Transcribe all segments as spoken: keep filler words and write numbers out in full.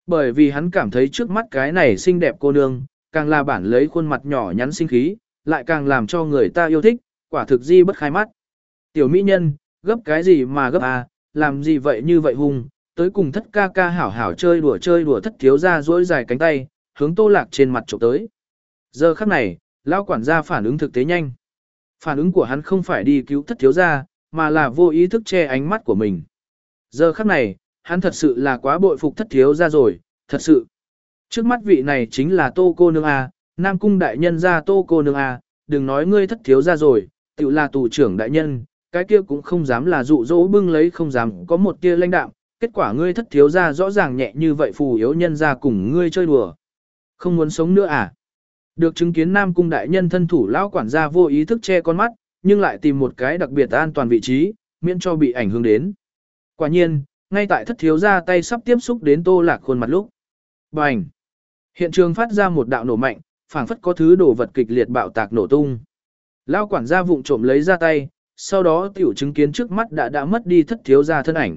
Bởi vì hắn cảm thấy trước mắt cái này xinh đẹp cô nương, càng là bản lấy khuôn mặt nhỏ nhắn xinh khí, lại càng làm cho người ta yêu thích, quả thực di bất khai mắt. Tiểu mỹ nhân, gấp cái gì mà gấp à, làm gì vậy như vậy hung, tới cùng thất ca ca hảo hảo chơi đùa chơi đùa thất thiếu ra dỗi dài cánh tay, hướng Tô Lạc trên mặt chụp tới. Giờ khắc này, lão quản gia phản ứng thực tế nhanh. Phản ứng của hắn không phải đi cứu thất thiếu ra, mà là vô ý thức che ánh mắt của mình. Giờ khắc này, hắn thật sự là quá bội phục thất thiếu ra rồi, thật sự. Trước mắt vị này chính là Tô cô nương A, Nam cung đại nhân ra Tô cô nương A, đừng nói ngươi thất thiếu ra rồi, tự là tù trưởng đại nhân, cái kia cũng không dám là dụ dỗ bưng lấy không dám có một tia lãnh đạm, kết quả ngươi thất thiếu ra rõ ràng nhẹ như vậy phù yếu nhân ra cùng ngươi chơi đùa. Không muốn sống nữa à? Được chứng kiến Nam cung đại nhân thân thủ lão quản gia vô ý thức che con mắt, nhưng lại tìm một cái đặc biệt an toàn vị trí, miễn cho bị ảnh hưởng đến. Quả nhiên, ngay tại thất thiếu ra tay sắp tiếp xúc đến Tô Lạc khuôn mặt lúc. Bành! Hiện trường phát ra một đạo nổ mạnh, phảng phất có thứ đồ vật kịch liệt bạo tạc nổ tung. Lão quản gia vụng trộm lấy ra tay, sau đó tiểu chứng kiến trước mắt đã đã mất đi thất thiếu ra thân ảnh.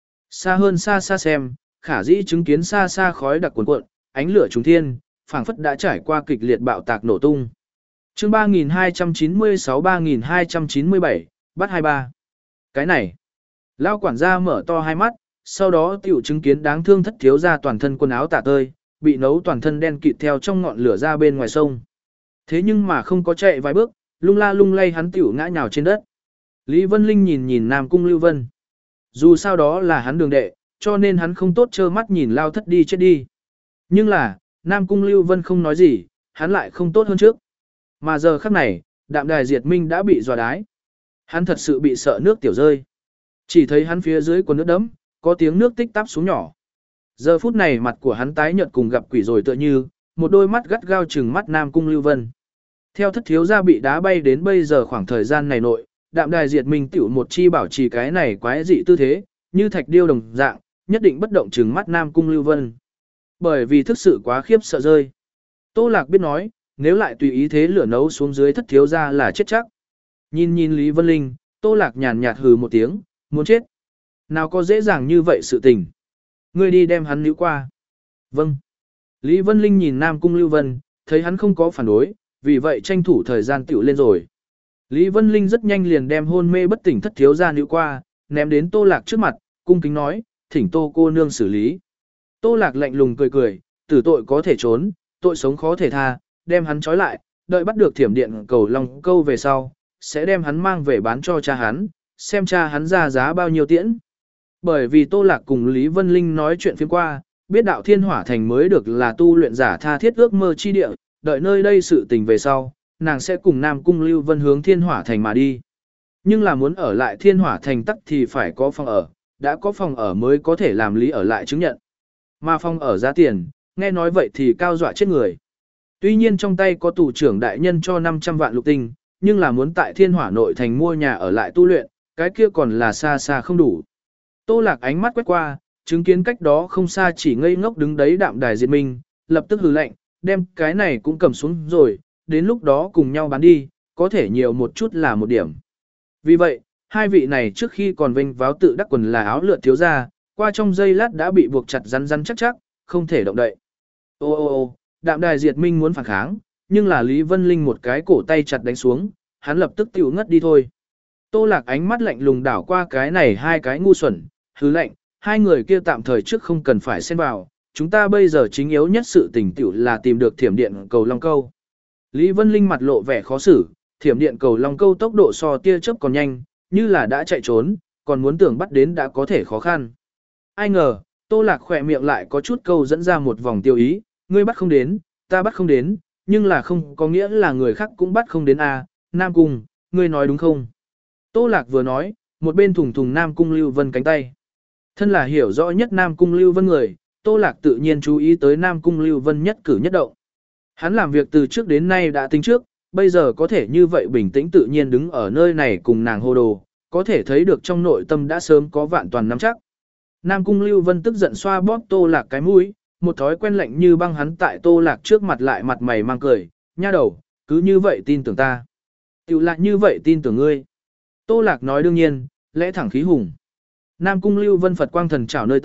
Xa hơn xa xa xem, khả dĩ chứng kiến xa xa khói đặc cuồn cuộn, ánh lửa trùng thiên, phảng phất đã trải qua kịch liệt bạo tạc nổ tung. Chương ba nghìn hai trăm chín mươi sáu ba nghìn hai trăm chín mươi bảy, bắt hai ba. Cái này, lão quản gia mở to hai mắt, sau đó tiểu chứng kiến đáng thương thất thiếu ra toàn thân quần áo tả tơi, bị nấu toàn thân đen kịt theo trong ngọn lửa ra bên ngoài sông. Thế nhưng mà không có chạy vài bước, lung la lung lay hắn tiểu ngã nhào trên đất. Lý Vân Linh nhìn nhìn Nam Cung Lưu Vân. Dù sao đó là hắn đường đệ, cho nên hắn không tốt trơ mắt nhìn lao thất đi chết đi. Nhưng là, Nam Cung Lưu Vân không nói gì, hắn lại không tốt hơn trước. Mà giờ khắc này, đạm đài diệt minh đã bị dọa đái. Hắn thật sự bị sợ nước tiểu rơi. Chỉ thấy hắn phía dưới quần nước đẫm, có tiếng nước tích táp xuống nhỏ. Giờ phút này mặt của hắn tái nhợt cùng gặp quỷ rồi tựa như, một đôi mắt gắt gao trừng mắt Nam Cung Lưu Vân. Theo thất thiếu gia bị đá bay đến bây giờ khoảng thời gian này nội, đạm đài diệt minh tiểu một chi bảo trì cái này quái dị tư thế, như thạch điêu đồng dạng, nhất định bất động trừng mắt Nam Cung Lưu Vân. Bởi vì thực sự quá khiếp sợ rơi. Tô Lạc biết nói, nếu lại tùy ý thế lửa nấu xuống dưới thất thiếu gia là chết chắc. Nhìn nhìn Lý Vân Linh, Tô Lạc nhàn nhạt hừ một tiếng, muốn chết. Nào có dễ dàng như vậy sự tình. Ngươi đi đem hắn níu qua. Vâng. Lý Vân Linh nhìn Nam Cung Lưu Vân, thấy hắn không có phản đối, vì vậy tranh thủ thời gian tiểu lên rồi. Lý Vân Linh rất nhanh liền đem hôn mê bất tỉnh thất thiếu gia níu qua, ném đến Tô Lạc trước mặt, cung kính nói, thỉnh Tô cô nương xử lý. Tô Lạc lạnh lùng cười cười, tử tội có thể trốn, tội sống khó thể tha, đem hắn trói lại, đợi bắt được thiểm điện cầu long câu về sau, sẽ đem hắn mang về bán cho cha hắn, xem cha hắn ra giá bao nhiêu tiễn. Bởi vì Tô Lạc cùng Lý Vân Linh nói chuyện phiếm qua, biết đạo thiên hỏa thành mới được là tu luyện giả tha thiết ước mơ chi địa, đợi nơi đây sự tình về sau, nàng sẽ cùng Nam Cung Lưu Vân hướng thiên hỏa thành mà đi. Nhưng là muốn ở lại thiên hỏa thành tắc thì phải có phòng ở, đã có phòng ở mới có thể làm lý ở lại chứng nhận. Mà phòng ở giá tiền, nghe nói vậy thì cao dọa chết người. Tuy nhiên trong tay có tù trưởng đại nhân cho năm trăm vạn lục tinh, nhưng là muốn tại thiên hỏa nội thành mua nhà ở lại tu luyện, cái kia còn là xa xa không đủ. Tô Lạc ánh mắt quét qua, chứng kiến cách đó không xa chỉ ngây ngốc đứng đấy đạm đài diệt minh, lập tức hừ lạnh, đem cái này cũng cầm xuống rồi, đến lúc đó cùng nhau bán đi, có thể nhiều một chút là một điểm. Vì vậy, hai vị này trước khi còn vinh váo tự đắc quần là áo lượt thiếu ra, qua trong giây lát đã bị buộc chặt rắn rắn chắc chắc, không thể động đậy. Ô ô ô, đạm đài diệt minh muốn phản kháng, nhưng là Lý Vân Linh một cái cổ tay chặt đánh xuống, hắn lập tức tiểu ngất đi thôi. Tô Lạc ánh mắt lạnh lùng đảo qua cái này hai cái ngu xuẩn, hứ lạnh, hai người kia tạm thời trước không cần phải xen vào, chúng ta bây giờ chính yếu nhất sự tình tiểu là tìm được thiểm điện cầu long câu. Lý Vân Linh mặt lộ vẻ khó xử, thiểm điện cầu long câu tốc độ so tia chớp còn nhanh, như là đã chạy trốn, còn muốn tưởng bắt đến đã có thể khó khăn. Ai ngờ, Tô Lạc khỏe miệng lại có chút câu dẫn ra một vòng tiêu ý, ngươi bắt không đến, ta bắt không đến, nhưng là không có nghĩa là người khác cũng bắt không đến à, Nam Cung, ngươi nói đúng không? Tô Lạc vừa nói, một bên thùng thùng Nam Cung Lưu Vân cánh tay. Thân là hiểu rõ nhất Nam Cung Lưu Vân người, Tô Lạc tự nhiên chú ý tới Nam Cung Lưu Vân nhất cử nhất động. Hắn làm việc từ trước đến nay đã tính trước, bây giờ có thể như vậy bình tĩnh tự nhiên đứng ở nơi này cùng nàng hô đồ, có thể thấy được trong nội tâm đã sớm có vạn toàn nắm chắc. Nam Cung Lưu Vân tức giận xoa bóp Tô Lạc cái mũi, một thói quen lạnh như băng hắn tại Tô Lạc trước mặt lại mặt mày mang cười, nha đầu, cứ như vậy tin tưởng ta. Tiểu lại như vậy tin tưởng ngươi. Tô Lạc nói đương nhiên, lẽ thẳng khí hùng. Nam Cung Lưu Vân Phật quang thần chảo nơi tay,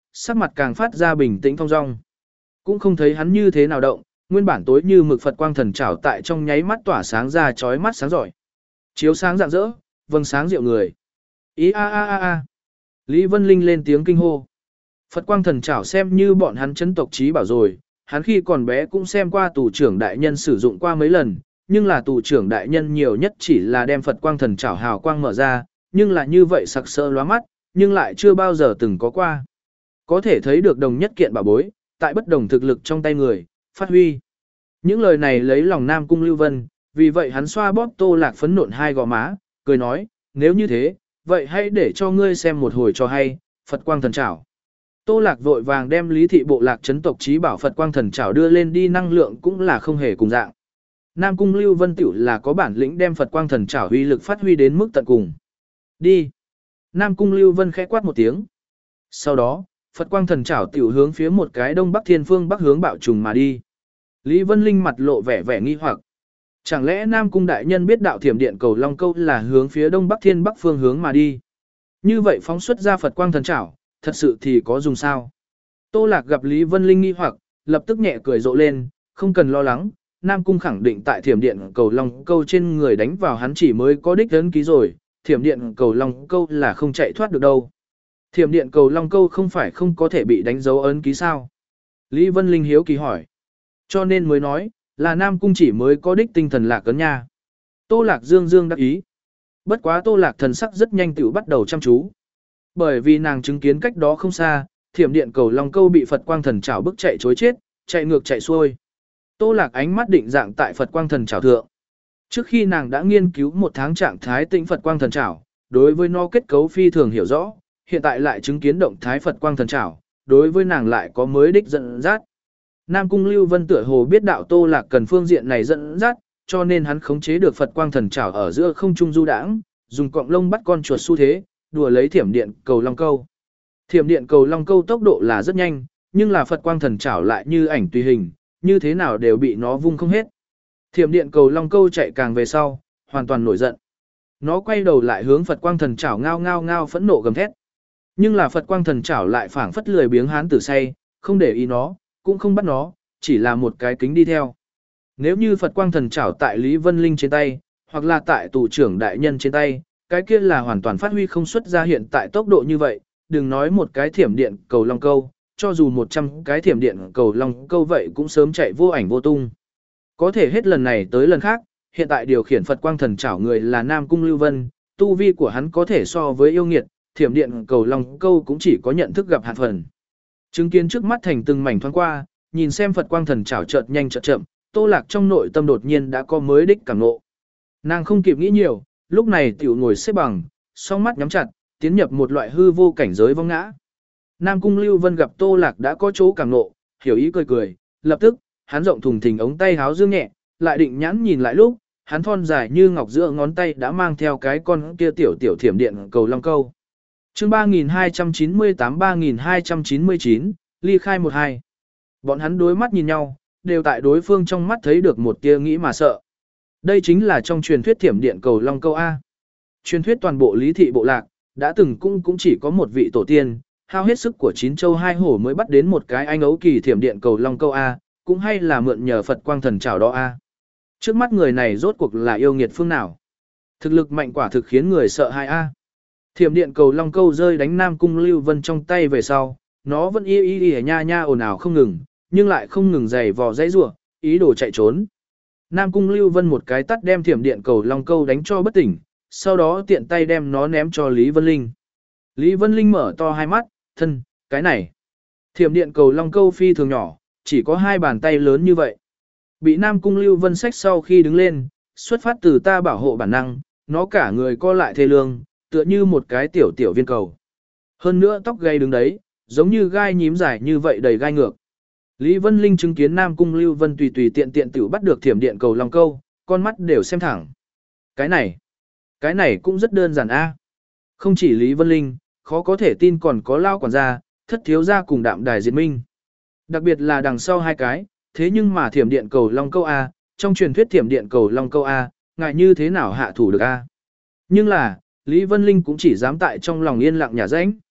sắc mặt càng phát ra bình tĩnh thong dong. Cũng không thấy hắn như thế nào động, nguyên bản tối như mực Phật quang thần trảo tại trong nháy mắt tỏa sáng ra chói mắt sáng giỏi. Chiếu sáng rạng rỡ, vầng sáng rượu người. Ý a a a a. Lý Vân Linh lên tiếng kinh hô. Phật quang thần trảo xem như bọn hắn chấn tộc trí bảo rồi, hắn khi còn bé cũng xem qua tù trưởng đại nhân sử dụng qua mấy lần, nhưng là tù trưởng đại nhân nhiều nhất chỉ là đem Phật quang thần trảo hào quang mở ra, nhưng là như vậy sặc sỡ lóa mắt, nhưng lại chưa bao giờ từng có qua. Có thể thấy được đồng nhất kiện bảo bối, tại bất đồng thực lực trong tay người, phát huy. Những lời này lấy lòng Nam Cung Lưu Vân, vì vậy hắn xoa bóp Tô Lạc phấn nộn hai gò má, cười nói, nếu như thế, vậy hãy để cho ngươi xem một hồi cho hay, Phật quang thần trảo. Tô Lạc vội vàng đem Lý thị bộ lạc chấn tộc trí bảo Phật quang thần trảo đưa lên đi, năng lượng cũng là không hề cùng dạng. Nam Cung Lưu Vân tiểu là có bản lĩnh đem Phật quang thần trảo uy lực phát huy đến mức tận cùng. Đi. Nam Cung Lưu Vân khẽ quát một tiếng. Sau đó, Phật quang thần trảo tiểu hướng phía một cái đông bắc thiên phương bắc hướng bạo trùng mà đi. Lý Vân Linh mặt lộ vẻ vẻ nghi hoặc. Chẳng lẽ Nam Cung đại nhân biết đạo thiểm điện cầu Long Câu là hướng phía đông bắc thiên bắc phương hướng mà đi? Như vậy phóng xuất ra Phật quang thần trảo, thật sự thì có dùng sao? Tô Lạc gặp Lý Vân Linh nghi hoặc, lập tức nhẹ cười rộ lên, không cần lo lắng, Nam Cung khẳng định tại thiểm điện cầu Long Câu trên người đánh vào hắn chỉ mới có đích ấn ký rồi, thiểm điện cầu Long Câu là không chạy thoát được đâu. Thiểm điện cầu Long Câu không phải không có thể bị đánh dấu ấn ký sao? Lý Vân Linh hiếu kỳ hỏi. Cho nên mới nói, là Nam Cung chỉ mới có đích tinh thần lạc ấn nha. Tô Lạc dương dương đắc ý. Bất quá Tô Lạc thần sắc rất nhanh tiểu bắt đầu chăm chú. Bởi vì nàng chứng kiến cách đó không xa, thiểm điện cầu Long Câu bị Phật quang thần trảo bức chạy chối chết, chạy ngược chạy xuôi. Tô Lạc ánh mắt định dạng tại Phật quang thần trảo thượng. Trước khi nàng đã nghiên cứu một tháng trạng thái tĩnh Phật quang thần trảo, đối với nó kết cấu phi thường hiểu rõ, hiện tại lại chứng kiến động thái Phật quang thần trảo, đối với nàng lại có mới đích dẫn dắt. Nam Cung Lưu Vân tựa hồ biết đạo Tô Lạc cần phương diện này dẫn dắt, cho nên hắn khống chế được Phật quang thần trảo ở giữa không trung du đãng, dùng cọng lông bắt con chuột xu thế, đùa lấy thiểm điện cầu Long Câu. Thiểm điện cầu Long Câu tốc độ là rất nhanh, nhưng là Phật quang thần trảo lại như ảnh tùy hình, như thế nào đều bị nó vung không hết. Thiểm điện cầu Long Câu chạy càng về sau, hoàn toàn nổi giận. Nó quay đầu lại hướng Phật quang thần trảo ngao ngao ngao phẫn nộ gầm thét. Nhưng là Phật quang thần trảo lại phảng phất lười biếng hán tử say, không để ý nó, cũng không bắt nó, chỉ là một cái kính đi theo. Nếu như Phật quang thần trảo tại Lý Vân Linh trên tay, hoặc là tại tù trưởng đại nhân trên tay, cái kia là hoàn toàn phát huy không xuất ra hiện tại tốc độ như vậy, đừng nói một cái thiểm điện cầu Long Câu, cho dù một trăm cái thiểm điện cầu Long Câu vậy cũng sớm chạy vô ảnh vô tung. Có thể hết lần này tới lần khác, hiện tại điều khiển Phật quang thần trảo người là Nam Cung Lưu Vân, tu vi của hắn có thể so với yêu nghiệt, thiểm điện cầu Long Câu cũng chỉ có nhận thức gặp hạn phần. Chứng kiến trước mắt thành từng mảnh thoáng qua, nhìn xem Phật quang thần trảo chợt nhanh chợt chậm, Tô Lạc trong nội tâm đột nhiên đã có mới đích cảm ngộ. Nàng không kịp nghĩ nhiều, lúc này tiểu ngồi xếp bằng, song mắt nhắm chặt, tiến nhập một loại hư vô cảnh giới vong ngã. Nam Cung Lưu Vân gặp Tô Lạc đã có chỗ cảm ngộ, hiểu ý cười cười, lập tức, hắn rộng thùng thình ống tay háo dương nhẹ, lại định nhãn nhìn lại lúc, hắn thon dài như ngọc giữa ngón tay đã mang theo cái con kia tiểu tiểu thiểm điện cầu Long Câu. Chương ba nghìn hai trăm chín mươi tám ba nghìn hai trăm chín mươi chín, ly khai một hai. Bọn hắn đối mắt nhìn nhau, đều tại đối phương trong mắt thấy được một tia nghĩ mà sợ. Đây chính là trong truyền thuyết thiểm điện cầu Long Câu A. Truyền thuyết toàn bộ Lý thị bộ lạc, đã từng cũng cũng chỉ có một vị tổ tiên, hao hết sức của chín châu hai hổ mới bắt đến một cái anh ấu kỳ thiểm điện cầu Long Câu A, cũng hay là mượn nhờ Phật quang thần trảo đó A. Trước mắt người này rốt cuộc là yêu nghiệt phương nào? Thực lực mạnh quả thực khiến người sợ hãi A. Thiểm điện cầu Long Câu rơi đánh Nam Cung Lưu Vân trong tay về sau, nó vẫn y y y nha nha ồn ào không ngừng, nhưng lại không ngừng giày vò dãy rủa, ý đồ chạy trốn. Nam Cung Lưu Vân một cái tắt đem thiểm điện cầu Long Câu đánh cho bất tỉnh, sau đó tiện tay đem nó ném cho Lý Vân Linh. Lý Vân Linh mở to hai mắt, thân, cái này. Thiểm điện cầu Long Câu phi thường nhỏ, chỉ có hai bàn tay lớn như vậy. Bị Nam Cung Lưu Vân xách sau khi đứng lên, xuất phát từ ta bảo hộ bản năng, nó cả người co lại thê lương, tựa như một cái tiểu tiểu viên cầu. Hơn nữa tóc gai đứng đấy, giống như gai nhím dài như vậy đầy gai ngược. Lý Vân Linh chứng kiến Nam Cung Lưu Vân tùy tùy tiện tiện tiểu bắt được thiểm điện cầu Long Câu, con mắt đều xem thẳng. Cái này, cái này cũng rất đơn giản a. Không chỉ Lý Vân Linh, khó có thể tin còn có Lao quản gia, Thất thiếu gia cùng Đạm Đài Diệt Minh. Đặc biệt là đằng sau hai cái, thế nhưng mà thiểm điện cầu Long Câu a, trong truyền thuyết thiểm điện cầu Long Câu a, ngại như thế nào hạ thủ được a? Nhưng là, Lý Vân Linh cũng chỉ dám tại trong lòng yên lặng nhả rãnh.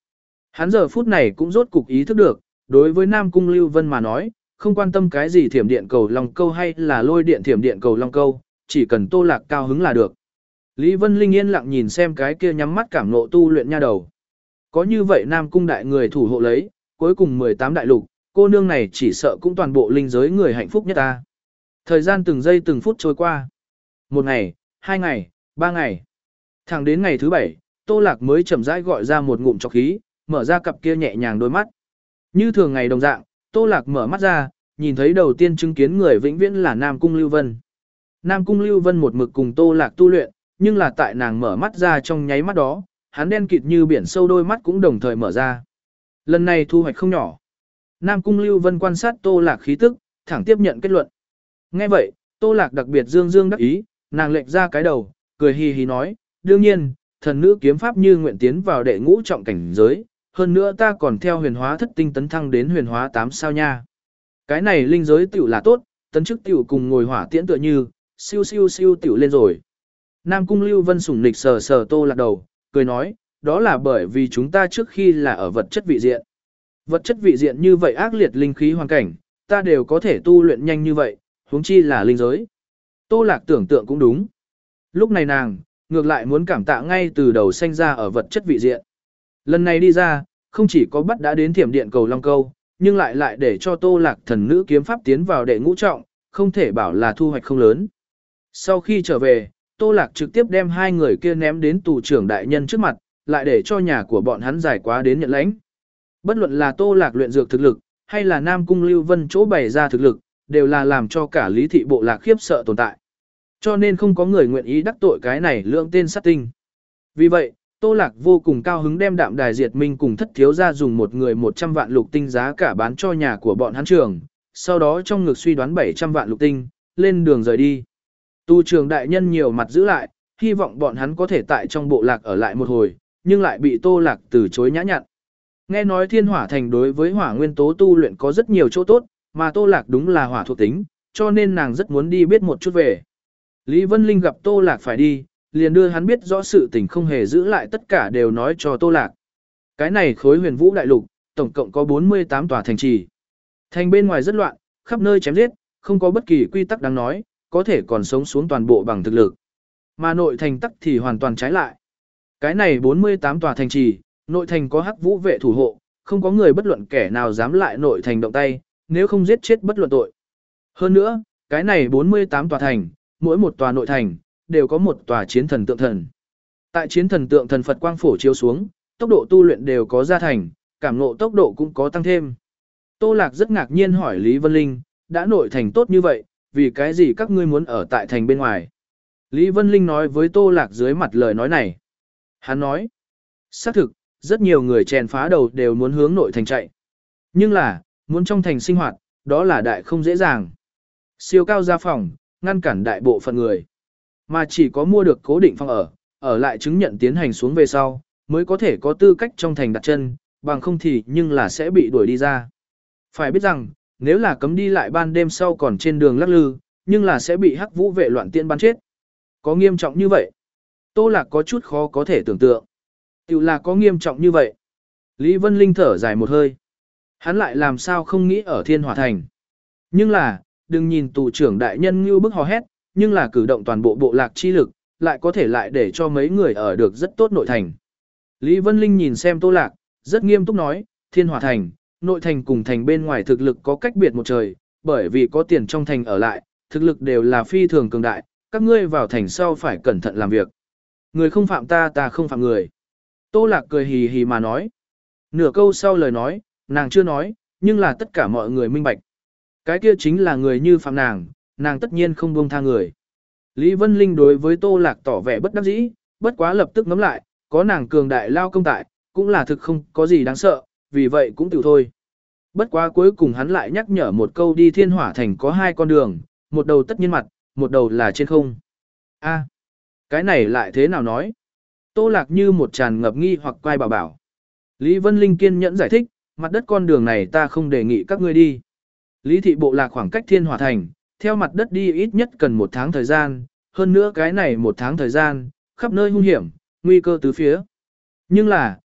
Hắn giờ phút này cũng rốt cục ý thức được, đối với Nam Cung Lưu Vân mà nói, không quan tâm cái gì thiểm điện cầu long câu hay là lôi điện thiểm điện cầu long câu, chỉ cần Tô Lạc cao hứng là được. Lý Vân Linh yên lặng nhìn xem cái kia nhắm mắt cảm ngộ tu luyện nha đầu. Có như vậy Nam Cung đại người thủ hộ lấy, cuối cùng mười tám đại lục, cô nương này chỉ sợ cũng toàn bộ linh giới người hạnh phúc nhất ta. Thời gian từng giây từng phút trôi qua. Một ngày, hai ngày, ba ngày. Thẳng đến ngày thứ bảy, Tô Lạc mới chậm rãi gọi ra một ngụm trọc khí, mở ra cặp kia nhẹ nhàng đôi mắt. Như thường ngày đồng dạng, Tô Lạc mở mắt ra, nhìn thấy đầu tiên chứng kiến người vĩnh viễn là Nam Cung Lưu Vân. Nam Cung Lưu Vân một mực cùng Tô Lạc tu luyện, nhưng là tại nàng mở mắt ra trong nháy mắt đó, hắn đen kịt như biển sâu đôi mắt cũng đồng thời mở ra. Lần này thu hoạch không nhỏ. Nam Cung Lưu Vân quan sát Tô Lạc khí tức, thẳng tiếp nhận kết luận. Nghe vậy, Tô Lạc đặc biệt dương dương đắc ý, nàng lệch ra cái đầu, cười hì hì nói, đương nhiên, thần nữ kiếm pháp như nguyện tiến vào đệ ngũ trọng cảnh giới, hơn nữa ta còn theo huyền hóa thất tinh tấn thăng đến huyền hóa tám sao nha. Cái này linh giới tiểu là tốt, tấn chức tiểu cùng ngồi hỏa tiễn tựa như, siêu siêu siêu tiểu lên rồi. Nam Cung Lưu Vân sủng nịch sờ sờ Tô Lạc đầu, cười nói, đó là bởi vì chúng ta trước khi là ở vật chất vị diện. Vật chất vị diện như vậy ác liệt linh khí hoàn cảnh, ta đều có thể tu luyện nhanh như vậy, huống chi là linh giới. Tô Lạc tưởng tượng cũng đúng. Lúc này nàng, ngược lại muốn cảm tạ ngay từ đầu sanh ra ở vật chất vị diện. Lần này đi ra, không chỉ có bắt đã đến thiểm điện cầu long câu, nhưng lại lại để cho Tô Lạc thần nữ kiếm pháp tiến vào đệ ngũ trọng, không thể bảo là thu hoạch không lớn. Sau khi trở về, Tô Lạc trực tiếp đem hai người kia ném đến tù trưởng đại nhân trước mặt, lại để cho nhà của bọn hắn giải quá đến nhận lãnh. Bất luận là Tô Lạc luyện dược thực lực, hay là Nam Cung Lưu Vân chỗ bày ra thực lực, đều là làm cho cả lý thị bộ lạc khiếp sợ tồn tại. Cho nên không có người nguyện ý đắc tội cái này lượng tên sát tinh. Vì vậy, Tô Lạc vô cùng cao hứng đem Đạm Đài Diệt Minh cùng thất thiếu ra dùng một người một trăm vạn lục tinh giá cả bán cho nhà của bọn hắn trường, sau đó trong ngực suy đoán bảy trăm vạn lục tinh, lên đường rời đi. Tu trường đại nhân nhiều mặt giữ lại, hy vọng bọn hắn có thể tại trong bộ lạc ở lại một hồi, nhưng lại bị Tô Lạc từ chối nhã nhặn. Nghe nói Thiên Hỏa Thành đối với hỏa nguyên tố tu luyện có rất nhiều chỗ tốt, mà Tô Lạc đúng là hỏa thuộc tính, cho nên nàng rất muốn đi biết một chút về. Lý Vân Linh gặp Tô Lạc phải đi, liền đưa hắn biết rõ sự tình không hề giữ lại tất cả đều nói cho Tô Lạc. Cái này khối huyền vũ đại lục, tổng cộng có bốn mươi tám tòa thành trì. Thành bên ngoài rất loạn, khắp nơi chém giết, không có bất kỳ quy tắc đáng nói, có thể còn sống xuống toàn bộ bằng thực lực. Mà nội thành tắc thì hoàn toàn trái lại. Cái này bốn mươi tám tòa thành trì, nội thành có hắc vũ vệ thủ hộ, không có người bất luận kẻ nào dám lại nội thành động tay, nếu không giết chết bất luận tội. Hơn nữa, cái này bốn mươi tám tòa thành, mỗi một tòa nội thành, đều có một tòa chiến thần tượng thần. Tại chiến thần tượng thần Phật quang phổ chiếu xuống, tốc độ tu luyện đều có gia thành, cảm ngộ tốc độ cũng có tăng thêm. Tô Lạc rất ngạc nhiên hỏi Lý Vân Linh, đã nội thành tốt như vậy, vì cái gì các ngươi muốn ở tại thành bên ngoài? Lý Vân Linh nói với Tô Lạc dưới mặt lời nói này. Hắn nói, xác thực, rất nhiều người chèn phá đầu đều muốn hướng nội thành chạy. Nhưng là, muốn trong thành sinh hoạt, đó là đại không dễ dàng. Siêu cao gia phòng, ngăn cản đại bộ phận người. Mà chỉ có mua được cố định phòng ở, ở lại chứng nhận tiến hành xuống về sau, mới có thể có tư cách trong thành đặt chân, bằng không thì nhưng là sẽ bị đuổi đi ra. Phải biết rằng, nếu là cấm đi lại ban đêm sau còn trên đường lắc lư, nhưng là sẽ bị hắc vũ vệ loạn tiên bắn chết. Có nghiêm trọng như vậy? Tô Lạc có chút khó có thể tưởng tượng. Tiểu là có nghiêm trọng như vậy. Lý Vân Linh thở dài một hơi. Hắn lại làm sao không nghĩ ở Thiên Hỏa Thành. Nhưng là, đừng nhìn tù trưởng đại nhân như bức hò hét, nhưng là cử động toàn bộ bộ lạc chi lực, lại có thể lại để cho mấy người ở được rất tốt nội thành. Lý Vân Linh nhìn xem Tô Lạc, rất nghiêm túc nói, Thiên Hỏa Thành, nội thành cùng thành bên ngoài thực lực có cách biệt một trời, bởi vì có tiền trong thành ở lại, thực lực đều là phi thường cường đại, các ngươi vào thành sau phải cẩn thận làm việc. Người không phạm ta, ta không phạm người. Tô Lạc cười hì hì mà nói. Nửa câu sau lời nói, nàng chưa nói, nhưng là tất cả mọi người minh bạch. Cái kia chính là người như phạm nàng, nàng tất nhiên không buông tha người. Lý Vân Linh đối với Tô Lạc tỏ vẻ bất đắc dĩ, bất quá lập tức ngắm lại, có nàng cường đại lao công tại, cũng là thực không có gì đáng sợ, vì vậy cũng tiểu thôi. Bất quá cuối cùng hắn lại nhắc nhở một câu đi Thiên Hỏa Thành có hai con đường, một đầu tất nhiên mặt, một đầu là trên không. A, cái này lại thế nào nói? Tô Lạc như một tràn ngập nghi hoặc quay bảo bảo. Lý Vân Linh kiên nhẫn giải thích, mặt đất con đường này ta không đề nghị các ngươi đi. Lý thị bộ lạc khoảng cách Thiên Hỏa Thành, theo mặt đất đi ít nhất cần một tháng thời gian, hơn nữa cái này một tháng thời gian, khắp nơi hung hiểm, nguy cơ tứ phía. Nhưng là,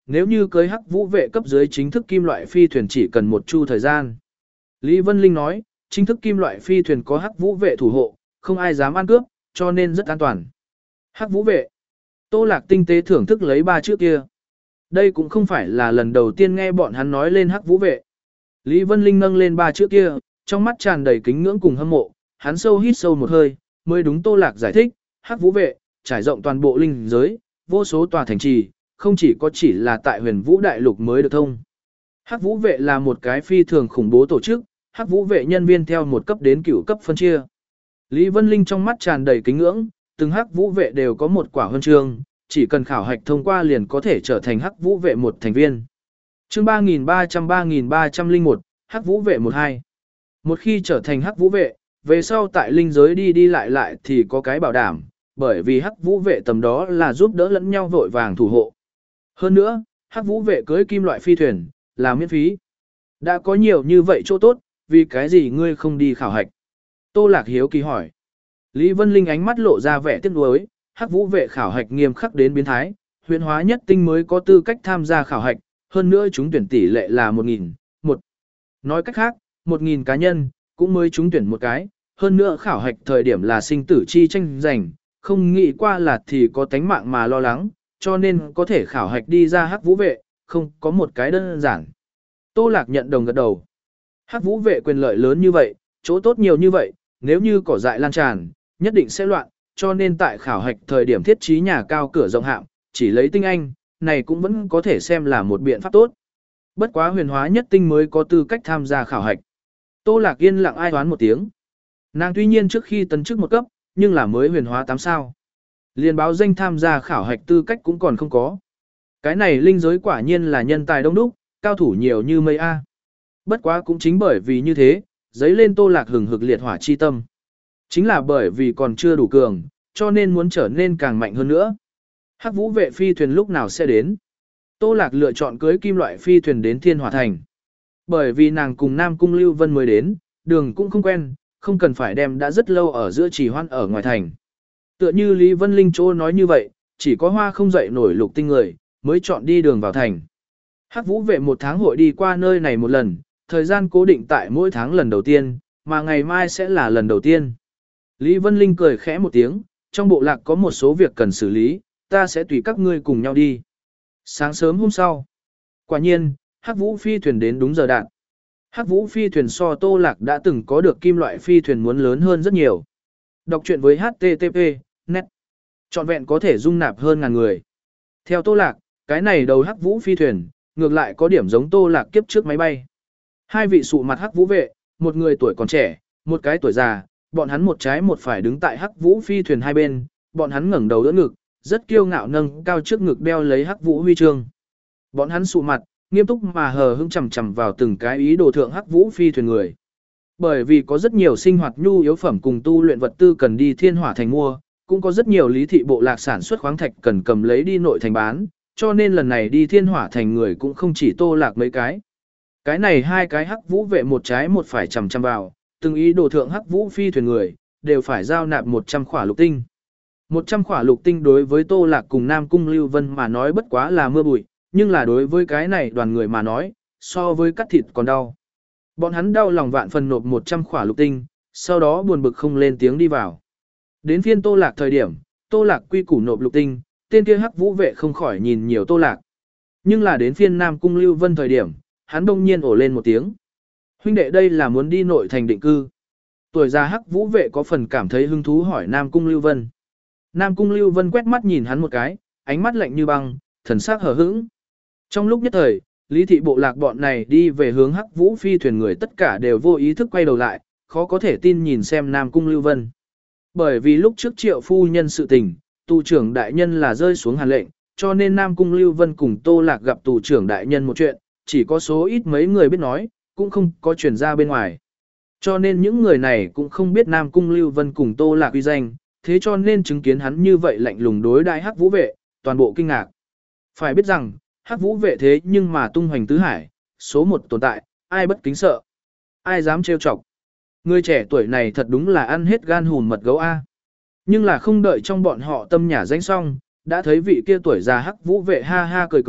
nếu như cưới hắc vũ vệ cấp dưới chính thức kim loại phi thuyền chỉ cần một chu thời gian. Lý Vân Linh nói, chính thức kim loại phi thuyền có hắc vũ vệ thủ hộ, không ai dám ăn cướp, cho nên rất an toàn. Hắc vũ vệ. Tô Lạc tinh tế thưởng thức lấy ba chữ kia. Đây cũng không phải là lần đầu tiên nghe bọn hắn nói lên hắc vũ vệ. Lý Vân Linh nâng lên ba chữ kia, trong mắt tràn đầy kính ngưỡng cùng hâm mộ, hắn sâu hít sâu một hơi, mới đúng Tô Lạc giải thích, hắc vũ vệ, trải rộng toàn bộ linh giới, vô số tòa thành trì, không chỉ có chỉ là tại huyền vũ đại lục mới được thông. Hắc vũ vệ là một cái phi thường khủng bố tổ chức, hắc vũ vệ nhân viên theo một cấp đến cửu cấp phân chia. Lý Vân Linh trong mắt tràn đầy kính ngưỡng, từng hắc vũ vệ đều có một quả huân chương, chỉ cần khảo hạch thông qua liền có thể trở thành hắc vũ vệ một thành viên. Chương ba nghìn ba trăm ba nghìn ba trăm lẻ một, hắc vũ vệ một hai. Một khi trở thành hắc vũ vệ, về sau tại linh giới đi đi lại lại thì có cái bảo đảm, bởi vì hắc vũ vệ tầm đó là giúp đỡ lẫn nhau vội vàng thủ hộ. Hơn nữa, hắc vũ vệ cưới kim loại phi thuyền, là miễn phí. Đã có nhiều như vậy chỗ tốt, vì cái gì ngươi không đi khảo hạch? Tô Lạc hiếu kỳ hỏi. Lý Vân Linh ánh mắt lộ ra vẻ tiếc nuối, hắc vũ vệ khảo hạch nghiêm khắc đến biến thái, huyền hóa nhất tinh mới có tư cách tham gia khảo hạch, hơn nữa chúng tuyển tỷ lệ là một nghìn, một. Nói cách khác, một nghìn cá nhân, cũng mới trúng tuyển một cái, hơn nữa khảo hạch thời điểm là sinh tử chi tranh giành, không nghĩ qua là thì có tánh mạng mà lo lắng, cho nên có thể khảo hạch đi ra hắc vũ vệ, không có một cái đơn giản. Tô Lạc nhận đồng gật đầu. Hắc vũ vệ quyền lợi lớn như vậy, chỗ tốt nhiều như vậy, nếu như cỏ dại lan tràn, nhất định sẽ loạn, cho nên tại khảo hạch thời điểm thiết trí nhà cao cửa rộng hạng, chỉ lấy tinh anh, này cũng vẫn có thể xem là một biện pháp tốt. Bất quá huyền hóa nhất tinh mới có tư cách tham gia khảo hạch. Tô Lạc yên lặng ai đoán một tiếng. Nàng tuy nhiên trước khi tấn chức một cấp, nhưng là mới huyền hóa tám sao. Liên báo danh tham gia khảo hạch tư cách cũng còn không có. Cái này linh giới quả nhiên là nhân tài đông đúc, cao thủ nhiều như mây A. Bất quá cũng chính bởi vì như thế, giấy lên Tô Lạc hừng hực liệt hỏa chi tâm. Chính là bởi vì còn chưa đủ cường, cho nên muốn trở nên càng mạnh hơn nữa. Hắc vũ vệ phi thuyền lúc nào sẽ đến? Tô Lạc lựa chọn cưới kim loại phi thuyền đến Thiên Hỏa Thành. Bởi vì nàng cùng Nam Cung Lưu Vân mới đến, đường cũng không quen, không cần phải đem đã rất lâu ở giữa trì hoan ở ngoài thành. Tựa như Lý Vân Linh Châu nói như vậy, chỉ có hoa không dậy nổi lục tinh người, mới chọn đi đường vào thành. Hắc vũ vệ một tháng hội đi qua nơi này một lần, thời gian cố định tại mỗi tháng lần đầu tiên, mà ngày mai sẽ là lần đầu tiên. Lý Vân Linh cười khẽ một tiếng, trong bộ lạc có một số việc cần xử lý, ta sẽ tùy các ngươi cùng nhau đi. Sáng sớm hôm sau, quả nhiên, Hắc vũ phi thuyền đến đúng giờ đạn. Hắc vũ phi thuyền so Tô Lạc đã từng có được kim loại phi thuyền muốn lớn hơn rất nhiều. Đọc truyện với hát tê tê pê, net. Trọn vẹn có thể dung nạp hơn ngàn người. Theo Tô Lạc, cái này đầu Hắc vũ phi thuyền, ngược lại có điểm giống Tô Lạc kiếp trước máy bay. Hai vị sụ mặt Hắc vũ vệ, một người tuổi còn trẻ, một cái tuổi già, bọn hắn một trái một phải đứng tại Hắc vũ phi thuyền hai bên, bọn hắn ngẩng đầu đỡ ngực, rất kiêu ngạo nâng cao trước ngực đeo lấy Hắc vũ huy chương. Bọn hắn sụ mặt, nghiêm túc mà hờ hững chằm chằm vào từng cái ý đồ thượng Hắc vũ phi thuyền người. Bởi vì có rất nhiều sinh hoạt nhu yếu phẩm cùng tu luyện vật tư cần đi Thiên Hỏa Thành mua, cũng có rất nhiều lý thị bộ lạc sản xuất khoáng thạch cần cầm lấy đi nội thành bán, cho nên lần này đi Thiên Hỏa Thành người cũng không chỉ Tô Lạc mấy cái. Cái này hai cái Hắc vũ vệ một trái một phải chằm chằm vào, từng ý đồ thượng Hắc vũ phi thuyền người, đều phải giao nạp một trăm khỏa lục tinh. một trăm khỏa lục tinh đối với Tô Lạc cùng Nam Cung Lưu Vân mà nói bất quá là mưa bụi, nhưng là đối với cái này đoàn người mà nói, so với cắt thịt còn đau. Bọn hắn đau lòng vạn phần nộp một trăm khỏa lục tinh, sau đó buồn bực không lên tiếng đi vào. Đến phiên Tô Lạc thời điểm, Tô Lạc quy củ nộp lục tinh, tên kia Hắc vũ vệ không khỏi nhìn nhiều Tô Lạc. Nhưng là đến phiên Nam Cung Lưu Vân thời điểm, hắn đông nhiên ổ lên một tiếng. Huynh đệ đây là muốn đi nội thành định cư. Tuổi già Hắc vũ vệ có phần cảm thấy hứng thú hỏi Nam Cung Lưu Vân. Nam Cung Lưu Vân quét mắt nhìn hắn một cái, ánh mắt lạnh như băng, thần sắc hờ hững. Trong lúc nhất thời, lý thị bộ lạc bọn này đi về hướng Hắc vũ phi thuyền người tất cả đều vô ý thức quay đầu lại, khó có thể tin nhìn xem Nam Cung Lưu Vân. Bởi vì lúc trước Triệu phu nhân sự tình, tù trưởng đại nhân là rơi xuống hàn lệnh, cho nên Nam Cung Lưu Vân cùng Tô Lạc gặp tù trưởng đại nhân một chuyện, chỉ có số ít mấy người biết nói, cũng không có truyền ra bên ngoài. Cho nên những người này cũng không biết Nam Cung Lưu Vân cùng Tô Lạc uy danh, thế cho nên chứng kiến hắn như vậy lạnh lùng đối đãi Hắc vũ vệ, toàn bộ kinh ngạc. Phải biết rằng, Hắc vũ vệ thế nhưng mà tung hoành tứ hải, số một tồn tại, ai bất kính sợ, ai dám trêu chọc. Người trẻ tuổi này thật đúng là ăn hết gan hùn mật gấu A. Nhưng là không đợi trong bọn họ tâm nhả danh xong, đã thấy vị kia tuổi già Hắc vũ vệ ha ha cười cười,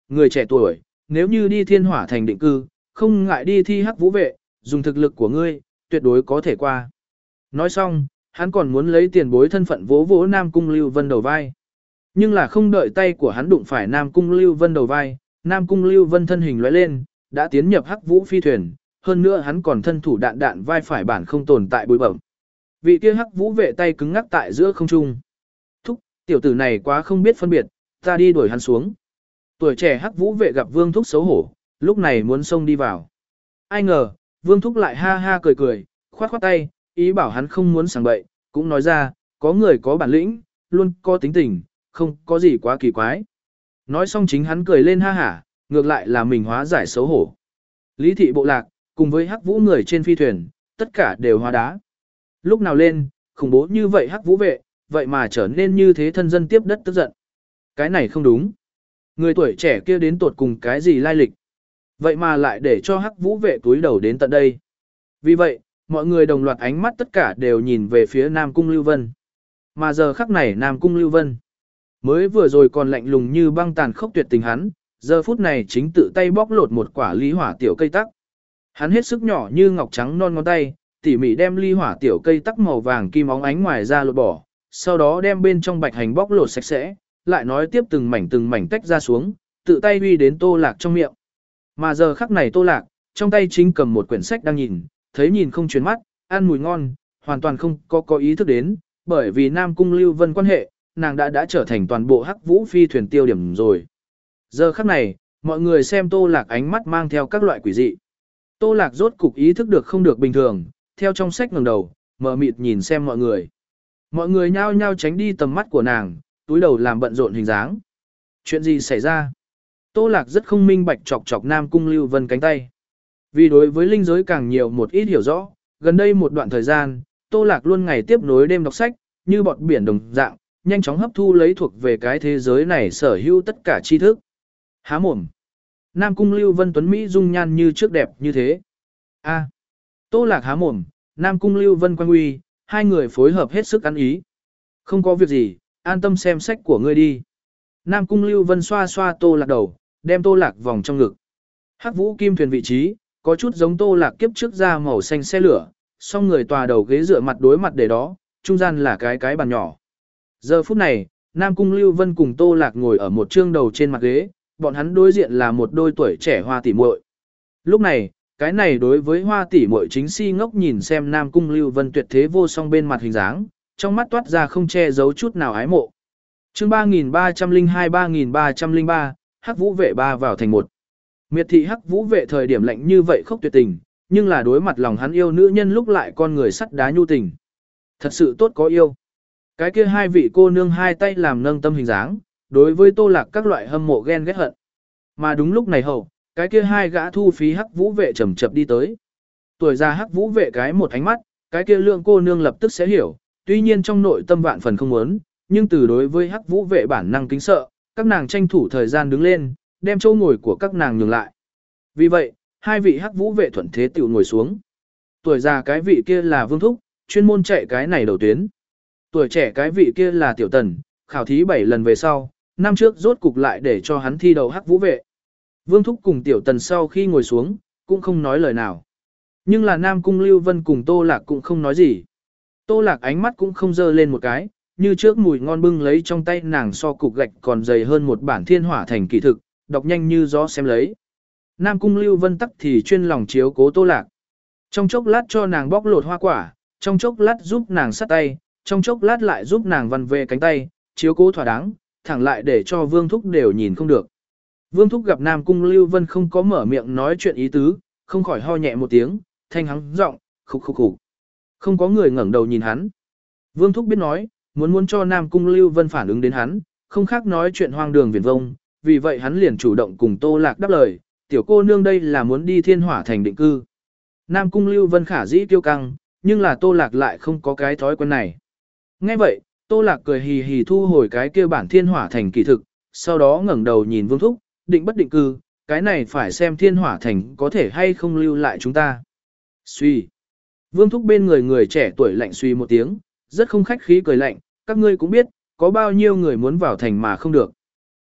người trẻ tuổi, nếu như đi thiên hỏa thành định cư, không ngại đi thi hắc vũ vệ, dùng thực lực của ngươi, tuyệt đối có thể qua. Nói xong, hắn còn muốn lấy tiền bối thân phận vỗ vỗ Nam Cung Lưu Vân đầu vai. Nhưng là không đợi tay của hắn đụng phải Nam Cung Lưu Vân đầu vai, Nam Cung Lưu Vân thân hình lóe lên, đã tiến nhập hắc vũ phi thuyền, hơn nữa hắn còn thân thủ đạn đạn vai phải bản không tồn tại bụi bẩm. Vị kia hắc vũ vệ tay cứng ngắc tại giữa không trung. Thúc, tiểu tử này quá không biết phân biệt, ta đi đuổi hắn xuống. Tuổi trẻ hắc vũ vệ gặp Vương Thúc xấu hổ, lúc này muốn xông đi vào. Ai ngờ, Vương Thúc lại ha ha cười cười, khoát khoát tay, ý bảo hắn không muốn sảng bậy, cũng nói ra, có người có bản lĩnh, luôn có tính tình, không có gì quá kỳ quái. Nói xong chính hắn cười lên ha hả, ngược lại là mình hóa giải xấu hổ. Lý thị bộ lạc, cùng với hắc vũ người trên phi thuyền, tất cả đều hóa đá. Lúc nào lên, khủng bố như vậy hắc vũ vệ, vậy mà trở nên như thế thân dân tiếp đất tức giận. Cái này không đúng. Người tuổi trẻ kia đến tột cùng cái gì lai lịch. Vậy mà lại để cho hắc vũ vệ túi đầu đến tận đây. Vì vậy, mọi người đồng loạt ánh mắt tất cả đều nhìn về phía Nam Cung Lưu Vân. Mà giờ khắc này Nam Cung Lưu Vân, mới vừa rồi còn lạnh lùng như băng tàn khốc tuyệt tình hắn, giờ phút này chính tự tay bóc lột một quả ly hỏa tiểu cây tắc. Hắn hết sức nhỏ như ngọc trắng non ngón tay, tỉ mỉ đem ly hỏa tiểu cây tắc màu vàng kim óng ánh ngoài ra lột bỏ, sau đó đem bên trong bạch hành bóc lột sạch sẽ, lại nói tiếp từng mảnh từng mảnh tách ra xuống, tự tay uy đến Tô Lạc trong miệng. Mà giờ khắc này Tô Lạc, trong tay chính cầm một quyển sách đang nhìn, thấy nhìn không chuyển mắt, ăn mùi ngon, hoàn toàn không có có ý thức đến, bởi vì Nam Cung Lưu Vân quan hệ, nàng đã đã trở thành toàn bộ hắc vũ phi thuyền tiêu điểm rồi. Giờ khắc này, mọi người xem Tô Lạc ánh mắt mang theo các loại quỷ dị. Tô Lạc rốt cục ý thức được không được bình thường, theo trong sách ngẩng đầu, mở mịt nhìn xem mọi người. Mọi người nhao nhao tránh đi tầm mắt của nàng, túi đầu làm bận rộn hình dáng. Chuyện gì xảy ra? Tô Lạc rất không minh bạch chọc chọc Nam Cung Lưu Vân cánh tay. Vì đối với linh giới càng nhiều một ít hiểu rõ, gần đây một đoạn thời gian, Tô Lạc luôn ngày tiếp nối đêm đọc sách, như bọt biển đồng dạng, nhanh chóng hấp thu lấy thuộc về cái thế giới này sở hữu tất cả tri thức. Há mồm. Nam Cung Lưu Vân tuấn Mỹ dung nhan như trước đẹp như thế. A. Tô Lạc há mồm, Nam Cung Lưu Vân quan uy, hai người phối hợp hết sức ăn ý. Không có việc gì, an tâm xem sách của ngươi đi. Nam Cung Lưu Vân xoa xoa Tô Lạc đầu, đem Tô Lạc vòng trong ngực. Hắc vũ kim thuyền vị trí, có chút giống Tô Lạc kiếp trước ra màu xanh xe lửa, song người tòa đầu ghế dựa mặt đối mặt để đó, trung gian là cái cái bàn nhỏ. Giờ phút này, Nam Cung Lưu Vân cùng Tô Lạc ngồi ở một trương đầu trên mặt ghế, bọn hắn đối diện là một đôi tuổi trẻ hoa tỷ muội. Lúc này, cái này đối với hoa tỷ muội chính si ngốc nhìn xem Nam Cung Lưu Vân tuyệt thế vô song bên mặt hình dáng, trong mắt toát ra không che giấu chút nào ái mộ. Chương ba nghìn ba trăm lẻ hai ba nghìn ba trăm lẻ ba, Hắc Vũ vệ ba vào thành một. Miệt thị Hắc Vũ vệ thời điểm lạnh như vậy khốc tuyệt tình, nhưng là đối mặt lòng hắn yêu nữ nhân lúc lại con người sắt đá nhu tình. Thật sự tốt có yêu. Cái kia hai vị cô nương hai tay làm nâng tâm hình dáng, đối với Tô Lạc các loại hâm mộ ghen ghét hận. Mà đúng lúc này hậu, cái kia hai gã thu phí Hắc Vũ vệ chậm chậm đi tới. Tuổi già Hắc Vũ vệ cái một ánh mắt, cái kia lượng cô nương lập tức sẽ hiểu, tuy nhiên trong nội tâm vạn phần không muốn, nhưng từ đối với Hắc Vũ vệ bản năng kính sợ, các nàng tranh thủ thời gian đứng lên, đem chỗ ngồi của các nàng nhường lại. Vì vậy, hai vị Hắc Vũ vệ thuận thế tiểu ngồi xuống. Tuổi già cái vị kia là Vương Thúc, chuyên môn chạy cái này đầu tuyến. Tuổi trẻ cái vị kia là Tiểu Tần, khảo thí bảy lần về sau, năm trước rốt cục lại để cho hắn thi đầu Hắc Vũ vệ. Vương Thúc cùng Tiểu Tần sau khi ngồi xuống, cũng không nói lời nào. Nhưng là Nam Cung Lưu Vân cùng Tô Lạc cũng không nói gì. Tô Lạc ánh mắt cũng không dơ lên một cái, như trước mùi ngon bưng lấy trong tay nàng so cục gạch còn dày hơn một bản thiên hỏa thành kỳ thực, đọc nhanh như gió xem lấy. Nam Cung Lưu Vân tắc thì chuyên lòng chiếu cố Tô Lạc. Trong chốc lát cho nàng bóc lột hoa quả, trong chốc lát giúp nàng sắt tay, trong chốc lát lại giúp nàng văn về cánh tay, chiếu cố thỏa đáng, thẳng lại để cho Vương Thúc đều nhìn không được. Vương Thúc gặp Nam Cung Lưu Vân không có mở miệng nói chuyện ý tứ, không khỏi ho nhẹ một tiếng, thanh hắng giọng, khục khục khục. Không có người ngẩng đầu nhìn hắn. Vương Thúc biết nói, muốn muốn cho Nam Cung Lưu Vân phản ứng đến hắn, không khác nói chuyện hoang đường viển vông, vì vậy hắn liền chủ động cùng Tô Lạc đáp lời, tiểu cô nương đây là muốn đi thiên hỏa thành định cư. Nam Cung Lưu Vân khả dĩ kiêu căng, nhưng là Tô Lạc lại không có cái thói quen này. Nghe vậy, Tô Lạc cười hì hì thu hồi cái kia bản thiên hỏa thành kỳ thực, sau đó ngẩng đầu nhìn Vương Thúc, định bất định cư, cái này phải xem thiên hỏa thành có thể hay không lưu lại chúng ta. Suy. Vương Thúc bên người người trẻ tuổi lạnh suy một tiếng, rất không khách khí cười lạnh, các ngươi cũng biết, có bao nhiêu người muốn vào thành mà không được.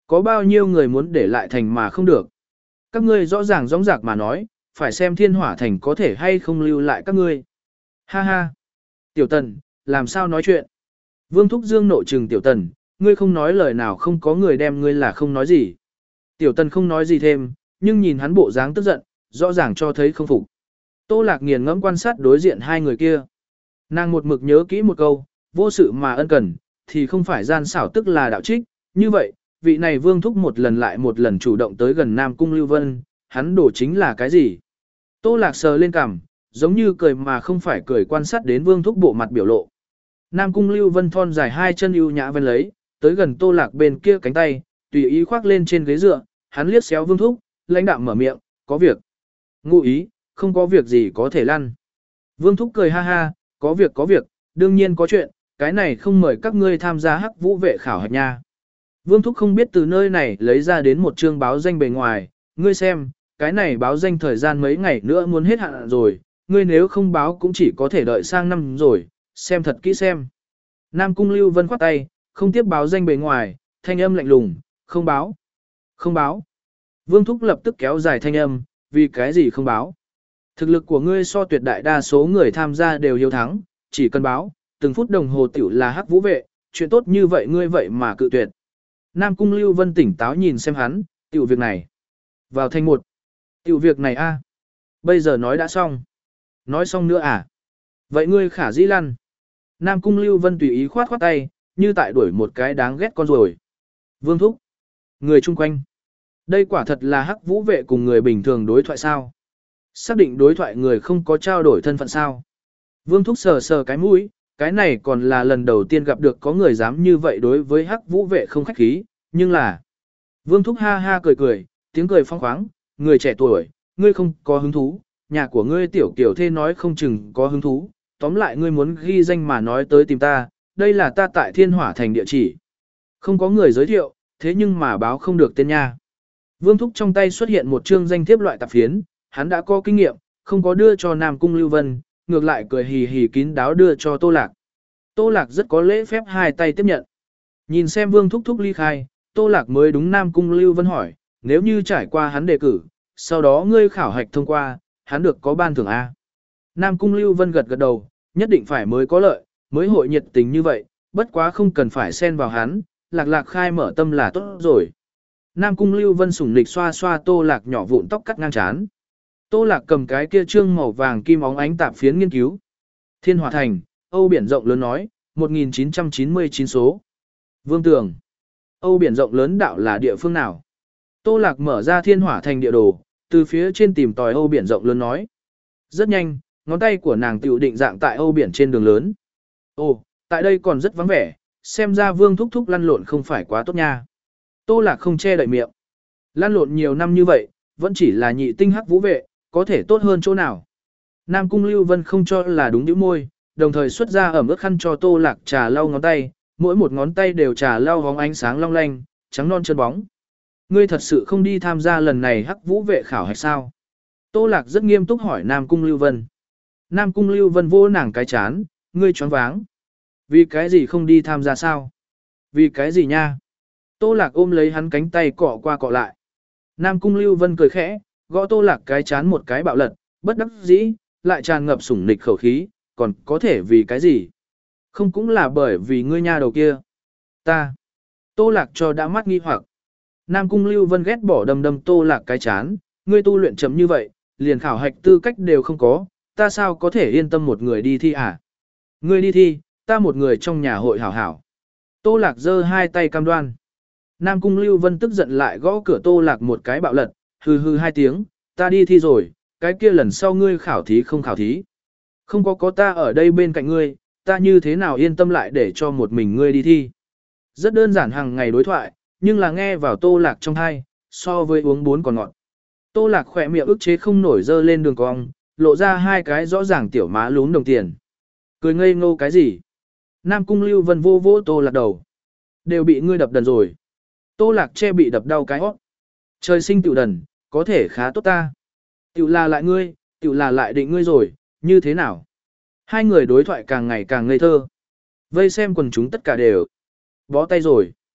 Có bao nhiêu người muốn để lại thành mà không được. Các ngươi rõ ràng rõ rạc mà nói, phải xem thiên hỏa thành có thể hay không lưu lại các ngươi. Ha ha. Tiểu tần, làm sao nói chuyện? Vương Thúc Dương nộ trừng tiểu tần, ngươi không nói lời nào không có người đem ngươi là không nói gì. Tiểu tần không nói gì thêm, nhưng nhìn hắn bộ dáng tức giận, rõ ràng cho thấy không phục. Tô Lạc nghiền ngẫm quan sát đối diện hai người kia. Nàng một mực nhớ kỹ một câu, vô sự mà ân cần, thì không phải gian xảo tức là đạo trích. Như vậy, vị này Vương Thúc một lần lại một lần chủ động tới gần Nam Cung Lưu Vân, hắn đổ chính là cái gì? Tô Lạc sờ lên cằm, giống như cười mà không phải cười quan sát đến Vương Thúc bộ mặt biểu lộ. Nam Cung Lưu Vân thon dài hai chân ưu nhã ven lấy, tới gần Tô Lạc bên kia cánh tay, tùy ý khoác lên trên ghế dựa, hắn liếc xéo Vương Thúc, lãnh đạm mở miệng, có việc. Ngụ ý, không có việc gì có thể lăn. Vương Thúc cười ha ha, có việc có việc, đương nhiên có chuyện, cái này không mời các ngươi tham gia hắc vũ vệ khảo hạch nha. Vương Thúc không biết từ nơi này lấy ra đến một chương báo danh bề ngoài, ngươi xem, cái này báo danh thời gian mấy ngày nữa muốn hết hạn rồi, ngươi nếu không báo cũng chỉ có thể đợi sang năm rồi, xem thật kỹ xem. Nam Cung Lưu Vân khoát tay, không tiếp báo danh bề ngoài, thanh âm lạnh lùng, không báo. Không báo. Vương Thúc lập tức kéo dài thanh âm, vì cái gì không báo. Thực lực của ngươi so tuyệt đại đa số người tham gia đều hiếu thắng, chỉ cần báo, từng phút đồng hồ tiểu là hắc vũ vệ, chuyện tốt như vậy ngươi vậy mà cự tuyệt. Nam Cung Lưu Vân tỉnh táo nhìn xem hắn, tiểu việc này. Vào thanh một. Tiểu việc này a, bây giờ nói đã xong. Nói xong nữa à? Vậy ngươi khả dĩ lăn. Nam Cung Lưu Vân tùy ý khoát khoát tay, như tại đuổi một cái đáng ghét con rồi. Vương Thúc. Người chung quanh. Đây quả thật là hắc vũ vệ cùng người bình thường đối thoại sao? Xác định đối thoại người không có trao đổi thân phận sao? Vương Thúc sờ sờ cái mũi, cái này còn là lần đầu tiên gặp được có người dám như vậy đối với hắc vũ vệ không khách khí, nhưng là... Vương Thúc ha ha cười cười, tiếng cười phong khoáng, người trẻ tuổi, ngươi không có hứng thú, nhà của ngươi tiểu kiểu thê nói không chừng có hứng thú, tóm lại ngươi muốn ghi danh mà nói tới tìm ta, đây là ta tại Thiên Hỏa Thành địa chỉ. Không có người giới thiệu, thế nhưng mà báo không được tên nha. Vương Thúc trong tay xuất hiện một chương danh thiếp loại tạp phiến, hắn đã có kinh nghiệm, không có đưa cho Nam Cung Lưu Vân, ngược lại cười hì hì kín đáo đưa cho Tô Lạc. Tô Lạc rất có lễ phép hai tay tiếp nhận. Nhìn xem Vương Thúc Thúc ly khai, Tô Lạc mới đúng Nam Cung Lưu Vân hỏi, nếu như trải qua hắn đề cử, sau đó ngươi khảo hạch thông qua, hắn được có ban thưởng A. Nam Cung Lưu Vân gật gật đầu, nhất định phải mới có lợi, mới hội nhiệt tình như vậy, bất quá không cần phải xen vào hắn, Lạc Lạc khai mở tâm là tốt rồi. Nam Cung Lưu Vân sủng nịch xoa xoa Tô Lạc nhỏ vụn tóc cắt ngang chán. Tô Lạc cầm cái kia trương màu vàng kim óng ánh tạp phiến nghiên cứu. Thiên Hỏa Thành, Âu biển rộng lớn nói, một nghìn chín trăm chín mươi chín số. Vương Tường. Âu biển rộng lớn đạo là địa phương nào? Tô Lạc mở ra Thiên Hỏa Thành địa đồ, từ phía trên tìm tòi Âu biển rộng lớn nói. Rất nhanh, ngón tay của nàng tiểu định dạng tại Âu biển trên đường lớn. Ồ, tại đây còn rất vắng vẻ, xem ra Vương Thúc Thúc lăn lộn không phải quá tốt nha. Tô Lạc không che đậy miệng. Lăn lộn nhiều năm như vậy, vẫn chỉ là nhị tinh hắc vũ vệ, có thể tốt hơn chỗ nào. Nam Cung Lưu Vân không cho là đúng nhíu môi, đồng thời xuất ra ẩm ướt khăn cho Tô Lạc trà lau ngón tay, mỗi một ngón tay đều trà lau hóng ánh sáng long lanh, trắng non chân bóng. Ngươi thật sự không đi tham gia lần này hắc vũ vệ khảo hạch sao? Tô Lạc rất nghiêm túc hỏi Nam Cung Lưu Vân. Nam Cung Lưu Vân vô nàng cái chán, ngươi choáng váng. Vì cái gì không đi tham gia sao? Vì cái gì nha? Tô Lạc ôm lấy hắn cánh tay cọ qua cọ lại. Nam Cung Lưu Vân cười khẽ, gõ Tô Lạc cái chán một cái bạo lật, bất đắc dĩ, lại tràn ngập sủng nịch khẩu khí, còn có thể vì cái gì? Không cũng là bởi vì ngươi nha đầu kia. Ta. Tô Lạc cho đã mắt nghi hoặc. Nam Cung Lưu Vân ghét bỏ đầm đầm Tô Lạc cái chán, ngươi tu luyện chậm như vậy, liền khảo hạch tư cách đều không có, ta sao có thể yên tâm một người đi thi à? Ngươi đi thi, ta một người trong nhà hội hảo hảo. Tô Lạc giơ hai tay cam đoan. Nam Cung Lưu Vân tức giận lại gõ cửa Tô Lạc một cái bạo lật, hừ hừ hai tiếng, ta đi thi rồi, cái kia lần sau ngươi khảo thí không khảo thí. Không có có ta ở đây bên cạnh ngươi, ta như thế nào yên tâm lại để cho một mình ngươi đi thi. Rất đơn giản hàng ngày đối thoại, nhưng là nghe vào Tô Lạc trong thai, so với uống bốn còn ngọt. Tô Lạc khỏe miệng ức chế không nổi dơ lên đường cong, lộ ra hai cái rõ ràng tiểu má lún đồng tiền. Cười ngây ngô cái gì? Nam Cung Lưu Vân vô vô Tô Lạc đầu. Đều bị ngươi đập đần rồi. Tô Lạc che bị đập đau cái hót. Trời sinh tiểu đần, có thể khá tốt ta. Tiểu là lại ngươi, tiểu là lại định ngươi rồi, như thế nào? Hai người đối thoại càng ngày càng ngây thơ. Vây xem quần chúng tất cả đều. Bó tay rồi.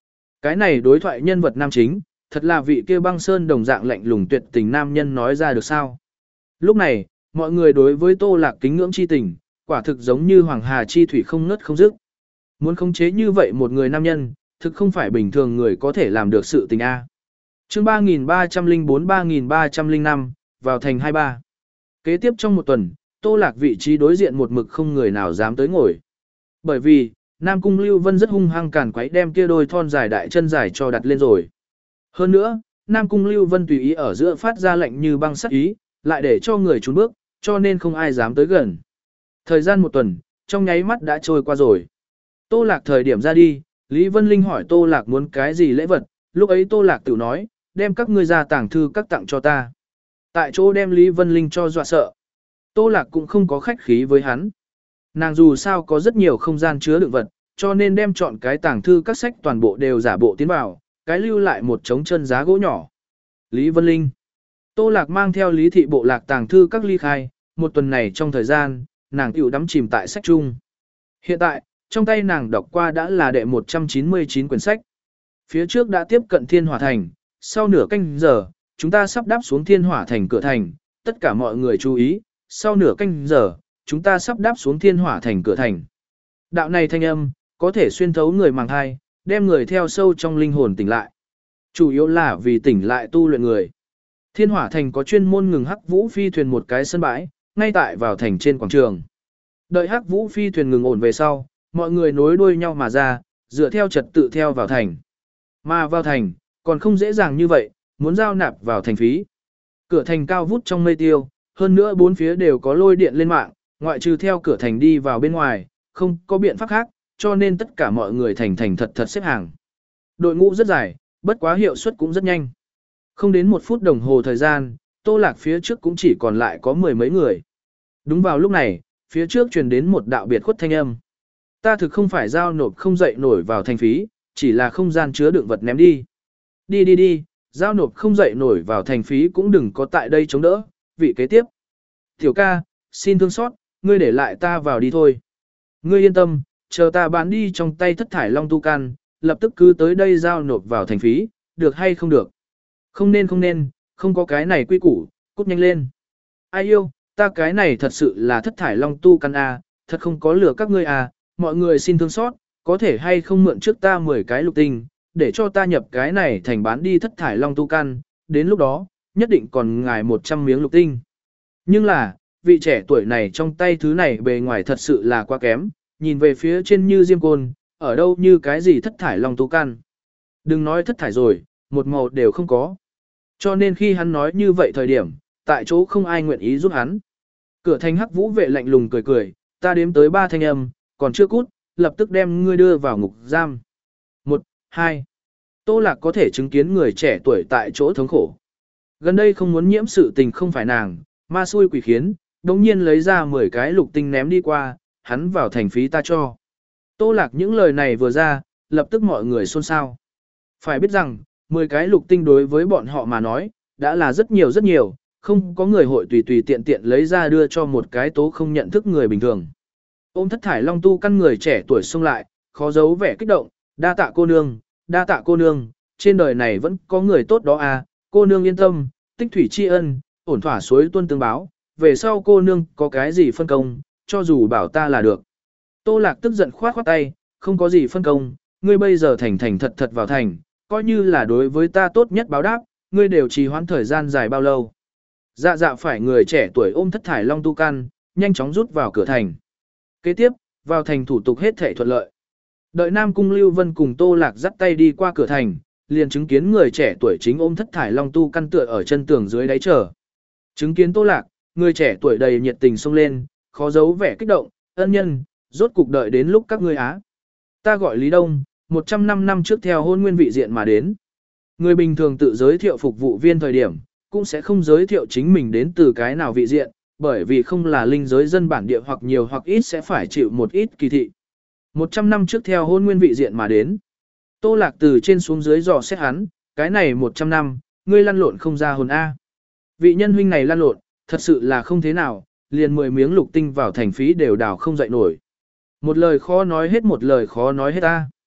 Cái này đối thoại nhân vật nam chính, thật là vị kia băng sơn đồng dạng lạnh lùng tuyệt tình nam nhân nói ra được sao. Lúc này, mọi người đối với Tô Lạc kính ngưỡng chi tình, quả thực giống như hoàng hà chi thủy không ngớt không dứt. Muốn khống chế như vậy một người nam nhân, thực không phải bình thường người có thể làm được sự tình A. Chương ba nghìn ba trăm lẻ bốn ba nghìn ba trăm lẻ năm, vào thành hai mươi ba. Kế tiếp trong một tuần, Tô Lạc vị trí đối diện một mực không người nào dám tới ngồi. Bởi vì, Nam Cung Lưu Vân rất hung hăng càn quấy đem kia đôi thon dài đại chân dài cho đặt lên rồi. Hơn nữa, Nam Cung Lưu Vân tùy ý ở giữa phát ra lệnh như băng sắt ý, lại để cho người trốn bước, cho nên không ai dám tới gần. Thời gian một tuần, trong nháy mắt đã trôi qua rồi. Tô Lạc thời điểm ra đi, Lý Vân Linh hỏi Tô Lạc muốn cái gì lễ vật, lúc ấy Tô Lạc tự nói, đem các ngươi ra tàng thư các tặng cho ta. Tại chỗ đem Lý Vân Linh cho dọa sợ. Tô Lạc cũng không có khách khí với hắn. Nàng dù sao có rất nhiều không gian chứa đựng vật, cho nên đem chọn cái tàng thư các sách toàn bộ đều giả bộ tiến vào, cái lưu lại một trống chân giá gỗ nhỏ. Lý Vân Linh. Tô Lạc mang theo Lý Thị bộ lạc tàng thư các ly khai, một tuần này trong thời gian, nàng tiểu đắm chìm tại sách chung. Hiện tại, trong tay nàng đọc qua đã là đệ một trăm chín mươi chín quyển sách. Phía trước đã tiếp cận Thiên Hỏa Thành, sau nửa canh giờ, chúng ta sắp đáp xuống Thiên Hỏa Thành cửa thành, tất cả mọi người chú ý, sau nửa canh giờ, chúng ta sắp đáp xuống Thiên Hỏa Thành cửa thành. Đạo này thanh âm, có thể xuyên thấu người màng thai, đem người theo sâu trong linh hồn tỉnh lại. Chủ yếu là vì tỉnh lại tu luyện người. Thiên Hỏa Thành có chuyên môn ngừng hắc vũ phi thuyền một cái sân bãi, ngay tại vào thành trên quảng trường. Đợi hắc vũ phi thuyền ngừng ổn về sau, mọi người nối đuôi nhau mà ra, dựa theo trật tự theo vào thành. Mà vào thành, còn không dễ dàng như vậy, muốn giao nạp vào thành phí. Cửa thành cao vút trong mây tiêu, hơn nữa bốn phía đều có lôi điện lên mạng, ngoại trừ theo cửa thành đi vào bên ngoài, không có biện pháp khác, cho nên tất cả mọi người thành thành thật thật xếp hàng. Đội ngũ rất dài, bất quá hiệu suất cũng rất nhanh. Không đến một phút đồng hồ thời gian, Tô Lạc phía trước cũng chỉ còn lại có mười mấy người. Đúng vào lúc này, phía trước truyền đến một đạo biệt khuất thanh âm. Ta thực không phải giao nộp không dậy nổi vào thành phí, chỉ là không gian chứa đựng vật ném đi. Đi đi đi, giao nộp không dậy nổi vào thành phí cũng đừng có tại đây chống đỡ, vị kế tiếp. Tiểu ca, xin thương xót, ngươi để lại ta vào đi thôi. Ngươi yên tâm, chờ ta bán đi trong tay thất thải long tu can, lập tức cứ tới đây giao nộp vào thành phí, được hay không được. Không nên không nên, không có cái này quy củ, cút nhanh lên. Ai yêu, ta cái này thật sự là thất thải long tu căn à, thật không có lừa các ngươi à, mọi người xin thương xót, có thể hay không mượn trước ta mười cái lục tinh, để cho ta nhập cái này thành bán đi thất thải long tu căn, đến lúc đó, nhất định còn ngài một trăm miếng lục tinh. Nhưng là, vị trẻ tuổi này trong tay thứ này bề ngoài thật sự là quá kém, nhìn về phía trên như diêm côn, ở đâu như cái gì thất thải long tu căn. Đừng nói thất thải rồi, một màu đều không có. Cho nên khi hắn nói như vậy thời điểm, tại chỗ không ai nguyện ý giúp hắn. Cửa thành hắc vũ vệ lạnh lùng cười cười, ta đếm tới ba thanh âm, còn chưa cút, lập tức đem ngươi đưa vào ngục giam. Một, hai. Tô Lạc có thể chứng kiến người trẻ tuổi tại chỗ thống khổ. Gần đây không muốn nhiễm sự tình không phải nàng, ma xui quỷ khiến, đồng nhiên lấy ra mười cái lục tinh ném đi qua, hắn vào thành phí ta cho. Tô Lạc những lời này vừa ra, lập tức mọi người xôn xao. Phải biết rằng, mười cái lục tinh đối với bọn họ mà nói, đã là rất nhiều rất nhiều, không có người hội tùy tùy tiện tiện lấy ra đưa cho một cái tố không nhận thức người bình thường. Ôm thất thải long tu căn người trẻ tuổi xông lại, khó giấu vẻ kích động, đa tạ cô nương, đa tạ cô nương, trên đời này vẫn có người tốt đó à, cô nương yên tâm, tích thủy tri ân, ổn thỏa suối tuân tương báo, về sau cô nương có cái gì phân công, cho dù bảo ta là được. Tô Lạc tức giận khoát khoát tay, không có gì phân công, ngươi bây giờ thành thành thật thật vào thành, coi như là đối với ta tốt nhất báo đáp, ngươi đều trì hoãn thời gian dài bao lâu. Dạ dạ phải người trẻ tuổi ôm thất thải long tu căn, nhanh chóng rút vào cửa thành. Kế tiếp, vào thành thủ tục hết thể thuận lợi. Đợi Nam Cung Lưu Vân cùng Tô Lạc dắt tay đi qua cửa thành, liền chứng kiến người trẻ tuổi chính ôm thất thải long tu căn tựa ở chân tường dưới đáy chờ. Chứng kiến Tô Lạc, người trẻ tuổi đầy nhiệt tình xông lên, khó giấu vẻ kích động, ân nhân, rốt cục đợi đến lúc các ngươi á. Ta gọi Lý Đông, một trăm năm năm trước theo hôn nguyên vị diện mà đến. Người bình thường tự giới thiệu phục vụ viên thời điểm, cũng sẽ không giới thiệu chính mình đến từ cái nào vị diện, bởi vì không là linh giới dân bản địa hoặc nhiều hoặc ít sẽ phải chịu một ít kỳ thị. một trăm năm trước theo hôn nguyên vị diện mà đến. Tô Lạc từ trên xuống dưới dò xét hắn, cái này một trăm năm, ngươi lăn lộn không ra hồn A. Vị nhân huynh này lăn lộn, thật sự là không thế nào, liền mười miếng lục tinh vào thành phí đều đào không dậy nổi. Một lời khó nói hết một lời khó nói hết ta.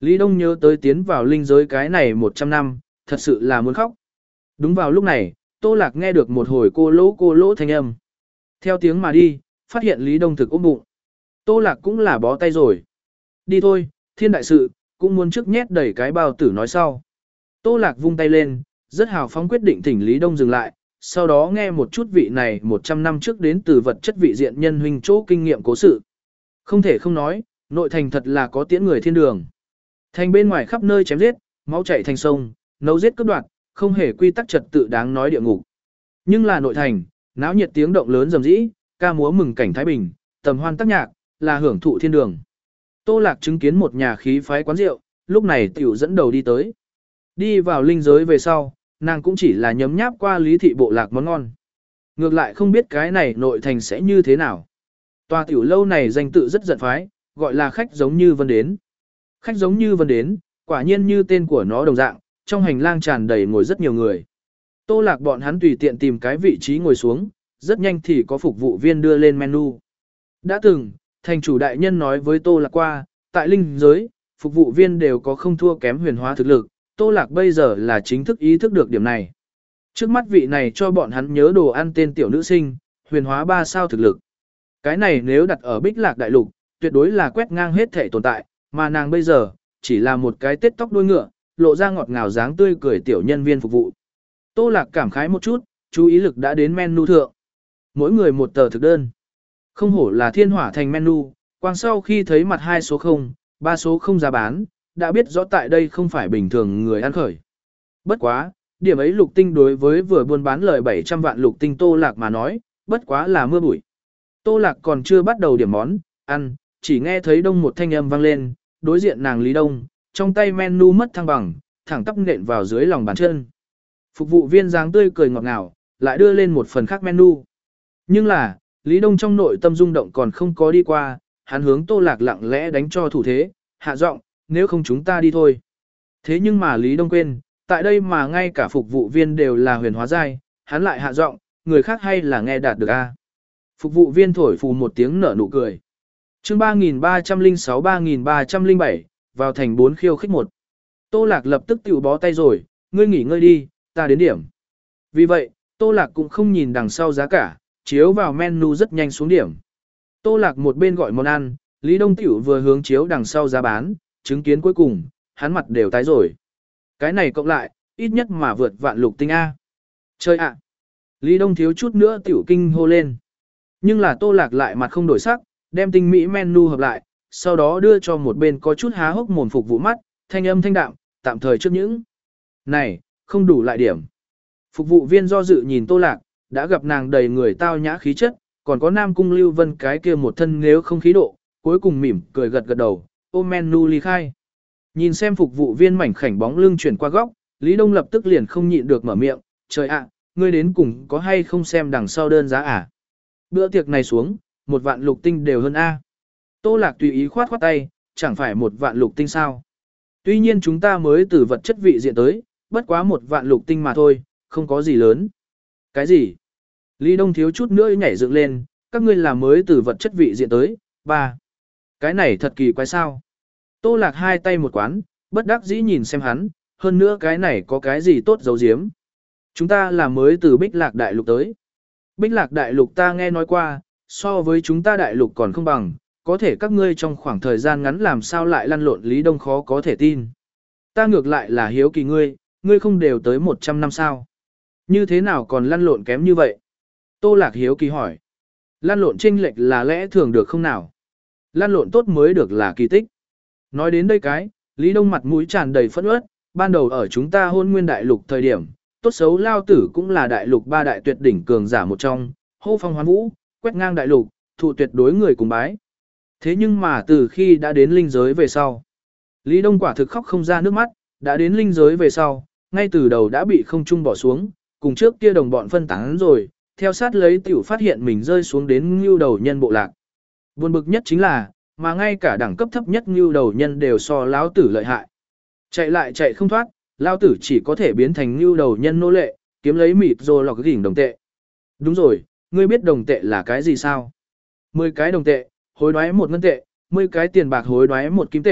Lý Đông nhớ tới tiến vào linh giới cái này một trăm năm, thật sự là muốn khóc. Đúng vào lúc này, Tô Lạc nghe được một hồi cô lỗ cô lỗ thanh âm. Theo tiếng mà đi, phát hiện Lý Đông thực ôm bụng. Tô Lạc cũng là bó tay rồi. Đi thôi, thiên đại sự, cũng muốn trước nhét đẩy cái bao tử nói sau. Tô Lạc vung tay lên, rất hào phóng quyết định thỉnh Lý Đông dừng lại, sau đó nghe một chút vị này một trăm năm trước đến từ vật chất vị diện nhân huynh chỗ kinh nghiệm cố sự. Không thể không nói, nội thành thật là có tiễn người thiên đường. Thành bên ngoài khắp nơi chém giết, máu chảy thành sông, nấu giết cướp đoạt, không hề quy tắc trật tự đáng nói địa ngục. Nhưng là nội thành, náo nhiệt tiếng động lớn rầm rĩ, ca múa mừng cảnh thái bình, tầm hoan tác nhạc, là hưởng thụ thiên đường. Tô Lạc chứng kiến một nhà khí phái quán rượu, lúc này tiểu dẫn đầu đi tới. Đi vào linh giới về sau, nàng cũng chỉ là nhấm nháp qua lý thị bộ lạc món ngon. Ngược lại không biết cái này nội thành sẽ như thế nào. Tòa tiểu lâu này danh tự rất giận phái, gọi là khách giống như vân đến. Khách giống như vân đến, quả nhiên như tên của nó đồng dạng, trong hành lang tràn đầy ngồi rất nhiều người. Tô Lạc bọn hắn tùy tiện tìm cái vị trí ngồi xuống, rất nhanh thì có phục vụ viên đưa lên menu. Đã từng, thành chủ đại nhân nói với Tô Lạc qua, tại linh giới, phục vụ viên đều có không thua kém huyền hóa thực lực, Tô Lạc bây giờ là chính thức ý thức được điểm này. Trước mắt vị này cho bọn hắn nhớ đồ ăn tên tiểu nữ sinh, huyền hóa ba sao thực lực. Cái này nếu đặt ở Bích Lạc đại lục, tuyệt đối là quét ngang hết thể tồn tại, mà nàng bây giờ, chỉ là một cái tết tóc đuôi ngựa, lộ ra ngọt ngào dáng tươi cười tiểu nhân viên phục vụ. Tô Lạc cảm khái một chút, chú ý lực đã đến menu thượng. Mỗi người một tờ thực đơn. Không hổ là thiên hỏa thành menu, quang sau khi thấy mặt hai số không, ba số không giá bán, đã biết rõ tại đây không phải bình thường người ăn khởi. Bất quá, điểm ấy lục tinh đối với vừa buôn bán lời bảy trăm vạn lục tinh Tô Lạc mà nói, bất quá là mưa bụi. Tô Lạc còn chưa bắt đầu điểm món, ăn, chỉ nghe thấy đông một thanh âm vang lên, đối diện nàng Lý Đông, trong tay menu mất thăng bằng, thẳng tắp nện vào dưới lòng bàn chân. Phục vụ viên dáng tươi cười ngọt ngào, lại đưa lên một phần khác menu. Nhưng là, Lý Đông trong nội tâm rung động còn không có đi qua, hắn hướng Tô Lạc lặng lẽ đánh cho thủ thế, hạ giọng, nếu không chúng ta đi thôi. Thế nhưng mà Lý Đông quên, tại đây mà ngay cả phục vụ viên đều là huyền hóa giai, hắn lại hạ giọng, người khác hay là nghe đạt được a. Phục vụ viên thổi phù một tiếng nở nụ cười. Chương ba nghìn ba trăm lẻ sáu ba nghìn ba trăm lẻ bảy, vào thành bốn khiêu khích một. Tô Lạc lập tức tiểu bó tay rồi, ngươi nghỉ ngơi đi, ta đến điểm. Vì vậy, Tô Lạc cũng không nhìn đằng sau giá cả, chiếu vào menu rất nhanh xuống điểm. Tô Lạc một bên gọi món ăn, Lý Đông tiểu vừa hướng chiếu đằng sau giá bán, chứng kiến cuối cùng, hắn mặt đều tái rồi. Cái này cộng lại, ít nhất mà vượt vạn lục tinh A. Chơi ạ! Lý Đông thiếu chút nữa tiểu kinh hô lên. Nhưng là Tô Lạc lại mặt không đổi sắc, đem tinh mỹ menu hợp lại, sau đó đưa cho một bên có chút há hốc mồm phục vụ mắt, thanh âm thanh đạm, tạm thời trước những. Này, không đủ lại điểm. Phục vụ viên do dự nhìn Tô Lạc, đã gặp nàng đầy người tao nhã khí chất, còn có Nam Cung Lưu Vân cái kia một thân nếu không khí độ, cuối cùng mỉm cười gật gật đầu, ôm menu ly khai. Nhìn xem phục vụ viên mảnh khảnh bóng lưng chuyển qua góc, Lý Đông lập tức liền không nhịn được mở miệng, trời ạ, ngươi đến cùng có hay không xem đằng sau đơn giá à? Bữa tiệc này xuống, một vạn lục tinh đều hơn A. Tô Lạc tùy ý khoát khoát tay, chẳng phải một vạn lục tinh sao. Tuy nhiên chúng ta mới từ vật chất vị diện tới, bất quá một vạn lục tinh mà thôi, không có gì lớn. Cái gì? Lý Đông thiếu chút nữa nhảy dựng lên, các ngươi là mới từ vật chất vị diện tới, ba. Cái này thật kỳ quái sao? Tô Lạc hai tay một quán, bất đắc dĩ nhìn xem hắn, hơn nữa cái này có cái gì tốt giấu giếm. Chúng ta là mới từ Bích Lạc Đại Lục tới. Bích Lạc Đại Lục ta nghe nói qua, so với chúng ta Đại Lục còn không bằng, có thể các ngươi trong khoảng thời gian ngắn làm sao lại lăn lộn Lý Đông khó có thể tin. Ta ngược lại là hiếu kỳ ngươi, ngươi không đều tới một trăm năm sao. Như thế nào còn lăn lộn kém như vậy? Tô Lạc hiếu kỳ hỏi. Lăn lộn chênh lệch là lẽ thường được không nào? Lăn lộn tốt mới được là kỳ tích. Nói đến đây cái, Lý Đông mặt mũi tràn đầy phẫn uất, ban đầu ở chúng ta hôn nguyên đại lục thời điểm, tốt xấu lao tử cũng là đại lục ba đại tuyệt đỉnh cường giả một trong, hô phong hoán vũ, quét ngang đại lục, thụ tuyệt đối người cùng bái. Thế nhưng mà từ khi đã đến linh giới về sau, Lý Đông quả thực khóc không ra nước mắt, đã đến linh giới về sau, ngay từ đầu đã bị không trung bỏ xuống, cùng trước kia đồng bọn phân tán rồi, theo sát lấy tiểu phát hiện mình rơi xuống đến ngưu đầu nhân bộ lạc. Buồn bực nhất chính là, mà ngay cả đẳng cấp thấp nhất ngưu đầu nhân đều so lão tử lợi hại. Chạy lại chạy không thoát, lão tử chỉ có thể biến thành ngưu đầu nhân nô lệ, kiếm lấy mịt rồi lọc đỉnh đồng tệ. Đúng rồi, ngươi biết đồng tệ là cái gì sao? mười cái đồng tệ, hối đoái một ngân tệ, mười cái tiền bạc hối đoái một kim tệ,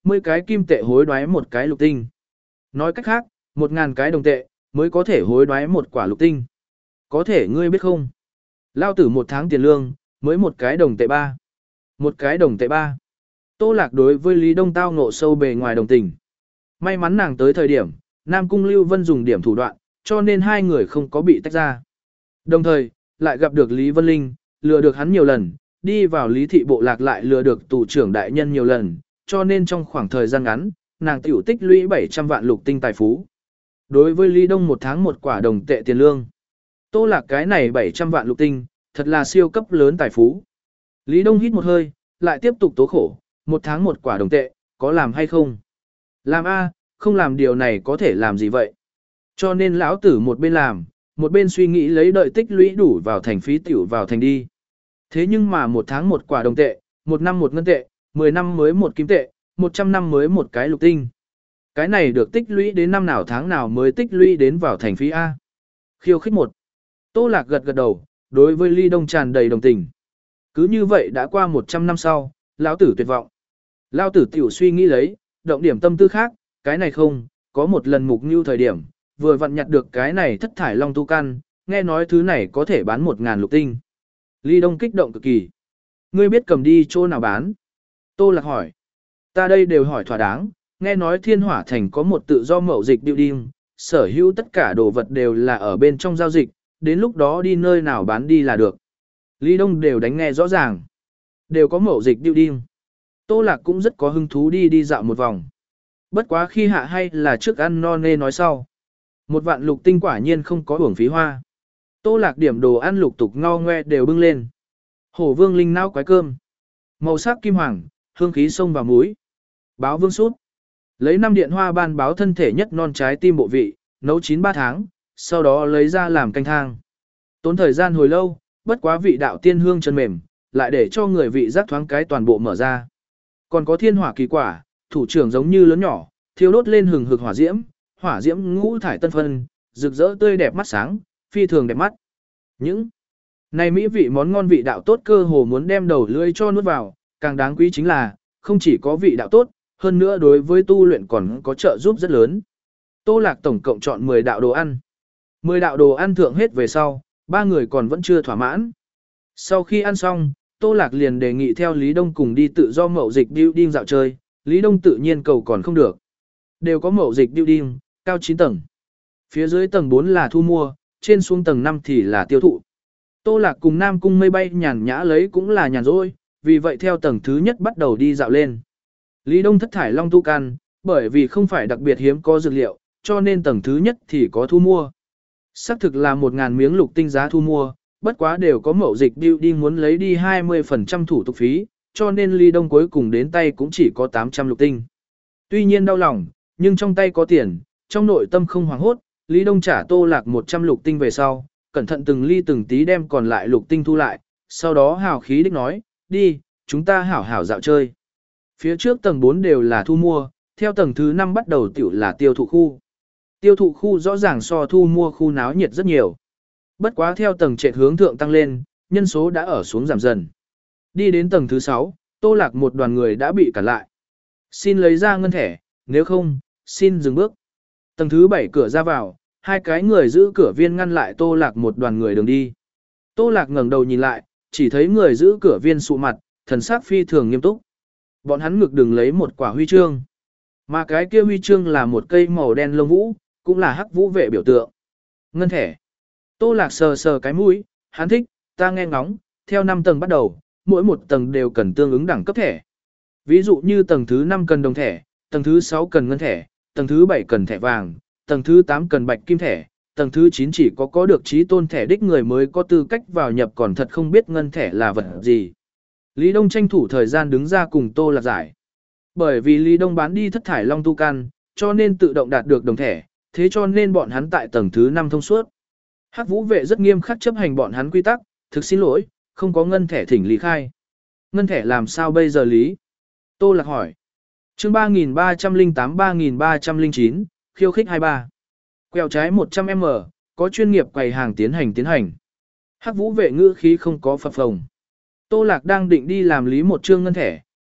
mười cái kim tệ hối đoái một cái lục tinh. Nói cách khác, một ngàn cái đồng tệ, mới có thể hối đoái một quả lục tinh. Có thể ngươi biết không? Lao tử một tháng tiền lương, mới một cái đồng tệ ba. Một cái đồng tệ ba. Tô Lạc đối với Lý Đông tao ngộ sâu bề ngoài đồng tình. May mắn nàng tới thời điểm, Nam Cung Lưu Vân dùng điểm thủ đoạn, cho nên hai người không có bị tách ra. Đồng thời, lại gặp được Lý Vân Linh, lừa được hắn nhiều lần, đi vào Lý Thị Bộ Lạc lại lừa được tù trưởng đại nhân nhiều lần, cho nên trong khoảng thời gian ngắn, nàng tiểu tích lũy bảy trăm vạn lục tinh tài phú. Đối với Lý Đông một tháng một quả đồng tệ tiền lương, Tô Lạc cái này bảy trăm vạn lục tinh, thật là siêu cấp lớn tài phú. Lý Đông hít một hơi, lại tiếp tục tố khổ, một tháng một quả đồng tệ, có làm hay không? Làm a, không làm điều này có thể làm gì vậy? Cho nên lão tử một bên làm, một bên suy nghĩ lấy đợi tích lũy đủ vào thành phí tiểu vào thành đi. Thế nhưng mà một tháng một quả đồng tệ, một năm một ngân tệ, mười năm mới một kim tệ, một trăm năm mới một cái lục tinh. Cái này được tích lũy đến năm nào tháng nào mới tích lũy đến vào thành phí A. Khiêu khích một. Tô Lạc gật gật đầu, đối với Lý Đông tràn đầy đồng tình. Cứ như vậy đã qua một trăm năm sau, lão tử tuyệt vọng. Lão tử tiểu suy nghĩ lấy, động điểm tâm tư khác, cái này không, có một lần mục như thời điểm, vừa vặn nhặt được cái này thất thải long tu căn, nghe nói thứ này có thể bán một ngàn lục tinh. Lý Đông kích động cực kỳ. Ngươi biết cầm đi chỗ nào bán? Tô Lạc hỏi. Ta đây đều hỏi thỏa đáng, nghe nói Thiên Hỏa Thành có một tự do mậu dịch building, sở hữu tất cả đồ vật đều là ở bên trong giao dịch, đến lúc đó đi nơi nào bán đi là được. Lý Đông đều đánh nghe rõ ràng. Đều có mậu dịch building. Tô Lạc cũng rất có hứng thú đi đi dạo một vòng. Bất quá khi hạ hay là trước ăn no nê nói sau. Một vạn lục tinh quả nhiên không có uổng phí hoa. Tô Lạc điểm đồ ăn lục tục ngao ngoe đều bưng lên. Hổ vương linh nao quái cơm. Màu sắc kim hoàng, hương khí sông vào muối. Báo vương sút. Lấy năm điện hoa ban báo thân thể nhất non trái tim bộ vị, nấu chín ba tháng, sau đó lấy ra làm canh thang. Tốn thời gian hồi lâu, bất quá vị đạo tiên hương chân mềm, lại để cho người vị giác thoáng cái toàn bộ mở ra. Còn có thiên hỏa kỳ quả, thủ trưởng giống như lớn nhỏ, thiêu đốt lên hừng hực hỏa diễm, hỏa diễm ngũ thải tân phân, rực rỡ tươi đẹp mắt sáng, phi thường đẹp mắt. Những này mỹ vị món ngon vị đạo tốt cơ hồ muốn đem đầu lưỡi cho nuốt vào, càng đáng quý chính là, không chỉ có vị đạo tốt, hơn nữa đối với tu luyện còn có trợ giúp rất lớn. Tô Lạc tổng cộng chọn mười đạo đồ ăn. mười đạo đồ ăn thượng hết về sau, ba người còn vẫn chưa thỏa mãn. Sau khi ăn xong, Tô Lạc liền đề nghị theo Lý Đông cùng đi tự do mậu dịch building dạo chơi, Lý Đông tự nhiên cầu còn không được. Đều có mậu dịch building, cao chín tầng. Phía dưới tầng bốn là thu mua, trên xuống tầng năm thì là tiêu thụ. Tô Lạc cùng Nam Cung mây bay nhàn nhã lấy cũng là nhàn rỗi, vì vậy theo tầng thứ nhất bắt đầu đi dạo lên. Lý Đông thất thải long tu can, bởi vì không phải đặc biệt hiếm có dược liệu, cho nên tầng thứ nhất thì có thu mua. Xác thực là một ngàn miếng lục tinh giá thu mua, bất quá đều có mậu dịch building muốn lấy đi hai mươi phần trăm thủ tục phí, cho nên Lý Đông cuối cùng đến tay cũng chỉ có tám trăm lục tinh. Tuy nhiên đau lòng, nhưng trong tay có tiền, trong nội tâm không hoảng hốt, Lý Đông trả Tô Lạc một trăm lục tinh về sau, cẩn thận từng ly từng tí đem còn lại lục tinh thu lại, sau đó hào khí đích nói, đi, chúng ta hảo hảo dạo chơi. Phía trước tầng bốn đều là thu mua, theo tầng thứ năm bắt đầu tiểu là tiêu thụ khu. Tiêu thụ khu rõ ràng so thu mua khu náo nhiệt rất nhiều. Bất quá theo tầng trệt hướng thượng tăng lên, nhân số đã ở xuống giảm dần. Đi đến tầng thứ sáu, Tô Lạc một đoàn người đã bị cản lại. Xin lấy ra ngân thẻ, nếu không, xin dừng bước. Tầng thứ bảy cửa ra vào, hai cái người giữ cửa viên ngăn lại Tô Lạc một đoàn người đường đi. Tô Lạc ngẩng đầu nhìn lại, chỉ thấy người giữ cửa viên sụ mặt, thần sắc phi thường nghiêm túc. Bọn hắn ngực đừng lấy một quả huy chương. Mà cái kia huy chương là một cây màu đen lông vũ, cũng là hắc vũ vệ biểu tượng. Ngân thẻ. Tô Lạc sờ sờ cái mũi, hắn thích, ta nghe ngóng, theo năm tầng bắt đầu, mỗi một tầng đều cần tương ứng đẳng cấp thẻ. Ví dụ như tầng thứ năm cần đồng thẻ, tầng thứ sáu cần ngân thẻ, tầng thứ bảy cần thẻ vàng, tầng thứ tám cần bạch kim thẻ, tầng thứ chín chỉ có có được trí tôn thẻ đích người mới có tư cách vào nhập, còn thật không biết ngân thẻ là vật gì. Lý Đông tranh thủ thời gian đứng ra cùng Tô Lạc giải. Bởi vì Lý Đông bán đi thất thải long tu can, cho nên tự động đạt được đồng thẻ, thế cho nên bọn hắn tại tầng thứ năm thông suốt. Hắc vũ vệ rất nghiêm khắc chấp hành bọn hắn quy tắc, thực xin lỗi, không có ngân thẻ thỉnh lý khai. Ngân thẻ làm sao bây giờ Lý? Tô Lạc hỏi. Chương ba nghìn ba trăm lẻ tám ba nghìn ba trăm lẻ chín, khiêu khích hai mươi ba. Quẹo trái một trăm mét, có chuyên nghiệp quầy hàng tiến hành tiến hành. Hắc vũ vệ ngữ khí không có phập phồng. Tô Lạc đang định đi làm Lý một chương ngân thẻ,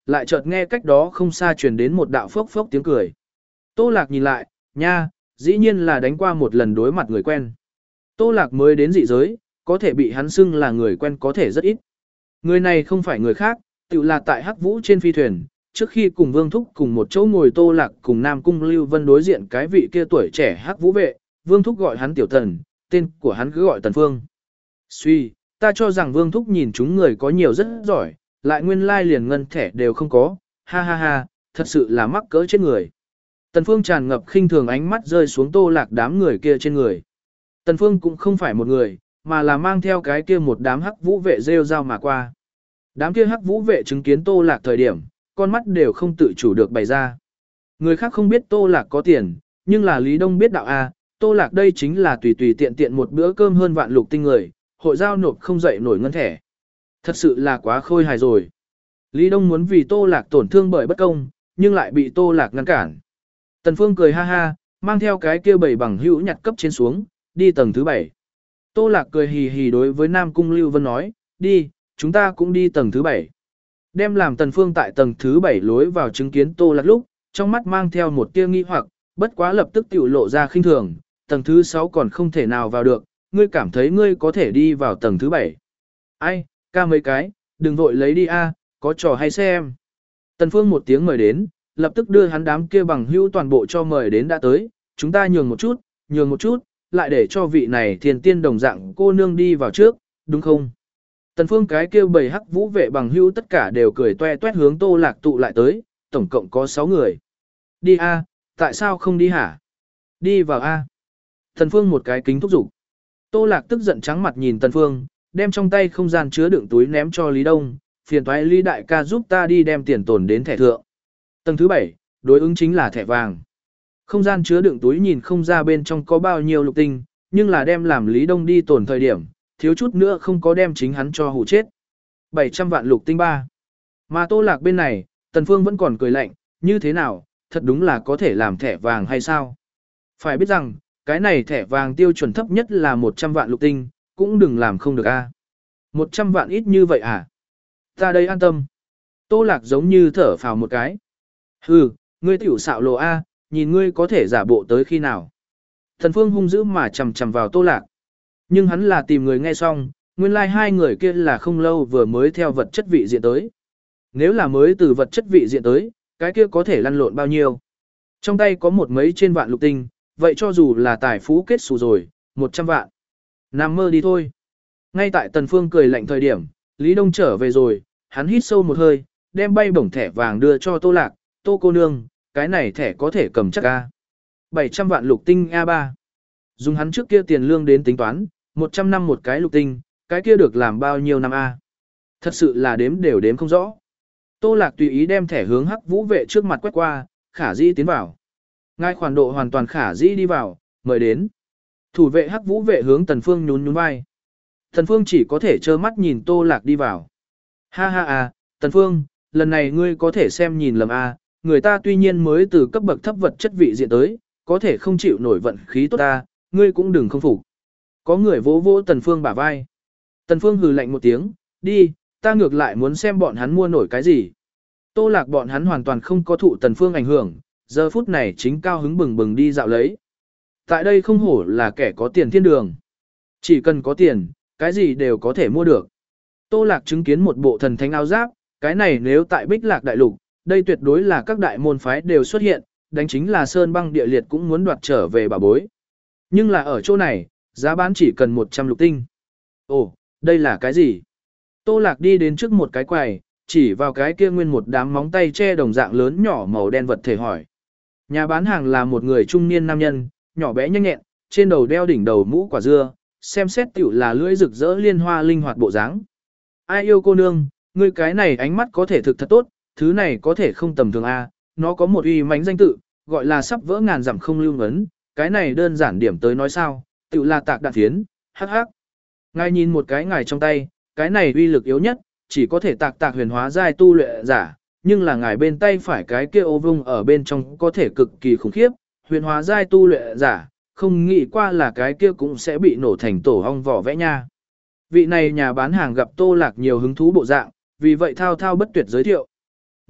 lại chợt nghe cách đó không xa truyền đến một đạo phốc phốc tiếng cười. Tô Lạc nhìn lại, nha, dĩ nhiên là đánh qua một lần đối mặt người quen. Tô Lạc mới đến dị giới, có thể bị hắn xưng là người quen có thể rất ít. Người này không phải người khác, tự là tại Hắc Vũ trên phi thuyền, trước khi cùng Vương Thúc cùng một chỗ ngồi Tô Lạc cùng Nam Cung Lưu Vân đối diện cái vị kia tuổi trẻ Hắc Vũ vệ, Vương Thúc gọi hắn Tiểu Tần, tên của hắn cứ gọi Tần Phương. Suy, ta cho rằng Vương Thúc nhìn chúng người có nhiều rất giỏi, lại nguyên lai liền ngân thẻ đều không có, ha ha ha, thật sự là mắc cỡ chết người. Tần Phương tràn ngập khinh thường ánh mắt rơi xuống Tô Lạc đám người kia trên người. Tần Phương cũng không phải một người, mà là mang theo cái kia một đám Hắc Vũ vệ rêu rao mà qua. Đám kia Hắc Vũ vệ chứng kiến Tô Lạc thời điểm, con mắt đều không tự chủ được bày ra. Người khác không biết Tô Lạc có tiền, nhưng là Lý Đông biết đạo A, Tô Lạc đây chính là tùy tùy tiện tiện một bữa cơm hơn vạn lục tinh người, hội giao nộp không dậy nổi ngân thẻ. Thật sự là quá khôi hài rồi. Lý Đông muốn vì Tô Lạc tổn thương bởi bất công, nhưng lại bị Tô Lạc ngăn cản. Tần Phương cười ha ha, mang theo cái kia bảy bằng hữu nhặt cấp trên xuống, đi tầng thứ bảy. Tô Lạc cười hì hì đối với Nam Cung Lưu Vân nói, đi, chúng ta cũng đi tầng thứ bảy. Đem làm Tần Phương tại tầng thứ bảy lối vào chứng kiến Tô Lạc lúc, trong mắt mang theo một tia nghi hoặc, bất quá lập tức tiểu lộ ra khinh thường, tầng thứ sáu còn không thể nào vào được, ngươi cảm thấy ngươi có thể đi vào tầng thứ bảy. Ai, ca mấy cái, đừng vội lấy đi a, có trò hay xem. Tần Phương một tiếng mời đến, lập tức đưa hắn đám kia bằng hữu toàn bộ cho mời đến đã tới, chúng ta nhường một chút, nhường một chút, lại để cho vị này thiền tiên đồng dạng cô nương đi vào trước, đúng không? Tần Phương cái kêu bầy Hắc Vũ vệ bằng hữu tất cả đều cười toe toét hướng Tô Lạc tụ lại tới, tổng cộng có sáu người. Đi a, tại sao không đi hả? Đi vào a. Tần Phương một cái kính thúc giục. Tô Lạc tức giận trắng mặt nhìn Tần Phương, đem trong tay không gian chứa đựng túi ném cho Lý Đông, phiền toái Lý đại ca giúp ta đi đem tiền tồn đến thẻ thượng. Tầng thứ bảy, đối ứng chính là thẻ vàng. Không gian chứa đựng túi nhìn không ra bên trong có bao nhiêu lục tinh, nhưng là đem làm Lý Đông đi tổn thời điểm, thiếu chút nữa không có đem chính hắn cho hù chết. bảy trăm vạn lục tinh ba. Mà Tô Lạc bên này, Tần Phương vẫn còn cười lạnh, như thế nào, thật đúng là có thể làm thẻ vàng hay sao? Phải biết rằng, cái này thẻ vàng tiêu chuẩn thấp nhất là một trăm vạn lục tinh, cũng đừng làm không được a. một trăm vạn ít như vậy à? Ta đây an tâm. Tô Lạc giống như thở phào một cái. Hừ, ngươi tiểu xạo lộ a, nhìn ngươi có thể giả bộ tới khi nào. Tần Phương hung dữ mà chầm chầm vào Tô Lạc. Nhưng hắn là tìm người nghe xong, nguyên lai like hai người kia là không lâu vừa mới theo vật chất vị diện tới. Nếu là mới từ vật chất vị diện tới, cái kia có thể lăn lộn bao nhiêu. Trong tay có một mấy trên vạn lục tinh, vậy cho dù là tài phú kết xù rồi, một trăm vạn. Nằm mơ đi thôi. Ngay tại Tần Phương cười lạnh thời điểm, Lý Đông trở về rồi, hắn hít sâu một hơi, đem bay bổng thẻ vàng đưa cho Tô Lạc, Tô cô nương, cái này thẻ có thể cầm chắc a. bảy trăm vạn lục tinh a ba. Dùng hắn trước kia tiền lương đến tính toán, một trăm năm một cái lục tinh, cái kia được làm bao nhiêu năm a? Thật sự là đếm đều đếm không rõ. Tô Lạc tùy ý đem thẻ hướng Hắc Vũ vệ trước mặt quét qua, khả dĩ tiến vào. Ngài khoản độ hoàn toàn khả dĩ đi vào, mời đến. Thủ vệ Hắc Vũ vệ hướng Tần Phương nhún nhún vai. Tần Phương chỉ có thể trơ mắt nhìn Tô Lạc đi vào. Ha ha à, Tần Phương, lần này ngươi có thể xem nhìn lầm a, người ta tuy nhiên mới từ cấp bậc thấp vật chất vị diện tới, có thể không chịu nổi vận khí tốt ta, ngươi cũng đừng không phục. Có người vỗ vỗ Tần Phương bả vai. Tần Phương hừ lạnh một tiếng, đi, ta ngược lại muốn xem bọn hắn mua nổi cái gì. Tô Lạc bọn hắn hoàn toàn không có thụ Tần Phương ảnh hưởng, giờ phút này chính cao hứng bừng bừng đi dạo lấy. Tại đây không hổ là kẻ có tiền thiên đường. Chỉ cần có tiền, cái gì đều có thể mua được. Tô Lạc chứng kiến một bộ thần thánh áo giáp, cái này nếu tại Bích Lạc Đại Lục, đây tuyệt đối là các đại môn phái đều xuất hiện, đánh chính là Sơn Băng Địa Liệt cũng muốn đoạt trở về bà bối. Nhưng là ở chỗ này, giá bán chỉ cần một trăm lục tinh. Ồ, đây là cái gì? Tô Lạc đi đến trước một cái quầy, chỉ vào cái kia nguyên một đám móng tay che đồng dạng lớn nhỏ màu đen vật thể hỏi. Nhà bán hàng là một người trung niên nam nhân, nhỏ bé nhanh nhẹn, trên đầu đeo đỉnh đầu mũ quả dưa, xem xét tiểu là lưỡi rực rỡ liên hoa linh hoạt bộ dáng. Ai yêu cô nương, ngươi cái này ánh mắt có thể thực thật tốt, thứ này có thể không tầm thường a, nó có một uy mãnh danh tự, gọi là sắp vỡ ngàn dặm không lưu ngấn, cái này đơn giản điểm tới nói sao, tiểu là tạc đạn phiến, hắc hắc. Ngài nhìn một cái ngài trong tay, cái này uy lực yếu nhất, chỉ có thể tạc tạc huyền hóa giai tu luyện giả, nhưng là ngài bên tay phải cái kia ô vung ở bên trong có thể cực kỳ khủng khiếp, huyền hóa giai tu luyện giả, không nghĩ qua là cái kia cũng sẽ bị nổ thành tổ ong vỏ vẽ nha. Vị này nhà bán hàng gặp Tô Lạc nhiều hứng thú bộ dạng, vì vậy thao thao bất tuyệt giới thiệu.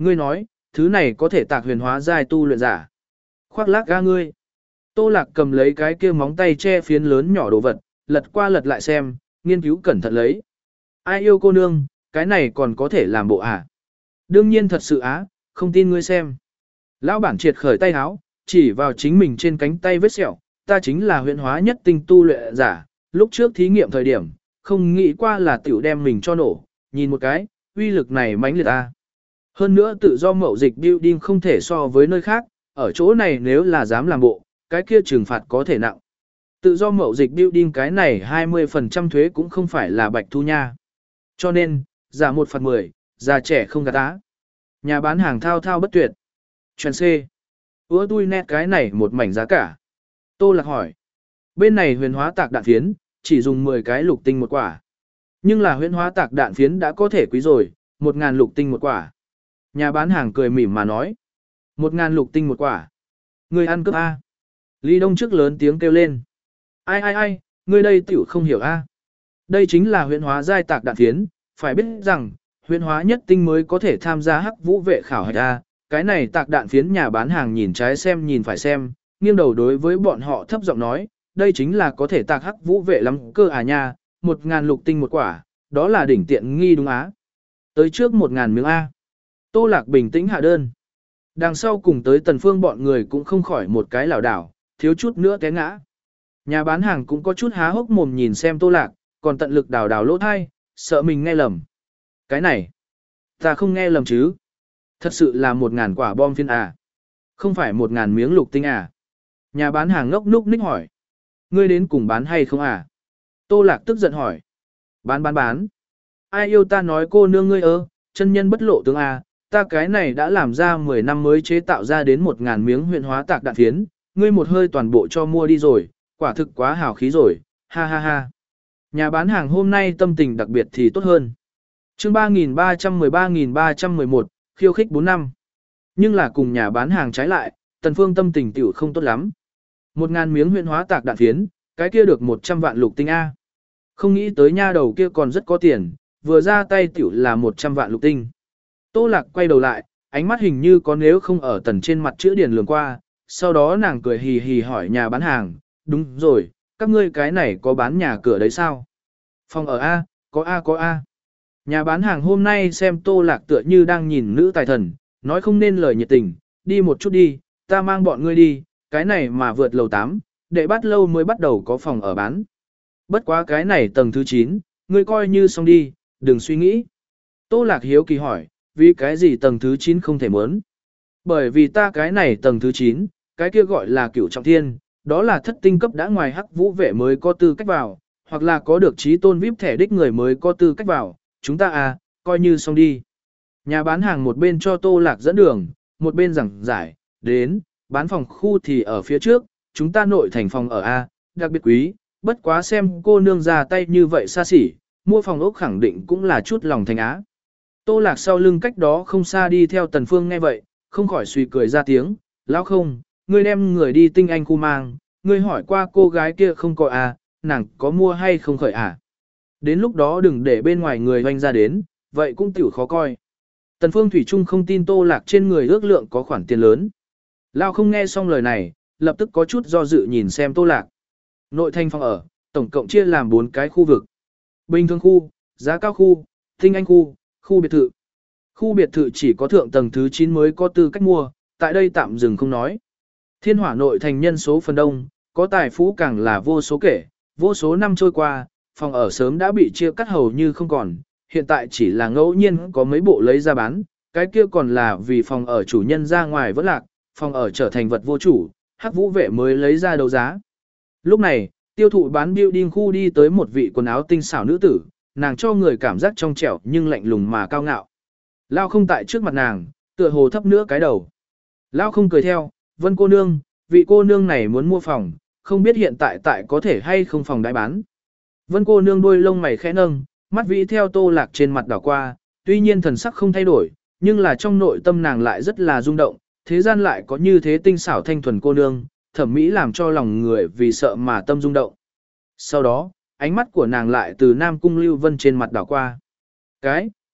Ngươi nói, thứ này có thể tạc huyền hóa giai tu luyện giả. Khoác lác ga ngươi. Tô Lạc cầm lấy cái kia móng tay che phiến lớn nhỏ đồ vật, lật qua lật lại xem, nghiên cứu cẩn thận lấy. Ai yêu cô nương, cái này còn có thể làm bộ à? Đương nhiên thật sự á, không tin ngươi xem. Lão bản triệt khởi tay háo, chỉ vào chính mình trên cánh tay vết sẹo, ta chính là huyền hóa nhất tinh tu luyện giả, lúc trước thí nghiệm thời điểm, không nghĩ qua là tiểu đem mình cho nổ, nhìn một cái, uy lực này mãnh liệt ta. Hơn nữa tự do mậu dịch building không thể so với nơi khác, ở chỗ này nếu là dám làm bộ, cái kia trừng phạt có thể nặng. Tự do mậu dịch building cái này hai mươi phần trăm thuế cũng không phải là bạch thu nha. Cho nên, giả một phạt mười, già trẻ không gạt á. Nhà bán hàng thao thao bất tuyệt. Chuyện C. Ủa tui nét cái này một mảnh giá cả. Tô Lạc hỏi. Bên này huyền hóa tạc đạn phiến, chỉ dùng mười cái lục tinh một quả. Nhưng là huyền hóa tạc đạn phiến đã có thể quý rồi, một ngàn lục tinh một quả. Nhà bán hàng cười mỉm mà nói. Một ngàn lục tinh một quả. Người ăn cướp A. Lý Đông trước lớn tiếng kêu lên. Ai ai ai, người đây tiểu không hiểu A. Đây chính là huyền hóa giai tạc đạn phiến, phải biết rằng, huyền hóa nhất tinh mới có thể tham gia hắc vũ vệ khảo hạch A. Cái này tạc đạn phiến nhà bán hàng nhìn trái xem nhìn phải xem, nghiêng đầu đối với bọn họ thấp giọng nói, đây chính là có thể tạc hắc vũ vệ lắm cơ à nha, một ngàn lục tinh một quả, đó là đỉnh tiện nghi đúng á. Tới trước một ngàn miếng A. Tô Lạc bình tĩnh hạ đơn. Đằng sau cùng tới Tần Phương bọn người cũng không khỏi một cái lảo đảo, thiếu chút nữa té ngã. Nhà bán hàng cũng có chút há hốc mồm nhìn xem Tô Lạc, còn tận lực đào đào lỗ thai, sợ mình nghe lầm. Cái này, ta không nghe lầm chứ. Thật sự là một ngàn quả bom phiên à. Không phải một ngàn miếng lục tinh à. Nhà bán hàng ngốc núc ních hỏi. Ngươi đến cùng bán hay không à? Tô Lạc tức giận hỏi. Bán bán bán. Ai yêu ta nói cô nương ngươi ơ, chân nhân bất lộ tướng à, ta cái này đã làm ra mười năm mới chế tạo ra đến một ngàn miếng huyền hóa tạc đạn phiến, ngươi một hơi toàn bộ cho mua đi rồi, quả thực quá hào khí rồi, ha ha ha. Nhà bán hàng hôm nay tâm tình đặc biệt thì tốt hơn. Chương ba nghìn ba trăm mười ba nghìn ba trăm mười một, khiêu khích bốn năm. Nhưng là cùng nhà bán hàng trái lại, Tần Phương tâm tình tiểu không tốt lắm. Một ngàn miếng huyền hóa tạc đạn phiến, cái kia được một trăm vạn lục tinh A. Không nghĩ tới nha đầu kia còn rất có tiền, vừa ra tay tiểu là một trăm vạn lục tinh. Tô Lạc quay đầu lại, ánh mắt hình như có nếu không ở tần trên mặt chữ điền lường qua, sau đó nàng cười hì hì hỏi nhà bán hàng, đúng rồi, các ngươi cái này có bán nhà cửa đấy sao? Phòng ở A, có A có A. Nhà bán hàng hôm nay xem Tô Lạc tựa như đang nhìn nữ tài thần, nói không nên lời nhiệt tình, đi một chút đi, ta mang bọn ngươi đi, cái này mà vượt lầu tám, đệ bắt lâu mới bắt đầu có phòng ở bán. Bất quá cái này tầng thứ chín, ngươi coi như xong đi, đừng suy nghĩ. Tô Lạc hiếu kỳ hỏi, vì cái gì tầng thứ chín không thể muốn? Bởi vì ta cái này tầng thứ chín, cái kia gọi là cửu trọng thiên, đó là thất tinh cấp đã ngoài hắc vũ vệ mới có tư cách vào, hoặc là có được trí tôn vi ai pi thẻ đích người mới có tư cách vào, chúng ta à, coi như xong đi. Nhà bán hàng một bên cho Tô Lạc dẫn đường, một bên giảng giải, đến, bán phòng khu thì ở phía trước, chúng ta nội thành phòng ở A, đặc biệt quý, bất quá xem cô nương ra tay như vậy xa xỉ, mua phòng ốc khẳng định cũng là chút lòng thành á. Tô Lạc sau lưng cách đó không xa đi theo Tần Phương nghe vậy, không khỏi suy cười ra tiếng, lão không, ngươi đem người đi tinh anh khu mang, ngươi hỏi qua cô gái kia không có à, nàng có mua hay không khởi à. Đến lúc đó đừng để bên ngoài người hoanh ra đến, vậy cũng tiểu khó coi. Tần Phương Thủy Trung không tin Tô Lạc trên người ước lượng có khoản tiền lớn. Lão không nghe xong lời này, lập tức có chút do dự nhìn xem Tô Lạc. Nội thành phòng ở, tổng cộng chia làm bốn cái khu vực. Bình thường khu, giá cao khu, tinh anh khu, khu biệt thự. Khu biệt thự chỉ có thượng tầng thứ chín mới có tư cách mua, tại đây tạm dừng không nói. Thiên Hỏa nội thành nhân số phần đông, có tài phú càng là vô số kể, vô số năm trôi qua, phòng ở sớm đã bị chia cắt hầu như không còn, hiện tại chỉ là ngẫu nhiên có mấy bộ lấy ra bán, cái kia còn là vì phòng ở chủ nhân ra ngoài vẫn lạc, phòng ở trở thành vật vô chủ, hắc vũ vệ mới lấy ra đấu giá. Lúc này, tiêu thụ bán building khu đi tới một vị quần áo tinh xảo nữ tử, nàng cho người cảm giác trong trẻo nhưng lạnh lùng mà cao ngạo. Lao không tại trước mặt nàng, tựa hồ thấp nữa cái đầu. Lao không cười theo, Vân cô nương, vị cô nương này muốn mua phòng, không biết hiện tại tại có thể hay không phòng đãi bán. Vân cô nương đôi lông mày khẽ nâng, mắt vĩ theo Tô Lạc trên mặt đảo qua, tuy nhiên thần sắc không thay đổi, nhưng là trong nội tâm nàng lại rất là rung động, thế gian lại có như thế tinh xảo thanh thuần cô nương, thẩm mỹ làm cho lòng người vì sợ mà tâm rung động. Sau đó, ánh mắt của nàng lại từ Nam Cung Lưu Vân trên mặt đảo qua. Cái,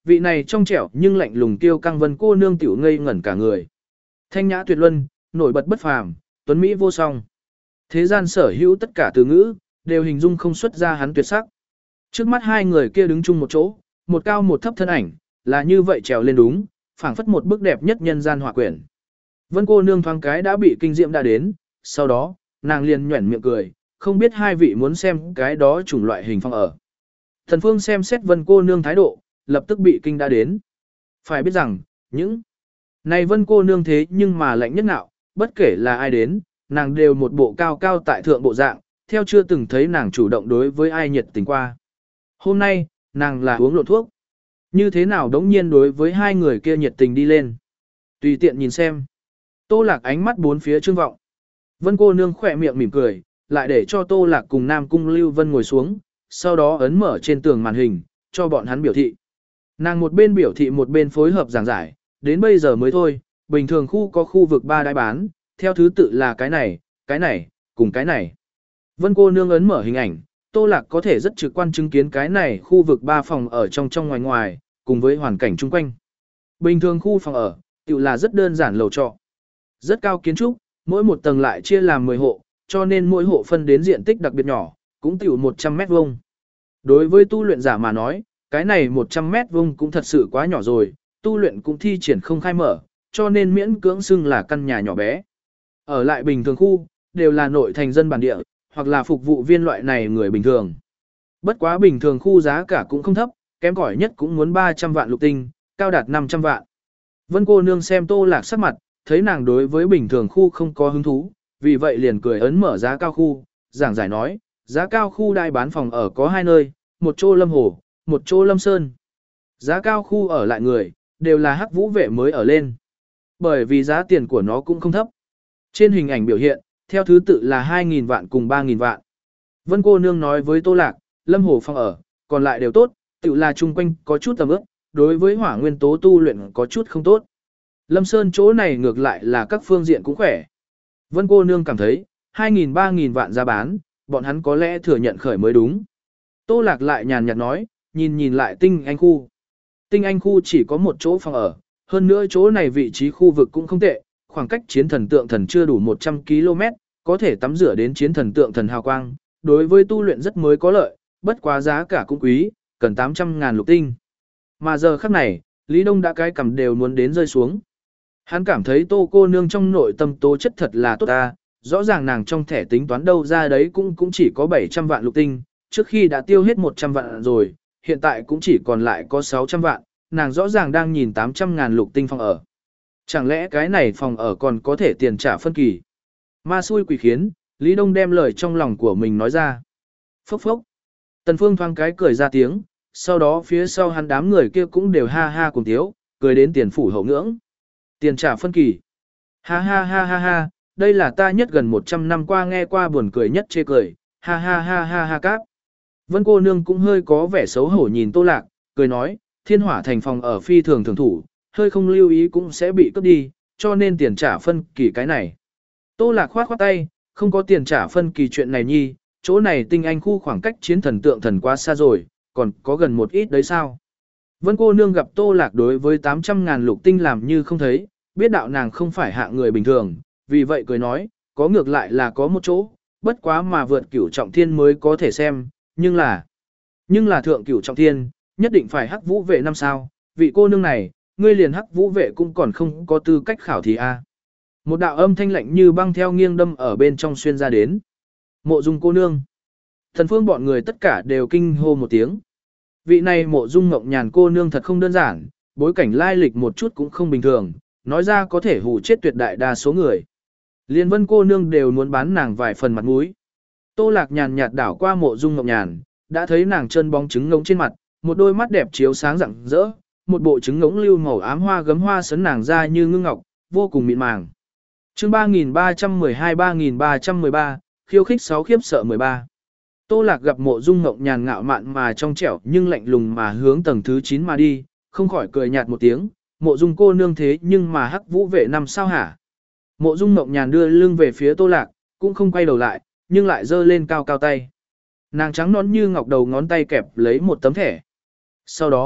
Vị này trong trẻo nhưng lạnh lùng tiêu căng Vân cô nương tiểu ngây ngẩn cả người. Thanh nhã tuyệt luân, nổi bật bất phàm, tuấn mỹ vô song. Thế gian sở hữu tất cả từ ngữ, đều hình dung không xuất ra hắn tuyệt sắc. Trước mắt hai người kia đứng chung một chỗ, một cao một thấp thân ảnh, là như vậy trèo lên đúng, phảng phất một bức đẹp nhất nhân gian họa quyển. Vân cô nương thoáng cái đã bị kinh diệm đã đến, sau đó, nàng liền nhuẩn miệng cười, không biết hai vị muốn xem cái đó chủng loại hình phong ở. Thần Phương xem xét Vân cô nương thái độ, lập tức bị kinh đã đến. Phải biết rằng, những này Vân cô nương thế nhưng mà lạnh nhất nạo, bất kể là ai đến, nàng đều một bộ cao cao tại thượng bộ dạng, theo chưa từng thấy nàng chủ động đối với ai nhiệt tình qua. Hôm nay, nàng là uống lộn thuốc. Như thế nào đống nhiên đối với hai người kia nhiệt tình đi lên. Tùy tiện nhìn xem. Tô Lạc ánh mắt bốn phía trương vọng. Vân cô nương khỏe miệng mỉm cười, lại để cho Tô Lạc cùng Nam Cung Lưu Vân ngồi xuống, sau đó ấn mở trên tường màn hình, cho bọn hắn biểu thị. Nàng một bên biểu thị một bên phối hợp giảng giải, đến bây giờ mới thôi, bình thường khu có khu vực ba đái bán, theo thứ tự là cái này, cái này, cùng cái này. Vân cô nương ấn mở hình ảnh, Tô Lạc có thể rất trực quan chứng kiến cái này khu vực ba phòng ở trong trong ngoài ngoài, cùng với hoàn cảnh chung quanh. Bình thường khu phòng ở, tự là rất đơn giản lầu trọ. Rất cao kiến trúc, mỗi một tầng lại chia làm mười hộ, cho nên mỗi hộ phân đến diện tích đặc biệt nhỏ, cũng tiểu một trăm mét vuông. Đối với tu luyện giả mà nói, cái này một trăm mét vuông cũng thật sự quá nhỏ rồi, tu luyện cũng thi triển không khai mở, cho nên miễn cưỡng xưng là căn nhà nhỏ bé. Ở lại bình thường khu, đều là nội thành dân bản địa, hoặc là phục vụ viên loại này người bình thường. Bất quá bình thường khu giá cả cũng không thấp, kém cỏi nhất cũng muốn ba trăm vạn lục tinh, cao đạt năm trăm vạn. Vân cô nương xem Tô Lạc sắc mặt, thấy nàng đối với bình thường khu không có hứng thú, vì vậy liền cười ấn mở giá cao khu, giảng giải nói, giá cao khu đai bán phòng ở có hai nơi, một chỗ Lâm Hồ, một chỗ Lâm Sơn. Giá cao khu ở lại người, đều là hắc vũ vệ mới ở lên. Bởi vì giá tiền của nó cũng không thấp. Trên hình ảnh biểu hiện, theo thứ tự là hai nghìn vạn cùng ba nghìn vạn. Vân cô nương nói với Tô Lạc, Lâm Hồ phòng ở, còn lại đều tốt, tự là chung quanh có chút tầm ước, đối với hỏa nguyên tố tu luyện có chút không tốt. Lâm Sơn chỗ này ngược lại là các phương diện cũng khỏe. Vân cô nương cảm thấy, hai nghìn ba nghìn vạn giá bán, bọn hắn có lẽ thừa nhận khởi mới đúng. Tô Lạc lại nhàn nhạt nói, nhìn nhìn lại tinh anh khu. Tinh anh khu chỉ có một chỗ phòng ở, hơn nữa chỗ này vị trí khu vực cũng không tệ, khoảng cách chiến thần tượng thần chưa đủ một trăm ki lô mét, có thể tắm rửa đến chiến thần tượng thần hào quang, đối với tu luyện rất mới có lợi, bất quá giá cả cũng quý, cần tám trăm ngàn lục tinh. Mà giờ khắc này, Lý Đông đã cái cầm đều muốn đến rơi xuống. Hắn cảm thấy Tô cô nương trong nội tâm tố chất thật là tốt ta, rõ ràng nàng trong thẻ tính toán đâu ra đấy cũng cũng chỉ có bảy trăm vạn lục tinh, trước khi đã tiêu hết một trăm vạn rồi, hiện tại cũng chỉ còn lại có sáu trăm vạn, nàng rõ ràng đang nhìn tám trăm ngàn lục tinh phòng ở. Chẳng lẽ cái này phòng ở còn có thể tiền trả phân kỳ? Ma xui quỷ khiến, Lý Đông đem lời trong lòng của mình nói ra. Phốc phốc. Tần Phương thoáng cái cười ra tiếng, sau đó phía sau hắn đám người kia cũng đều ha ha cùng tiếu, cười đến tiền phủ hậu ngưỡng. Tiền trả phân kỳ. Ha ha ha ha ha, đây là ta nhất gần một trăm năm qua nghe qua buồn cười nhất chê cười, ha ha ha ha ha cáp. Vân cô nương cũng hơi có vẻ xấu hổ nhìn Tô Lạc, cười nói, thiên hỏa thành phòng ở phi thường thường thủ, hơi không lưu ý cũng sẽ bị cướp đi, cho nên tiền trả phân kỳ cái này. Tô Lạc khoát khoát tay, không có tiền trả phân kỳ chuyện này nhi, chỗ này tinh anh khu khoảng cách chiến thần tượng thần quá xa rồi, còn có gần một ít đấy sao. Vân cô nương gặp Tô Lạc đối với tám trăm ngàn lục tinh làm như không thấy, biết đạo nàng không phải hạ người bình thường, vì vậy cười nói, có ngược lại là có một chỗ, bất quá mà vượt cửu trọng thiên mới có thể xem, nhưng là, nhưng là thượng cửu trọng thiên, nhất định phải hắc vũ vệ năm sao, vị cô nương này, ngươi liền hắc vũ vệ cũng còn không có tư cách khảo thí a. Một đạo âm thanh lạnh như băng theo nghiêng đâm ở bên trong xuyên ra đến. Mộ Dung cô nương. Thần Phương bọn người tất cả đều kinh hô một tiếng. Vị này Mộ Dung Ngộng Nhàn cô nương thật không đơn giản, bối cảnh lai lịch một chút cũng không bình thường, nói ra có thể hù chết tuyệt đại đa số người. Liên Vân cô nương đều muốn bán nàng vài phần mặt mũi. Tô Lạc nhàn nhạt đảo qua Mộ Dung Ngộng Nhàn, đã thấy nàng chân bóng trứng ngỗng trên mặt, một đôi mắt đẹp chiếu sáng rạng rỡ, một bộ trứng ngỗng lưu màu ám hoa gấm hoa sấn nàng ra như ngưng ngọc, vô cùng mịn màng. Chương ba nghìn ba trăm mười hai ba nghìn ba trăm mười ba, khiêu khích sáu khiếp sợ mười ba. Tô Lạc gặp Mộ Dung Ngộng Nhàn ngạo mạn mà trong trẻo nhưng lạnh lùng mà hướng tầng thứ chín mà đi, không khỏi cười nhạt một tiếng, Mộ Dung cô nương thế nhưng mà hắc vũ vệ năm sao hả? Mộ Dung Ngộng Nhàn đưa lưng về phía Tô Lạc, cũng không quay đầu lại, nhưng lại giơ lên cao cao tay. Nàng trắng nõn như ngọc đầu ngón tay kẹp lấy một tấm thẻ. Sau đó,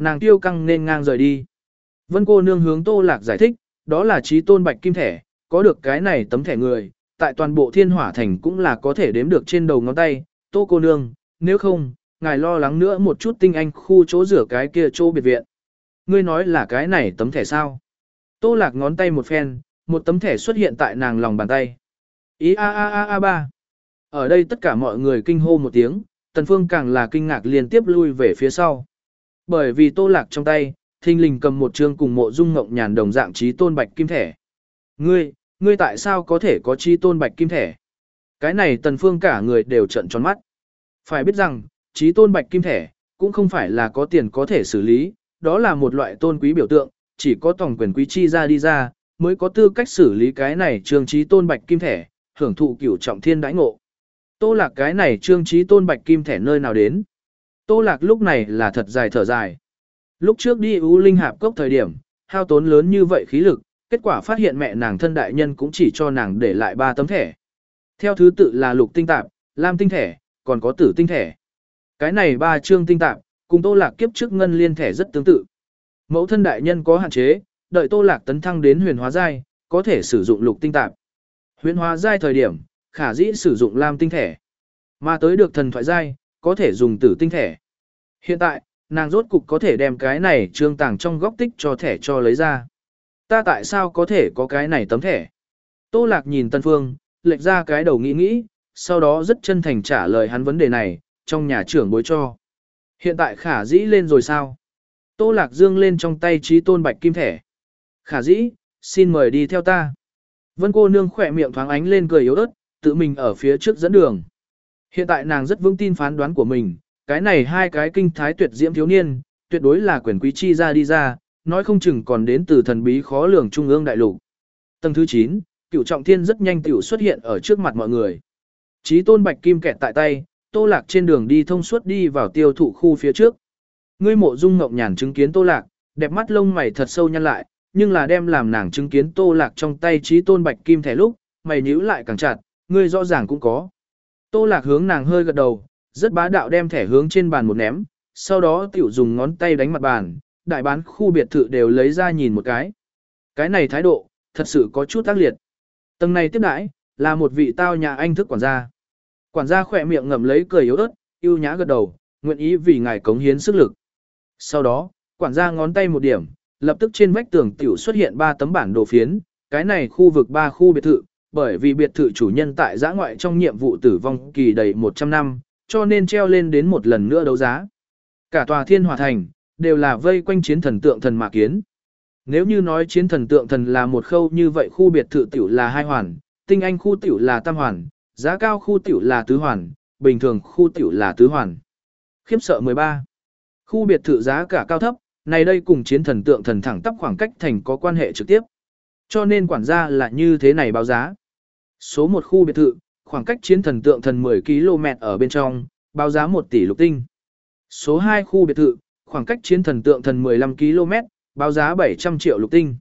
nàng tiêu căng nên ngang rời đi. Vân cô nương hướng Tô Lạc giải thích, đó là trí tôn bạch kim thẻ, có được cái này tấm thẻ người, tại toàn bộ thiên hỏa thành cũng là có thể đếm được trên đầu ngón tay. Tô cô nương, nếu không, ngài lo lắng nữa một chút tinh anh khu chỗ rửa cái kia chỗ biệt viện. Ngươi nói là cái này tấm thẻ sao? Tô Lạc ngón tay một phen, một tấm thẻ xuất hiện tại nàng lòng bàn tay. Ý a a a a ba. Ở đây tất cả mọi người kinh hô một tiếng, Tần Phương càng là kinh ngạc liên tiếp lui về phía sau. Bởi vì Tô Lạc trong tay, thình lình cầm một chương cùng Mộ Dung Ngộng Nhàn đồng dạng trí tôn bạch kim thẻ. Ngươi, ngươi tại sao có thể có trí tôn bạch kim thẻ? Cái này Tần Phương cả người đều trợn tròn mắt. Phải biết rằng, trí tôn bạch kim thẻ, cũng không phải là có tiền có thể xử lý, đó là một loại tôn quý biểu tượng, chỉ có tổng quyền quý chi ra đi ra, mới có tư cách xử lý cái này trương trí tôn bạch kim thẻ, hưởng thụ cửu trọng thiên đãi ngộ. Tô Lạc cái này trương trí tôn bạch kim thẻ nơi nào đến? Tô Lạc lúc này là thật dài thở dài. Lúc trước đi U Linh Hạp Cốc thời điểm, hao tốn lớn như vậy khí lực, kết quả phát hiện mẹ nàng thân đại nhân cũng chỉ cho nàng để lại ba tấm thẻ. Theo thứ tự là lục tinh tạp, lam tinh thẻ, còn có tử tinh thẻ. Cái này ba chương tinh tạp, cùng Tô Lạc kiếp trước ngân liên thẻ rất tương tự. Mẫu thân đại nhân có hạn chế, đợi Tô Lạc tấn thăng đến huyền hóa giai, có thể sử dụng lục tinh tạp. Huyền hóa giai thời điểm, khả dĩ sử dụng lam tinh thẻ. Mà tới được thần thoại giai, có thể dùng tử tinh thẻ. Hiện tại, nàng rốt cục có thể đem cái này trương tàng trong góc tích cho thẻ cho lấy ra. Ta tại sao có thể có cái này tấm thẻ? Tô Lạc nhìn Tân Phương, lệch ra cái đầu nghĩ nghĩ, sau đó rất chân thành trả lời hắn vấn đề này, trong nhà trưởng bối cho. Hiện tại khả dĩ lên rồi sao? Tô Lạc dương lên trong tay trí tôn bạch kim thẻ. Khả dĩ, xin mời đi theo ta. Vân cô nương khỏe miệng thoáng ánh lên cười yếu ớt, tự mình ở phía trước dẫn đường. Hiện tại nàng rất vững tin phán đoán của mình, cái này hai cái kinh thái tuyệt diễm thiếu niên, tuyệt đối là quyền quý chi ra đi ra, nói không chừng còn đến từ thần bí khó lường trung ương đại lục. Tầng thứ chín, Cửu Trọng Thiên rất nhanh tiểu xuất hiện ở trước mặt mọi người. Chí tôn bạch kim kẹt tại tay, Tô Lạc trên đường đi thông suốt đi vào tiêu thụ khu phía trước. Ngươi Mộ Dung Ngộng Nhàn chứng kiến Tô Lạc, đẹp mắt lông mày thật sâu nhăn lại, nhưng là đem làm nàng chứng kiến Tô Lạc trong tay chí tôn bạch kim thẻ lúc, mày nhíu lại càng chặt, ngươi rõ ràng cũng có. Tô Lạc hướng nàng hơi gật đầu, rất bá đạo đem thẻ hướng trên bàn một ném, sau đó tiểu dùng ngón tay đánh mặt bàn, đại bán khu biệt thự đều lấy ra nhìn một cái. Cái này thái độ, thật sự có chút tác liệt. Tầng này tiếp đãi, là một vị tao nhà anh thức quản gia. Quản gia khỏe miệng ngậm lấy cười yếu ớt, yêu nhã gật đầu, nguyện ý vì ngài cống hiến sức lực. Sau đó, quản gia ngón tay một điểm, lập tức trên vách tường tiểu xuất hiện ba tấm bản đồ phiến, cái này khu vực ba khu biệt thự, bởi vì biệt thự chủ nhân tại giã ngoại trong nhiệm vụ tử vong kỳ đầy một trăm năm, cho nên treo lên đến một lần nữa đấu giá. Cả tòa thiên hỏa thành, đều là vây quanh chiến thần tượng thần mà kiến. Nếu như nói chiến thần tượng thần là một khâu như vậy khu biệt thự tiểu là hai hoàn, tinh anh khu tiểu là tam hoàn, giá cao khu tiểu là tứ hoàn, bình thường khu tiểu là tứ hoàn. Khiếp sợ mười ba. Khu biệt thự giá cả cao thấp, này đây cùng chiến thần tượng thần thẳng tắp khoảng cách thành có quan hệ trực tiếp. Cho nên quản gia là như thế này báo giá. Số một khu biệt thự, khoảng cách chiến thần tượng thần mười ki lô mét ở bên trong, báo giá một tỷ lục tinh. Số hai khu biệt thự, khoảng cách chiến thần tượng thần mười lăm ki lô mét, báo giá bảy trăm triệu lục tinh.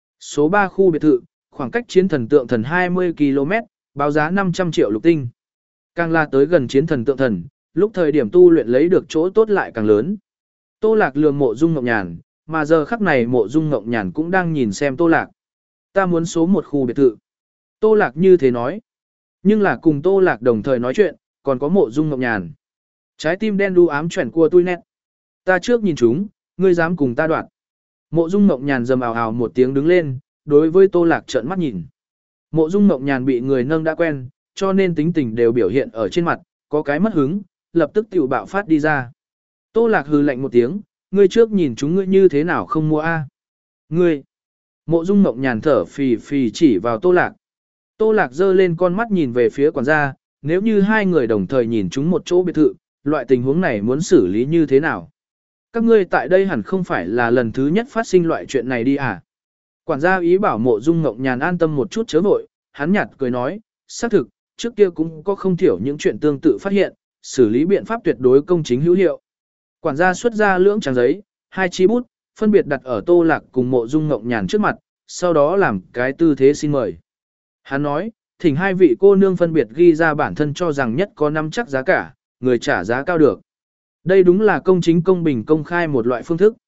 Số ba khu biệt thự, khoảng cách chiến thần tượng thần hai mươi ki lô mét, báo giá năm trăm triệu lục tinh. Càng là tới gần chiến thần tượng thần, lúc thời điểm tu luyện lấy được chỗ tốt lại càng lớn. Tô Lạc lường Mộ Dung Ngộng Nhàn, mà giờ khắc này Mộ Dung Ngộng Nhàn cũng đang nhìn xem Tô Lạc. Ta muốn số một khu biệt thự. Tô Lạc như thế nói. Nhưng là cùng Tô Lạc đồng thời nói chuyện, còn có Mộ Dung Ngộng Nhàn. Trái tim đen đu ám chuyển của tôi nét. Ta trước nhìn chúng, ngươi dám cùng ta đoạt. Mộ Dung Ngộng Nhàn rầm ào ào một tiếng đứng lên, đối với Tô Lạc trợn mắt nhìn. Mộ Dung Ngộng Nhàn bị người nâng đã quen, cho nên tính tình đều biểu hiện ở trên mặt, có cái mất hứng, lập tức tiểu bạo phát đi ra. Tô Lạc hừ lạnh một tiếng, ngươi trước nhìn chúng ngươi như thế nào không mua a? Ngươi. Mộ Dung Ngộng Nhàn thở phì phì chỉ vào Tô Lạc. Tô Lạc giơ lên con mắt nhìn về phía quản gia, nếu như hai người đồng thời nhìn chúng một chỗ biệt thự, loại tình huống này muốn xử lý như thế nào? Các ngươi tại đây hẳn không phải là lần thứ nhất phát sinh loại chuyện này đi à? Quản gia ý bảo Mộ Dung Ngộng Nhàn an tâm một chút chớ vội, hắn nhạt cười nói, xác thực, trước kia cũng có không thiểu những chuyện tương tự phát hiện, xử lý biện pháp tuyệt đối công chính hữu hiệu. Quản gia xuất ra lưỡng trang giấy, hai chi bút, phân biệt đặt ở Tô Lạc cùng Mộ Dung Ngộng Nhàn trước mặt, sau đó làm cái tư thế xin mời. Hắn nói, thỉnh hai vị cô nương phân biệt ghi ra bản thân cho rằng nhất có năm chắc giá cả, người trả giá cao được. Đây đúng là công chính công bình công khai một loại phương thức,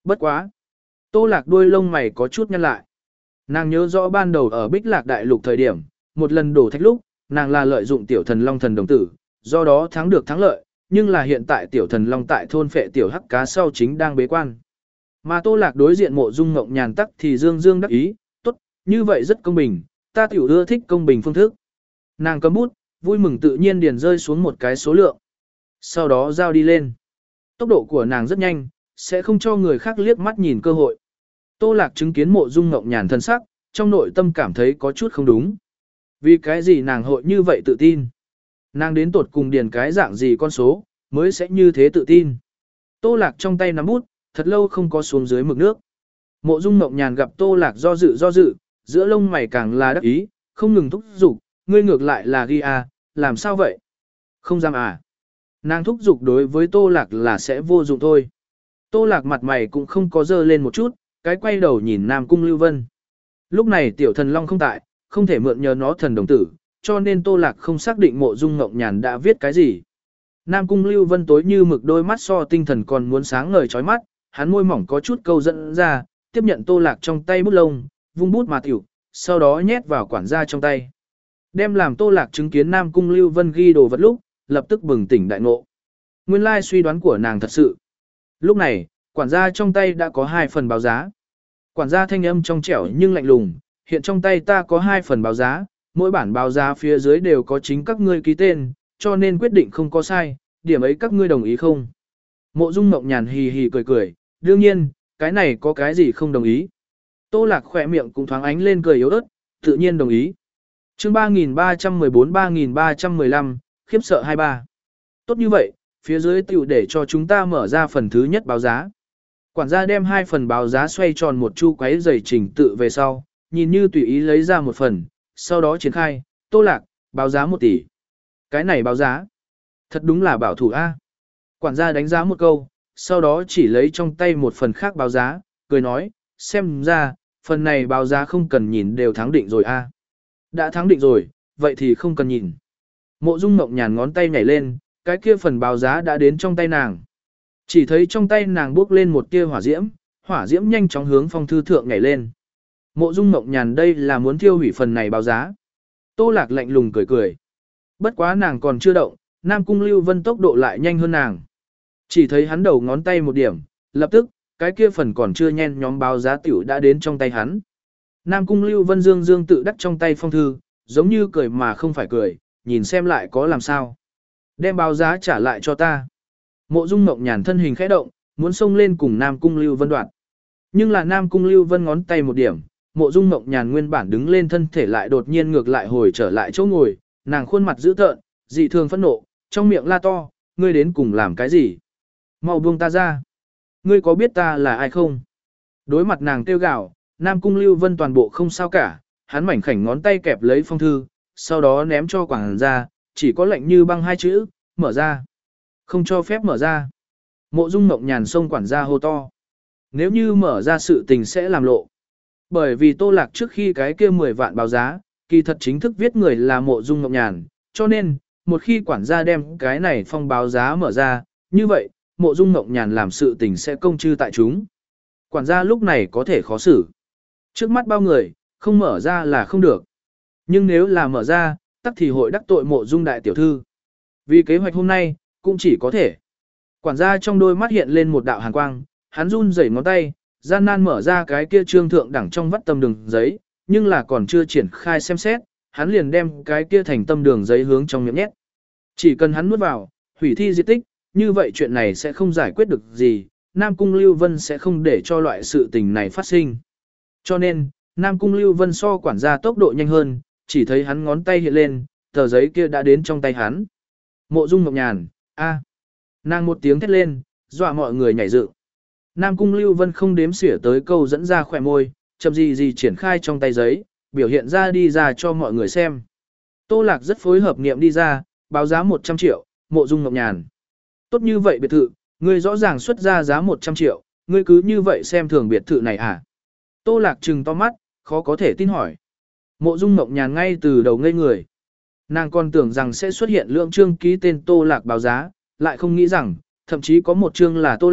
Bất quá. Tô Lạc đuôi lông mày có chút nhăn lại. Nàng nhớ rõ ban đầu ở Bích Lạc Đại Lục thời điểm, một lần đổ thạch lúc, nàng là lợi dụng tiểu thần long thần đồng tử, do đó thắng được thắng lợi, nhưng là hiện tại tiểu thần long tại thôn phệ tiểu hắc cá sau chính đang bế quan. Mà Tô Lạc đối diện Mộ Dung Ngộng Nhàn tắc thì dương dương đắc ý, tốt, như vậy rất công bình, ta tiểu ưa thích công bình phương thức. Nàng cầm bút, vui mừng tự nhiên điền rơi xuống một cái số lượng. Sau đó giao đi lên. Tốc độ của nàng rất nhanh, sẽ không cho người khác liếc mắt nhìn cơ hội. Tô Lạc chứng kiến Mộ Dung Ngộng Nhàn thân sắc, trong nội tâm cảm thấy có chút không đúng. Vì cái gì nàng hội như vậy tự tin? Nàng đến tột cùng điền cái dạng gì con số, mới sẽ như thế tự tin. Tô Lạc trong tay nắm bút, thật lâu không có xuống dưới mực nước. Mộ Dung Ngộng Nhàn gặp Tô Lạc do dự do dự, giữa lông mày càng là đắc ý, không ngừng thúc giục, ngươi ngược lại là ghi à, làm sao vậy? Không dám à? Nàng thúc giục đối với Tô Lạc là sẽ vô dụng thôi. Tô Lạc mặt mày cũng không có dơ lên một chút, cái quay đầu nhìn Nam Cung Lưu Vân. Lúc này tiểu thần long không tại, không thể mượn nhờ nó thần đồng tử, cho nên Tô Lạc không xác định Mộ Dung Ngộng Nhàn đã viết cái gì. Nam Cung Lưu Vân tối như mực đôi mắt so tinh thần còn muốn sáng ngời chói mắt, hắn môi mỏng có chút câu dẫn ra, tiếp nhận Tô Lạc trong tay bút lông, vung bút mà tiểu, sau đó nhét vào quản gia trong tay. Đem làm Tô Lạc chứng kiến Nam Cung Lưu Vân ghi đồ vật lúc, lập tức bừng tỉnh đại ngộ. Nguyên lai suy đoán của nàng thật sự. Lúc này, quản gia trong tay đã có hai phần báo giá. Quản gia thanh âm trong trẻo nhưng lạnh lùng, hiện trong tay ta có hai phần báo giá, mỗi bản báo giá phía dưới đều có chính các ngươi ký tên, cho nên quyết định không có sai, điểm ấy các ngươi đồng ý không? Mộ Dung Ngộng Nhàn hì hì cười cười, đương nhiên, cái này có cái gì không đồng ý. Tô Lạc khỏe miệng cũng thoáng ánh lên cười yếu ớt, tự nhiên đồng ý. Chương ba nghìn ba trăm mười bốn ba nghìn ba trăm mười lăm, khiếp sợ hai ba. Tốt như vậy, phía dưới tiểu để cho chúng ta mở ra phần thứ nhất báo giá. Quản gia đem hai phần báo giá xoay tròn một chu quấy dày trình tự về sau, nhìn như tùy ý lấy ra một phần, sau đó triển khai, Tô Lạc, báo giá một tỷ. Cái này báo giá. Thật đúng là bảo thủ A. Quản gia đánh giá một câu, sau đó chỉ lấy trong tay một phần khác báo giá, cười nói, xem ra, phần này báo giá không cần nhìn đều thắng định rồi A. Đã thắng định rồi, vậy thì không cần nhìn. Mộ Dung Ngộng Nhàn ngón tay nhảy lên, cái kia phần báo giá đã đến trong tay nàng. Chỉ thấy trong tay nàng bước lên một tia hỏa diễm, hỏa diễm nhanh chóng hướng phong thư thượng nhảy lên. Mộ Dung Ngộng Nhàn đây là muốn thiêu hủy phần này báo giá. Tô Lạc lạnh lùng cười cười. Bất quá nàng còn chưa động, Nam Cung Lưu Vân tốc độ lại nhanh hơn nàng. Chỉ thấy hắn đầu ngón tay một điểm, lập tức, cái kia phần còn chưa nhen nhóm báo giá tiểu đã đến trong tay hắn. Nam Cung Lưu Vân dương dương tự đắc trong tay phong thư, giống như cười mà không phải cười, nhìn xem lại có làm sao. Đem báo giá trả lại cho ta. Mộ Dung Ngộng Nhàn thân hình khẽ động, muốn xông lên cùng Nam Cung Lưu Vân đoạt. Nhưng là Nam Cung Lưu Vân ngón tay một điểm, Mộ Dung Ngộng Nhàn nguyên bản đứng lên thân thể lại đột nhiên ngược lại hồi trở lại chỗ ngồi, nàng khuôn mặt dữ tợn, dị thường phẫn nộ, trong miệng la to, ngươi đến cùng làm cái gì? Mau buông ta ra. Ngươi có biết ta là ai không? Đối mặt nàng kêu gào, Nam Cung Lưu Vân toàn bộ không sao cả, hắn mảnh khảnh ngón tay kẹp lấy phong thư, sau đó ném cho quản gia, chỉ có lệnh như băng hai chữ, mở ra. Không cho phép mở ra. Mộ Dung Ngộng Nhàn xông quản gia hô to. Nếu như mở ra sự tình sẽ làm lộ. Bởi vì Tô Lạc trước khi cái kia mười vạn báo giá, kỳ thật chính thức viết người là Mộ Dung Ngộng Nhàn, cho nên, một khi quản gia đem cái này phong báo giá mở ra, như vậy, Mộ Dung Ngộng Nhàn làm sự tình sẽ công chư tại chúng. Quản gia lúc này có thể khó xử. Trước mắt bao người, không mở ra là không được. Nhưng nếu là mở ra, tắc thì hội đắc tội Mộ Dung đại tiểu thư. Vì kế hoạch hôm nay, cũng chỉ có thể. Quản gia trong đôi mắt hiện lên một đạo hàn quang, hắn run rẩy ngón tay, gian nan mở ra cái kia trương thượng đẳng trong vắt tâm đường giấy, nhưng là còn chưa triển khai xem xét, hắn liền đem cái kia thành tâm đường giấy hướng trong miệng nhét. Chỉ cần hắn nuốt vào, hủy thi diệt tích, như vậy chuyện này sẽ không giải quyết được gì, Nam Cung Lưu Vân sẽ không để cho loại sự tình này phát sinh. Cho nên, Nam Cung Lưu Vân so quản gia tốc độ nhanh hơn, chỉ thấy hắn ngón tay hiện lên, tờ giấy kia đã đến trong tay hắn. Mộ Dung Ngộng Nhàn, a, nàng một tiếng thét lên, dọa mọi người nhảy dựng. Nam Cung Lưu Vân không đếm xỉa tới câu dẫn ra khỏe môi, chậm gì gì triển khai trong tay giấy, biểu hiện ra đi ra cho mọi người xem. Tô Lạc rất phối hợp niệm đi ra, báo giá một trăm triệu, Mộ Dung Ngộng Nhàn. Tốt như vậy biệt thự, ngươi rõ ràng xuất ra giá một trăm triệu, ngươi cứ như vậy xem thường biệt thự này à? Tô Lạc trừng to mắt, khó có thể tin hỏi. Mộ Dung Ngộng Nhàn ngay từ đầu ngây người. Nàng còn tưởng rằng sẽ xuất hiện lượng chương ký tên Tô Lạc báo giá, lại không nghĩ rằng, thậm chí có một chương là Tô Lạc,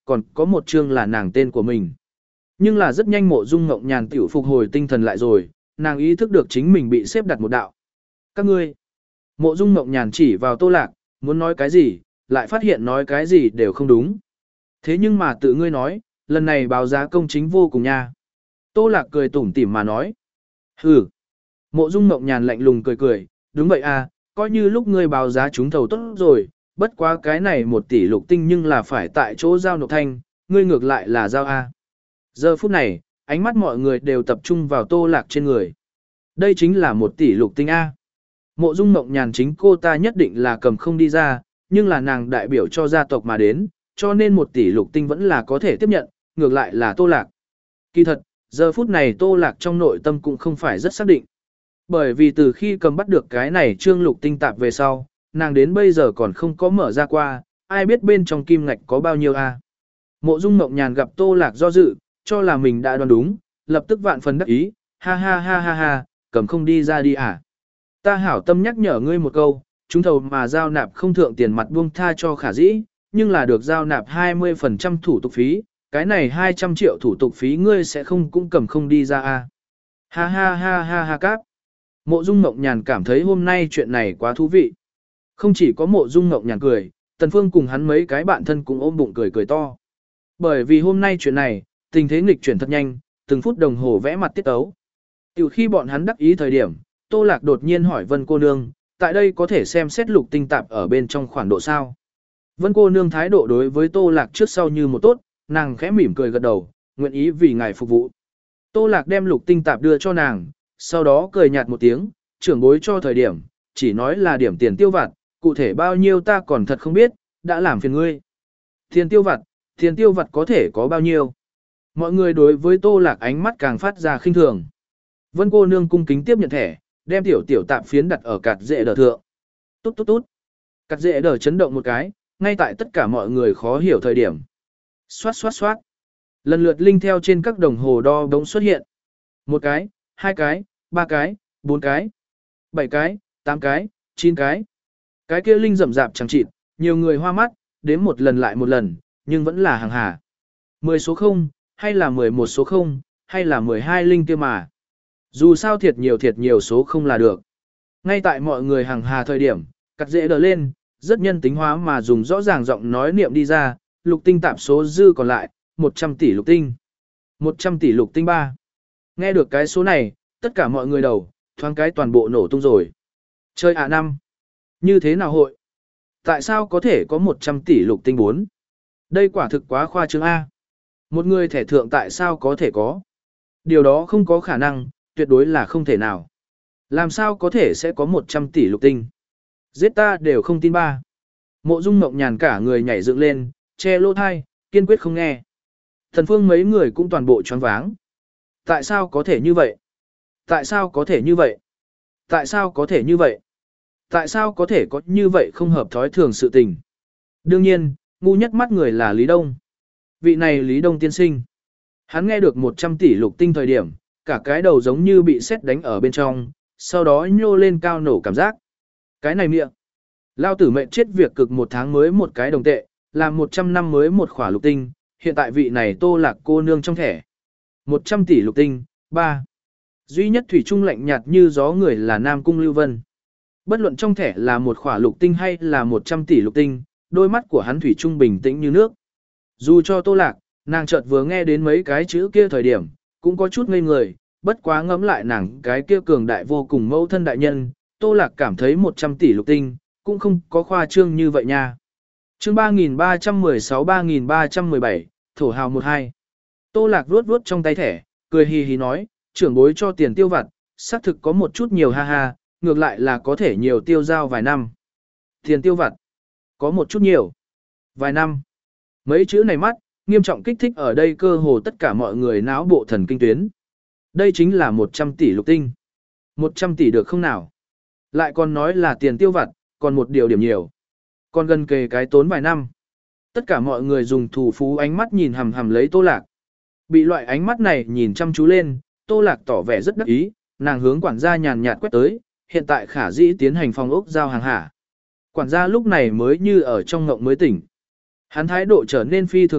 còn có một chương là nàng tên của mình. Nhưng là rất nhanh Mộ Dung Ngộng Nhàn tiểu phục hồi tinh thần lại rồi, nàng ý thức được chính mình bị xếp đặt một đạo. Các ngươi. Mộ Dung Ngộng Nhàn chỉ vào Tô Lạc, muốn nói cái gì, lại phát hiện nói cái gì đều không đúng. Thế nhưng mà tự ngươi nói, lần này báo giá công chính vô cùng nha. Tô Lạc cười tủm tỉm mà nói. Hừ. Mộ Dung Ngộng Nhàn lạnh lùng cười cười, đúng vậy à, coi như lúc ngươi báo giá trúng thầu tốt rồi, bất quá cái này một tỷ lục tinh nhưng là phải tại chỗ giao nộp thanh, ngươi ngược lại là giao A. Giờ phút này, ánh mắt mọi người đều tập trung vào Tô Lạc trên người. Đây chính là một tỷ lục tinh A. Mộ Dung Ngộng Nhàn chính cô ta nhất định là cầm không đi ra, nhưng là nàng đại biểu cho gia tộc mà đến, cho nên một tỷ lục tinh vẫn là có thể tiếp nhận, ngược lại là Tô Lạc. Kỳ thật, giờ phút này Tô Lạc trong nội tâm cũng không phải rất xác định. Bởi vì từ khi cầm bắt được cái này trương lục tinh tạp về sau, nàng đến bây giờ còn không có mở ra qua, ai biết bên trong kim ngạch có bao nhiêu a. Mộ Dung Ngộng Nhàn gặp Tô Lạc do dự, cho là mình đã đoán đúng, lập tức vạn phần đắc ý, ha ha ha ha ha, cầm không đi ra đi à. Ta hảo tâm nhắc nhở ngươi một câu, chúng thầu mà giao nạp không thượng tiền mặt buông tha cho khả dĩ, nhưng là được giao nạp hai mươi phần trăm thủ tục phí, cái này hai trăm triệu thủ tục phí ngươi sẽ không cũng cầm không đi ra à. Ha ha ha ha ha cáp. Mộ Dung Ngộng Nhàn cảm thấy hôm nay chuyện này quá thú vị. Không chỉ có Mộ Dung Ngộng Nhàn cười, Tần Phương cùng hắn mấy cái bạn thân cũng ôm bụng cười cười to. Bởi vì hôm nay chuyện này, tình thế nghịch chuyển thật nhanh, từng phút đồng hồ vẽ mặt tiết tấu. Từ khi bọn hắn đắc ý thời điểm, Tô Lạc đột nhiên hỏi Vân cô nương, tại đây có thể xem xét lục tinh tạp ở bên trong khoản độ sao? Vân cô nương thái độ đối với Tô Lạc trước sau như một tốt, nàng khẽ mỉm cười gật đầu, nguyện ý vì ngài phục vụ. Tô Lạc đem lục tinh tạp đưa cho nàng, sau đó cười nhạt một tiếng, trưởng bối cho thời điểm, chỉ nói là điểm tiền tiêu vặt, cụ thể bao nhiêu ta còn thật không biết, đã làm phiền ngươi. Tiền tiêu vặt, tiền tiêu vặt có thể có bao nhiêu? Mọi người đối với Tô Lạc ánh mắt càng phát ra khinh thường. Vân cô nương cung kính tiếp nhận thẻ, đem tiểu tiểu tạp phiến đặt ở cạt dệ đờ thượng. Tốt tốt tốt. Cạt dệ đờ chấn động một cái, ngay tại tất cả mọi người khó hiểu thời điểm. Xoát xoát xoát. Lần lượt linh theo trên các đồng hồ đo đống xuất hiện. Một cái, hai cái, ba cái, bốn cái, bảy cái, tám cái, chín cái. Cái kia linh rậm rạp chẳng chịt, nhiều người hoa mắt, đếm một lần lại một lần, nhưng vẫn là hàng hà. mười số không, hay là mười một số không, hay là mười hai linh kia mà. Dù sao thiệt nhiều thiệt nhiều số không là được. Ngay tại mọi người hàng hà thời điểm, cắt dễ đờ lên, rất nhân tính hóa mà dùng rõ ràng giọng nói niệm đi ra, lục tinh tạp số dư còn lại, một trăm tỷ lục tinh. một trăm tỷ lục tinh ba. Nghe được cái số này, tất cả mọi người đầu, thoáng cái toàn bộ nổ tung rồi. Chơi ạ năm. Như thế nào hội? Tại sao có thể có một trăm tỷ lục tinh bốn? Đây quả thực quá khoa trương A. Một người thẻ thượng tại sao có thể có? Điều đó không có khả năng, tuyệt đối là không thể nào. Làm sao có thể sẽ có một trăm tỷ lục tinh? Giết ta đều không tin ba. Mộ Dung Ngộng Nhàn cả người nhảy dựng lên, che lỗ thai, kiên quyết không nghe. Thần Phương mấy người cũng toàn bộ choáng váng. Tại sao có thể như vậy? Tại sao có thể như vậy? Tại sao có thể như vậy? Tại sao có thể có như vậy không hợp thói thường sự tình? Đương nhiên, ngu nhất mắt người là Lý Đông. Vị này Lý Đông tiên sinh. Hắn nghe được một trăm tỷ lục tinh thời điểm, cả cái đầu giống như bị sét đánh ở bên trong, sau đó nhô lên cao nổ cảm giác. Cái này miệng. Lao tử mệnh chết việc cực một tháng mới một cái đồng tệ, làm một trăm năm mới một khỏa lục tinh, hiện tại vị này Tô Lạc cô nương trong thẻ. một trăm tỷ lục tinh, ba. Duy nhất thủy trung lạnh nhạt như gió người là Nam Cung Lưu Vân. Bất luận trong thẻ là một khỏa lục tinh hay là một trăm tỷ lục tinh, đôi mắt của hắn thủy trung bình tĩnh như nước. Dù cho Tô Lạc, nàng chợt vừa nghe đến mấy cái chữ kia thời điểm, cũng có chút ngây người, bất quá ngẫm lại nàng cái kia cường đại vô cùng mẫu thân đại nhân, Tô Lạc cảm thấy một trăm tỷ lục tinh, cũng không có khoa trương như vậy nha. Chương ba nghìn ba trăm mười sáu ba nghìn ba trăm mười bảy, thổ hào một hai. Tô Lạc vuốt vuốt trong tay thẻ, cười hì hì nói, trưởng bối cho tiền tiêu vặt, xác thực có một chút nhiều ha ha, ngược lại là có thể nhiều tiêu giao vài năm. Tiền tiêu vặt, có một chút nhiều, vài năm. Mấy chữ này mắt, nghiêm trọng kích thích ở đây cơ hồ tất cả mọi người não bộ thần kinh tuyến. Đây chính là một trăm tỷ lục tinh. một trăm tỷ được không nào? Lại còn nói là tiền tiêu vặt, còn một điều điểm nhiều. Còn gần kề cái tốn vài năm. Tất cả mọi người dùng thủ phú ánh mắt nhìn hằm hằm lấy Tô Lạc. Bị loại ánh mắt này nhìn chăm chú lên, Tô Lạc tỏ vẻ rất đắc ý, nàng hướng quản gia nhàn nhạt quét tới, hiện tại khả dĩ tiến hành phòng ốc giao hàng hả. Quản gia lúc này mới như ở trong ngộng mới tỉnh. Hắn thái độ trở nên phi thường tốt,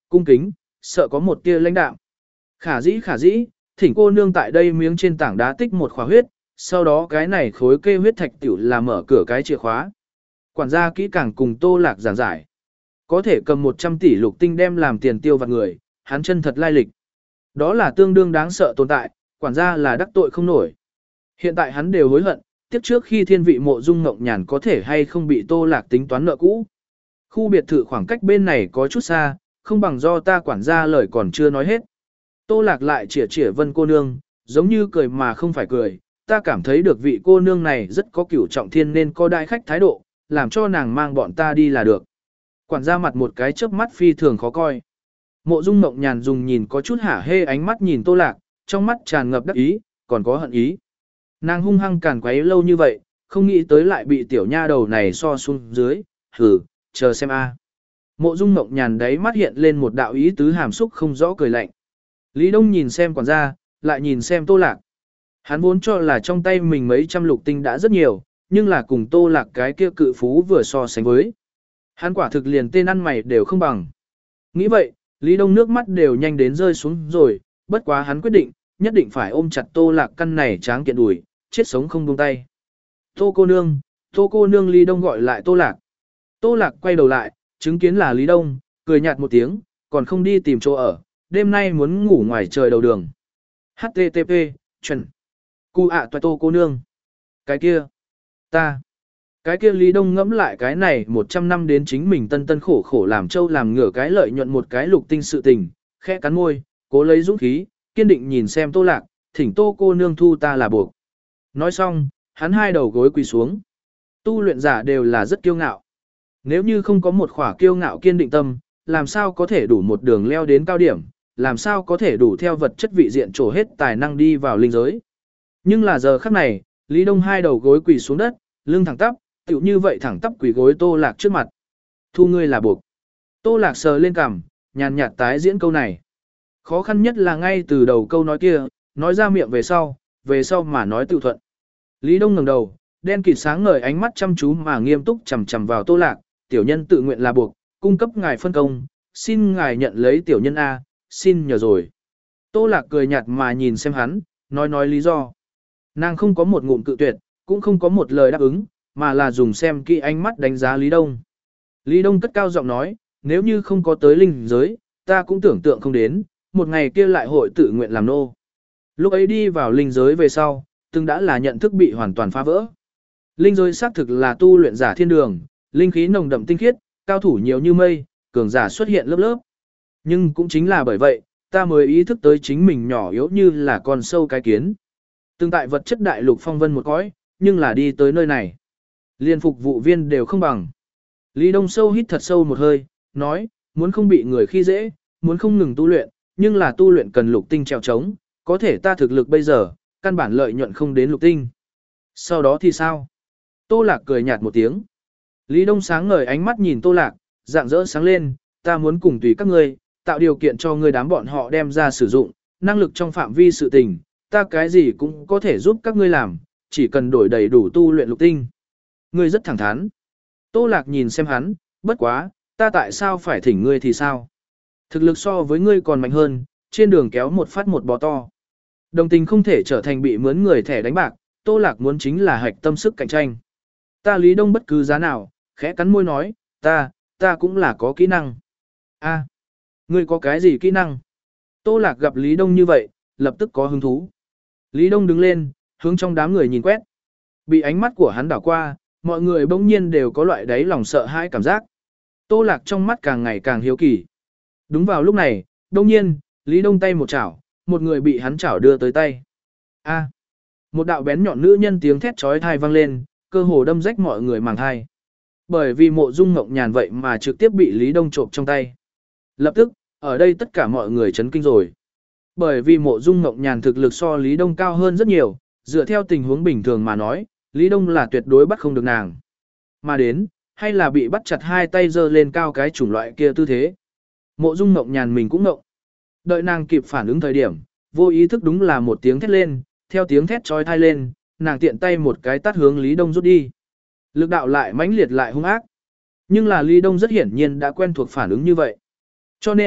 Cung kính, sợ có một tia lãnh đạm. Khả dĩ khả dĩ, thỉnh cô nương tại đây miếng trên tảng đá tích một khóa huyết, sau đó cái này khối kê huyết thạch tiểu là mở cửa cái chìa khóa. Quản gia kỹ càng cùng Tô Lạc giảng giải. Có thể cầm một trăm tỷ lục tinh đem làm tiền tiêu vặt người, hắn chân thật lai lịch. Đó là tương đương đáng sợ tồn tại, quản gia là đắc tội không nổi. Hiện tại hắn đều hối hận, tiếp trước khi thiên vị mộ dung ngộng nhàn có thể hay không bị Tô Lạc tính toán nợ cũ. Khu biệt thự khoảng cách bên này có chút xa, không bằng do ta quản gia lời còn chưa nói hết. Tô Lạc lại chỉa chỉa Vân cô nương, giống như cười mà không phải cười, ta cảm thấy được vị cô nương này rất có cửu trọng thiên nên có đại khách thái độ, làm cho nàng mang bọn ta đi là được. Quản gia mặt một cái chớp mắt phi thường khó coi. Mộ Dung Mộng Nhàn dùng nhìn có chút hả hê ánh mắt nhìn Tô Lạc, trong mắt tràn ngập đắc ý, còn có hận ý. Nàng hung hăng càn quấy lâu như vậy, không nghĩ tới lại bị tiểu nha đầu này so xuống dưới, hừ, chờ xem a. Mộ Dung Mộng Nhàn đấy mắt hiện lên một đạo ý tứ hàm xúc không rõ cười lạnh. Lý Đông nhìn xem quản gia, lại nhìn xem Tô Lạc. Hắn vốn cho là trong tay mình mấy trăm lục tinh đã rất nhiều, nhưng là cùng Tô Lạc cái kia cự phú vừa so sánh với. Hắn quả thực liền tên ăn mày đều không bằng. Nghĩ vậy, Lý Đông nước mắt đều nhanh đến rơi xuống rồi, bất quá hắn quyết định, nhất định phải ôm chặt Tô Lạc căn này tráng kiện đùi, chết sống không buông tay. Tô cô nương, Tô cô nương. Lý Đông gọi lại Tô Lạc. Tô Lạc quay đầu lại, chứng kiến là Lý Đông, cười nhạt một tiếng, còn không đi tìm chỗ ở, đêm nay muốn ngủ ngoài trời đầu đường. hát tê tê pê, chuẩn. Cụ ạ toa Tô cô nương. Cái kia, ta. Cái kia Lý Đông ngẫm lại cái này một trăm năm đến chính mình tân tân khổ khổ làm trâu làm ngửa cái lợi nhuận một cái lục tinh sự tình, khẽ cắn môi, cố lấy dũng khí, kiên định nhìn xem Tô Lạc, thỉnh Tô cô nương thu ta là buộc. Nói xong, hắn hai đầu gối quỳ xuống. Tu luyện giả đều là rất kiêu ngạo. Nếu như không có một khỏa kiêu ngạo kiên định tâm, làm sao có thể đủ một đường leo đến cao điểm, làm sao có thể đủ theo vật chất vị diện trổ hết tài năng đi vào linh giới. Nhưng là giờ khắc này, Lý Đông hai đầu gối quỳ xuống đất, lưng thẳng tắp, tựu như vậy thẳng tắp quỳ gối Tô Lạc trước mặt. Thu ngươi là buộc. Tô Lạc sờ lên cằm, nhàn nhạt tái diễn câu này. Khó khăn nhất là ngay từ đầu câu nói kia, nói ra miệng về sau, về sau mà nói tự thuận. Lý Đông ngẩng đầu, đen kịt sáng ngời ánh mắt chăm chú mà nghiêm túc chằm chằm vào Tô Lạc, tiểu nhân tự nguyện là buộc, cung cấp ngài phân công, xin ngài nhận lấy tiểu nhân A, xin nhờ rồi. Tô Lạc cười nhạt mà nhìn xem hắn, nói nói lý do. Nàng không có một ngụm cự tuyệt, cũng không có một lời đáp ứng, mà là dùng xem kỹ ánh mắt đánh giá Lý Đông. Lý Đông cất cao giọng nói, nếu như không có tới linh giới, ta cũng tưởng tượng không đến, một ngày kia lại hội tự nguyện làm nô. Lúc ấy đi vào linh giới về sau, từng đã là nhận thức bị hoàn toàn phá vỡ. Linh giới xác thực là tu luyện giả thiên đường, linh khí nồng đậm tinh khiết, cao thủ nhiều như mây, cường giả xuất hiện lớp lớp. Nhưng cũng chính là bởi vậy, ta mới ý thức tới chính mình nhỏ yếu như là con sâu cái kiến. Từng tại vật chất đại lục phong vân một cõi, nhưng là đi tới nơi này. Liên phục vụ viên đều không bằng. Lý Đông sâu hít thật sâu một hơi, nói, muốn không bị người khi dễ, muốn không ngừng tu luyện, nhưng là tu luyện cần lục tinh trèo trống, có thể ta thực lực bây giờ, căn bản lợi nhuận không đến lục tinh. Sau đó thì sao? Tô Lạc cười nhạt một tiếng. Lý Đông sáng ngời ánh mắt nhìn Tô Lạc, rạng rỡ sáng lên, ta muốn cùng tùy các ngươi, tạo điều kiện cho ngươi đám bọn họ đem ra sử dụng, năng lực trong phạm vi sự tình, ta cái gì cũng có thể giúp các ngươi làm, chỉ cần đổi đầy đủ tu luyện lục tinh. Ngươi rất thẳng thắn. Tô Lạc nhìn xem hắn, bất quá, ta tại sao phải thỉnh ngươi thì sao? Thực lực so với ngươi còn mạnh hơn, trên đường kéo một phát một bò to. Đồng tình không thể trở thành bị mướn người thẻ đánh bạc, Tô Lạc muốn chính là hạch tâm sức cạnh tranh. Ta Lý Đông bất cứ giá nào, khẽ cắn môi nói, ta, ta cũng là có kỹ năng. A, ngươi có cái gì kỹ năng? Tô Lạc gặp Lý Đông như vậy, lập tức có hứng thú. Lý Đông đứng lên, hướng trong đám người nhìn quét. Bị ánh mắt của hắn đảo qua, mọi người bỗng nhiên đều có loại đáy lòng sợ hãi cảm giác. Tô Lạc trong mắt càng ngày càng hiếu kỳ. Đúng vào lúc này, đông nhiên, Lý Đông tay một chảo, một người bị hắn chảo đưa tới tay. A, một đạo bén nhọn nữ nhân tiếng thét chói tai vang lên, cơ hồ đâm rách mọi người màng thai. Bởi vì Mộ Dung Ngộng Nhàn vậy mà trực tiếp bị Lý Đông trộm trong tay. Lập tức, ở đây tất cả mọi người chấn kinh rồi. Bởi vì Mộ Dung Ngộng Nhàn thực lực so Lý Đông cao hơn rất nhiều, dựa theo tình huống bình thường mà nói, Lý Đông là tuyệt đối bắt không được nàng. Mà đến, hay là bị bắt chặt hai tay giơ lên cao cái chủng loại kia tư thế. Mộ Dung Ngộng Nhàn mình cũng ngộng. Đợi nàng kịp phản ứng thời điểm, vô ý thức đúng là một tiếng thét lên, theo tiếng thét chói tai lên, nàng tiện tay một cái tát hướng Lý Đông rút đi. Lực đạo lại mãnh liệt lại hung ác. Nhưng là Lý Đông rất hiển nhiên đã quen thuộc phản ứng như vậy. Cho nên,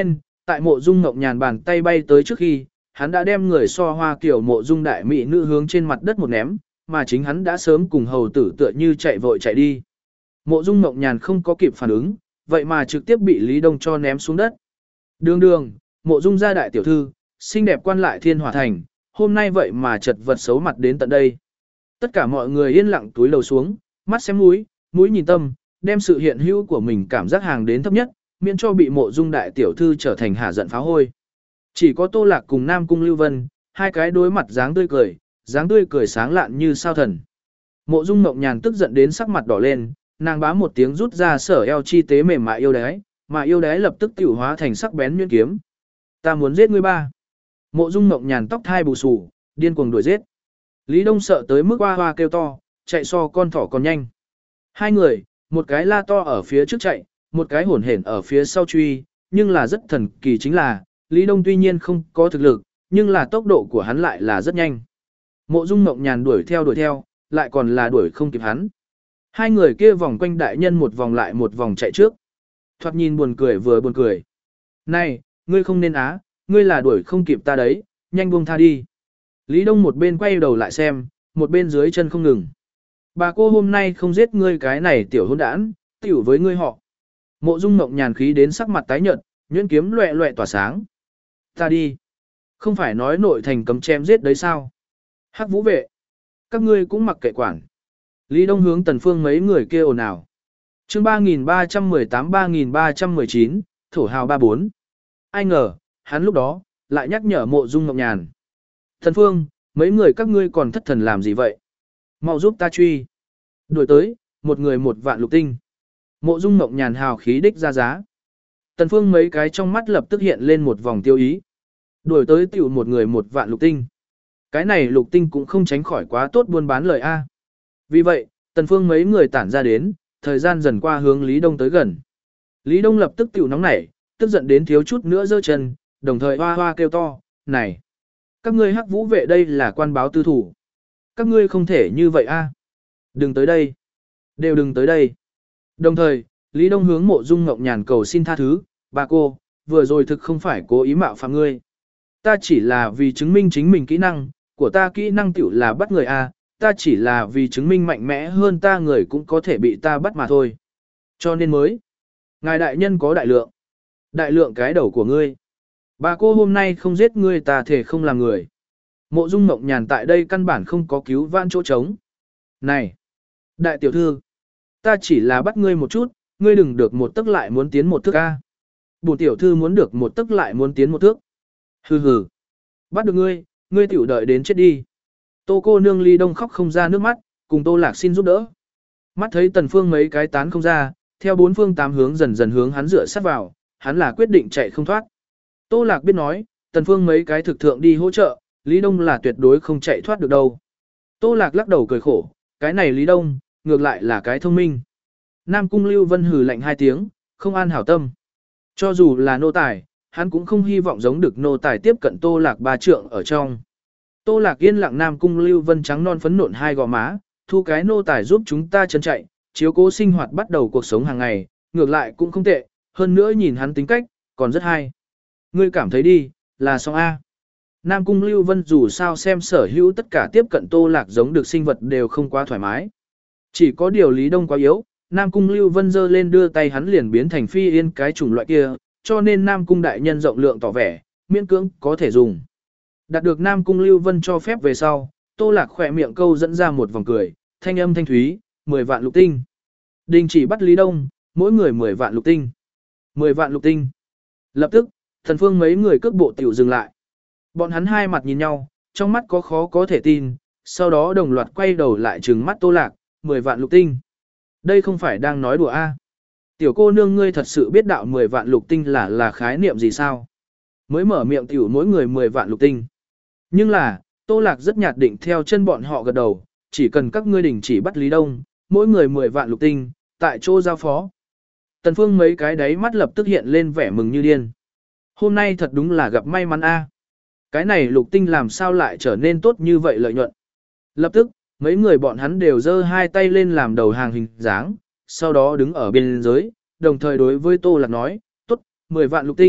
Tại Mộ Dung Ngọc Nhàn bàn tay bay tới trước khi, hắn đã đem người so hoa kiểu Mộ Dung đại mỹ nữ hướng trên mặt đất một ném, mà chính hắn đã sớm cùng hầu tử tựa như chạy vội chạy đi. Mộ Dung Ngọc Nhàn không có kịp phản ứng, vậy mà trực tiếp bị Lý Đông cho ném xuống đất. Đường đường, Mộ Dung gia đại tiểu thư, xinh đẹp quan lại thiên hòa thành, hôm nay vậy mà chật vật xấu mặt đến tận đây. Tất cả mọi người yên lặng túi lầu xuống, mắt xem mũi, mũi nhìn tâm, đem sự hiện hữu của mình cảm giác hàng đến thấp nhất, miễn cho bị Mộ Dung đại tiểu thư trở thành hả giận pháo hôi. Chỉ có Tô Lạc cùng Nam Cung Lưu Vân, hai cái đối mặt dáng tươi cười, dáng tươi cười sáng lạn như sao thần. Mộ Dung Mộng Nhàn tức giận đến sắc mặt đỏ lên, nàng bá một tiếng rút ra sở eo chi tế mềm mại yêu đái, mà yêu đái lập tức tiểu hóa thành sắc bén nhuyễn kiếm. Ta muốn giết ngươi ba. Mộ Dung Mộng Nhàn tóc thai bù xù, điên cuồng đuổi giết. Lý Đông sợ tới mức hoa hoa kêu to, chạy so con thỏ còn nhanh. Hai người, một cái la to ở phía trước chạy, một cái hổn hển ở phía sau truy, nhưng là rất thần kỳ chính là, Lý Đông tuy nhiên không có thực lực, nhưng là tốc độ của hắn lại là rất nhanh. Mộ Dung Mộng Nhàn đuổi theo đuổi theo, lại còn là đuổi không kịp hắn. Hai người kia vòng quanh đại nhân một vòng lại một vòng chạy trước. Thoạt nhìn buồn cười vừa buồn cười. Này, ngươi không nên á, ngươi là đuổi không kịp ta đấy, nhanh buông tha đi. Lý Đông một bên quay đầu lại xem, một bên dưới chân không ngừng. Bà cô hôm nay không giết ngươi cái này tiểu hôn đản, tiểu với ngươi họ. Mộ Dung Mộng Nhàn khí đến sắc mặt tái nhợt, nhuyễn kiếm loẹ loẹ tỏa sáng. Ta đi. Không phải nói nội thành cấm chém giết đấy sao? Hắc Vũ vệ. Các ngươi cũng mặc kệ quản. Lý Đông hướng Tần Phương mấy người kia ồn ào. Chương ba nghìn ba trăm mười tám ba nghìn ba trăm mười chín, thổ hào ba bốn. Ai ngờ, hắn lúc đó, lại nhắc nhở Mộ Dung Ngọc Nhàn. Tần Phương, mấy người các ngươi còn thất thần làm gì vậy? Mau giúp ta truy. Đuổi tới, một người một vạn lục tinh. Mộ Dung Ngọc Nhàn hào khí đích ra giá. Tần Phương mấy cái trong mắt lập tức hiện lên một vòng tiêu ý. Đuổi tới tiểu một người một vạn lục tinh. Cái này lục tinh cũng không tránh khỏi quá tốt buôn bán lời A. Vì vậy, Tần Phương mấy người tản ra đến, thời gian dần qua hướng Lý Đông tới gần. Lý Đông lập tức tiểu nóng nảy, tức giận đến thiếu chút nữa giơ chân, đồng thời hoa hoa kêu to, này! Các ngươi Hắc Vũ vệ đây là quan báo tư thủ. Các ngươi không thể như vậy A. Đừng tới đây. Đều đừng tới đây. Đồng thời, Lý Đông hướng Mộ Dung Ngọc Nhàn cầu xin tha thứ, bà cô, vừa rồi thực không phải cố ý mạo phạm ngươi. Ta chỉ là vì chứng minh chính mình kỹ năng, của ta kỹ năng tiểu là bắt người A, ta chỉ là vì chứng minh mạnh mẽ hơn ta người cũng có thể bị ta bắt mà thôi. Cho nên mới, ngài đại nhân có đại lượng. Đại lượng cái đầu của ngươi. Bà cô hôm nay không giết ngươi ta thể không làm người. Mộ Dung Ngọc Nhàn tại đây căn bản không có cứu vãn chỗ trống. Này, đại tiểu thư, ta chỉ là bắt ngươi một chút, ngươi đừng được một tức lại muốn tiến một thước A. Bổn tiểu thư muốn được một tức lại muốn tiến một thước. Hừ hừ, bắt được ngươi, ngươi tiểu đợi đến chết đi. Tô cô nương Lý Đông khóc không ra nước mắt, cùng Tô Lạc xin giúp đỡ. Mắt thấy Tần Phương mấy cái tán không ra, theo bốn phương tám hướng dần dần hướng hắn dựa sát vào, hắn là quyết định chạy không thoát. Tô Lạc biết nói, Tần Phương mấy cái thực thượng đi hỗ trợ, Lý Đông là tuyệt đối không chạy thoát được đâu. Tô Lạc lắc đầu cười khổ, cái này Lý Đông, ngược lại là cái thông minh. Nam Cung Lưu Vân hừ lạnh hai tiếng, không an hảo tâm. Cho dù là nô tài, hắn cũng không hy vọng giống được nô tài tiếp cận Tô Lạc ba trượng ở trong. Tô Lạc yên lặng Nam Cung Lưu Vân trắng non phấn nộn hai gò má, thu cái nô tài giúp chúng ta chân chạy, chiếu cố sinh hoạt bắt đầu cuộc sống hàng ngày, ngược lại cũng không tệ, hơn nữa nhìn hắn tính cách, còn rất hay. Ngươi cảm thấy đi, là xong A. Nam Cung Lưu Vân dù sao xem sở hữu tất cả tiếp cận Tô Lạc giống được sinh vật đều không quá thoải mái. Chỉ có điều Lý Đông quá yếu, Nam Cung Lưu Vân giơ lên đưa tay hắn liền biến thành phi yên cái chủng loại kia, cho nên Nam Cung đại nhân rộng lượng tỏ vẻ, miễn cưỡng có thể dùng. Đạt được Nam Cung Lưu Vân cho phép về sau, Tô Lạc khỏe miệng câu dẫn ra một vòng cười, thanh âm thanh thúy, mười vạn lục tinh. Đình chỉ bắt Lý Đông, mỗi người mười vạn lục tinh. mười vạn lục tinh. Lập tức, Thần Phương mấy người cước bộ tiểu dừng lại. Bọn hắn hai mặt nhìn nhau, trong mắt có khó có thể tin, sau đó đồng loạt quay đầu lại trừng mắt Tô Lạc, mười vạn lục tinh. Đây không phải đang nói đùa a? Tiểu cô nương ngươi thật sự biết đạo mười vạn lục tinh là là khái niệm gì sao? Mới mở miệng tiểu mỗi người mười vạn lục tinh. Nhưng là, Tô Lạc rất nhạt định theo chân bọn họ gật đầu, chỉ cần các ngươi đình chỉ bắt Lý Đông, mỗi người mười vạn lục tinh, tại chỗ giao phó. Tần Phương mấy cái đáy mắt lập tức hiện lên vẻ mừng như điên. Hôm nay thật đúng là gặp may mắn a. Cái này lục tinh làm sao lại trở nên tốt như vậy lợi nhuận. Lập tức, mấy người bọn hắn đều giơ hai tay lên làm đầu hàng hình dáng, sau đó đứng ở bên dưới, đồng thời đối với Tô Lạc nói, tốt, mười vạn lục tinh,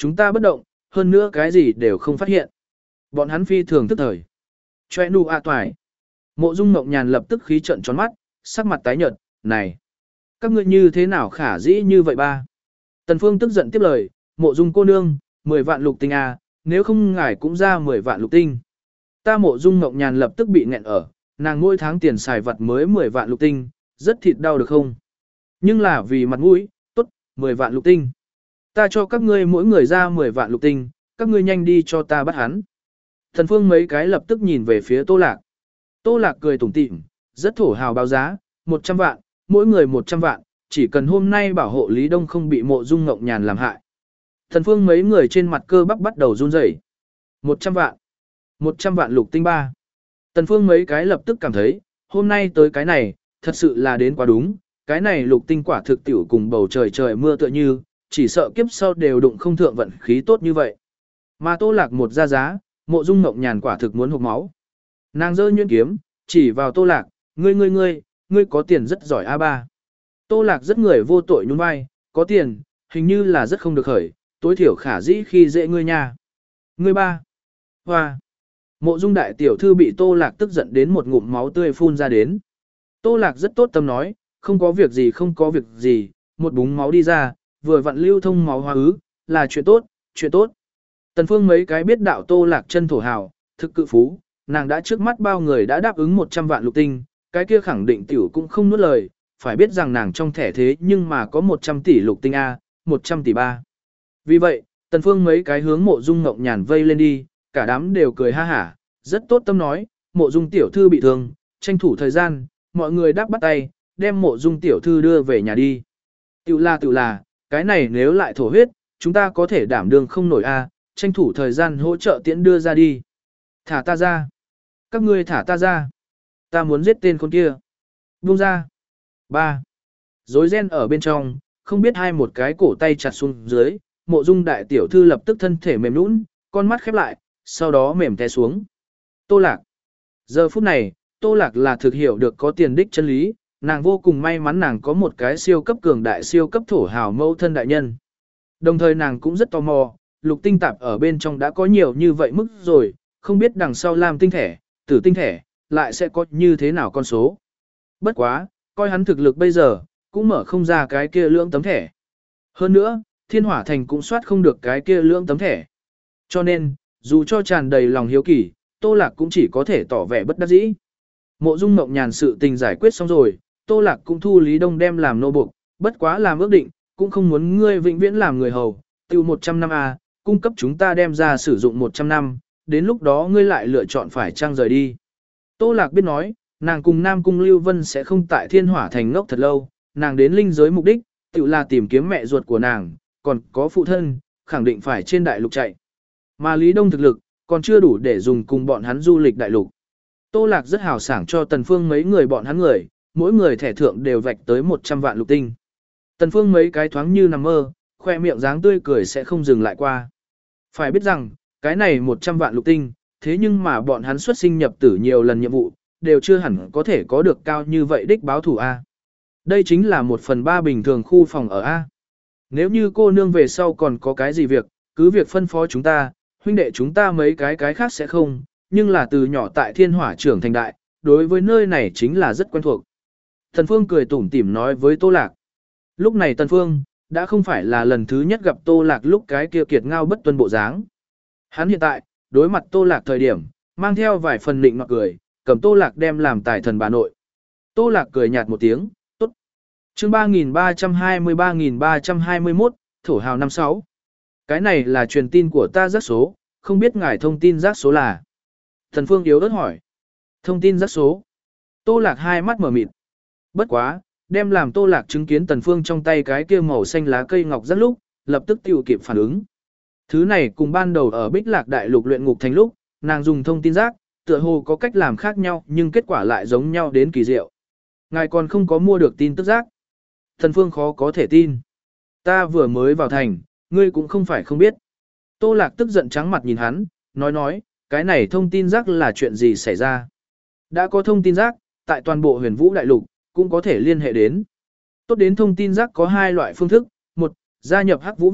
chúng ta bất động, hơn nữa cái gì đều không phát hiện. Bọn hắn phi thường tức thời. Choe nu a toài. Mộ Dung Ngọc Nhàn lập tức khí trận tròn mắt, sắc mặt tái nhợt, này, các ngươi như thế nào khả dĩ như vậy ba? Tần Phương tức giận tiếp lời, Mộ Dung cô nương, mười vạn lục tinh a, nếu không ngài cũng ra mười vạn lục tinh. Ta Mộ Dung Ngọc Nhàn lập tức bị nghẹn ở, nàng mỗi tháng tiền xài vật mới mười vạn lục tinh, rất thịt đau được không? Nhưng là vì mặt mũi, tốt, mười vạn lục tinh. Ta cho các ngươi mỗi người ra mười vạn lục tinh, các ngươi nhanh đi cho ta bắt hắn. Thần Phương mấy cái lập tức nhìn về phía Tô Lạc. Tô Lạc cười tủm tỉm, rất thổ hào báo giá, một trăm vạn, mỗi người một trăm vạn, chỉ cần hôm nay bảo hộ Lý Đông không bị Mộ Dung Ngọc Nhàn làm hại. Thần Phương mấy người trên mặt cơ bắp bắt đầu run rẩy. một trăm vạn. một trăm vạn lục tinh ba. Tần Phương mấy cái lập tức cảm thấy, hôm nay tới cái này, thật sự là đến quá đúng, cái này lục tinh quả thực tiểu cùng bầu trời trời mưa tựa như, chỉ sợ kiếp sau đều đụng không thượng vận khí tốt như vậy. Mà Tô Lạc một ra giá, Mộ Dung Ngọc Nhàn quả thực muốn hộc máu. Nàng giơ nhuyễn kiếm, chỉ vào Tô Lạc, ngươi ngươi ngươi, ngươi có tiền rất giỏi a ba. Tô Lạc rất người vô tội nhún vai, có tiền, hình như là rất không được khởi, tối thiểu khả dĩ khi dễ ngươi nha. Ngươi ba. Hoa. Mộ Dung đại tiểu thư bị Tô Lạc tức giận đến một ngụm máu tươi phun ra đến. Tô Lạc rất tốt tâm nói, không có việc gì không có việc gì, một búng máu đi ra, vừa vặn lưu thông máu hóa ứ, là chuyện tốt, chuyện tốt. Tần Phương mấy cái biết đạo Tô Lạc chân thổ hào, thực cự phú, nàng đã trước mắt bao người đã đáp ứng một trăm vạn lục tinh, cái kia khẳng định tiểu cũng không nuốt lời, phải biết rằng nàng trong thẻ thế nhưng mà có một trăm tỷ lục tinh A, một trăm tỷ ba. Vì vậy, Tần Phương mấy cái hướng Mộ Dung Ngọc Nhàn vây lên đi, cả đám đều cười ha hả, rất tốt tâm nói, Mộ Dung tiểu thư bị thương, tranh thủ thời gian, mọi người đáp bắt tay, đem Mộ Dung tiểu thư đưa về nhà đi. Tiểu là tiểu là, cái này nếu lại thổ huyết, chúng ta có thể đảm đương không nổi a, tranh thủ thời gian hỗ trợ tiễn đưa ra đi. Thả ta ra. Các ngươi thả ta ra. Ta muốn giết tên con kia. Buông ra. Ba. Rối ren ở bên trong, không biết hai một cái cổ tay chặt xuống dưới, Mộ Dung đại tiểu thư lập tức thân thể mềm nhũn, con mắt khép lại, sau đó mềm té xuống. Tô Lạc. Giờ phút này, Tô Lạc là thực hiểu được có tiền đích chân lý, nàng vô cùng may mắn nàng có một cái siêu cấp cường đại siêu cấp thổ hào mẫu thân đại nhân. Đồng thời nàng cũng rất tò mò, lục tinh tạp ở bên trong đã có nhiều như vậy mức rồi, không biết đằng sau làm tinh thể, tử tinh thể, lại sẽ có như thế nào con số. Bất quá, coi hắn thực lực bây giờ, cũng mở không ra cái kia lưỡng tấm thẻ. Hơn nữa, thiên hỏa thành cũng soát không được cái kia lưỡng tấm thẻ. Cho nên, dù cho tràn đầy lòng hiếu kỳ, Tô Lạc cũng chỉ có thể tỏ vẻ bất đắc dĩ. Mộ Dung Ngọc Nhàn sự tình giải quyết xong rồi, Tô Lạc cũng thu Lý Đông đem làm nô buộc, bất quá làm ước định, cũng không muốn ngươi vĩnh viễn làm người hầu, tiêu một trăm năm a, cung cấp chúng ta đem ra sử dụng một trăm năm, đến lúc đó ngươi lại lựa chọn phải trang rời đi. Tô Lạc biết nói, nàng cùng Nam Cung Lưu Vân sẽ không tại Thiên Hỏa Thành ngốc thật lâu, nàng đến linh giới mục đích, tự là tìm kiếm mẹ ruột của nàng, còn có phụ thân, khẳng định phải trên đại lục chạy. Mà Lý Đông thực lực, còn chưa đủ để dùng cùng bọn hắn du lịch đại lục. Tô Lạc rất hào sảng cho Tần Phương mấy người bọn hắn người, mỗi người thẻ thượng đều vạch tới một trăm vạn lục tinh. Tần Phương mấy cái thoáng như nằm mơ, khoe miệng dáng tươi cười sẽ không dừng lại qua. Phải biết rằng, cái này một trăm vạn lục tinh, thế nhưng mà bọn hắn xuất sinh nhập tử nhiều lần nhiệm vụ, đều chưa hẳn có thể có được cao như vậy đích báo thủ A. Đây chính là một phần ba bình thường khu phòng ở A. Nếu như cô nương về sau còn có cái gì việc, cứ việc phân phó chúng ta, huynh đệ chúng ta mấy cái cái khác sẽ không, nhưng là từ nhỏ tại Thiên Hỏa trưởng thành đại, đối với nơi này chính là rất quen thuộc. Tần Phương cười tủm tỉm nói với Tô Lạc. Lúc này Tần Phương, đã không phải là lần thứ nhất gặp Tô Lạc lúc cái kia kiệt ngao bất tuân bộ dáng. Hắn hiện tại, đối mặt Tô Lạc thời điểm, mang theo vài phần nịnh nọt cười, cầm Tô Lạc đem làm tài thần bà nội. Tô Lạc cười nhạt một tiếng, tốt. Chương ba nghìn ba trăm hai mươi ba nghìn ba trăm hai mươi mốt, thổ hào năm sáu. Cái này là truyền tin của ta rác số, không biết ngài thông tin rác số là. Thần Phương yếu ớt hỏi. Thông tin rác số. Tô Lạc hai mắt mở mịt. Bất quá, đem làm Tô Lạc chứng kiến Tần Phương trong tay cái kia màu xanh lá cây ngọc rất lúc, lập tức tiêu kịp phản ứng. Thứ này cùng ban đầu ở Bích Lạc Đại Lục luyện ngục thành lúc, nàng dùng thông tin rác, tựa hồ có cách làm khác nhau nhưng kết quả lại giống nhau đến kỳ diệu. Ngài còn không có mua được tin tức rác. Tần Phương khó có thể tin. Ta vừa mới vào thành, ngươi cũng không phải không biết. Tô Lạc tức giận trắng mặt nhìn hắn, nói nói, cái này thông tin rác là chuyện gì xảy ra. Đã có thông tin rác, tại toàn bộ huyền vũ đại lục, cũng có thể liên hệ đến. Tốt đến thông tin rác có hai loại phương thức, một, gia nhập hắc vũ vệ,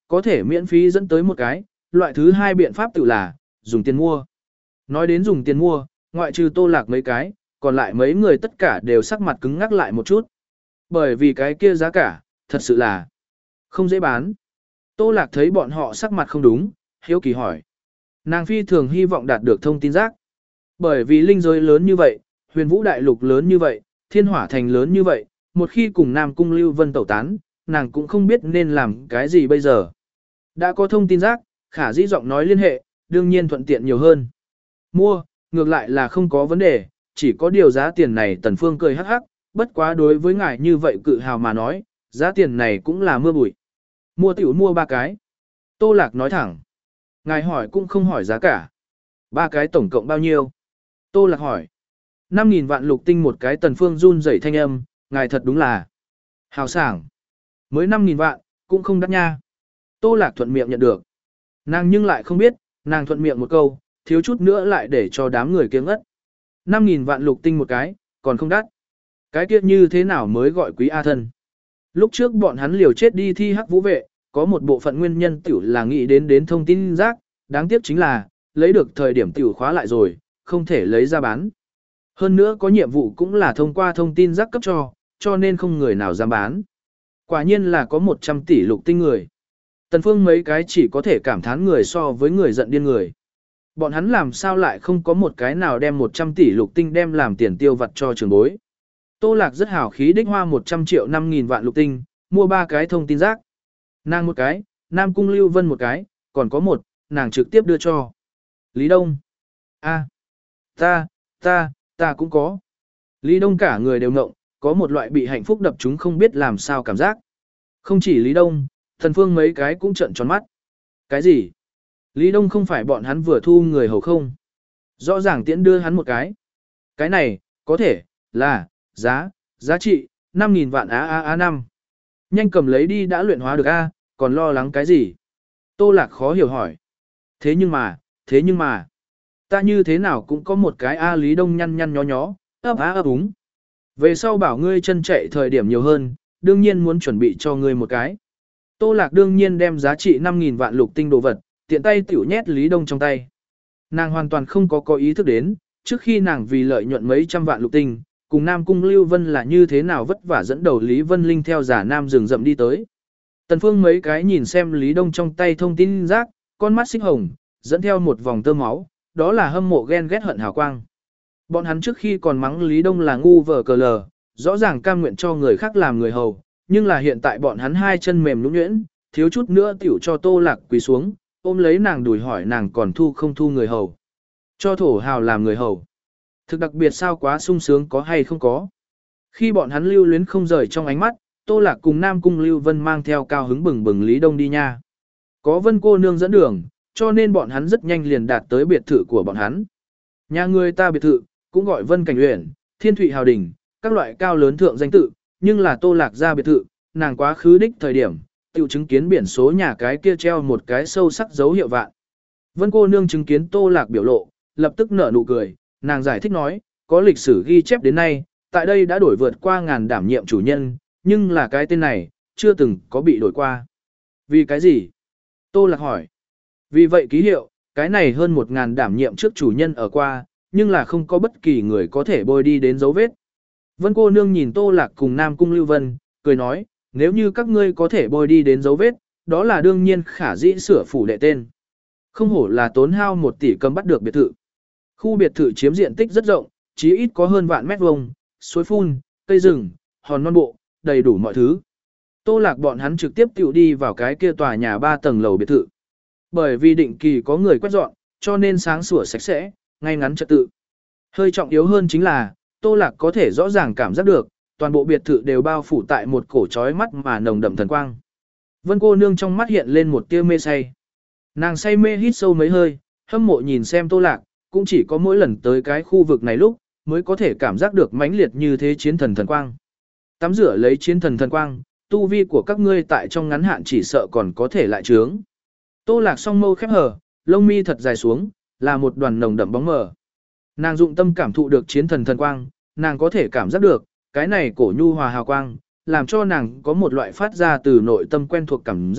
có thể miễn phí dẫn tới một cái, loại thứ hai biện pháp tự là, dùng tiền mua. Nói đến dùng tiền mua, ngoại trừ Tô Lạc mấy cái, còn lại mấy người tất cả đều sắc mặt cứng ngắc lại một chút. Bởi vì cái kia giá cả, thật sự là không dễ bán. Tô Lạc thấy bọn họ sắc mặt không đúng, hiếu kỳ hỏi. Nàng phi thường hy vọng đạt được thông tin rác. Bởi vì linh giới lớn như vậy, huyền vũ đại lục lớn như vậy, thiên hỏa thành lớn như vậy, một khi cùng Nam Cung Lưu Vân tẩu tán, nàng cũng không biết nên làm cái gì bây giờ. Đã có thông tin rác, khả dĩ giọng nói liên hệ, đương nhiên thuận tiện nhiều hơn. Mua, ngược lại là không có vấn đề, chỉ có điều giá tiền này Tần Phương cười hắc hắc, bất quá đối với ngài như vậy cự hào mà nói, giá tiền này cũng là mưa bụi. Mua tiểu mua ba cái. Tô Lạc nói thẳng. Ngài hỏi cũng không hỏi giá cả. Ba cái tổng cộng bao nhiêu? Tô Lạc hỏi. năm nghìn vạn lục tinh một cái. Tần Phương run rẩy thanh âm, ngài thật đúng là hào sảng. Mới năm nghìn vạn, cũng không đắt nha. Tô Lạc thuận miệng nhận được. Nàng nhưng lại không biết, nàng thuận miệng một câu, thiếu chút nữa lại để cho đám người kiêng ngất. năm nghìn vạn lục tinh một cái, còn không đắt. Cái kia như thế nào mới gọi quý A thân? Lúc trước bọn hắn liều chết đi thi hắc vũ vệ, có một bộ phận nguyên nhân tiểu là nghĩ đến đến thông tin rác, đáng tiếc chính là, lấy được thời điểm tiểu khóa lại rồi, không thể lấy ra bán. Hơn nữa có nhiệm vụ cũng là thông qua thông tin rác cấp cho, cho nên không người nào dám bán. Quả nhiên là có một trăm tỷ lục tinh người. Tần Phương mấy cái chỉ có thể cảm thán người so với người giận điên người. Bọn hắn làm sao lại không có một cái nào đem một trăm tỷ lục tinh đem làm tiền tiêu vặt cho trường bối. Tô Lạc rất hào khí đích hoa một trăm triệu năm nghìn vạn lục tinh, mua ba cái thông tin rác. Nàng một cái, Nam Cung Lưu Vân một cái, còn có một, nàng trực tiếp đưa cho Lý Đông. A, ta, ta, ta cũng có. Lý Đông cả người đều ngộng, có một loại bị hạnh phúc đập chúng không biết làm sao cảm giác. Không chỉ Lý Đông, Thần Phương mấy cái cũng trợn tròn mắt. Cái gì? Lý Đông không phải bọn hắn vừa thu người hầu không? Rõ ràng tiễn đưa hắn một cái. Cái này, có thể, là, giá, giá trị, năm nghìn vạn á á á năm. Nhanh cầm lấy đi đã luyện hóa được a, còn lo lắng cái gì? Tô Lạc khó hiểu hỏi. Thế nhưng mà, thế nhưng mà, ta như thế nào cũng có một cái a. Lý Đông nhăn nhăn nhó nhó, ấp á ấp úng. Về sau bảo ngươi chân chạy thời điểm nhiều hơn, đương nhiên muốn chuẩn bị cho ngươi một cái. Tô Lạc đương nhiên đem giá trị năm nghìn vạn lục tinh đồ vật, tiện tay tiểu nhét Lý Đông trong tay. Nàng hoàn toàn không có có ý thức đến, trước khi nàng vì lợi nhuận mấy trăm vạn lục tinh, cùng Nam Cung Lưu Vân là như thế nào vất vả dẫn đầu Lý Vân Linh theo giả nam rừng rậm đi tới. Tần Phương mấy cái nhìn xem Lý Đông trong tay thông tin rác, con mắt xích hồng, dẫn theo một vòng tơ máu, đó là hâm mộ ghen ghét hận hào quang. Bọn hắn trước khi còn mắng Lý Đông là ngu vờ cờ lờ, rõ ràng cam nguyện cho người khác làm người hầu, nhưng là hiện tại bọn hắn hai chân mềm nhũn nhuyễn, thiếu chút nữa tiểu cho Tô Lạc quỳ xuống, ôm lấy nàng đùi hỏi nàng còn thu không thu người hầu. Cho thổ hào làm người hầu. Thực đặc biệt sao quá sung sướng có hay không có. Khi bọn hắn lưu luyến không rời trong ánh mắt, Tô Lạc cùng Nam Cung Lưu Vân mang theo cao hứng bừng bừng Lý Đông đi nha. Có Vân cô nương dẫn đường, cho nên bọn hắn rất nhanh liền đạt tới biệt thự của bọn hắn. Nhà người ta biệt thự, cũng gọi Vân Cảnh Uyển, Thiên Thụy Hào Đình, các loại cao lớn thượng danh tự, nhưng là Tô Lạc ra biệt thự, nàng quá khứ đích thời điểm, tiểu chứng kiến biển số nhà cái kia treo một cái sâu sắc dấu hiệu vạn. Vân cô nương chứng kiến Tô Lạc biểu lộ, lập tức nở nụ cười, nàng giải thích nói, có lịch sử ghi chép đến nay, tại đây đã đổi vượt qua ngàn đảm nhiệm chủ nhân, nhưng là cái tên này, chưa từng có bị đổi qua. Vì cái gì? Tô Lạc hỏi. Vì vậy ký hiệu, cái này hơn một ngàn đảm nhiệm trước chủ nhân ở qua, nhưng là không có bất kỳ người có thể bôi đi đến dấu vết. Vân cô nương nhìn Tô Lạc cùng Nam Cung Lưu Vân, cười nói, nếu như các ngươi có thể bôi đi đến dấu vết, đó là đương nhiên khả dĩ sửa phủ đệ tên. Không hổ là tốn hao một tỷ cầm bắt được biệt thự. Khu biệt thự chiếm diện tích rất rộng, chí ít có hơn vạn mét vuông, suối phun, cây rừng, hòn non bộ, đầy đủ mọi thứ. Tô Lạc bọn hắn trực tiếp tiểu đi vào cái kia tòa nhà ba tầng lầu biệt thự. Bởi vì định kỳ có người quét dọn, cho nên sáng sủa sạch sẽ, ngay ngắn trật tự. Hơi trọng yếu hơn chính là, Tô Lạc có thể rõ ràng cảm giác được, toàn bộ biệt thự đều bao phủ tại một cổ chói mắt mà nồng đậm thần quang. Vân cô nương trong mắt hiện lên một tia mê say. Nàng say mê hít sâu mấy hơi, hâm mộ nhìn xem Tô Lạc, cũng chỉ có mỗi lần tới cái khu vực này lúc, mới có thể cảm giác được mãnh liệt như thế chiến thần thần quang. Tắm rửa lấy chiến thần thần quang, tu vi của các ngươi tại trong ngắn hạn chỉ sợ còn có thể lại trướng. Tô Lạc song mâu khép hờ, lông mi thật dài xuống, là một đoàn nồng đậm bóng mờ. Nàng dụng tâm cảm thụ được chiến thần thần quang, nàng có thể cảm giác được, cái này cổ nhu hòa hào quang, làm cho nàng có một loại phát ra từ nội tâm quen thuộc cảm giác,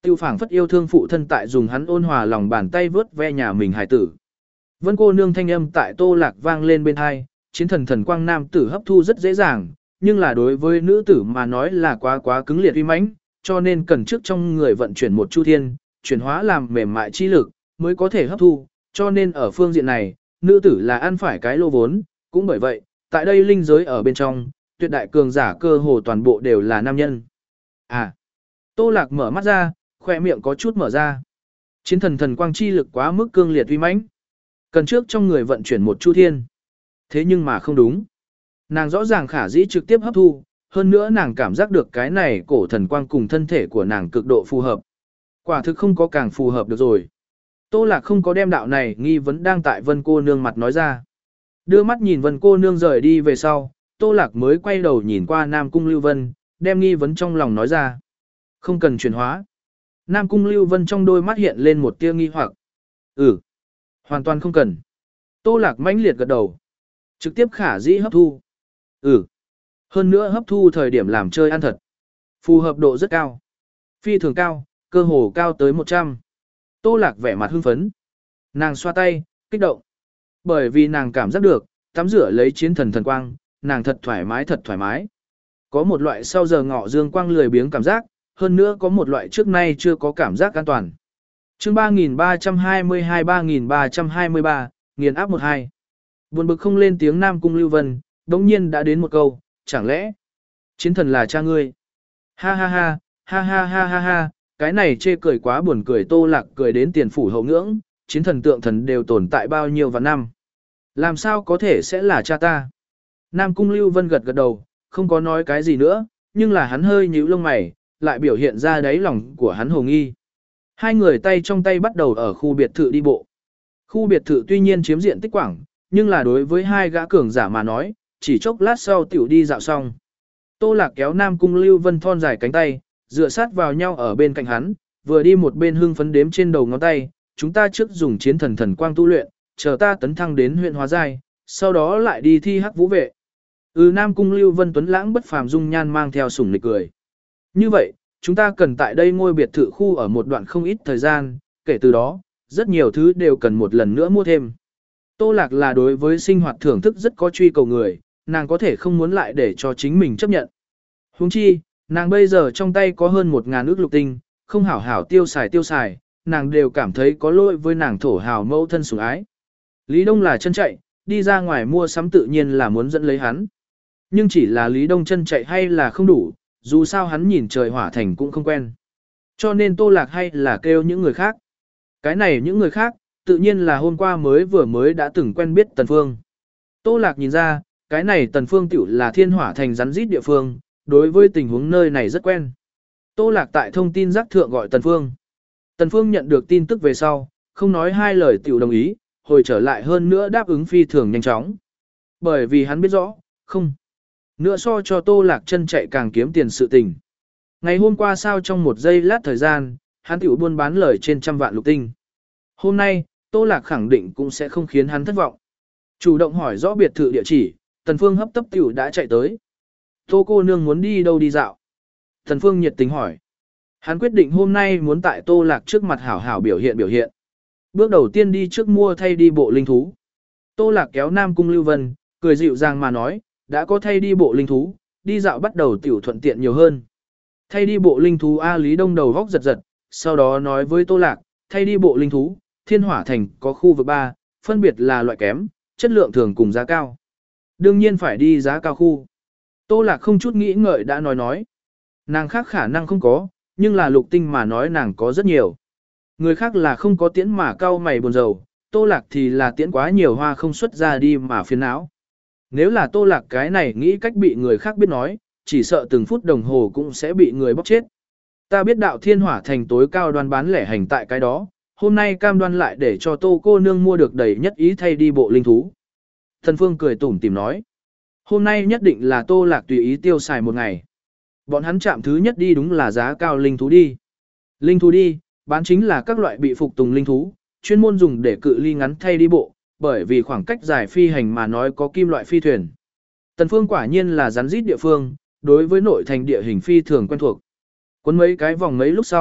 Tiêu phảng phất yêu thương phụ thân tại dùng hắn ôn hòa lòng bàn tay vớt ve nhà mình hài tử. Vân cô nương thanh âm tại Tô Lạc vang lên bên hai, chiến thần thần quang nam tử hấp thu rất dễ dàng, nhưng là đối với nữ tử mà nói là quá quá cứng liệt uy mãnh, cho nên cần trước trong người vận chuyển một chu thiên, chuyển hóa làm mềm mại chi lực, mới có thể hấp thu, cho nên ở phương diện này, nữ tử là ăn phải cái lô vốn, cũng bởi vậy, tại đây linh giới ở bên trong, tuyệt đại cường giả cơ hồ toàn bộ đều là nam nhân. À, Tô Lạc mở mắt ra, khỏe miệng có chút mở ra. Chiến thần thần quang chi lực quá mức cương liệt uy mãnh, cần trước trong người vận chuyển một chu thiên. Thế nhưng mà không đúng. Nàng rõ ràng khả dĩ trực tiếp hấp thu, hơn nữa nàng cảm giác được cái này cổ thần quang cùng thân thể của nàng cực độ phù hợp. Quả thực không có càng phù hợp được rồi. Tô Lạc không có đem đạo này nghi vấn đang tại Vân cô nương mặt nói ra. Đưa mắt nhìn Vân cô nương rời đi về sau, Tô Lạc mới quay đầu nhìn qua Nam Cung Lưu Vân, đem nghi vấn trong lòng nói ra. Không cần chuyển hóa. Nam Cung Lưu Vân trong đôi mắt hiện lên một tia nghi hoặc. Ừ, hoàn toàn không cần. Tô Lạc mãnh liệt gật đầu. Trực tiếp khả dĩ hấp thu. Ừ, hơn nữa hấp thu thời điểm làm chơi ăn thật. Phù hợp độ rất cao. Phi thường cao, cơ hồ cao tới một trăm. Tô Lạc vẻ mặt hưng phấn. Nàng xoa tay, kích động. Bởi vì nàng cảm giác được, tắm rửa lấy chiến thần thần quang, nàng thật thoải mái thật thoải mái. Có một loại sau giờ ngọ dương quang lười biếng cảm giác, hơn nữa có một loại trước nay chưa có cảm giác an toàn. Chương ba nghìn ba trăm hai mươi hai ba nghìn ba trăm hai mươi ba, nghiền áp một hai. Buồn bực không lên tiếng Nam Cung Lưu Vân, đống nhiên đã đến một câu, chẳng lẽ chiến thần là cha ngươi? Ha ha ha, ha ha ha ha ha, cái này chê cười quá buồn cười. Tô Lạc cười đến tiền phủ hậu ngưỡng, chiến thần tượng thần đều tồn tại bao nhiêu vạn năm. Làm sao có thể sẽ là cha ta? Nam Cung Lưu Vân gật gật đầu, không có nói cái gì nữa, nhưng là hắn hơi nhíu lông mày, lại biểu hiện ra đáy lòng của hắn hồ nghi. Hai người tay trong tay bắt đầu ở khu biệt thự đi bộ. Khu biệt thự tuy nhiên chiếm diện tích quảng, nhưng là đối với hai gã cường giả mà nói, chỉ chốc lát sau tiểu đi dạo xong. Tô Lạc kéo Nam Cung Lưu Vân thon dài cánh tay, dựa sát vào nhau ở bên cạnh hắn, vừa đi một bên hưng phấn đếm trên đầu ngón tay, chúng ta trước dùng chiến thần thần quang tu luyện, chờ ta tấn thăng đến huyện hóa giai, sau đó lại đi thi hắc vũ vệ. Ừ, Nam Cung Lưu Vân tuấn lãng bất phàm dung nhan mang theo sủng nịch cười. Như vậy, chúng ta cần tại đây ngôi biệt thự khu ở một đoạn không ít thời gian, kể từ đó, rất nhiều thứ đều cần một lần nữa mua thêm. Tô Lạc là đối với sinh hoạt thưởng thức rất có truy cầu người, nàng có thể không muốn lại để cho chính mình chấp nhận. Huống chi, nàng bây giờ trong tay có hơn một ngàn ước lục tinh, không hảo hảo tiêu xài tiêu xài, nàng đều cảm thấy có lỗi với nàng thổ hào mẫu thân sủng ái. Lý Đông là chân chạy, đi ra ngoài mua sắm tự nhiên là muốn dẫn lấy hắn. Nhưng chỉ là Lý Đông chân chạy hay là không đủ, dù sao hắn nhìn trời hỏa thành cũng không quen. Cho nên Tô Lạc hay là kêu những người khác. Cái này những người khác, tự nhiên là hôm qua mới vừa mới đã từng quen biết Tần Phương. Tô Lạc nhìn ra, cái này Tần Phương tiểu là thiên hỏa thành rắn rít địa phương, đối với tình huống nơi này rất quen. Tô Lạc tại thông tin giác thượng gọi Tần Phương. Tần Phương nhận được tin tức về sau, không nói hai lời tiểu đồng ý, hồi trở lại hơn nữa đáp ứng phi thường nhanh chóng. Bởi vì hắn biết rõ, không. Nữa so cho Tô Lạc chân chạy càng kiếm tiền sự tình. Ngày hôm qua sao trong một giây lát thời gian, hắn tiểu buôn bán lời trên trăm vạn lục tinh. Hôm nay, Tô Lạc khẳng định cũng sẽ không khiến hắn thất vọng. Chủ động hỏi rõ biệt thự địa chỉ, Tần Phương hấp tấp tiểu đã chạy tới. Tô cô nương muốn đi đâu đi dạo? Tần Phương nhiệt tình hỏi. Hắn quyết định hôm nay muốn tại Tô Lạc trước mặt hảo hảo biểu hiện biểu hiện. Bước đầu tiên đi trước mua thay đi bộ linh thú. Tô Lạc kéo Nam Cung Lưu Vân, cười dịu dàng mà nói, đã có thay đi bộ linh thú, đi dạo bắt đầu tiểu thuận tiện nhiều hơn. Thay đi bộ linh thú A Lý Đông đầu góc giật giật, sau đó nói với Tô Lạc, thay đi bộ linh thú, thiên hỏa thành có khu vực ba, phân biệt là loại kém, chất lượng thường cùng giá cao. Đương nhiên phải đi giá cao khu. Tô Lạc không chút nghĩ ngợi đã nói nói. Nàng khác khả năng không có, nhưng là lục tinh mà nói nàng có rất nhiều. Người khác là không có tiễn mà cao mày buồn rầu, Tô Lạc thì là tiễn quá nhiều hoa không xuất ra đi mà phiền não. Nếu là Tô Lạc cái này nghĩ cách bị người khác biết nói, chỉ sợ từng phút đồng hồ cũng sẽ bị người bóc chết. Ta biết đạo thiên hỏa thành tối cao đoan bán lẻ hành tại cái đó, hôm nay cam đoan lại để cho Tô cô nương mua được đầy nhất ý thay đi bộ linh thú. Thần Phương cười tủm tỉm nói, hôm nay nhất định là Tô Lạc tùy ý tiêu xài một ngày. Bọn hắn chạm thứ nhất đi đúng là giá cao linh thú đi. Linh thú đi, bán chính là các loại bị phục tùng linh thú, chuyên môn dùng để cự ly ngắn thay đi bộ, bởi vì khoảng cách dài phi hành mà nói có kim loại phi thuyền. Tần Phương quả nhiên là rắn rít địa phương, đối với nội thành địa hình phi thường quen thuộc. Quấn mấy cái vòng mấy lúc sau,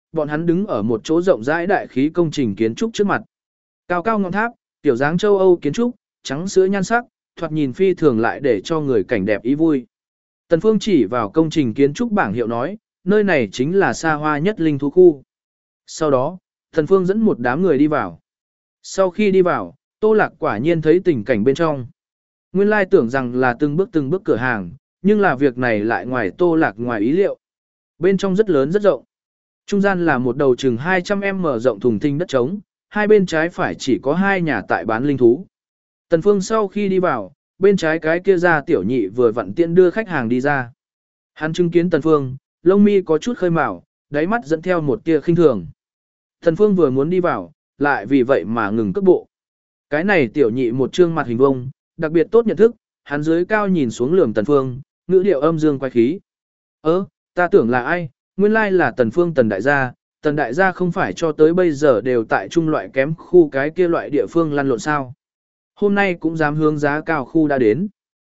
bọn hắn đứng ở một chỗ rộng rãi đại khí công trình kiến trúc trước mặt. Cao cao ngọn tháp, tiểu dáng châu Âu kiến trúc, trắng sữa nhan sắc, thoạt nhìn phi thường lại để cho người cảnh đẹp ý vui. Tần Phương chỉ vào công trình kiến trúc bảng hiệu nói, nơi này chính là xa hoa nhất linh thú khu. Sau đó, Tần Phương dẫn một đám người đi vào. Sau khi đi vào, Tô Lạc quả nhiên thấy tình cảnh bên trong. Nguyên lai tưởng rằng là từng bước từng bước cửa hàng, nhưng là việc này lại ngoài Tô Lạc ngoài ý liệu. Bên trong rất lớn rất rộng. Trung gian là một đầu chừng hai trăm mét rộng thùng thình đất trống, hai bên trái phải chỉ có hai nhà tại bán linh thú. Tần Phương sau khi đi vào, bên trái cái kia ra tiểu nhị vừa vặn tiện đưa khách hàng đi ra. Hắn chứng kiến Tần Phương, lông mi có chút khơi mào, đáy mắt dẫn theo một tia khinh thường. Tần Phương vừa muốn đi vào, lại vì vậy mà ngừng cước bộ. Cái này tiểu nhị một trương mặt hình vuông, đặc biệt tốt nhận thức, hắn dưới cao nhìn xuống lườm Tần Phương, ngữ điệu âm dương quái khí. Ơ, ta tưởng là ai, nguyên lai là Tần Phương Tần đại gia, Tần đại gia không phải cho tới bây giờ đều tại trung loại kém khu cái kia loại địa phương lăn lộn sao. Hôm nay cũng dám hướng giá cao khu đã đến.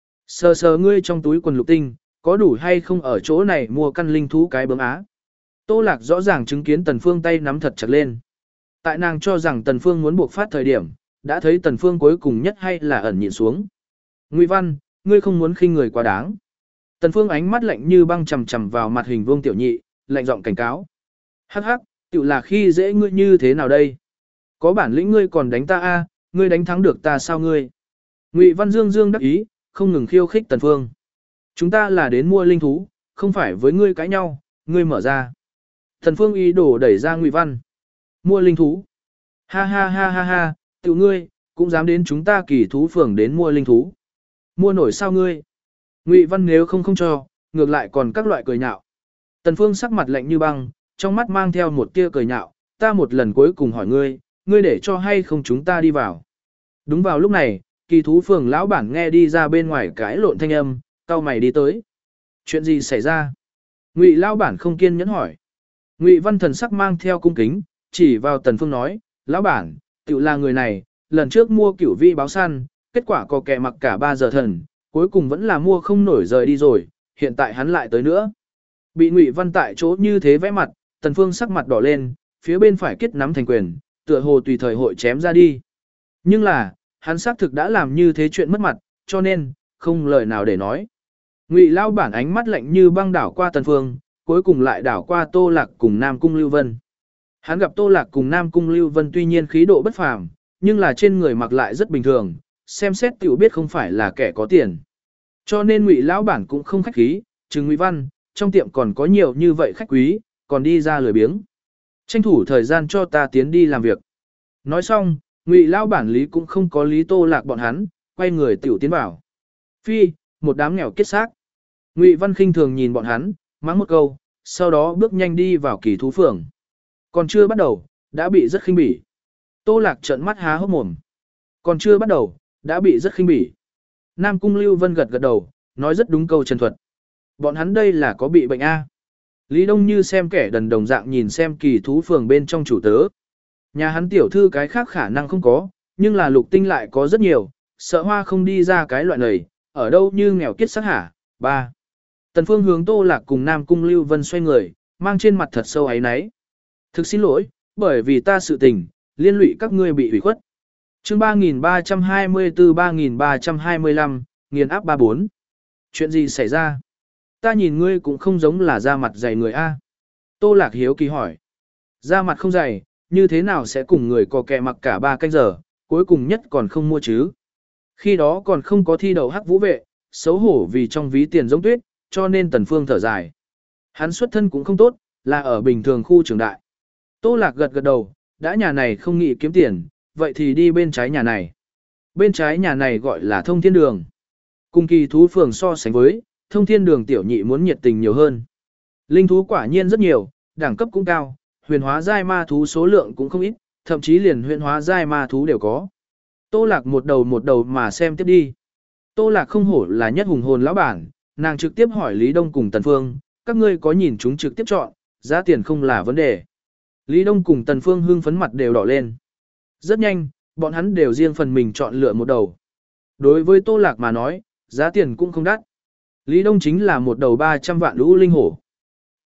Sờ sờ ngươi trong túi quần lục tinh, có đủ hay không ở chỗ này mua căn linh thú cái bướm á. Tô Lạc rõ ràng chứng kiến Tần Phương tay nắm thật chặt lên. Tại nàng cho rằng Tần Phương muốn buộc phát thời điểm, đã thấy Tần Phương cuối cùng nhất hay là ẩn nhịn xuống. Ngụy Văn, ngươi không muốn khinh người quá đáng. Tần Phương ánh mắt lạnh như băng chằm chằm vào mặt hình vuông tiểu nhị, lạnh giọng cảnh cáo. Hắc hắc, tiểu là khi dễ ngươi như thế nào đây? Có bản lĩnh ngươi còn đánh ta a, ngươi đánh thắng được ta sao ngươi? Ngụy Văn Dương Dương đắc ý, không ngừng khiêu khích Tần Phương. Chúng ta là đến mua linh thú, không phải với ngươi cãi nhau, ngươi mở ra. Tần Phương ý đồ đẩy ra Ngụy Văn. Mua linh thú. Ha ha ha ha ha, tiểu ngươi, cũng dám đến chúng ta kỳ thú phường đến mua linh thú. Mua nổi sao ngươi? Ngụy Văn nếu không không cho, ngược lại còn các loại cười nhạo. Tần Phương sắc mặt lạnh như băng, trong mắt mang theo một tia cười nhạo, ta một lần cuối cùng hỏi ngươi, ngươi để cho hay không chúng ta đi vào. Đúng vào lúc này, kỳ thú phường lão bản nghe đi ra bên ngoài cái lộn thanh âm, cau mày đi tới. Chuyện gì xảy ra? Ngụy lão bản không kiên nhẫn hỏi. Ngụy Văn thần sắc mang theo cung kính, chỉ vào Tần Phương nói, lão bản, tiểu là người này, lần trước mua cửu vi báo săn, kết quả có kẻ mặc cả ba giờ thần, cuối cùng vẫn là mua không nổi rời đi rồi, hiện tại hắn lại tới nữa. Bị Ngụy Văn tại chỗ như thế vẽ mặt, Tần Phương sắc mặt đỏ lên, phía bên phải kết nắm thành quyền, tựa hồ tùy thời hội chém ra đi. Nhưng là, hắn xác thực đã làm như thế chuyện mất mặt, cho nên, không lời nào để nói. Ngụy lão bản ánh mắt lạnh như băng đảo qua Tần Phương, cuối cùng lại đảo qua Tô Lạc cùng Nam Cung Lưu Vân. Hắn gặp Tô Lạc cùng Nam Cung Lưu Vân tuy nhiên khí độ bất phàm, nhưng là trên người mặc lại rất bình thường, xem xét tiểu biết không phải là kẻ có tiền. Cho nên Ngụy lão bản cũng không khách khí, trừ Ngụy Văn, trong tiệm còn có nhiều như vậy khách quý, còn đi ra lười biếng. Tranh thủ thời gian cho ta tiến đi làm việc. Nói xong, Ngụy lão bản lý cũng không có lý Tô Lạc bọn hắn, quay người tiểu tiến vào. Phi, một đám nghèo kiết xác. Ngụy Văn khinh thường nhìn bọn hắn, mắng một câu, sau đó bước nhanh đi vào kỳ thú phường. Còn chưa bắt đầu, đã bị rất khinh bỉ. Tô Lạc trợn mắt há hốc mồm. Còn chưa bắt đầu, đã bị rất khinh bỉ. Nam Cung Lưu Vân gật gật đầu, nói rất đúng câu chân thuật. Bọn hắn đây là có bị bệnh A. Lý Đông như xem kẻ đần đồng dạng nhìn xem kỳ thú phường bên trong chủ tớ. Nhà hắn tiểu thư cái khác khả năng không có, nhưng là lục tinh lại có rất nhiều, sợ hoa không đi ra cái loại này, ở đâu như nghèo kiết sắc hả. Ba. Tần Phương hướng Tô Lạc cùng Nam Cung Lưu Vân xoay người, mang trên mặt thật sâu áy náy. Thực xin lỗi, bởi vì ta sự tình, liên lụy các ngươi bị hủy khuất. Chương ba nghìn ba trăm hai mươi tư ba nghìn ba trăm hai mươi lăm, nghiền áp ba bốn. Chuyện gì xảy ra? Ta nhìn ngươi cũng không giống là da mặt dày người A. Tô Lạc hiếu kỳ hỏi. Da mặt không dày, như thế nào sẽ cùng người có kẻ mặc cả ba canh giờ, cuối cùng nhất còn không mua chứ? Khi đó còn không có thi đậu hắc vũ vệ, xấu hổ vì trong ví tiền giống tuyết, cho nên Tần Phương thở dài. Hắn xuất thân cũng không tốt, là ở bình thường khu trường đại. Tô Lạc gật gật đầu, đã nhà này không nghĩ kiếm tiền, vậy thì đi bên trái nhà này. Bên trái nhà này gọi là Thông Thiên Đường. Cùng kỳ thú phường so sánh với, Thông Thiên Đường tiểu nhị muốn nhiệt tình nhiều hơn. Linh thú quả nhiên rất nhiều, đẳng cấp cũng cao, huyền hóa giai ma thú số lượng cũng không ít, thậm chí liền huyền hóa giai ma thú đều có. Tô Lạc một đầu một đầu mà xem tiếp đi. Tô Lạc không hổ là nhất hùng hồn lão bản, nàng trực tiếp hỏi Lý Đông cùng Tần Phương, các ngươi có nhìn chúng trực tiếp chọn, giá tiền không là vấn đề. Lý Đông cùng Tần Phương hưng phấn mặt đều đỏ lên. Rất nhanh, bọn hắn đều riêng phần mình chọn lựa một đầu. Đối với Tô Lạc mà nói, giá tiền cũng không đắt. Lý Đông chính là một đầu ba trăm vạn lũ linh hổ.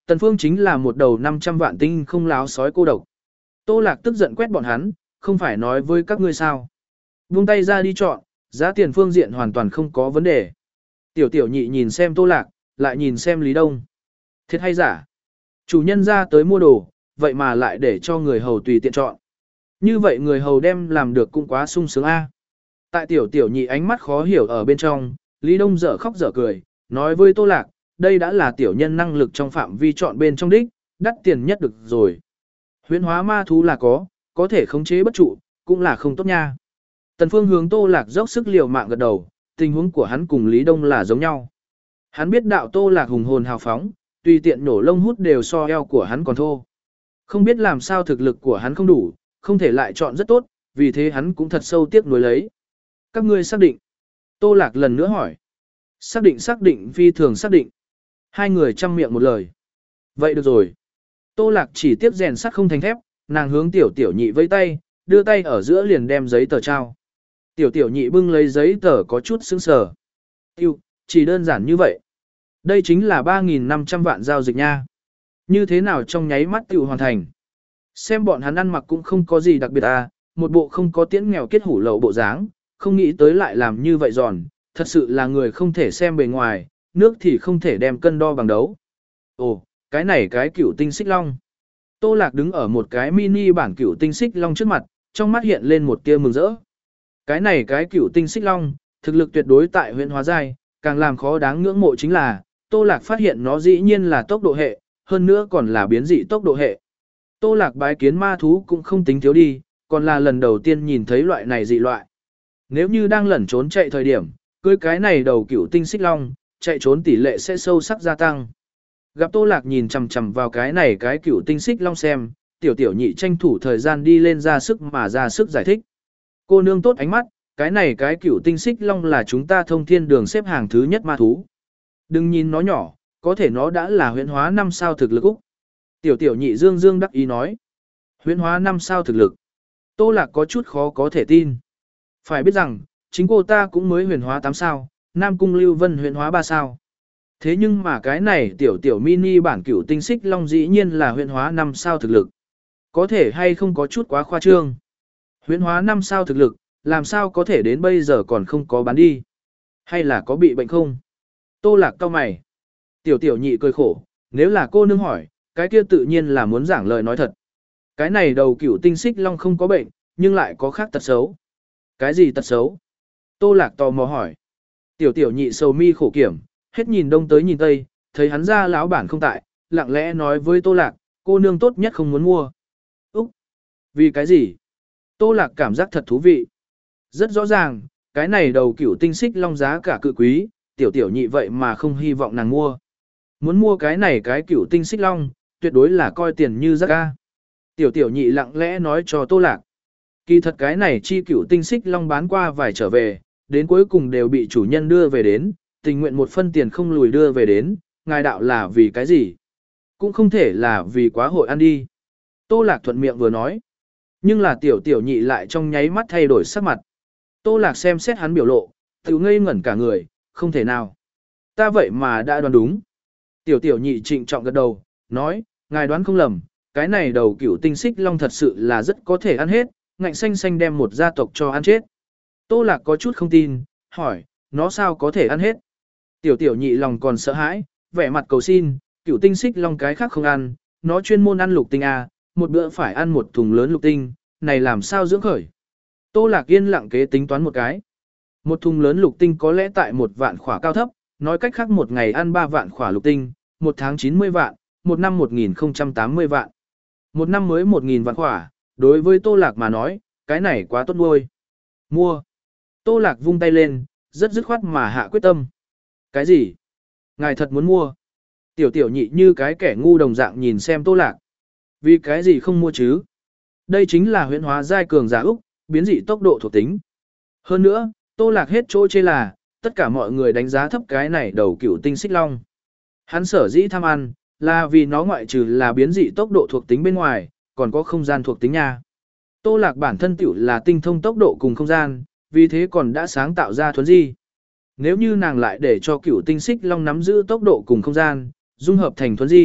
Tần Phương chính là một đầu năm trăm vạn tinh không láo sói cô độc. Tô Lạc tức giận quét bọn hắn, không phải nói với các ngươi sao. Buông tay ra đi chọn, giá tiền phương diện hoàn toàn không có vấn đề. Tiểu tiểu nhị nhìn xem Tô Lạc, lại nhìn xem Lý Đông. Thiệt hay giả? Chủ nhân ra tới mua đồ, vậy mà lại để cho người hầu tùy tiện chọn. Như vậy người hầu đem làm được cũng quá sung sướng a. Tại tiểu tiểu nhị ánh mắt khó hiểu ở bên trong, Lý Đông dở khóc dở cười, nói với Tô Lạc, đây đã là tiểu nhân năng lực trong phạm vi chọn bên trong đích, đắt tiền nhất được rồi. Huyễn hóa ma thú là có, có thể khống chế bất trụ, cũng là không tốt nha. Tần Phương hướng Tô Lạc dốc sức liều mạng gật đầu, tình huống của hắn cùng Lý Đông là giống nhau. Hắn biết đạo Tô Lạc hùng hồn hào phóng, tùy tiện nổ lông hút đều so eo của hắn còn thô. Không biết làm sao thực lực của hắn không đủ, không thể lại chọn rất tốt, vì thế hắn cũng thật sâu tiếc nuối lấy. Các ngươi xác định. Tô Lạc lần nữa hỏi. Xác định xác định phi thường xác định. Hai người chăm miệng một lời. Vậy được rồi. Tô Lạc chỉ tiếp rèn sắt không thành thép, nàng hướng tiểu tiểu nhị vẫy tay, đưa tay ở giữa liền đem giấy tờ trao. Tiểu tiểu nhị bưng lấy giấy tờ có chút sững sờ. Yêu, chỉ đơn giản như vậy. Đây chính là ba nghìn năm trăm vạn giao dịch nha. Như thế nào trong nháy mắt tiểu hoàn thành. Xem bọn hắn ăn mặc cũng không có gì đặc biệt à, một bộ không có tiễn nghèo kết hủ lậu bộ dáng, không nghĩ tới lại làm như vậy giòn, thật sự là người không thể xem bề ngoài, nước thì không thể đem cân đo bằng đấu. Ồ, cái này cái cửu tinh xích long. Tô Lạc đứng ở một cái mini bản cửu tinh xích long trước mặt, trong mắt hiện lên một tia mừng rỡ. Cái này cái cửu tinh xích long, thực lực tuyệt đối tại huyện hóa giai, càng làm khó đáng ngưỡng mộ chính là, Tô Lạc phát hiện nó dĩ nhiên là tốc độ hệ, hơn nữa còn là biến dị tốc độ hệ. Tô Lạc bái kiến ma thú cũng không tính thiếu đi, còn là lần đầu tiên nhìn thấy loại này dị loại. Nếu như đang lẩn trốn chạy thời điểm, cưới cái này đầu cửu tinh xích long, chạy trốn tỷ lệ sẽ sâu sắc gia tăng. Gặp Tô Lạc nhìn chằm chằm vào cái này cái cửu tinh xích long xem, tiểu tiểu nhị tranh thủ thời gian đi lên ra sức mà ra sức giải thích. Cô nương tốt ánh mắt, cái này cái cửu tinh xích long là chúng ta thông thiên đường xếp hàng thứ nhất ma thú. Đừng nhìn nó nhỏ, có thể nó đã là huyễn hóa năm sao thực lực Úc. Tiểu tiểu nhị dương dương đắc ý nói. Huyễn hóa năm sao thực lực. Tô Lạc có chút khó có thể tin. Phải biết rằng, chính cô ta cũng mới huyền hóa tám sao, Nam Cung Lưu Vân huyền hóa ba sao. Thế nhưng mà cái này tiểu tiểu mini bản cửu tinh xích long dĩ nhiên là huyền hóa năm sao thực lực. Có thể hay không có chút quá khoa trương. Huyền hóa năm sao thực lực, làm sao có thể đến bây giờ còn không có bán đi. Hay là có bị bệnh không? Tô Lạc cau mày. Tiểu tiểu nhị cười khổ, nếu là cô nương hỏi, cái kia tự nhiên là muốn giảng lời nói thật. Cái này đầu cửu tinh xích long không có bệnh, nhưng lại có khác tật xấu. Cái gì tật xấu? Tô Lạc tò mò hỏi. Tiểu tiểu nhị sầu mi khổ kiểm, hết nhìn đông tới nhìn tây, thấy hắn ra lão bản không tại, lặng lẽ nói với Tô Lạc, cô nương tốt nhất không muốn mua. Úc! Vì cái gì? Tô Lạc cảm giác thật thú vị. Rất rõ ràng, cái này đầu cửu tinh xích long giá cả cự quý, tiểu tiểu nhị vậy mà không hy vọng nàng mua. Muốn mua cái này cái cửu tinh xích long, tuyệt đối là coi tiền như rác ga. Tiểu tiểu nhị lặng lẽ nói cho Tô Lạc. Kỳ thật cái này chi cửu tinh xích long bán qua vài trở về, đến cuối cùng đều bị chủ nhân đưa về đến, tình nguyện một phân tiền không lùi đưa về đến, ngài đạo là vì cái gì? Cũng không thể là vì quá hội ăn đi. Tô Lạc thuận miệng vừa nói. Nhưng là tiểu tiểu nhị lại trong nháy mắt thay đổi sắc mặt. Tô Lạc xem xét hắn biểu lộ, tự ngây ngẩn cả người, không thể nào. Ta vậy mà đã đoán đúng. Tiểu tiểu nhị trịnh trọng gật đầu, nói, ngài đoán không lầm, cái này đầu cửu tinh xích long thật sự là rất có thể ăn hết, ngạnh xanh xanh đem một gia tộc cho ăn chết. Tô Lạc có chút không tin, hỏi, nó sao có thể ăn hết? Tiểu tiểu nhị lòng còn sợ hãi, vẻ mặt cầu xin, cửu tinh xích long cái khác không ăn, nó chuyên môn ăn lục tinh à, một bữa phải ăn một thùng lớn lục tinh, này làm sao dưỡng khởi? Tô Lạc yên lặng kế tính toán một cái. Một thùng lớn lục tinh có lẽ tại một vạn khỏa cao thấp, nói cách khác một ngày ăn ba vạn khỏa lục tinh, một tháng chín mươi vạn, một năm một nghìn không trăm tám mươi vạn. Một năm mới một nghìn vạn khỏa, đối với Tô Lạc mà nói, cái này quá tốt nuôi. Mua. Tô Lạc vung tay lên, rất dứt khoát mà hạ quyết tâm. Cái gì? Ngài thật muốn mua? Tiểu tiểu nhị như cái kẻ ngu đồng dạng nhìn xem Tô Lạc. Vì cái gì không mua chứ? Đây chính là huyễn hóa giai cường giả Úc, biến dị tốc độ thuộc tính. Hơn nữa, Tô Lạc hết chỗ chê là, tất cả mọi người đánh giá thấp cái này đầu cửu tinh xích long. Hắn sở dĩ tham ăn, là vì nó ngoại trừ là biến dị tốc độ thuộc tính bên ngoài, còn có không gian thuộc tính nha. Tô Lạc bản thân tiểu là tinh thông tốc độ cùng không gian, vì thế còn đã sáng tạo ra thuấn di. Nếu như nàng lại để cho cửu tinh xích long nắm giữ tốc độ cùng không gian, dung hợp thành thuấn di,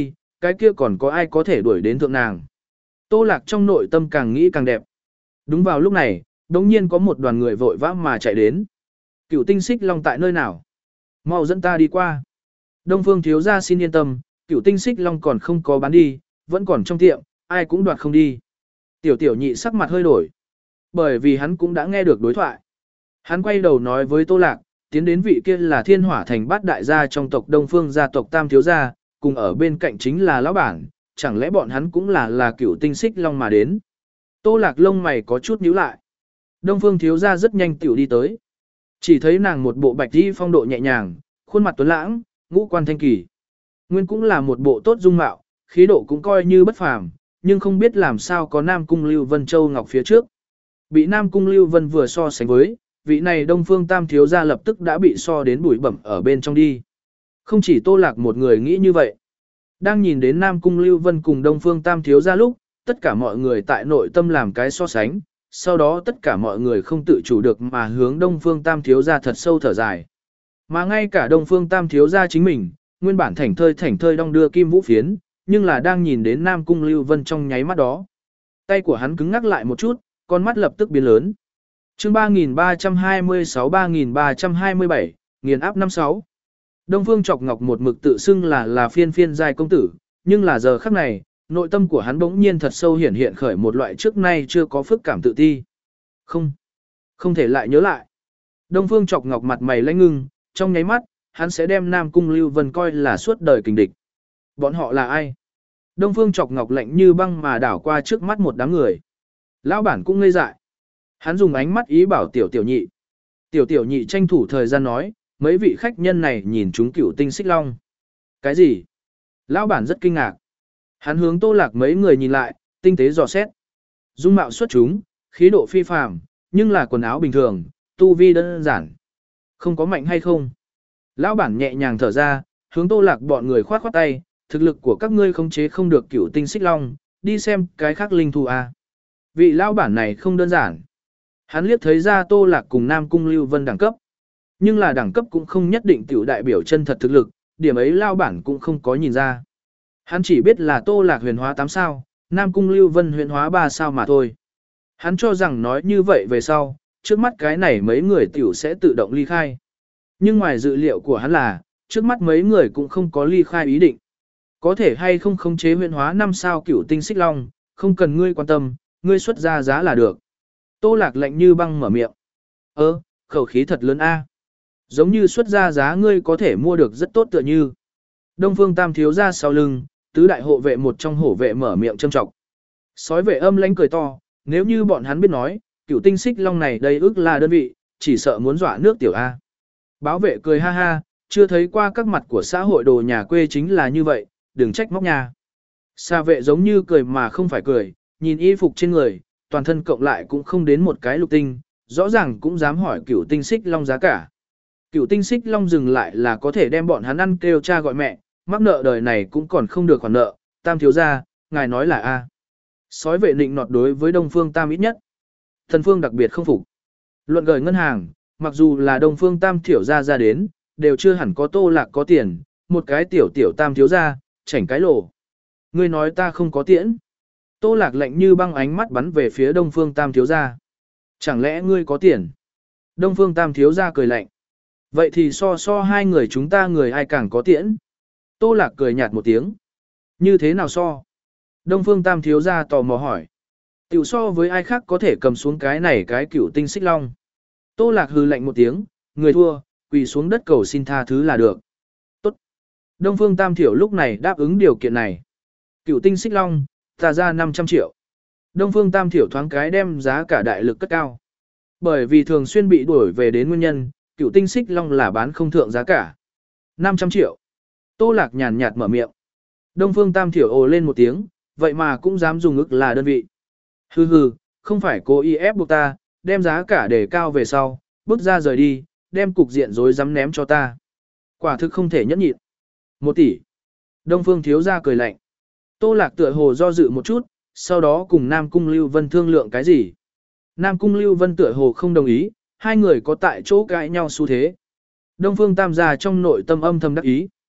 cái kia còn có ai có thể đuổi đến thượng nàng. Tô Lạc trong nội tâm càng nghĩ càng đẹp. Đúng vào lúc này, đống nhiên có một đoàn người vội vã mà chạy đến. Cửu tinh xích long tại nơi nào? Mau dẫn ta đi qua. Đông Phương thiếu gia xin yên tâm, cửu tinh xích long còn không có bán đi, vẫn còn trong tiệm, ai cũng đoạt không đi. Tiểu tiểu nhị sắc mặt hơi đổi. Bởi vì hắn cũng đã nghe được đối thoại. Hắn quay đầu nói với Tô Lạc, tiến đến vị kia là thiên hỏa thành bát đại gia trong tộc Đông Phương gia tộc Tam thiếu gia, cùng ở bên cạnh chính là lão bản, chẳng lẽ bọn hắn cũng là là cửu tinh xích long mà đến. Tô Lạc lông mày có chút nhíu lại. Đông Phương thiếu gia rất nhanh tiểu đi tới. Chỉ thấy nàng một bộ bạch y phong độ nhẹ nhàng, khuôn mặt tuấn lãng, ngũ quan thanh kỳ. Nguyên cũng là một bộ tốt dung mạo, khí độ cũng coi như bất phàm, nhưng không biết làm sao có Nam Cung Lưu Vân Châu Ngọc phía trước. Bị Nam Cung Lưu Vân vừa so sánh với, vị này Đông Phương Tam thiếu gia lập tức đã bị so đến bụi bẩm ở bên trong đi. Không chỉ Tô Lạc một người nghĩ như vậy. Đang nhìn đến Nam Cung Lưu Vân cùng Đông Phương Tam thiếu gia lúc, tất cả mọi người tại nội tâm làm cái so sánh, sau đó tất cả mọi người không tự chủ được mà hướng Đông Phương Tam thiếu gia thật sâu thở dài. Mà ngay cả Đông Phương Tam thiếu gia chính mình, nguyên bản thảnh thơi thảnh thơi đong đưa kim vũ phiến, nhưng là đang nhìn đến Nam Cung Lưu Vân trong nháy mắt đó. Tay của hắn cứng ngắc lại một chút, con mắt lập tức biến lớn. Chương ba nghìn ba trăm hai mươi sáu ba nghìn ba trăm hai mươi bảy, nghiền áp năm sáu. Đông Phương Trọc Ngọc một mực tự xưng là là phiên phiên giai công tử, nhưng là giờ khắc này, nội tâm của hắn bỗng nhiên thật sâu hiển hiện khởi một loại trước nay chưa có phức cảm tự ti. Không, không thể lại nhớ lại. Đông Phương Trọc Ngọc mặt mày lãnh ngưng, trong nháy mắt, hắn sẽ đem Nam Cung Lưu Vân coi là suốt đời kình địch. Bọn họ là ai? Đông Phương Trọc Ngọc lạnh như băng mà đảo qua trước mắt một đám người. Lão bản cũng ngây dại. Hắn dùng ánh mắt ý bảo tiểu tiểu nhị. Tiểu tiểu nhị tranh thủ thời gian nói, mấy vị khách nhân này nhìn chúng cửu tinh xích long. Cái gì? Lão bản rất kinh ngạc. Hắn hướng Tô Lạc mấy người nhìn lại, tinh tế dò xét. Dung mạo xuất chúng, khí độ phi phàm, nhưng là quần áo bình thường, tu vi đơn giản. Không có mạnh hay không? Lão bản nhẹ nhàng thở ra, hướng Tô Lạc bọn người khoát khoát tay, thực lực của các ngươi khống chế không được cửu tinh xích long, đi xem cái khác linh thú a. Vị lão bản này không đơn giản. Hắn liếc thấy ra Tô Lạc cùng Nam Cung Lưu Vân đẳng cấp. Nhưng là đẳng cấp cũng không nhất định tiểu đại biểu chân thật thực lực, điểm ấy lão bản cũng không có nhìn ra. Hắn chỉ biết là Tô Lạc huyền hóa tám sao, Nam Cung Lưu Vân huyền hóa ba sao mà thôi. Hắn cho rằng nói như vậy về sau, trước mắt cái này mấy người tiểu sẽ tự động ly khai. Nhưng ngoài dự liệu của hắn là, trước mắt mấy người cũng không có ly khai ý định. Có thể hay không khống chế huyền hóa năm sao cửu tinh xích long, không cần ngươi quan tâm, ngươi xuất ra giá là được. Tô Lạc lạnh như băng mở miệng. Ơ, khẩu khí thật lớn a. Giống như xuất ra giá ngươi có thể mua được rất tốt tựa như. Đông Phương Tam thiếu ra sau lưng, tứ đại hộ vệ một trong hổ vệ mở miệng châm trọng. Sói vệ âm lãnh cười to, nếu như bọn hắn biết nói, cửu tinh xích long này đây ước là đơn vị, chỉ sợ muốn dọa nước tiểu A. Báo vệ cười ha ha, chưa thấy qua các mặt của xã hội đồ nhà quê chính là như vậy, đừng trách móc nhà. Xa vệ giống như cười mà không phải cười, nhìn y phục trên người, toàn thân cộng lại cũng không đến một cái lục tinh, rõ ràng cũng dám hỏi cửu tinh xích long giá cả. Cửu tinh xích long dừng lại là có thể đem bọn hắn ăn kêu cha gọi mẹ, mắc nợ đời này cũng còn không được khoản nợ, Tam thiếu gia, ngài nói là A. Sói vệ định nọt đối với Đông Phương Tam ít nhất. Thần Phương đặc biệt không phục. Luận gửi ngân hàng, mặc dù là Đông Phương Tam thiểu gia ra đến, đều chưa hẳn có Tô Lạc có tiền, một cái tiểu tiểu Tam thiếu gia, chảnh cái lỗ. Ngươi nói ta không có tiễn. Tô Lạc lạnh như băng ánh mắt bắn về phía Đông Phương Tam thiếu gia. Chẳng lẽ ngươi có tiền? Đông Phương Tam thiếu gia cười lạnh. Vậy thì so so hai người chúng ta người ai càng có tiễn. Tô Lạc cười nhạt một tiếng. Như thế nào so? Đông Phương Tam thiếu gia tò mò hỏi. Tiểu so với ai khác có thể cầm xuống cái này cái cửu tinh xích long. Tô Lạc hừ lạnh một tiếng, người thua, quỳ xuống đất cầu xin tha thứ là được. Tốt. Đông Phương Tam thiểu lúc này đáp ứng điều kiện này. Cửu tinh xích long, ta ra năm trăm triệu. Đông Phương Tam thiểu thoáng cái đem giá cả đại lực cất cao. Bởi vì thường xuyên bị đuổi về đến nguyên nhân, cửu tinh xích long là bán không thượng giá cả. năm trăm triệu. Tô Lạc nhàn nhạt mở miệng. Đông Phương Tam thiểu ồ lên một tiếng, vậy mà cũng dám dùng ức là đơn vị. Hừ hừ, không phải cố ý ép buộc ta, đem giá cả để cao về sau, bước ra rời đi, đem cục diện rối rắm ném cho ta. Quả thực không thể nhẫn nhịn. Một tỷ. Đông Phương thiếu gia cười lạnh. Tô Lạc tựa hồ do dự một chút, sau đó cùng Nam Cung Lưu Vân thương lượng cái gì. Nam Cung Lưu Vân tựa hồ không đồng ý, hai người có tại chỗ cãi nhau xu thế. Đông Phương Tam gia trong nội tâm âm thầm đắc ý.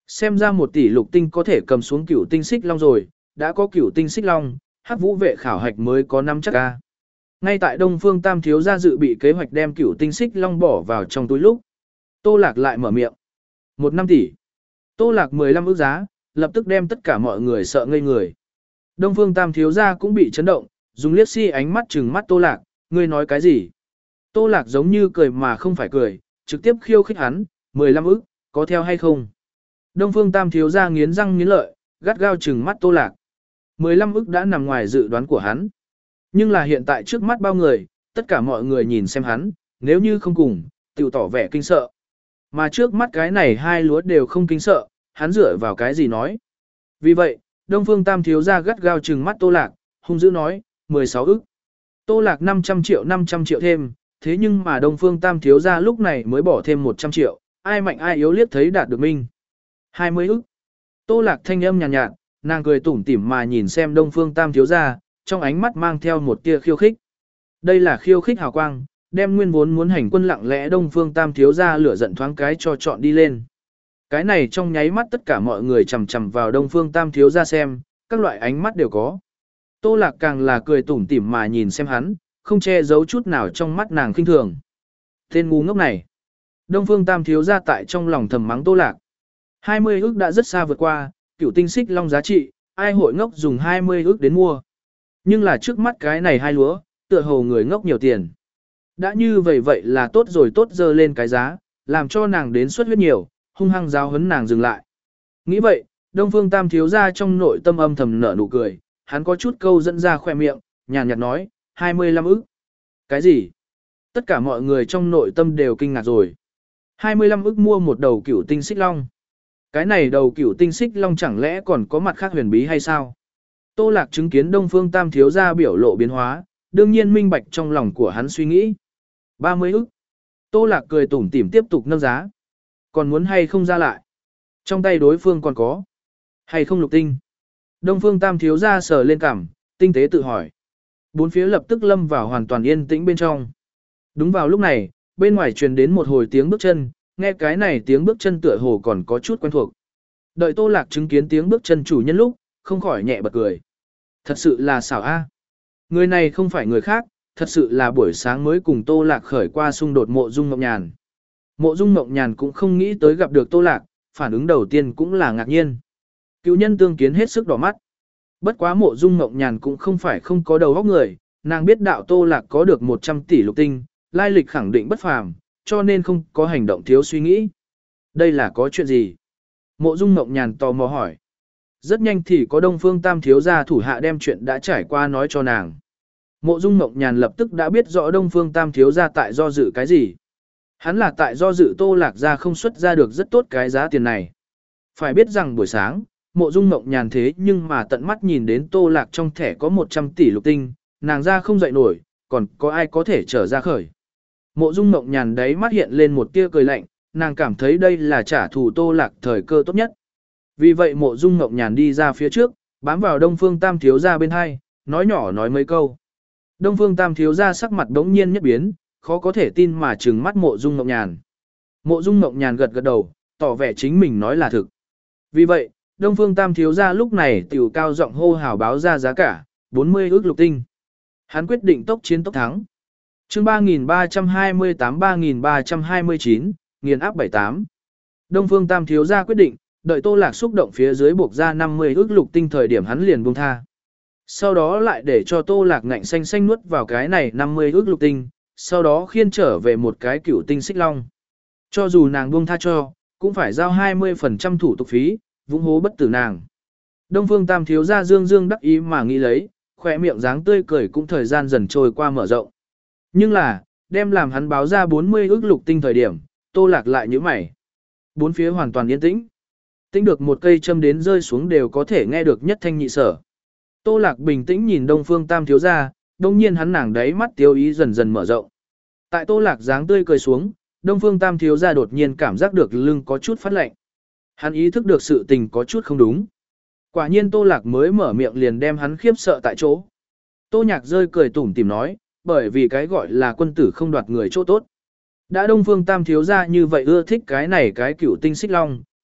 Xem ra một tỷ lục tinh có thể cầm xuống cửu tinh xích long rồi, đã có cửu tinh xích long, Hắc Vũ vệ khảo hạch mới có năm chắc ca. Ngay tại Đông Phương Tam thiếu gia dự bị kế hoạch đem cửu tinh xích long bỏ vào trong túi lúc, Tô Lạc lại mở miệng. Một năm tỷ. Tô Lạc mười lăm ức giá, lập tức đem tất cả mọi người sợ ngây người. Đông Phương Tam thiếu gia cũng bị chấn động, dùng liếc si ánh mắt trừng mắt Tô Lạc, ngươi nói cái gì? Tô Lạc giống như cười mà không phải cười, trực tiếp khiêu khích hắn, mười lăm ức, có theo hay không? Đông Phương Tam thiếu gia nghiến răng nghiến lợi, gắt gao trừng mắt Tô Lạc. mười lăm ức đã nằm ngoài dự đoán của hắn. Nhưng là hiện tại trước mắt bao người, tất cả mọi người nhìn xem hắn, nếu như không cùng, tiểu tỏ vẻ kinh sợ. Mà trước mắt cái này hai lúa đều không kinh sợ, hắn dựa vào cái gì nói. Vì vậy, Đông Phương Tam thiếu gia gắt gao trừng mắt Tô Lạc, hung dữ nói, mười sáu ức. Tô Lạc năm trăm triệu năm trăm triệu thêm, thế nhưng mà Đông Phương Tam thiếu gia lúc này mới bỏ thêm một trăm triệu, ai mạnh ai yếu liếc thấy đạt được minh. hai mươi ức. Tô Lạc thanh âm nhàn nhạt, nhạt, nàng cười tủm tỉm mà nhìn xem Đông Phương Tam thiếu gia, trong ánh mắt mang theo một tia khiêu khích. Đây là khiêu khích hào quang, đem nguyên vốn muốn hành quân lặng lẽ Đông Phương Tam thiếu gia lửa giận thoáng cái cho chọn đi lên. Cái này trong nháy mắt tất cả mọi người chằm chằm vào Đông Phương Tam thiếu gia xem, các loại ánh mắt đều có. Tô Lạc càng là cười tủm tỉm mà nhìn xem hắn, không che giấu chút nào trong mắt nàng khinh thường. Tên ngu ngốc này. Đông Phương Tam thiếu gia tại trong lòng thầm mắng Tô Lạc. hai mươi ức đã rất xa vượt qua, cửu tinh xích long giá trị, ai hội ngốc dùng hai mươi ức đến mua. Nhưng là trước mắt cái này hai lúa, tựa hồ người ngốc nhiều tiền. Đã như vậy vậy là tốt rồi tốt dơ lên cái giá, làm cho nàng đến suất huyết nhiều, hung hăng giáo huấn nàng dừng lại. Nghĩ vậy, Đông Phương Tam thiếu gia trong nội tâm âm thầm nở nụ cười, hắn có chút câu dẫn ra khoe miệng, nhàn nhạt nói, hai mươi lăm ức. Cái gì? Tất cả mọi người trong nội tâm đều kinh ngạc rồi. hai mươi lăm ức mua một đầu cửu tinh xích long. Cái này đầu cửu tinh xích long chẳng lẽ còn có mặt khác huyền bí hay sao? Tô Lạc chứng kiến Đông Phương Tam thiếu gia biểu lộ biến hóa, đương nhiên minh bạch trong lòng của hắn suy nghĩ. ba mươi ức. Tô Lạc cười tủm tỉm tiếp tục nâng giá. Còn muốn hay không ra lại? Trong tay đối phương còn có hay không lục tinh? Đông Phương Tam thiếu gia sờ lên cằm, tinh tế tự hỏi. Bốn phía lập tức lâm vào hoàn toàn yên tĩnh bên trong. Đúng vào lúc này, bên ngoài truyền đến một hồi tiếng bước chân, nghe cái này tiếng bước chân tựa hồ còn có chút quen thuộc. Đợi Tô Lạc chứng kiến tiếng bước chân chủ nhân lúc, không khỏi nhẹ bật cười. Thật sự là xảo a. Người này không phải người khác, thật sự là buổi sáng mới cùng Tô Lạc khởi qua xung đột Mộ Dung Ngọc Nhàn. Mộ Dung Ngọc Nhàn cũng không nghĩ tới gặp được Tô Lạc, phản ứng đầu tiên cũng là ngạc nhiên. Cựu nhân tương kiến hết sức đỏ mắt. Bất quá Mộ Dung Ngọc Nhàn cũng không phải không có đầu óc người, nàng biết đạo Tô Lạc có được một trăm tỷ lục tinh, lai lịch khẳng định bất phàm, cho nên không có hành động thiếu suy nghĩ. Đây là có chuyện gì? Mộ Dung Ngọc Nhàn tò mò hỏi. Rất nhanh thì có Đông Phương Tam thiếu gia thủ hạ đem chuyện đã trải qua nói cho nàng. Mộ Dung Ngọc Nhàn lập tức đã biết rõ Đông Phương Tam thiếu gia tại do dự cái gì. Hắn là tại do dự Tô Lạc gia không xuất ra được rất tốt cái giá tiền này. Phải biết rằng buổi sáng, Mộ Dung Ngọc Nhàn thế nhưng mà tận mắt nhìn đến Tô Lạc trong thẻ có một trăm tỷ lục tinh, nàng ra không dậy nổi, còn có ai có thể trở ra khởi. Mộ Dung Ngọc Nhàn đấy mắt hiện lên một tia cười lạnh, nàng cảm thấy đây là trả thù Tô Lạc thời cơ tốt nhất. Vì vậy Mộ Dung Ngọc Nhàn đi ra phía trước, bám vào Đông Phương Tam thiếu gia bên hai, nói nhỏ nói mấy câu. Đông Phương Tam thiếu gia sắc mặt đống nhiên nhất biến, khó có thể tin mà trừng mắt Mộ Dung Ngọc Nhàn. Mộ Dung Ngọc Nhàn gật gật đầu, tỏ vẻ chính mình nói là thực. Vì vậy, Đông Phương Tam thiếu gia lúc này tiểu cao giọng hô hào báo ra giá cả, bốn mươi ức lục tinh. Hắn quyết định tốc chiến tốc thắng. Chương ba nghìn ba trăm hai mươi tám ba nghìn ba trăm hai mươi chín, nghiền áp bảy tám. Đông Phương Tam thiếu gia quyết định, đợi Tô Lạc xúc động phía dưới buộc ra năm mươi ức lục tinh thời điểm hắn liền buông tha. Sau đó lại để cho Tô Lạc ngạnh xanh xanh nuốt vào cái này năm mươi ức lục tinh, sau đó khiên trở về một cái cửu tinh xích long. Cho dù nàng buông tha cho, cũng phải giao hai mươi phần trăm thủ tục phí, vũng hố bất tử nàng. Đông Phương Tam thiếu gia dương dương đắc ý mà nghĩ lấy, khỏe miệng dáng tươi cười cũng thời gian dần trôi qua mở rộng. Nhưng là, đem làm hắn báo ra bốn mươi ức lục tinh thời điểm, Tô Lạc lại nhíu mày. Bốn phía hoàn toàn yên tĩnh. Tĩnh được một cây châm đến rơi xuống đều có thể nghe được nhất thanh nhị sở. Tô Lạc bình tĩnh nhìn Đông Phương Tam thiếu gia, đồng nhiên hắn nàng đáy mắt tiêu ý dần dần mở rộng. Tại Tô Lạc dáng tươi cười xuống, Đông Phương Tam thiếu gia đột nhiên cảm giác được lưng có chút phát lạnh. Hắn ý thức được sự tình có chút không đúng. Quả nhiên Tô Lạc mới mở miệng liền đem hắn khiếp sợ tại chỗ. Tô Nhạc rơi cười tủm tỉm nói, bởi vì cái gọi là quân tử không đoạt người chỗ tốt. Đã Đông Phương Tam thiếu gia như vậy ưa thích cái này cái cửu tinh xích long,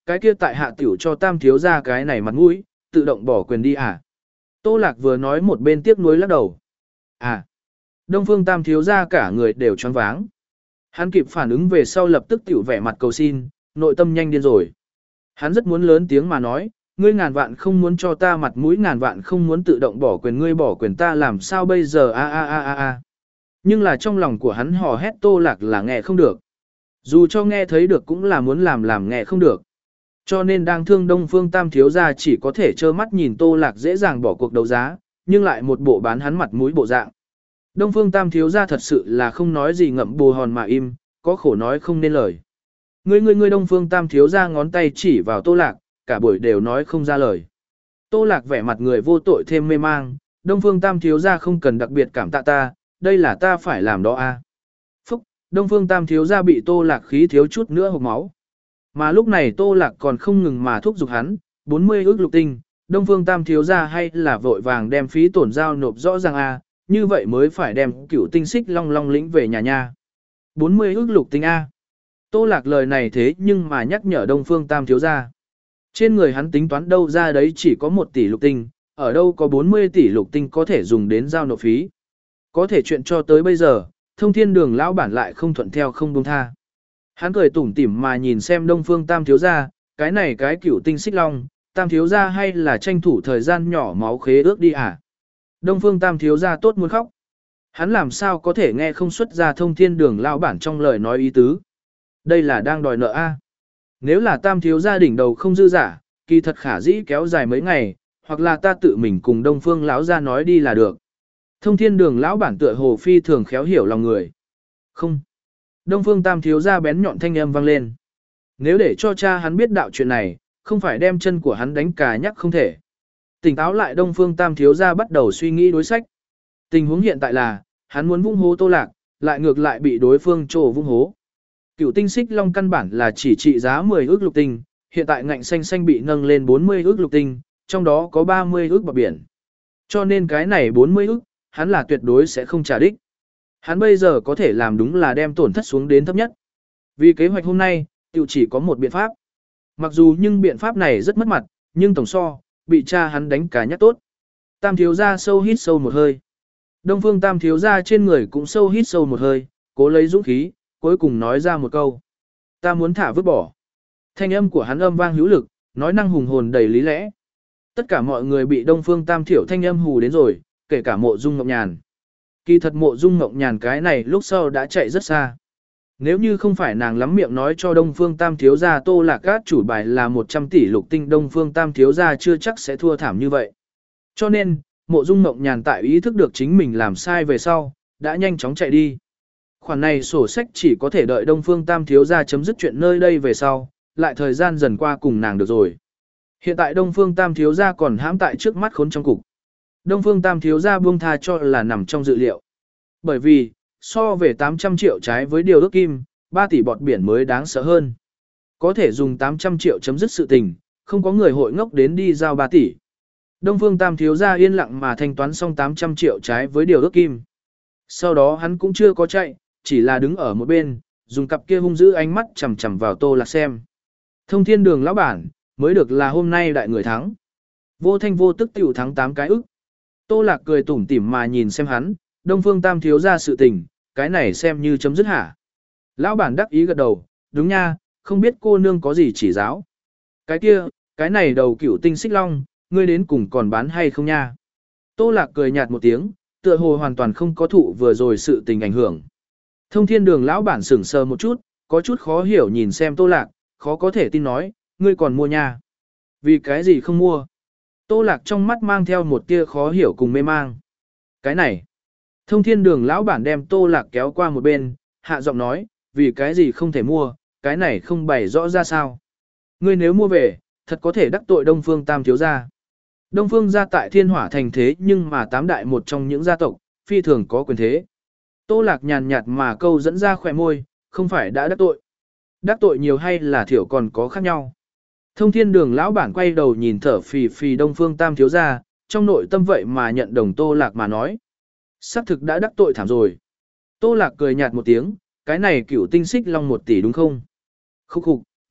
cái kia tại hạ tiểu cho tam thiếu ra cái này mặt mũi, tự động bỏ quyền đi à. Tô Lạc vừa nói một bên tiếc nuối lắc đầu. À, Đông Phương tam thiếu ra cả người đều choáng váng. Hắn kịp phản ứng về sau lập tức tiểu vẻ mặt cầu xin, nội tâm nhanh điên rồi. Hắn rất muốn lớn tiếng mà nói, ngươi ngàn vạn không muốn cho ta mặt mũi, ngàn vạn không muốn tự động bỏ quyền, ngươi bỏ quyền ta làm sao bây giờ a a a a a. Nhưng là trong lòng của hắn hò hét Tô Lạc là nghe không được. Dù cho nghe thấy được cũng là muốn làm làm nghe không được. Cho nên đang thương Đông Phương tam thiếu gia chỉ có thể trơ mắt nhìn Tô Lạc dễ dàng bỏ cuộc đấu giá, nhưng lại một bộ bán hắn mặt mũi bộ dạng. Đông Phương tam thiếu gia thật sự là không nói gì, ngậm bồ hòn mà im, có khổ nói không nên lời. Ngươi ngươi ngươi Đông Phương tam thiếu gia ngón tay chỉ vào Tô Lạc, cả buổi đều nói không ra lời. Tô Lạc vẻ mặt người vô tội thêm mê mang, Đông Phương tam thiếu gia không cần đặc biệt cảm tạ ta, đây là ta phải làm đó a. Phúc, Đông Phương tam thiếu gia bị Tô Lạc khí thiếu chút nữa hộc máu. Mà lúc này Tô Lạc còn không ngừng mà thúc giục hắn, bốn mươi ức lục tinh, Đông Phương tam thiếu gia hay là vội vàng đem phí tổn giao nộp rõ ràng a, như vậy mới phải đem cửu tinh xích long long lĩnh về nhà nha. bốn mươi ức lục tinh a. Tô Lạc lời này thế nhưng mà nhắc nhở Đông Phương tam thiếu gia. Trên người hắn tính toán đâu ra đấy chỉ có một tỷ lục tinh, ở đâu có bốn mươi tỷ lục tinh có thể dùng đến giao nộp phí. Có thể chuyện cho tới bây giờ, Thông Thiên Đường lão bản lại không thuận theo không buông tha. Hắn cười tủm tỉm mà nhìn xem Đông Phương tam thiếu gia, cái này cái cửu tinh xích long, tam thiếu gia hay là tranh thủ thời gian nhỏ máu khế ước đi à. Đông Phương tam thiếu gia tốt muốn khóc. Hắn làm sao có thể nghe không xuất ra Thông Thiên Đường lão bản trong lời nói ý tứ. Đây là đang đòi nợ a. Nếu là tam thiếu gia đỉnh đầu không dư giả, kỳ thật khả dĩ kéo dài mấy ngày, hoặc là ta tự mình cùng Đông Phương lão gia nói đi là được. Thông Thiên Đường lão bản tựa hồ phi thường khéo hiểu lòng người. Không. Đông Phương tam thiếu gia bén nhọn thanh âm vang lên. Nếu để cho cha hắn biết đạo chuyện này, không phải đem chân của hắn đánh cà nhắc không thể. Tỉnh táo lại Đông Phương tam thiếu gia bắt đầu suy nghĩ đối sách. Tình huống hiện tại là, hắn muốn vung hố Tô Lạc, lại ngược lại bị đối phương trổ vung hố. Cửu tinh xích long căn bản là chỉ trị giá mười ức lục tinh, hiện tại ngạnh xanh xanh bị nâng lên bốn mươi ức lục tinh, trong đó có ba mươi ức bạc biển. Cho nên cái này bốn mươi ức, hắn là tuyệt đối sẽ không trả đích. Hắn bây giờ có thể làm đúng là đem tổn thất xuống đến thấp nhất. Vì kế hoạch hôm nay, tiểu chỉ có một biện pháp. Mặc dù nhưng biện pháp này rất mất mặt, nhưng tổng so, bị cha hắn đánh cả nhắc tốt. Tam thiếu gia sâu hít sâu một hơi. Đông Phương tam thiếu gia trên người cũng sâu hít sâu một hơi, cố lấy dũng khí, cuối cùng nói ra một câu. Ta muốn thả vứt bỏ. Thanh âm của hắn âm vang hữu lực, nói năng hùng hồn đầy lý lẽ. Tất cả mọi người bị Đông Phương tam thiểu thanh âm hù đến rồi, kể cả Mộ Dung Ngọc Nhàn. Kỳ thật Mộ Dung Ngọc Nhàn cái này lúc sau đã chạy rất xa. Nếu như không phải nàng lắm miệng nói cho Đông Phương tam thiếu gia Tô Lạc Cát chủ bài là một trăm tỷ lục tinh, Đông Phương tam thiếu gia chưa chắc sẽ thua thảm như vậy. Cho nên, Mộ Dung Ngọc Nhàn tại ý thức được chính mình làm sai về sau, đã nhanh chóng chạy đi. Khoản này sổ sách chỉ có thể đợi Đông Phương tam thiếu gia chấm dứt chuyện nơi đây về sau, lại thời gian dần qua cùng nàng được rồi. Hiện tại Đông Phương tam thiếu gia còn hãm tại trước mắt khốn trong cục. Đông Phương tam thiếu gia buông tha cho là nằm trong dự liệu. Bởi vì, so về tám trăm triệu trái với điều ước kim, ba tỷ bọt biển mới đáng sợ hơn. Có thể dùng tám trăm triệu chấm dứt sự tình, không có người hội ngốc đến đi giao ba tỷ. Đông Phương tam thiếu gia yên lặng mà thanh toán xong tám trăm triệu trái với điều ước kim. Sau đó hắn cũng chưa có chạy, chỉ là đứng ở một bên, dùng cặp kia hung dữ ánh mắt chằm chằm vào Tô Lạc xem. Thông Thiên Đường lão bản, mới được là hôm nay đại người thắng. Vô thanh vô tức tiểu thắng tám cái ức. Tô Lạc cười tủm tỉm mà nhìn xem hắn, Đông Phương tam thiếu ra sự tình, cái này xem như chấm dứt hả. Lão bản đắc ý gật đầu, đúng nha, không biết cô nương có gì chỉ giáo. Cái kia, cái này đầu cửu tinh xích long, ngươi đến cùng còn bán hay không nha. Tô Lạc cười nhạt một tiếng, tựa hồ hoàn toàn không có thụ vừa rồi sự tình ảnh hưởng. Thông Thiên Đường lão bản sững sờ một chút, có chút khó hiểu nhìn xem Tô Lạc, khó có thể tin nói, ngươi còn mua nha. Vì cái gì không mua? Tô Lạc trong mắt mang theo một tia khó hiểu cùng mê mang. Cái này. Thông Thiên Đường lão bản đem Tô Lạc kéo qua một bên, hạ giọng nói, vì cái gì không thể mua, cái này không bày rõ ra sao. Ngươi nếu mua về, thật có thể đắc tội Đông Phương tam thiếu gia. Đông Phương gia tại Thiên Hỏa thành thế nhưng mà tám đại một trong những gia tộc, phi thường có quyền thế. Tô Lạc nhàn nhạt mà câu dẫn ra khỏe môi, không phải đã đắc tội. Đắc tội nhiều hay là thiểu còn có khác nhau. Thông Thiên Đường lão bản quay đầu nhìn thở phì phì Đông Phương tam thiếu gia, trong nội tâm vậy mà nhận đồng Tô Lạc mà nói. Xác thực đã đắc tội thảm rồi. Tô Lạc cười nhạt một tiếng, cái này cửu tinh xích long một tỷ đúng không? Khúc khục,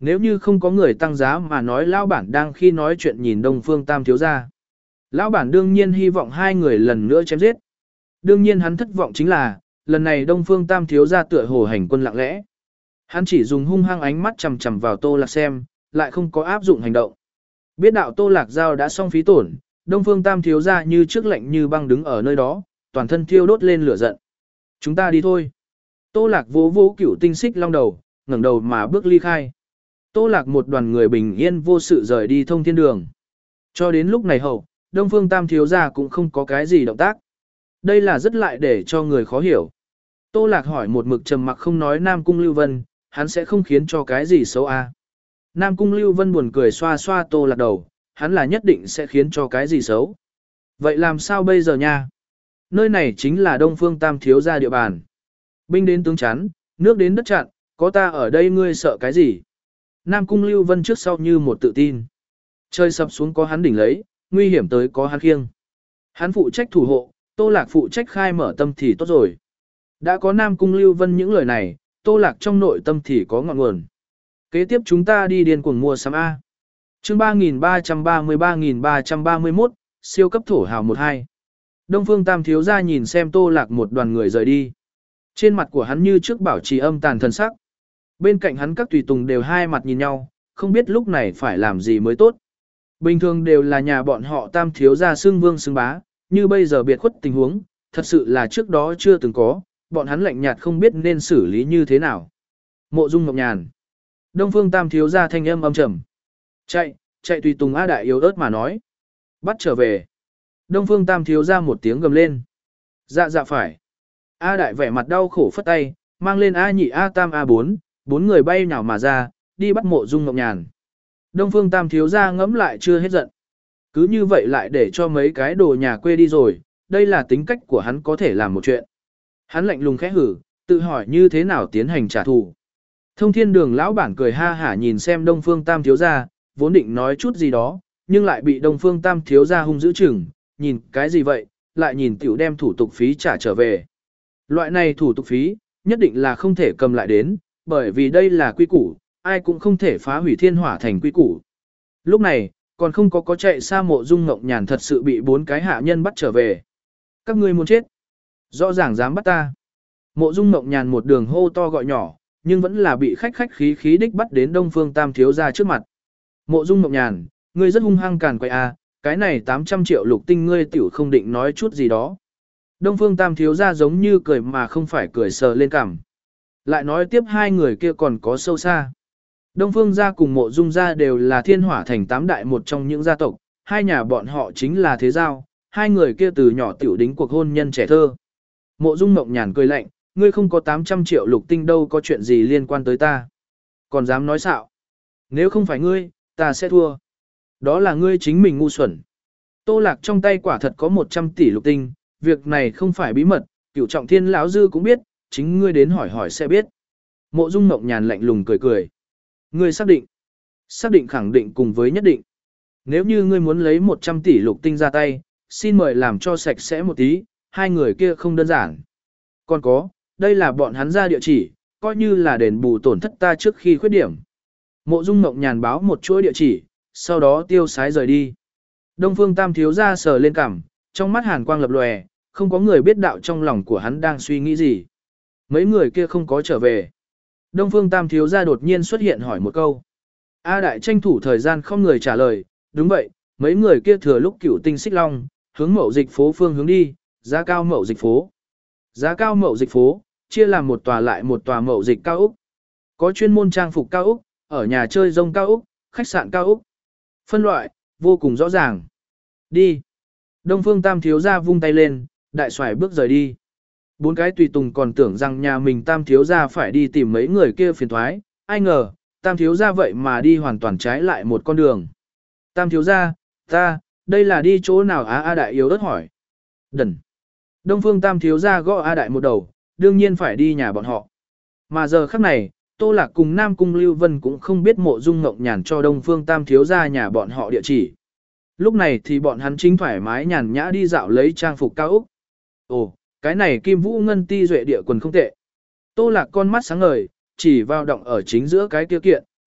Nếu như không có người tăng giá mà nói lão bản đang khi nói chuyện nhìn Đông Phương Tam thiếu gia. Lão bản đương nhiên hy vọng hai người lần nữa chém giết. Đương nhiên hắn thất vọng chính là, lần này Đông Phương Tam thiếu gia tựa hồ hành quân lặng lẽ. Hắn chỉ dùng hung hăng ánh mắt chằm chằm vào Tô Lạc xem, lại không có áp dụng hành động. Biết đạo Tô Lạc giao đã xong phí tổn, Đông Phương Tam thiếu gia như trước lạnh như băng đứng ở nơi đó, toàn thân thiêu đốt lên lửa giận. Chúng ta đi thôi. Tô Lạc vỗ vỗ cửu tinh xích long đầu, ngẩng đầu mà bước ly khai. Tô Lạc một đoàn người bình yên vô sự rời đi thông thiên đường. Cho đến lúc này hậu, Đông Phương Tam thiếu gia cũng không có cái gì động tác. Đây là rất lại để cho người khó hiểu. Tô Lạc hỏi một mực trầm mặc không nói Nam Cung Lưu Vân, hắn sẽ không khiến cho cái gì xấu à. Nam Cung Lưu Vân buồn cười xoa xoa Tô Lạc đầu, hắn là nhất định sẽ khiến cho cái gì xấu. Vậy làm sao bây giờ nha? Nơi này chính là Đông Phương Tam thiếu gia địa bàn. Binh đến tướng chắn, nước đến đất chặn, có ta ở đây ngươi sợ cái gì? Nam Cung Lưu Vân trước sau như một tự tin. Trời sập xuống có hắn đỉnh lấy, nguy hiểm tới có hắn khiêng. Hắn phụ trách thủ hộ, Tô Lạc phụ trách khai mở tâm thì tốt rồi. Đã có Nam Cung Lưu Vân những lời này, Tô Lạc trong nội tâm thì có ngọn nguồn. Kế tiếp chúng ta đi điên cuồng mua sắm A. Chương ba nghìn ba trăm ba mươi ba nghìn ba trăm ba mươi mốt, siêu cấp thổ hào một hai. Đông Phương Tam thiếu gia nhìn xem Tô Lạc một đoàn người rời đi. Trên mặt của hắn như trước bảo trì âm tàn thần sắc. Bên cạnh hắn các tùy tùng đều hai mặt nhìn nhau, không biết lúc này phải làm gì mới tốt. Bình thường đều là nhà bọn họ Tam thiếu gia xưng vương xưng bá, như bây giờ biệt khuất tình huống, thật sự là trước đó chưa từng có, bọn hắn lạnh nhạt không biết nên xử lý như thế nào. Mộ Dung Ngọc Nhàn. Đông Phương Tam thiếu gia thanh âm âm trầm. Chạy, chạy tùy tùng A Đại yếu ớt mà nói. Bắt trở về. Đông Phương Tam thiếu gia một tiếng gầm lên. Dạ dạ phải. A Đại vẻ mặt đau khổ phất tay, mang lên A Nhị A Tam A Bốn, bốn người bay nhào mà ra, đi bắt Mộ Dung Ngọc Nhàn. Đông Phương Tam thiếu gia ngẫm lại chưa hết giận. Cứ như vậy lại để cho mấy cái đồ nhà quê đi rồi, đây là tính cách của hắn có thể làm một chuyện. Hắn lạnh lùng khẽ hử, tự hỏi như thế nào tiến hành trả thù. Thông thiên đường lão bản cười ha hả nhìn xem Đông Phương Tam thiếu gia, vốn định nói chút gì đó, nhưng lại bị Đông Phương Tam thiếu gia hung dữ chừng, nhìn cái gì vậy, lại nhìn tiểu đem thủ tục phí trả trở về. Loại này thủ tục phí, nhất định là không thể cầm lại đến, bởi vì đây là quy củ, ai cũng không thể phá hủy thiên hỏa thành quy củ. Lúc này, còn không có có chạy xa Mộ Dung Ngọc Nhàn thật sự bị bốn cái hạ nhân bắt trở về. Các ngươi muốn chết. Rõ ràng dám bắt ta. Mộ Dung Ngọc Nhàn một đường hô to gọi nhỏ, nhưng vẫn là bị khách khách khí khí đích bắt đến Đông Phương Tam thiếu gia trước mặt. Mộ Dung Ngọc Nhàn, ngươi rất hung hăng càn quậy à, cái này tám trăm triệu lục tinh ngươi tiểu không định nói chút gì đó. Đông Phương Tam thiếu gia giống như cười mà không phải cười sờ lên cằm. Lại nói tiếp hai người kia còn có sâu xa. Đông Phương gia cùng Mộ Dung gia đều là thiên hỏa thành tám đại một trong những gia tộc, hai nhà bọn họ chính là thế giao, hai người kia từ nhỏ tiểu đính cuộc hôn nhân trẻ thơ. Mộ Dung Ngọc Nhàn cười lạnh, ngươi không có tám trăm triệu lục tinh đâu có chuyện gì liên quan tới ta. Còn dám nói xạo. Nếu không phải ngươi, ta sẽ thua. Đó là ngươi chính mình ngu xuẩn. Tô Lạc trong tay quả thật có một trăm tỷ lục tinh, việc này không phải bí mật, Cửu Trọng Thiên lão dư cũng biết, chính ngươi đến hỏi hỏi sẽ biết. Mộ Dung Ngọc Nhàn lạnh lùng cười cười. Ngươi xác định. Xác định khẳng định cùng với nhất định. Nếu như ngươi muốn lấy một trăm tỷ lục tinh ra tay, xin mời làm cho sạch sẽ một tí, hai người kia không đơn giản. Còn có, đây là bọn hắn ra địa chỉ, coi như là đền bù tổn thất ta trước khi khuyết điểm. Mộ Dung Ngọc Nhàn báo một chuỗi địa chỉ, sau đó tiêu sái rời đi. Đông Phương Tam thiếu gia sờ lên cằm, trong mắt hàn quang lập lòe, không có người biết đạo trong lòng của hắn đang suy nghĩ gì. Mấy người kia không có trở về. Đông Phương Tam thiếu gia đột nhiên xuất hiện hỏi một câu. A Đại tranh thủ thời gian không người trả lời, đúng vậy, mấy người kia thừa lúc Cửu Tinh Xích Long, hướng Mậu Dịch phố phương hướng đi, giá cao Mậu Dịch phố. Giá cao Mậu Dịch phố, chia làm một tòa lại một tòa Mậu Dịch cao ốc. Có chuyên môn trang phục cao ốc, ở nhà chơi rông cao ốc, khách sạn cao ốc. Phân loại, vô cùng rõ ràng. Đi. Đông Phương Tam thiếu gia vung tay lên, đại xoài bước rời đi. Bốn cái tùy tùng còn tưởng rằng nhà mình Tam thiếu gia phải đi tìm mấy người kia phiền thoái, ai ngờ, Tam thiếu gia vậy mà đi hoàn toàn trái lại một con đường. Tam thiếu gia, ta, đây là đi chỗ nào á? A Đại yếu ớt hỏi. Đần. Đông Phương Tam thiếu gia gõ A Đại một đầu, đương nhiên phải đi nhà bọn họ. Mà giờ khắc này, Tô Lạc cùng Nam Cung Lưu Vân cũng không biết Mộ Dung Ngọc Nhàn cho Đông Phương Tam thiếu gia nhà bọn họ địa chỉ. Lúc này thì bọn hắn chính thoải mái nhàn nhã đi dạo lấy trang phục cao ốc. Ồ, cái này Kim Vũ Ngân Ti duệ địa quần không tệ. Tô Lạc con mắt sáng ngời, chỉ vào động ở chính giữa cái kia kiện,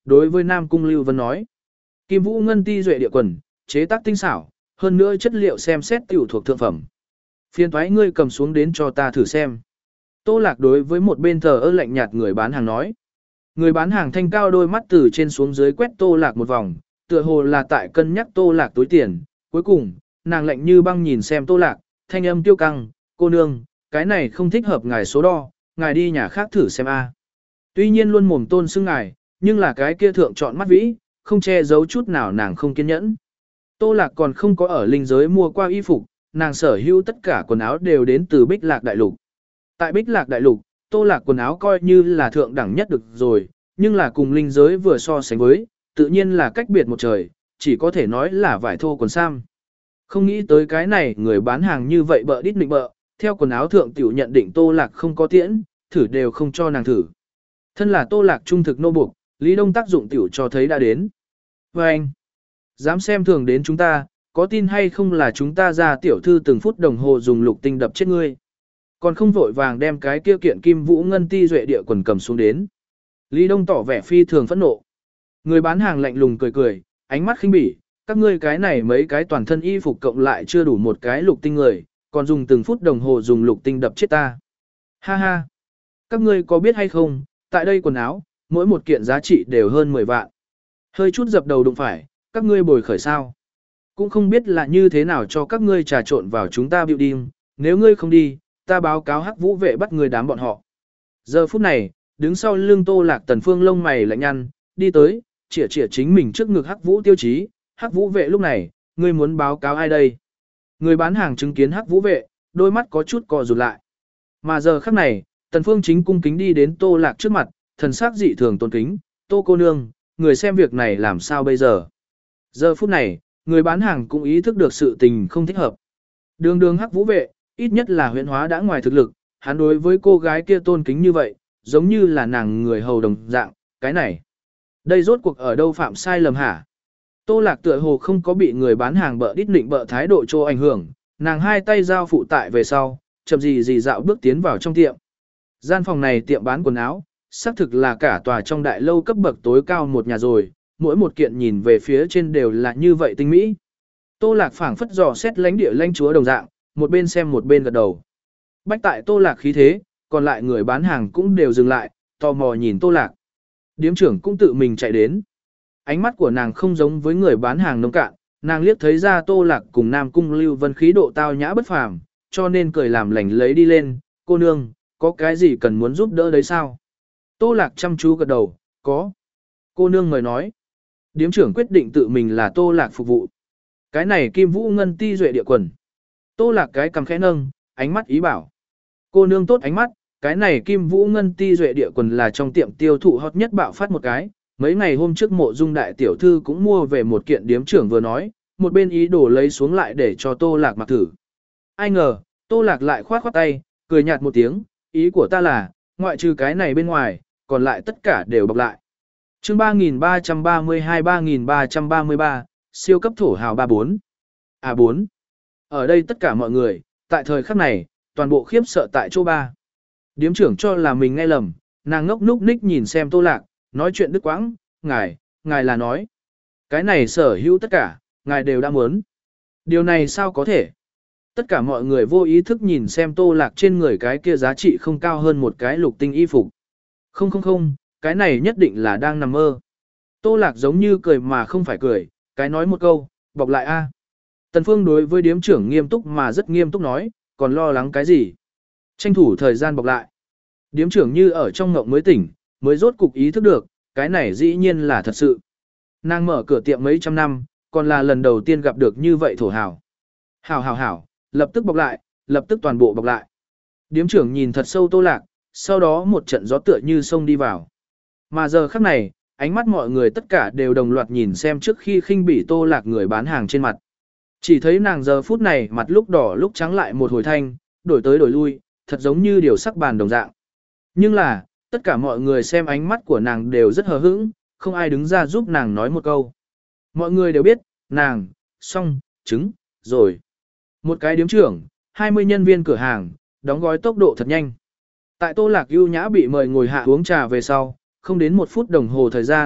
đối với Nam Cung Lưu Vân nói. Kim Vũ Ngân Ti Duệ địa quần, chế tác tinh xảo, hơn nữa chất liệu xem xét tiểu thuộc thượng phẩm. Phiên thoái ngươi cầm xuống đến cho ta thử xem. Tô Lạc đối với một bên thờ ơ lạnh nhạt người bán hàng nói. Người bán hàng thanh cao đôi mắt từ trên xuống dưới quét Tô Lạc một vòng, tựa hồ là tại cân nhắc Tô Lạc túi tiền. Cuối cùng, nàng lạnh như băng nhìn xem Tô Lạc, thanh âm tiêu căng, cô nương, cái này không thích hợp ngài số đo, ngài đi nhà khác thử xem a. Tuy nhiên luôn mồm tôn xưng ngài, nhưng là cái kia thượng chọn mắt vĩ, không che giấu chút nào nàng không kiên nhẫn. Tô Lạc còn không có ở linh giới mua qua y phục, nàng sở hữu tất cả quần áo đều đến từ Bích Lạc Đại Lục. Tại Bích Lạc Đại Lục, Tô Lạc quần áo coi như là thượng đẳng nhất được rồi, nhưng là cùng linh giới vừa so sánh với, tự nhiên là cách biệt một trời, chỉ có thể nói là vải thô quần sam. Không nghĩ tới cái này người bán hàng như vậy bợ đít định bợ, theo quần áo thượng tiểu nhận định Tô Lạc không có tiễn, thử đều không cho nàng thử. Thân là Tô Lạc trung thực nô buộc, Lý Đông tác dụng tiểu cho thấy đã đến. Và anh, dám xem thường đến chúng ta, có tin hay không là chúng ta ra tiểu thư từng phút đồng hồ dùng lục tinh đập chết ngươi. Còn không vội vàng đem cái kia kiện Kim Vũ Ngân Ti Duệ địa quần cầm xuống đến. Lý Đông tỏ vẻ phi thường phẫn nộ. Người bán hàng lạnh lùng cười cười, ánh mắt khinh bỉ, các ngươi cái này mấy cái toàn thân y phục cộng lại chưa đủ một cái lục tinh người, còn dùng từng phút đồng hồ dùng lục tinh đập chết ta. Ha ha, các ngươi có biết hay không, tại đây quần áo, mỗi một kiện giá trị đều hơn mười vạn. Hơi chút dập đầu đụng phải, các ngươi bồi khởi sao. Cũng không biết là như thế nào cho các ngươi trà trộn vào chúng ta biểu điên, nếu ngươi không đi, ta báo cáo Hắc Vũ vệ bắt người đám bọn họ. Giờ phút này, đứng sau lưng Tô Lạc Tần Phương lông mày lạnh nhăn, đi tới, chĩa chĩa chính mình trước ngực Hắc Vũ tiêu chí, Hắc Vũ vệ lúc này, ngươi muốn báo cáo ai đây? Người bán hàng chứng kiến Hắc Vũ vệ, đôi mắt có chút co rụt lại. Mà giờ khắc này, Tần Phương chính cung kính đi đến Tô Lạc trước mặt, thần sắc dị thường tôn kính, Tô cô nương, người xem việc này làm sao bây giờ? Giờ phút này, người bán hàng cũng ý thức được sự tình không thích hợp. Đường đường Hắc Vũ vệ, ít nhất là huyễn hóa đã ngoài thực lực, hắn đối với cô gái kia tôn kính như vậy, giống như là nàng người hầu đồng dạng, cái này. Đây rốt cuộc ở đâu phạm sai lầm hả? Tô Lạc tựa hồ không có bị người bán hàng bợ đít định bợ thái độ cho ảnh hưởng, nàng hai tay giao phụ tại về sau, chậm gì gì dạo bước tiến vào trong tiệm. Gian phòng này tiệm bán quần áo, xác thực là cả tòa trong đại lâu cấp bậc tối cao một nhà rồi, mỗi một kiện nhìn về phía trên đều là như vậy tinh mỹ. Tô Lạc phảng phất dò xét lãnh địa lãnh chúa đồng dạng, một bên xem một bên gật đầu. Bách tại Tô Lạc khí thế, còn lại người bán hàng cũng đều dừng lại, tò mò nhìn Tô Lạc. Điếm trưởng cũng tự mình chạy đến. Ánh mắt của nàng không giống với người bán hàng nông cạn, nàng liếc thấy ra Tô Lạc cùng Nam Cung Lưu Vân khí độ tao nhã bất phàm, cho nên cười làm lành lấy đi lên, cô nương, có cái gì cần muốn giúp đỡ đấy sao? Tô Lạc chăm chú gật đầu, có. Cô nương mời nói. Điếm trưởng quyết định tự mình là Tô Lạc phục vụ. Cái này Kim Vũ Ngân Ti Duệ địa quần. Tô Lạc cái cầm khẽ nâng, ánh mắt ý bảo. Cô nương tốt ánh mắt, cái này Kim Vũ Ngân Ti Duệ địa quần là trong tiệm tiêu thụ hot nhất bạo phát một cái. Mấy ngày hôm trước Mộ Dung đại tiểu thư cũng mua về một kiện, điếm trưởng vừa nói, một bên ý đồ lấy xuống lại để cho Tô Lạc mặc thử. Ai ngờ, Tô Lạc lại khoát khoát tay, cười nhạt một tiếng, ý của ta là, ngoại trừ cái này bên ngoài, còn lại tất cả đều bọc lại. Chương ba nghìn ba trăm ba mươi hai ba nghìn ba trăm ba mươi ba, siêu cấp thổ hào ba bốn. A bốn. Ở đây tất cả mọi người, tại thời khắc này, toàn bộ khiếp sợ tại chỗ ba. Điếm trưởng cho là mình nghe lầm, nàng ngốc núc ních nhìn xem Tô Lạc, nói chuyện đứt quãng, ngài, ngài là nói. Cái này sở hữu tất cả, ngài đều đã muốn. Điều này sao có thể? Tất cả mọi người vô ý thức nhìn xem Tô Lạc trên người cái kia giá trị không cao hơn một cái lục tinh y phục. Không không không, cái này nhất định là đang nằm mơ. Tô Lạc giống như cười mà không phải cười, cái nói một câu, bọc lại a. Tần Phương đối với điếm trưởng nghiêm túc mà rất nghiêm túc nói, còn lo lắng cái gì? Tranh thủ thời gian bọc lại. Điếm trưởng như ở trong ngộng mới tỉnh, mới rốt cục ý thức được, cái này dĩ nhiên là thật sự. Nàng mở cửa tiệm mấy trăm năm, còn là lần đầu tiên gặp được như vậy thổ hào. Hảo hảo hảo, lập tức bọc lại, lập tức toàn bộ bọc lại. Điếm trưởng nhìn thật sâu Tô Lạc, sau đó một trận gió tựa như sông đi vào. Mà giờ khắc này, ánh mắt mọi người tất cả đều đồng loạt nhìn xem trước khi khinh bỉ Tô Lạc người bán hàng trên mặt. Chỉ thấy nàng giờ phút này mặt lúc đỏ lúc trắng lại một hồi thanh, đổi tới đổi lui, thật giống như điều sắc bàn đồng dạng. Nhưng là, tất cả mọi người xem ánh mắt của nàng đều rất hờ hững, không ai đứng ra giúp nàng nói một câu. Mọi người đều biết, nàng, xong, trứng, rồi. Một cái điếm trưởng, hai mươi nhân viên cửa hàng, đóng gói tốc độ thật nhanh. Tại Tô Lạc ưu nhã bị mời ngồi hạ uống trà về sau, không đến một phút đồng hồ thời gian,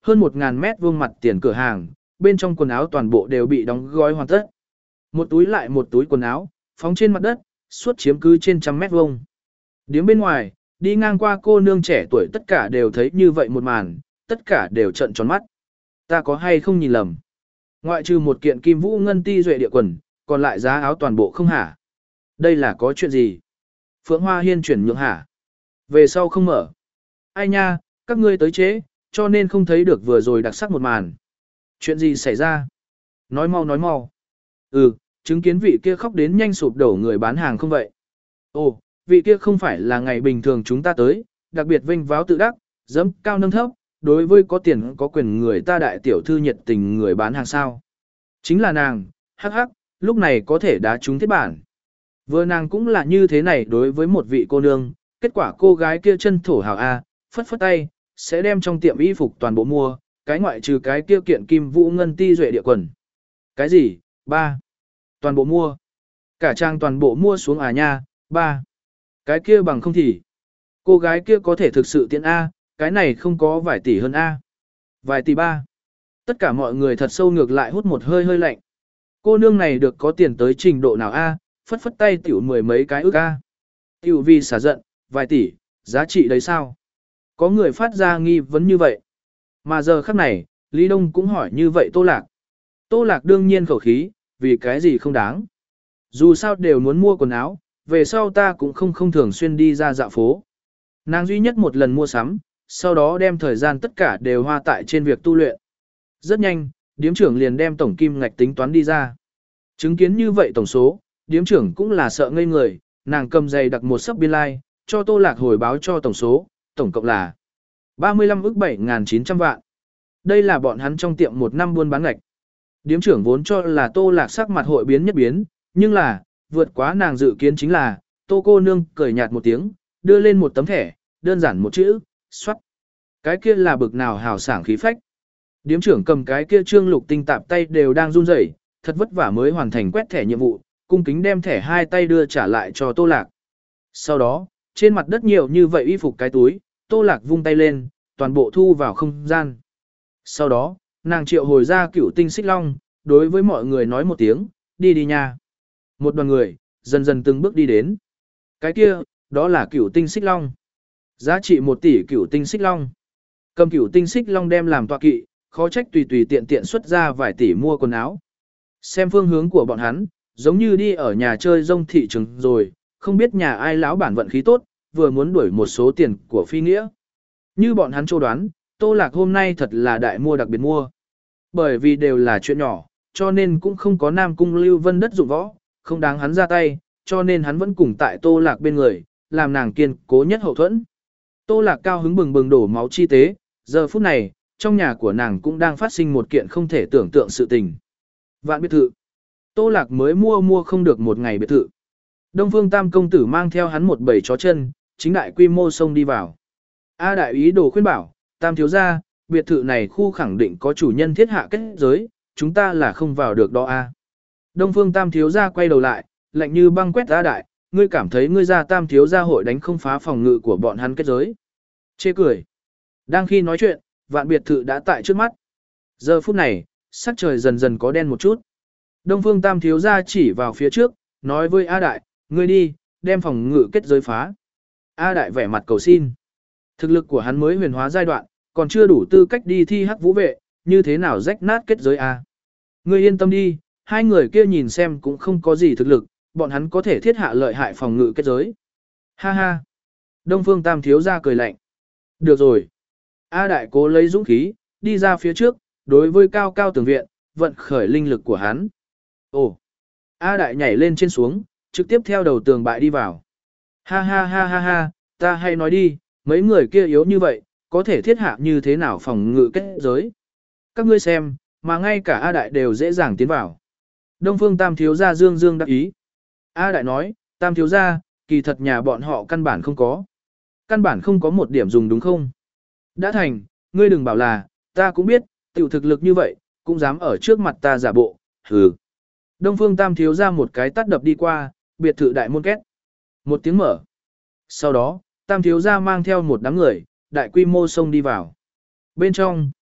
hơn một ngàn mét vuông mặt tiền cửa hàng, bên trong quần áo toàn bộ đều bị đóng gói hoàn tất. Một túi lại một túi quần áo, phóng trên mặt đất, suốt chiếm cứ trên trăm mét vuông. Điếm bên ngoài, đi ngang qua cô nương trẻ tuổi tất cả đều thấy như vậy một màn, tất cả đều trợn tròn mắt. Ta có hay không nhìn lầm? Ngoại trừ một kiện kim vũ ngân ti duệ địa quần, còn lại giá áo toàn bộ không hả? Đây là có chuyện gì? Phượng Hoa Hiên chuyển nhượng hả? Về sau không mở. Ai nha, các ngươi tới chế, cho nên không thấy được vừa rồi đặc sắc một màn. Chuyện gì xảy ra? Nói mau nói mau. Ừ, chứng kiến vị kia khóc đến nhanh sụp đổ người bán hàng không vậy? Ồ, vị kia không phải là ngày bình thường chúng ta tới, đặc biệt vinh váo tự đắc, dẫm cao nâng thấp, đối với có tiền có quyền người ta đại tiểu thư nhiệt tình người bán hàng sao. Chính là nàng, hắc hắc, lúc này có thể đá trúng thiết bản. Vừa nàng cũng là như thế này đối với một vị cô nương, kết quả cô gái kia chân thổ hào A, phất phất tay, sẽ đem trong tiệm y phục toàn bộ mua, cái ngoại trừ cái kia kiện kim vũ ngân ti duệ địa quần. Cái gì? Ba. Toàn bộ mua. Cả trang toàn bộ mua xuống à nha, ba. Cái kia bằng không thì. Cô gái kia có thể thực sự tiện A, cái này không có vài tỷ hơn A. Vài tỷ ba. Tất cả mọi người thật sâu ngược lại hút một hơi hơi lạnh. Cô nương này được có tiền tới trình độ nào A, phất phất tay tiểu mười mấy cái ức A. Tiểu vì xả giận, vài tỷ, giá trị đấy sao? Có người phát ra nghi vấn như vậy. Mà giờ khắc này, Lý Đông cũng hỏi như vậy Tô Lạc. Tô Lạc đương nhiên khẩu khí, vì cái gì không đáng. Dù sao đều muốn mua quần áo, về sau ta cũng không không thường xuyên đi ra dạo phố. Nàng duy nhất một lần mua sắm, sau đó đem thời gian tất cả đều hoa tại trên việc tu luyện. Rất nhanh, điếm trưởng liền đem tổng kim ngạch tính toán đi ra. Chứng kiến như vậy tổng số, điếm trưởng cũng là sợ ngây người, nàng cầm giày đặt một sấp biên lai, like, cho Tô Lạc hồi báo cho tổng số, tổng cộng là ba mươi lăm ức bảy nghìn chín trăm vạn. Đây là bọn hắn trong tiệm một năm buôn bán ngạch. Điếm trưởng vốn cho là Tô Lạc sắc mặt hội biến nhất biến, nhưng là, vượt quá nàng dự kiến chính là, Tô cô nương cười nhạt một tiếng, đưa lên một tấm thẻ, đơn giản một chữ, xoát. Cái kia là bực nào hào sảng khí phách. Điếm trưởng cầm cái kia trương lục tinh tạp tay đều đang run rẩy, thật vất vả mới hoàn thành quét thẻ nhiệm vụ, cung kính đem thẻ hai tay đưa trả lại cho Tô Lạc. Sau đó, trên mặt đất nhiều như vậy y phục cái túi, Tô Lạc vung tay lên, toàn bộ thu vào không gian. Sau đó, nàng triệu hồi ra cửu tinh xích long, đối với mọi người nói một tiếng, đi đi nha. Một đoàn người, dần dần từng bước đi đến. Cái kia, đó là cửu tinh xích long. Giá trị một tỷ cửu tinh xích long. Cầm cửu tinh xích long đem làm tọa kỵ, khó trách tùy tùy tiện tiện xuất ra vài tỷ mua quần áo. Xem phương hướng của bọn hắn, giống như đi ở nhà chơi rông thị trường rồi, không biết nhà ai lão bản vận khí tốt, vừa muốn đuổi một số tiền của phi nghĩa. Như bọn hắn châu đoán, Tô Lạc hôm nay thật là đại mua đặc biệt mua. Bởi vì đều là chuyện nhỏ, cho nên cũng không có Nam Cung Lưu Vân đất dụng võ, không đáng hắn ra tay, cho nên hắn vẫn cùng tại Tô Lạc bên người, làm nàng kiên cố nhất hậu thuẫn. Tô Lạc cao hứng bừng bừng đổ máu chi tế, giờ phút này, trong nhà của nàng cũng đang phát sinh một kiện không thể tưởng tượng sự tình. Vạn biệt thự. Tô Lạc mới mua mua không được một ngày biệt thự. Đông Phương Tam công tử mang theo hắn một bầy chó chân, chính đại quy mô sông đi vào. A đại ý đồ khuyên bảo, Tam thiếu gia, biệt thự này khu khẳng định có chủ nhân thiết hạ kết giới, chúng ta là không vào được đó a. Đông Phương Tam thiếu gia quay đầu lại, lạnh như băng quét A đại, ngươi cảm thấy ngươi ra Tam thiếu gia hội đánh không phá phòng ngự của bọn hắn kết giới. Chê cười. Đang khi nói chuyện, vạn biệt thự đã tại trước mắt. Giờ phút này, sắc trời dần dần có đen một chút. Đông Phương Tam thiếu gia chỉ vào phía trước, nói với A đại, ngươi đi, đem phòng ngự kết giới phá. A đại vẻ mặt cầu xin. Thực lực của hắn mới huyền hóa giai đoạn, còn chưa đủ tư cách đi thi hắc vũ vệ, như thế nào rách nát kết giới A. Ngươi yên tâm đi, hai người kia nhìn xem cũng không có gì thực lực, bọn hắn có thể thiết hạ lợi hại phòng ngự kết giới. Ha ha. Đông Phương Tam thiếu gia cười lạnh. Được rồi. A đại cố lấy dũng khí, đi ra phía trước, đối với cao cao tường viện, vận khởi linh lực của hắn. Ồ. A đại nhảy lên trên xuống, trực tiếp theo đầu tường bại đi vào. Ha ha ha ha ha, ta hay nói đi, mấy người kia yếu như vậy, có thể thiết hạ như thế nào phòng ngự kết giới. Các ngươi xem, mà ngay cả A đại đều dễ dàng tiến vào. Đông Phương Tam thiếu gia dương dương đắc ý. A đại nói, Tam thiếu gia, kỳ thật nhà bọn họ căn bản không có. Căn bản không có một điểm dùng đúng không? Đã thành, ngươi đừng bảo là, ta cũng biết, tiểu thực lực như vậy, cũng dám ở trước mặt ta giả bộ, hừ. Đông Phương Tam thiếu gia một cái tát đập đi qua, biệt thự đại môn két. Một tiếng mở. Sau đó, Tam thiếu gia mang theo một đám người, đại quy mô xông đi vào. Bên trong,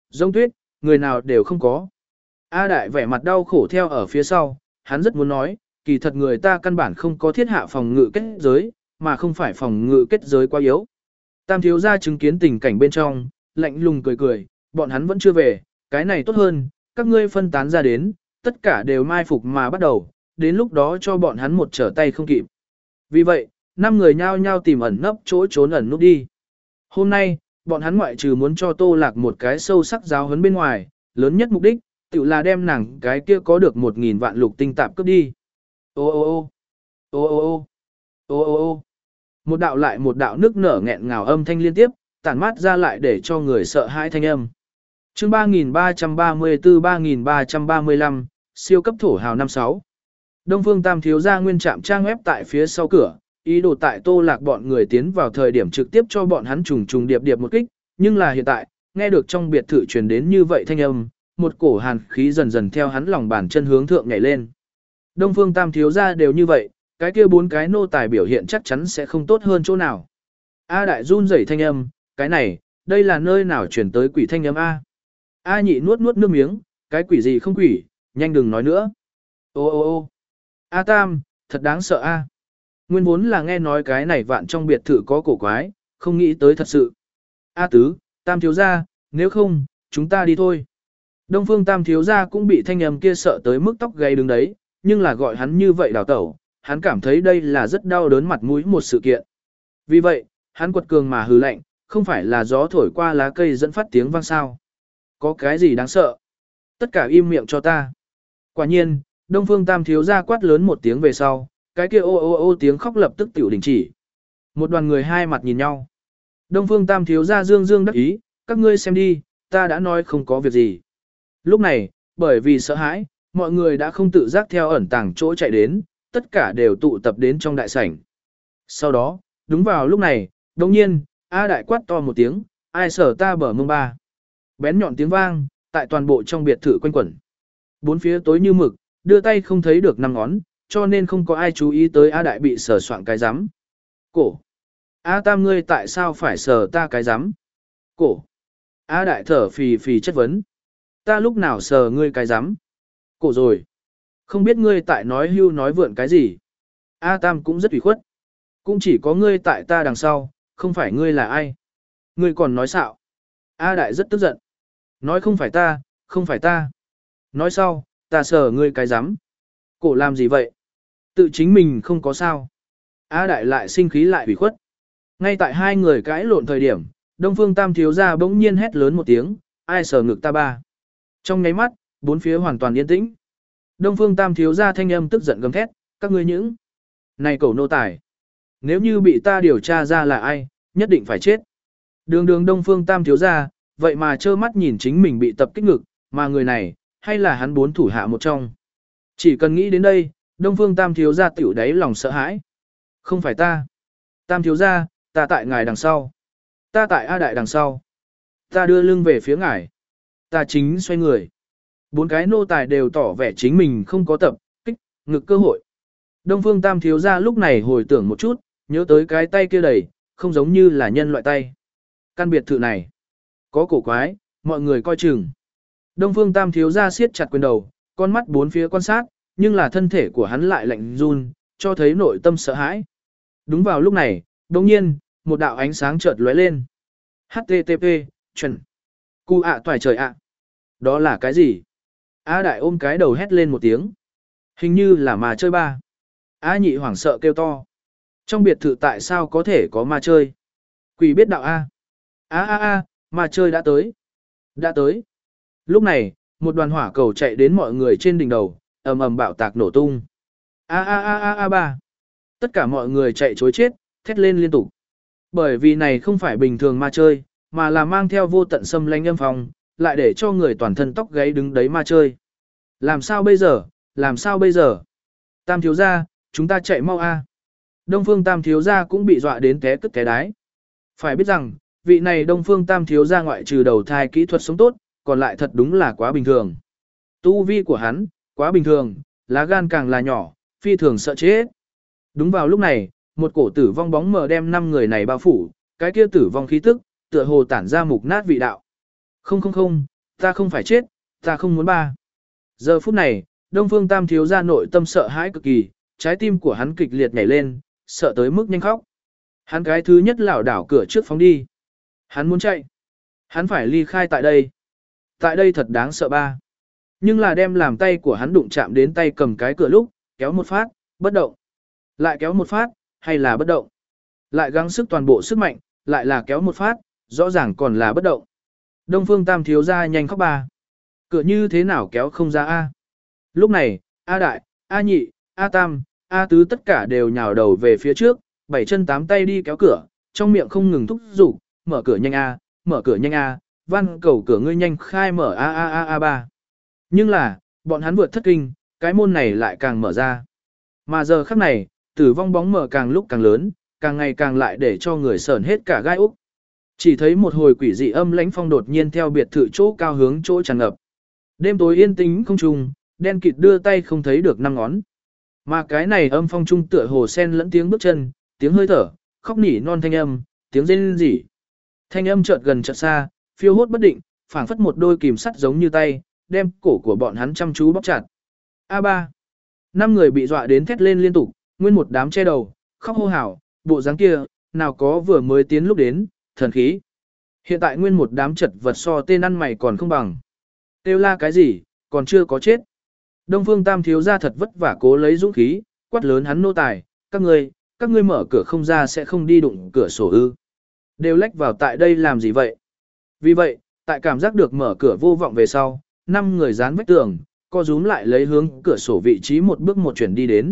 Giống tuyết, người nào đều không có. A Đại vẻ mặt đau khổ theo ở phía sau, hắn rất muốn nói, kỳ thật người ta căn bản không có thiết hạ phòng ngự kết giới, mà không phải phòng ngự kết giới quá yếu. Tam thiếu gia chứng kiến tình cảnh bên trong, lạnh lùng cười cười, bọn hắn vẫn chưa về, cái này tốt hơn, các ngươi phân tán ra đến, tất cả đều mai phục mà bắt đầu, đến lúc đó cho bọn hắn một trở tay không kịp. Vì vậy, năm người nhao nhao tìm ẩn nấp chỗ trốn ẩn núp đi. Hôm nay, bọn hắn ngoại trừ muốn cho Tô Lạc một cái sâu sắc giáo huấn bên ngoài, lớn nhất mục đích, tự là đem nàng cái kia có được một nghìn vạn lục tinh tạp cướp đi. Ô ô ô, ô ô ô, ô ô ô. Một đạo lại một đạo nước nở nghẹn ngào âm thanh liên tiếp, tản mát ra lại để cho người sợ hãi thanh âm. Chương ba nghìn ba trăm ba mươi tư ba nghìn ba trăm ba mươi lăm, siêu cấp thổ hào năm sáu. Đông Phương Tam thiếu gia nguyên trạm trang web tại phía sau cửa, ý đồ tại Tô Lạc bọn người tiến vào thời điểm trực tiếp cho bọn hắn trùng trùng điệp điệp một kích, nhưng là hiện tại, nghe được trong biệt thự truyền đến như vậy thanh âm, một cổ hàn khí dần dần theo hắn lòng bàn chân hướng thượng nhảy lên. Đông Phương Tam thiếu gia đều như vậy, cái kia bốn cái nô tài biểu hiện chắc chắn sẽ không tốt hơn chỗ nào. A Đại run rẩy thanh âm, cái này, đây là nơi nào chuyển tới quỷ thanh âm A. A Nhị nuốt nuốt nước miếng, cái quỷ gì không quỷ, nhanh đừng nói nữa. Ô ô ô, A Tam, thật đáng sợ A. Nguyên vốn là nghe nói cái này vạn trong biệt thự có cổ quái, không nghĩ tới thật sự. A Tứ, Tam thiếu gia, nếu không, chúng ta đi thôi. Đông Phương Tam thiếu gia cũng bị thanh âm kia sợ tới mức tóc gáy đứng đấy, nhưng là gọi hắn như vậy đào tẩu, hắn cảm thấy đây là rất đau đớn mặt mũi một sự kiện. Vì vậy, hắn quật cường mà hừ lạnh, không phải là gió thổi qua lá cây dẫn phát tiếng vang sao. Có cái gì đáng sợ? Tất cả im miệng cho ta. Quả nhiên, Đông Phương Tam thiếu gia quát lớn một tiếng về sau, cái kia ô ô ô tiếng khóc lập tức tiểu đình chỉ. Một đoàn người hai mặt nhìn nhau. Đông Phương Tam thiếu gia dương dương đắc ý, các ngươi xem đi, ta đã nói không có việc gì. Lúc này, bởi vì sợ hãi, mọi người đã không tự giác theo ẩn tàng chỗ chạy đến, tất cả đều tụ tập đến trong đại sảnh. Sau đó, đúng vào lúc này, đồng nhiên, A Đại quát to một tiếng, ai sở ta bở mông ba. Bén nhọn tiếng vang, tại toàn bộ trong biệt thự quanh quẩn. Bốn phía tối như mực, đưa tay không thấy được năm ngón, cho nên không có ai chú ý tới A Đại bị sờ soạn cái rắm. Cổ. A Tam ngươi tại sao phải sờ ta cái rắm? Cổ. A Đại thở phì phì chất vấn. Ta lúc nào sờ ngươi cái rắm? Cổ rồi. Không biết ngươi tại nói hưu nói vượn cái gì? A Tam cũng rất ủy khuất. Cũng chỉ có ngươi tại ta đằng sau, không phải ngươi là ai? Ngươi còn nói xạo. A Đại rất tức giận. Nói không phải ta, không phải ta. Nói sau, ta sờ ngươi cái rắm. Cổ làm gì vậy? Tự chính mình không có sao. A Đại lại sinh khí lại ủy khuất. Ngay tại hai người cãi lộn thời điểm, Đông Phương Tam thiếu gia bỗng nhiên hét lớn một tiếng, ai sờ ngực ta ba. Trong nháy mắt, bốn phía hoàn toàn yên tĩnh. Đông Phương Tam thiếu gia thanh âm tức giận gầm thét, các ngươi những này cẩu nô tài. Nếu như bị ta điều tra ra là ai, nhất định phải chết. Đường đường Đông Phương Tam thiếu gia, vậy mà trơ mắt nhìn chính mình bị tập kích ngực, mà người này, hay là hắn bốn thủ hạ một trong. Chỉ cần nghĩ đến đây, Đông Phương Tam thiếu gia tiểu đáy lòng sợ hãi. Không phải ta. Tam thiếu gia, ta tại ngài đằng sau. Ta tại A Đại đằng sau. Ta đưa lưng về phía ngài. Ta chính xoay người. Bốn cái nô tài đều tỏ vẻ chính mình không có tập, kích, ngực cơ hội. Đông Phương Tam thiếu gia lúc này hồi tưởng một chút, nhớ tới cái tay kia đầy, không giống như là nhân loại tay. Căn biệt thự này, có cổ quái, mọi người coi chừng. Đông Phương Tam thiếu gia siết chặt quyền đầu, con mắt bốn phía quan sát, nhưng là thân thể của hắn lại lạnh run, cho thấy nội tâm sợ hãi. Đúng vào lúc này, đồng nhiên, một đạo ánh sáng chợt lóe lên. hát tê tê pê, chuẩn. Cu ạ toài trời ạ. Đó là cái gì? A Đại ôm cái đầu hét lên một tiếng. Hình như là ma chơi ba. A Nhị hoảng sợ kêu to. Trong biệt thự tại sao có thể có ma chơi? Quỷ biết đạo A. A a a, ma chơi đã tới. Đã tới. Lúc này, một đoàn hỏa cầu chạy đến mọi người trên đỉnh đầu, ầm ầm bạo tạc nổ tung. A a a a a ba. Tất cả mọi người chạy trối chết, thét lên liên tục. Bởi vì này không phải bình thường ma chơi, mà là mang theo vô tận xâm lanh âm phòng, lại để cho người toàn thân tóc gáy đứng đấy ma chơi. Làm sao bây giờ, làm sao bây giờ? Tam thiếu gia, chúng ta chạy mau a. Đông Phương Tam thiếu gia cũng bị dọa đến té tức té đái. Phải biết rằng, vị này Đông Phương Tam thiếu gia ngoại trừ đầu thai kỹ thuật sống tốt, còn lại thật đúng là quá bình thường. Tu vi của hắn, quá bình thường, lá gan càng là nhỏ, phi thường sợ chết. Đúng vào lúc này, một cổ tử vong bóng mờ đem năm người này bao phủ, cái kia tử vong khí tức, tựa hồ tản ra mục nát vị đạo. Không không không, Ta không phải chết, ta không muốn ba. Giờ phút này, Đông Phương Tam thiếu gia nội tâm sợ hãi cực kỳ, trái tim của hắn kịch liệt nhảy lên, sợ tới mức nhanh khóc. Hắn cái thứ nhất lảo đảo cửa trước phóng đi. Hắn muốn chạy. Hắn phải ly khai tại đây. Tại đây thật đáng sợ ba. Nhưng là đem làm tay của hắn đụng chạm đến tay cầm cái cửa lúc, kéo một phát, bất động. Lại kéo một phát, hay là bất động. Lại gắng sức toàn bộ sức mạnh, lại là kéo một phát, rõ ràng còn là bất động. Đông Phương Tam thiếu gia nhanh khóc ba. Cửa như thế nào kéo không ra a? Lúc này, A Đại, A Nhị, A Tam, A Tứ tất cả đều nhào đầu về phía trước, bảy chân tám tay đi kéo cửa, trong miệng không ngừng thúc giục, mở cửa nhanh a, mở cửa nhanh a, văn cầu cửa ngươi nhanh khai mở a a a a ba. Nhưng là, bọn hắn vượt thất kinh, cái môn này lại càng mở ra. Mà giờ khắc này, tử vong bóng mở càng lúc càng lớn, càng ngày càng lại để cho người sởn hết cả gai úc. Chỉ thấy một hồi quỷ dị âm lãnh phong đột nhiên theo biệt thự chỗ cao hướng chỗ tràn ngập. Đêm tối yên tĩnh không trùng, đen kịt đưa tay không thấy được năm ngón. Mà cái này âm phong trung tựa hồ sen lẫn tiếng bước chân, tiếng hơi thở, khóc nỉ non thanh âm, tiếng rên rỉ. Thanh âm chợt gần chợt xa, phiêu hốt bất định, phảng phất một đôi kìm sắt giống như tay, đem cổ của bọn hắn chăm chú bóp chặt. A ba. Năm người bị dọa đến thét lên liên tục, nguyên một đám che đầu, khóc hô hào, bộ dáng kia, nào có vừa mới tiến lúc đến, thần khí. Hiện tại nguyên một đám chật vật so tên ăn mày còn không bằng. Kêu la cái gì, còn chưa có chết. Đông Phương Tam thiếu gia thật vất vả cố lấy dũng khí, quát lớn hắn nô tài, các ngươi, các ngươi mở cửa không ra sẽ không đi đụng cửa sổ ư. Đều lách vào tại đây làm gì vậy? Vì vậy, tại cảm giác được mở cửa vô vọng về sau, năm người dán vách tường, co rúm lại lấy hướng cửa sổ vị trí một bước một chuyển đi đến.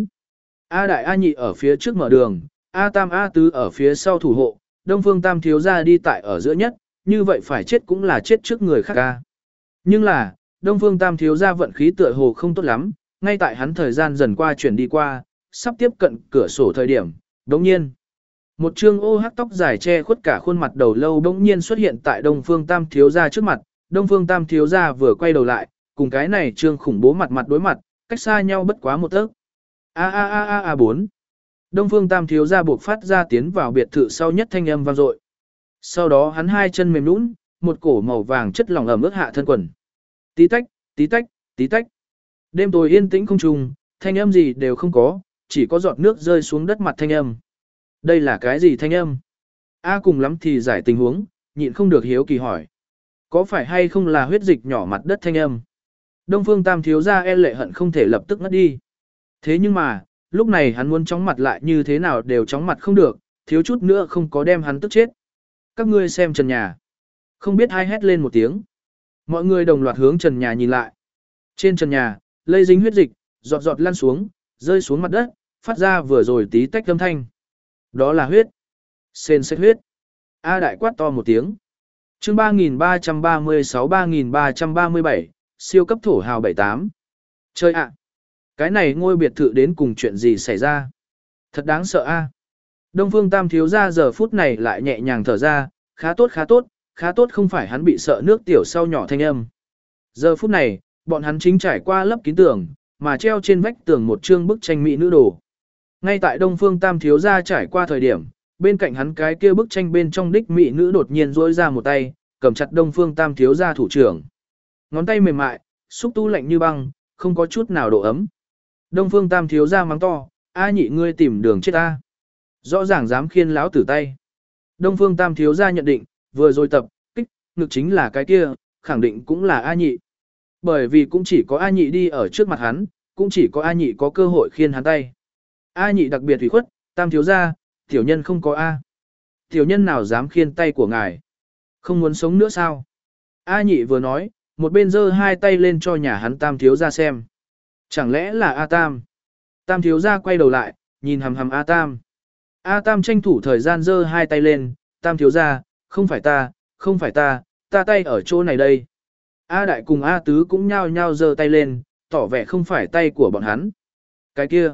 A Đại A Nhị ở phía trước mở đường, A Tam A Tứ ở phía sau thủ hộ, Đông Phương Tam thiếu gia đi tại ở giữa nhất, như vậy phải chết cũng là chết trước người khác ca. Nhưng là, Đông Phương Tam thiếu gia vận khí tựa hồ không tốt lắm, ngay tại hắn thời gian dần qua chuyển đi qua, sắp tiếp cận cửa sổ thời điểm, đống nhiên. Một trương ô hắc tóc dài che khuất cả khuôn mặt đầu lâu đống nhiên xuất hiện tại Đông Phương Tam thiếu gia trước mặt, Đông Phương Tam thiếu gia vừa quay đầu lại, cùng cái này trương khủng bố mặt mặt đối mặt, cách xa nhau bất quá một tấc. A a a a a bốn. Đông Phương Tam thiếu gia buộc phát ra tiến vào biệt thự sau nhất thanh âm vang dội. Sau đó hắn hai chân mềm nhũn, một cổ màu vàng chất lỏng ẩm ướt hạ thân quần. Tí tách, tí tách, tí tách. Đêm tối yên tĩnh không trùng, thanh âm gì đều không có, chỉ có giọt nước rơi xuống đất mặt thanh âm. Đây là cái gì thanh âm? A cùng lắm thì giải tình huống, nhịn không được hiếu kỳ hỏi. Có phải hay không là huyết dịch nhỏ mặt đất thanh âm? Đông Phương Tam thiếu gia e lệ hận không thể lập tức ngất đi. Thế nhưng mà, lúc này hắn muốn chóng mặt lại như thế nào đều chóng mặt không được, thiếu chút nữa không có đem hắn tức chết. Các ngươi xem trần nhà. Không biết ai hét lên một tiếng. Mọi người đồng loạt hướng trần nhà nhìn lại. Trên trần nhà, lây dính huyết dịch, giọt giọt lăn xuống, rơi xuống mặt đất, phát ra vừa rồi tí tách âm thanh. Đó là huyết. Sền sệt huyết. A Đại quát to một tiếng. Chương ba nghìn ba trăm ba mươi sáu ba nghìn ba trăm ba mươi bảy, siêu cấp thổ hào bảy tám. Chơi ạ. Cái này ngôi biệt thự đến cùng chuyện gì xảy ra? Thật đáng sợ a. Đông Phương Tam thiếu gia giờ phút này lại nhẹ nhàng thở ra, khá tốt khá tốt, khá tốt không phải hắn bị sợ nước tiểu sau nhỏ thanh âm. Giờ phút này, bọn hắn chính trải qua lấp kín tường, mà treo trên vách tường một chương bức tranh mỹ nữ đồ. Ngay tại Đông Phương Tam thiếu gia trải qua thời điểm, bên cạnh hắn cái kia bức tranh bên trong đích mỹ nữ đột nhiên duỗi ra một tay, cầm chặt Đông Phương Tam thiếu gia thủ trưởng. Ngón tay mềm mại, xúc tu lạnh như băng, không có chút nào độ ấm. Đông Phương Tam thiếu gia mắng to, "A Nhị ngươi tìm đường chết ta." Rõ ràng dám khiên lão tử tay. Đông Phương Tam thiếu gia nhận định, vừa rồi tập kích ngực chính là cái kia, khẳng định cũng là A Nhị. Bởi vì cũng chỉ có A Nhị đi ở trước mặt hắn, cũng chỉ có A Nhị có cơ hội khiên hắn tay. A Nhị đặc biệt ủy khuất, Tam thiếu gia, tiểu nhân không có A. Tiểu nhân nào dám khiên tay của ngài? Không muốn sống nữa sao? A Nhị vừa nói, một bên giơ hai tay lên cho nhà hắn Tam thiếu gia xem. Chẳng lẽ là A Tam? Tam thiếu gia quay đầu lại, nhìn hằm hằm A Tam. A Tam tranh thủ thời gian giơ hai tay lên, Tam thiếu gia, không phải ta, không phải ta, ta tay ở chỗ này đây. A Đại cùng A Tứ cũng nhao nhao giơ tay lên, tỏ vẻ không phải tay của bọn hắn. Cái kia,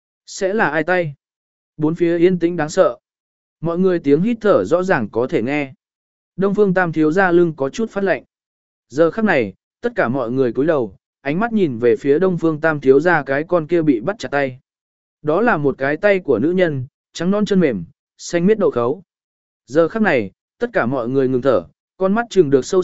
sẽ là ai tay? Bốn phía yên tĩnh đáng sợ. Mọi người tiếng hít thở rõ ràng có thể nghe. Đông Phương Tam thiếu gia lưng có chút phát lạnh. Giờ khắc này, tất cả mọi người cúi đầu, ánh mắt nhìn về phía Đông Phương Tam thiếu gia cái con kia bị bắt chặt tay. Đó là một cái tay của nữ nhân, trắng non chân mềm, xanh miết đậu khấu. Giờ khắc này, tất cả mọi người ngừng thở, con mắt trừng được sâu sắc,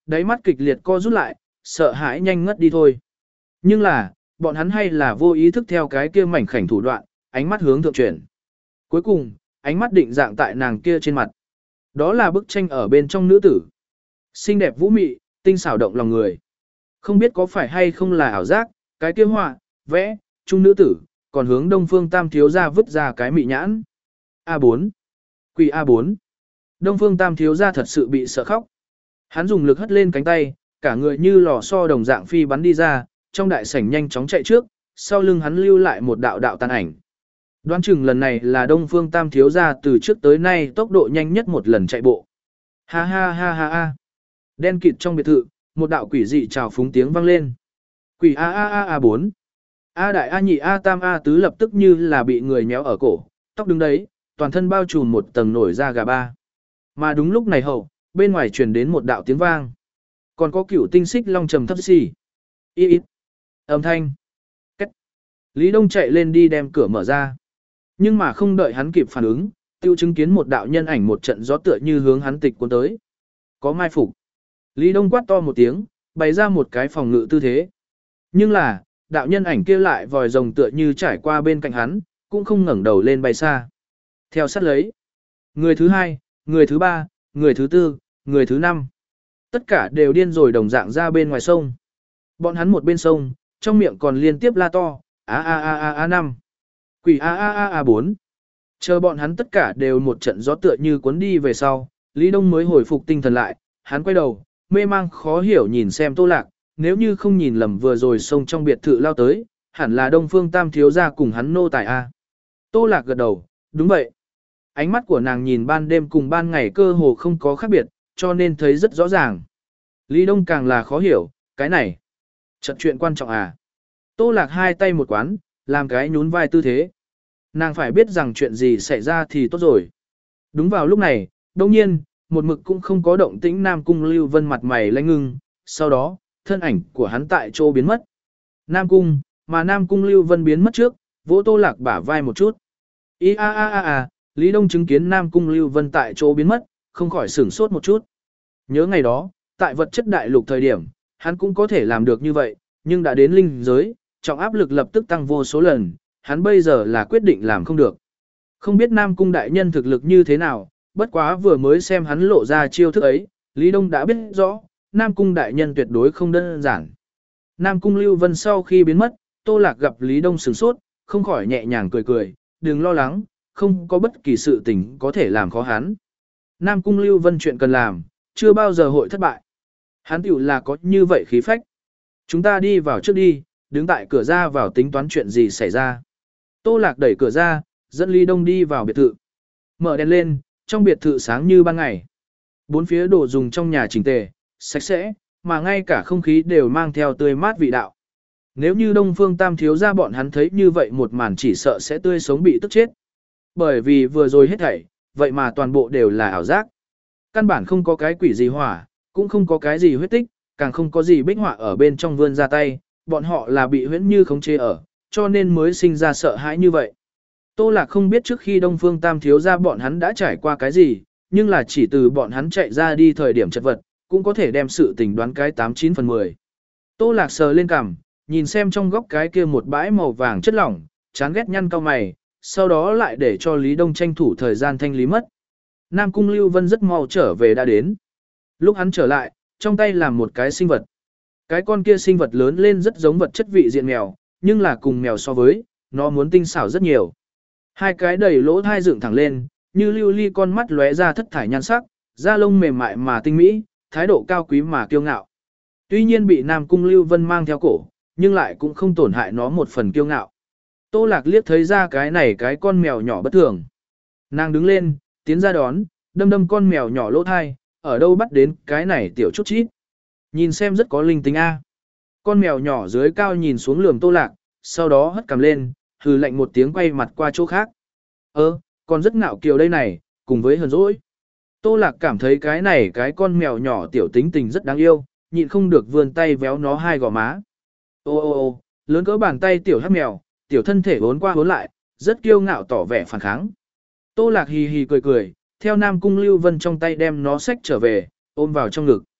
đáy mắt kịch liệt co rút lại, sợ hãi nhanh ngất đi thôi. Nhưng là, bọn hắn hay là vô ý thức theo cái kia mảnh khảnh thủ đoạn, ánh mắt hướng thượng chuyển. Cuối cùng, ánh mắt định dạng tại nàng kia trên mặt. Đó là bức tranh ở bên trong nữ tử. Xinh đẹp vũ mị, tinh xảo động lòng người. Không biết có phải hay không là ảo giác, cái kia họa, vẽ, trung nữ tử, còn hướng Đông Phương Tam thiếu gia vứt ra cái mị nhãn. a bốn. Quỷ a bốn. Đông Phương Tam thiếu gia thật sự bị sợ khóc. Hắn dùng lực hất lên cánh tay, cả người như lò xo đồng dạng phi bắn đi ra, trong đại sảnh nhanh chóng chạy trước, sau lưng hắn lưu lại một đạo đạo tàn ảnh. Đoán chừng lần này là Đông Phương Tam thiếu gia từ trước tới nay tốc độ nhanh nhất một lần chạy bộ. Ha ha ha ha ha. Đen kịt trong biệt thự, một đạo quỷ dị trào phúng tiếng vang lên. Quỷ a a a a bốn. A đại a nhị a tam a tứ lập tức như là bị người nhéo ở cổ, tóc đứng đấy, toàn thân bao trùm một tầng nổi da gà ba. Mà đúng lúc này hậu, bên ngoài truyền đến một đạo tiếng vang. Còn có cửu tinh xích long trầm thấp xì. Y ít. Âm thanh. Cách. Lý Đông chạy lên đi đem cửa mở ra. Nhưng mà không đợi hắn kịp phản ứng, tiêu chứng kiến một đạo nhân ảnh một trận gió tựa như hướng hắn tịch cuốn tới. Có mai phục. Lý Đông quát to một tiếng, bày ra một cái phòng ngự tư thế. Nhưng là, đạo nhân ảnh kia lại vòi rồng tựa như trải qua bên cạnh hắn, cũng không ngẩng đầu lên bay xa. Theo sát lấy. Người thứ hai, người thứ ba, người thứ tư, người thứ năm. Tất cả đều điên rồi đồng dạng ra bên ngoài sông. Bọn hắn một bên sông, trong miệng còn liên tiếp la to, a a a a a năm. Quỷ a a a a bốn. Chờ bọn hắn tất cả đều một trận gió tựa như cuốn đi về sau, Lý Đông mới hồi phục tinh thần lại, hắn quay đầu, mê mang khó hiểu nhìn xem Tô Lạc, nếu như không nhìn lầm vừa rồi sông trong biệt thự lao tới, hẳn là Đông Phương Tam thiếu gia cùng hắn nô tài a. Tô Lạc gật đầu, đúng vậy. Ánh mắt của nàng nhìn ban đêm cùng ban ngày cơ hồ không có khác biệt, cho nên thấy rất rõ ràng. Lý Đông càng là khó hiểu, cái này, trận chuyện quan trọng à. Tô Lạc hai tay một quán, làm cái nhún vai tư thế. Nàng phải biết rằng chuyện gì xảy ra thì tốt rồi. Đúng vào lúc này, đồng nhiên, một mực cũng không có động tĩnh Nam Cung Lưu Vân mặt mày lanh ngưng, sau đó, thân ảnh của hắn tại chỗ biến mất. Nam Cung, mà Nam Cung Lưu Vân biến mất trước, vỗ Tô Lạc bả vai một chút. Ý a a a a, Lý Đông chứng kiến Nam Cung Lưu Vân tại chỗ biến mất, không khỏi sửng sốt một chút. Nhớ ngày đó, tại vật chất đại lục thời điểm, hắn cũng có thể làm được như vậy, nhưng đã đến linh giới, trọng áp lực lập tức tăng vô số lần, hắn bây giờ là quyết định làm không được. Không biết Nam Cung đại nhân thực lực như thế nào, bất quá vừa mới xem hắn lộ ra chiêu thức ấy, Lý Đông đã biết rõ, Nam Cung đại nhân tuyệt đối không đơn giản. Nam Cung Lưu Vân sau khi biến mất, Tô Lạc gặp Lý Đông sửng sốt, không khỏi nhẹ nhàng cười cười, đừng lo lắng, không có bất kỳ sự tình có thể làm khó hắn. Nam Cung Lưu Vân chuyện cần làm, chưa bao giờ hội thất bại. Hắn tiểu là có như vậy khí phách. Chúng ta đi vào trước đi, đứng tại cửa ra vào tính toán chuyện gì xảy ra. Tô Lạc đẩy cửa ra, dẫn Lý Đông đi vào biệt thự. Mở đèn lên, trong biệt thự sáng như ban ngày. Bốn phía đồ dùng trong nhà chỉnh tề, sạch sẽ, mà ngay cả không khí đều mang theo tươi mát vị đạo. Nếu như Đông Phương Tam thiếu gia bọn hắn thấy như vậy một màn chỉ sợ sẽ tươi sống bị tức chết. Bởi vì vừa rồi hết thảy, vậy mà toàn bộ đều là ảo giác. Căn bản không có cái quỷ gì hỏa, cũng không có cái gì huyết tích, càng không có gì bích họa ở bên trong vươn ra tay, bọn họ là bị huyễn như khống chế ở, cho nên mới sinh ra sợ hãi như vậy. Tô Lạc không biết trước khi Đông Phương Tam thiếu gia bọn hắn đã trải qua cái gì, nhưng là chỉ từ bọn hắn chạy ra đi thời điểm chật vật, cũng có thể đem sự tình đoán cái tám chín phần mười. Tô Lạc sờ lên cằm, nhìn xem trong góc cái kia một bãi màu vàng chất lỏng, chán ghét nhăn cau mày, sau đó lại để cho Lý Đông tranh thủ thời gian thanh lý mất. Nam Cung Lưu Vân rất mau trở về đã đến. Lúc hắn trở lại, trong tay làm một cái sinh vật. Cái con kia sinh vật lớn lên rất giống vật chất vị diện mèo, nhưng là cùng mèo so với, nó muốn tinh xảo rất nhiều. Hai cái đầy lỗ thai dựng thẳng lên, như lưu ly con mắt lóe ra thất thải nhan sắc, da lông mềm mại mà tinh mỹ, thái độ cao quý mà kiêu ngạo. Tuy nhiên bị Nam Cung Lưu Vân mang theo cổ, nhưng lại cũng không tổn hại nó một phần kiêu ngạo. Tô Lạc liếc thấy ra cái này cái con mèo nhỏ bất thường. Nàng đứng lên, tiến ra đón, đâm đâm con mèo nhỏ lỗ thai, ở đâu bắt đến cái này tiểu chút chít. Nhìn xem rất có linh tính a. Con mèo nhỏ dưới cao nhìn xuống lườm Tô Lạc, sau đó hất cằm lên, hừ lạnh một tiếng quay mặt qua chỗ khác. Ơ, còn rất ngạo kiều đây này, cùng với hờn dỗi. Tô Lạc cảm thấy cái này cái con mèo nhỏ tiểu tính tình rất đáng yêu, nhịn không được vươn tay véo nó hai gò má. Ô ô ô, lớn cỡ bàn tay tiểu hắc mèo, tiểu thân thể vốn qua vốn lại, rất kiêu ngạo tỏ vẻ phản kháng. Tô Lạc hì hì cười cười, theo Nam Cung Lưu Vân trong tay đem nó xách trở về, ôm vào trong ngực.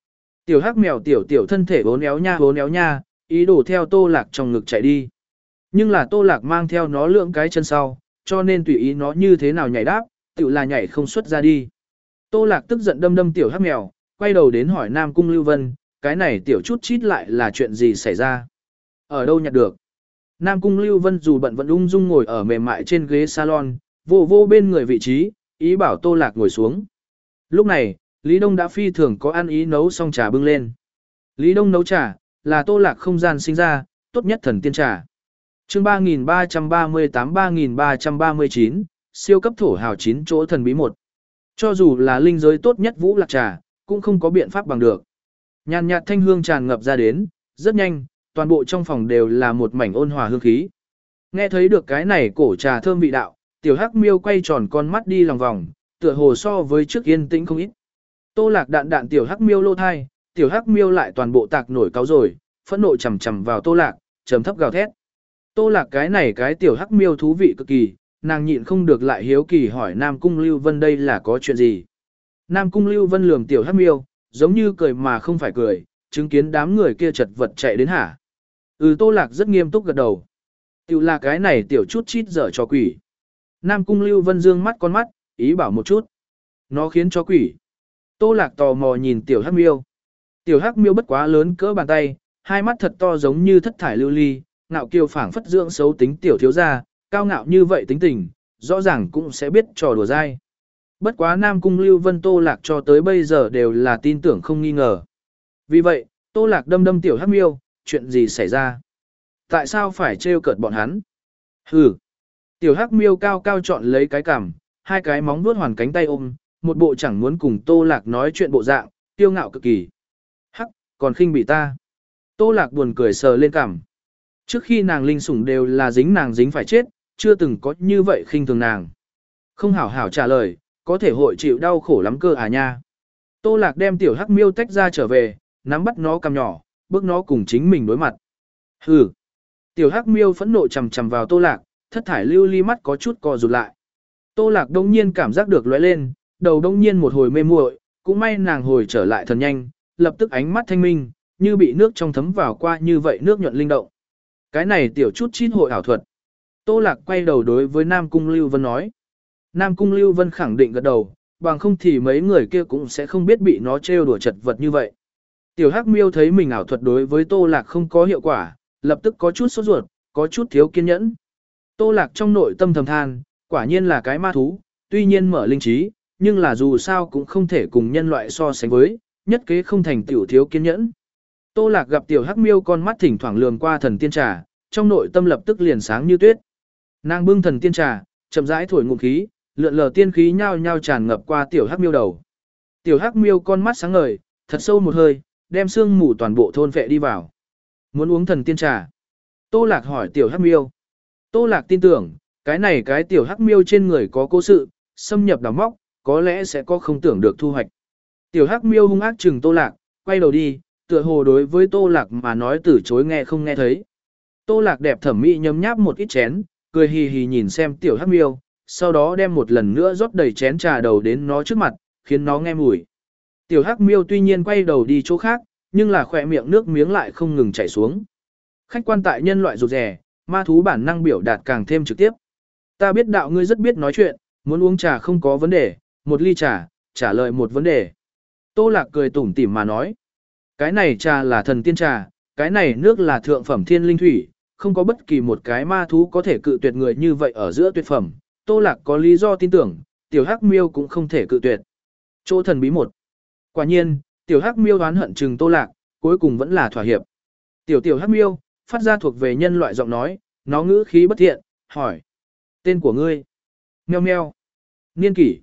Tiểu hắc mèo tiểu tiểu thân thể bốn éo nha bốn éo nha, ý đồ theo Tô Lạc trong ngực chạy đi. Nhưng là Tô Lạc mang theo nó lưỡng cái chân sau, cho nên tùy ý nó như thế nào nhảy đáp, tự là nhảy không xuất ra đi. Tô Lạc tức giận đâm đâm tiểu hắc mèo, quay đầu đến hỏi Nam Cung Lưu Vân, cái này tiểu chút chít lại là chuyện gì xảy ra? Ở đâu nhặt được? Nam Cung Lưu Vân dù bận vẫn ung dung ngồi ở mềm mại trên ghế salon, vô vô bên người vị trí, ý bảo Tô Lạc ngồi xuống. Lúc này, Lý Đông đã phi thường có ăn ý nấu xong trà bưng lên. Lý Đông nấu trà, là Tô Lạc không gian sinh ra, tốt nhất thần tiên trà. Chương ba nghìn ba trăm ba mươi tám ba nghìn ba trăm ba mươi chín, siêu cấp thổ hào chín chỗ thần bí một. Cho dù là linh giới tốt nhất vũ lạc trà, cũng không có biện pháp bằng được. Nhàn nhạt thanh hương tràn ngập ra đến, rất nhanh, toàn bộ trong phòng đều là một mảnh ôn hòa hương khí. Nghe thấy được cái này cổ trà thơm vị đạo, tiểu hắc miêu quay tròn con mắt đi lòng vòng, tựa hồ so với trước yên tĩnh không ít. Tô Lạc đạn đạn tiểu hắc miêu lô thai, tiểu hắc miêu lại toàn bộ tạc nổi cáo rồi, phẫn nộ chầm chầm vào Tô Lạc, trầm thấp gào thét. Tô Lạc cái này cái tiểu hắc miêu thú vị cực kỳ, nàng nhịn không được lại hiếu kỳ hỏi Nam Cung Lưu Vân đây là có chuyện gì. Nam Cung Lưu Vân lườm tiểu hắc miêu, giống như cười mà không phải cười, chứng kiến đám người kia chật vật chạy đến hả. Ừ, Tô Lạc rất nghiêm túc gật đầu. Tiểu là cái này tiểu chút chít dở cho quỷ. Nam Cung Lưu Vân dương mắt con mắt, ý bảo một chút. Nó khiến cho quỷ. Tô Lạc tò mò nhìn tiểu hắc miêu. Tiểu hắc miêu bất quá lớn cỡ bàn tay, hai mắt thật to giống như thất thải lưu ly, ngạo kiều phảng phất dưỡng xấu tính tiểu thiếu gia, cao ngạo như vậy tính tình, rõ ràng cũng sẽ biết trò đùa dai. Bất quá Nam Cung Lưu Vân Tô Lạc cho tới bây giờ đều là tin tưởng không nghi ngờ. Vì vậy, Tô Lạc đâm đâm tiểu hắc miêu, chuyện gì xảy ra? Tại sao phải trêu cợt bọn hắn? Hừ. Tiểu hắc miêu cao cao chọn lấy cái cằm, hai cái móng vuốt hoàn cánh tay ôm, một bộ chẳng muốn cùng Tô Lạc nói chuyện bộ dạng, tiêu ngạo cực kỳ. Hắc, còn khinh bị ta. Tô Lạc buồn cười sờ lên cằm. Trước khi nàng linh sủng đều là dính nàng dính phải chết, chưa từng có như vậy khinh thường nàng. Không hảo hảo trả lời, có thể hội chịu đau khổ lắm cơ à nha. Tô Lạc đem tiểu hắc miêu tách ra trở về, nắm bắt nó cầm nhỏ, bước nó cùng chính mình đối mặt. Hừ. Tiểu hắc miêu phẫn nộ chầm chầm vào Tô Lạc, thất thải lưu ly mắt có chút co rụt lại. Tô Lạc đông nhiên cảm giác được lóe lên, đầu đông nhiên một hồi mê muội, cũng may nàng hồi trở lại thần nhanh, lập tức ánh mắt thanh minh, như bị nước trong thấm vào qua như vậy nước nhuận linh động. Cái này tiểu chút chít hội ảo thuật. Tô Lạc quay đầu đối với Nam Cung Lưu Vân nói. Nam Cung Lưu Vân khẳng định gật đầu, bằng không thì mấy người kia cũng sẽ không biết bị nó trêu đùa chật vật như vậy. Tiểu hắc miêu thấy mình ảo thuật đối với Tô Lạc không có hiệu quả, lập tức có chút sốt ruột, có chút thiếu kiên nhẫn. Tô Lạc trong nội tâm thầm than, quả nhiên là cái ma thú, tuy nhiên mở linh trí, nhưng là dù sao cũng không thể cùng nhân loại so sánh với, nhất kế không thành tiểu thiếu kiên nhẫn. Tô Lạc gặp tiểu hắc miêu con mắt thỉnh thoảng lườm qua thần tiên trà, trong nội tâm lập tức liền sáng như tuyết. Nàng bưng thần tiên trà, chậm rãi thổi ngụm khí, lượn lờ tiên khí nhao nhao tràn ngập qua tiểu hắc miêu đầu. Tiểu hắc miêu con mắt sáng ngời, thật sâu một hơi, đem xương mù toàn bộ thôn phệ đi vào. Muốn uống thần tiên trà? Tô Lạc hỏi tiểu hắc miêu. Tô Lạc tin tưởng, cái này cái tiểu hắc miêu trên người có cố sự, xâm nhập đào móc, có lẽ sẽ có không tưởng được thu hoạch. Tiểu hắc miêu hung ác chừng Tô Lạc, quay đầu đi, tựa hồ đối với Tô Lạc mà nói từ chối nghe không nghe thấy. Tô Lạc đẹp thẩm mỹ nhấm nháp một ít chén, cười hì hì nhìn xem tiểu hắc miêu, sau đó đem một lần nữa rót đầy chén trà đầu đến nó trước mặt, khiến nó nghe mùi. Tiểu hắc miêu tuy nhiên quay đầu đi chỗ khác, nhưng là khỏe miệng nước miếng lại không ngừng chảy xuống. Khách quan tại nhân loại rụt rè, ma thú bản năng biểu đạt càng thêm trực tiếp. Ta biết đạo ngươi rất biết nói chuyện, muốn uống trà không có vấn đề, một ly trà, trả lời một vấn đề. Tô Lạc cười tủm tỉm mà nói. Cái này trà là thần tiên trà, cái này nước là thượng phẩm thiên linh thủy, không có bất kỳ một cái ma thú có thể cự tuyệt người như vậy ở giữa tuyệt phẩm. Tô Lạc có lý do tin tưởng, tiểu hắc miêu cũng không thể cự tuyệt. Chỗ thần bí một. Quả nhiên, tiểu hắc miêu đoán hận chừng Tô Lạc, cuối cùng vẫn là thỏa hiệp. Tiểu tiểu hắc miêu, phát ra thuộc về nhân loại giọng nói, nó ngữ khí bất thiện, hỏi. Tên của ngươi? Meo meo. Niên kỷ.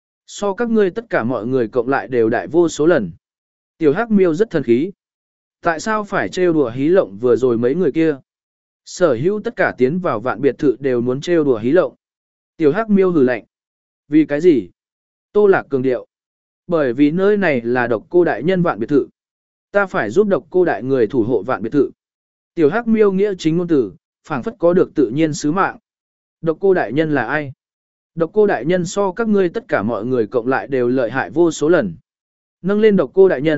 So các ngươi tất cả mọi người cộng lại đều đại vô số lần. Tiểu hắc miêu rất thần khí. Tại sao phải trêu đùa hí lộng vừa rồi mấy người kia? Sở hữu tất cả tiến vào vạn biệt thự đều muốn trêu đùa hí lộng. Tiểu hắc miêu hừ lạnh. Vì cái gì? Tô Lạc cường điệu. Bởi vì nơi này là độc cô đại nhân vạn biệt thự. Ta phải giúp độc cô đại người thủ hộ vạn biệt thự. Tiểu hắc miêu nghĩa chính ngôn từ, phảng phất có được tự nhiên sứ mạng. Độc cô đại nhân là ai? Độc cô đại nhân so các ngươi tất cả mọi người cộng lại đều lợi hại vô số lần. Nâng lên độc cô đại nhân,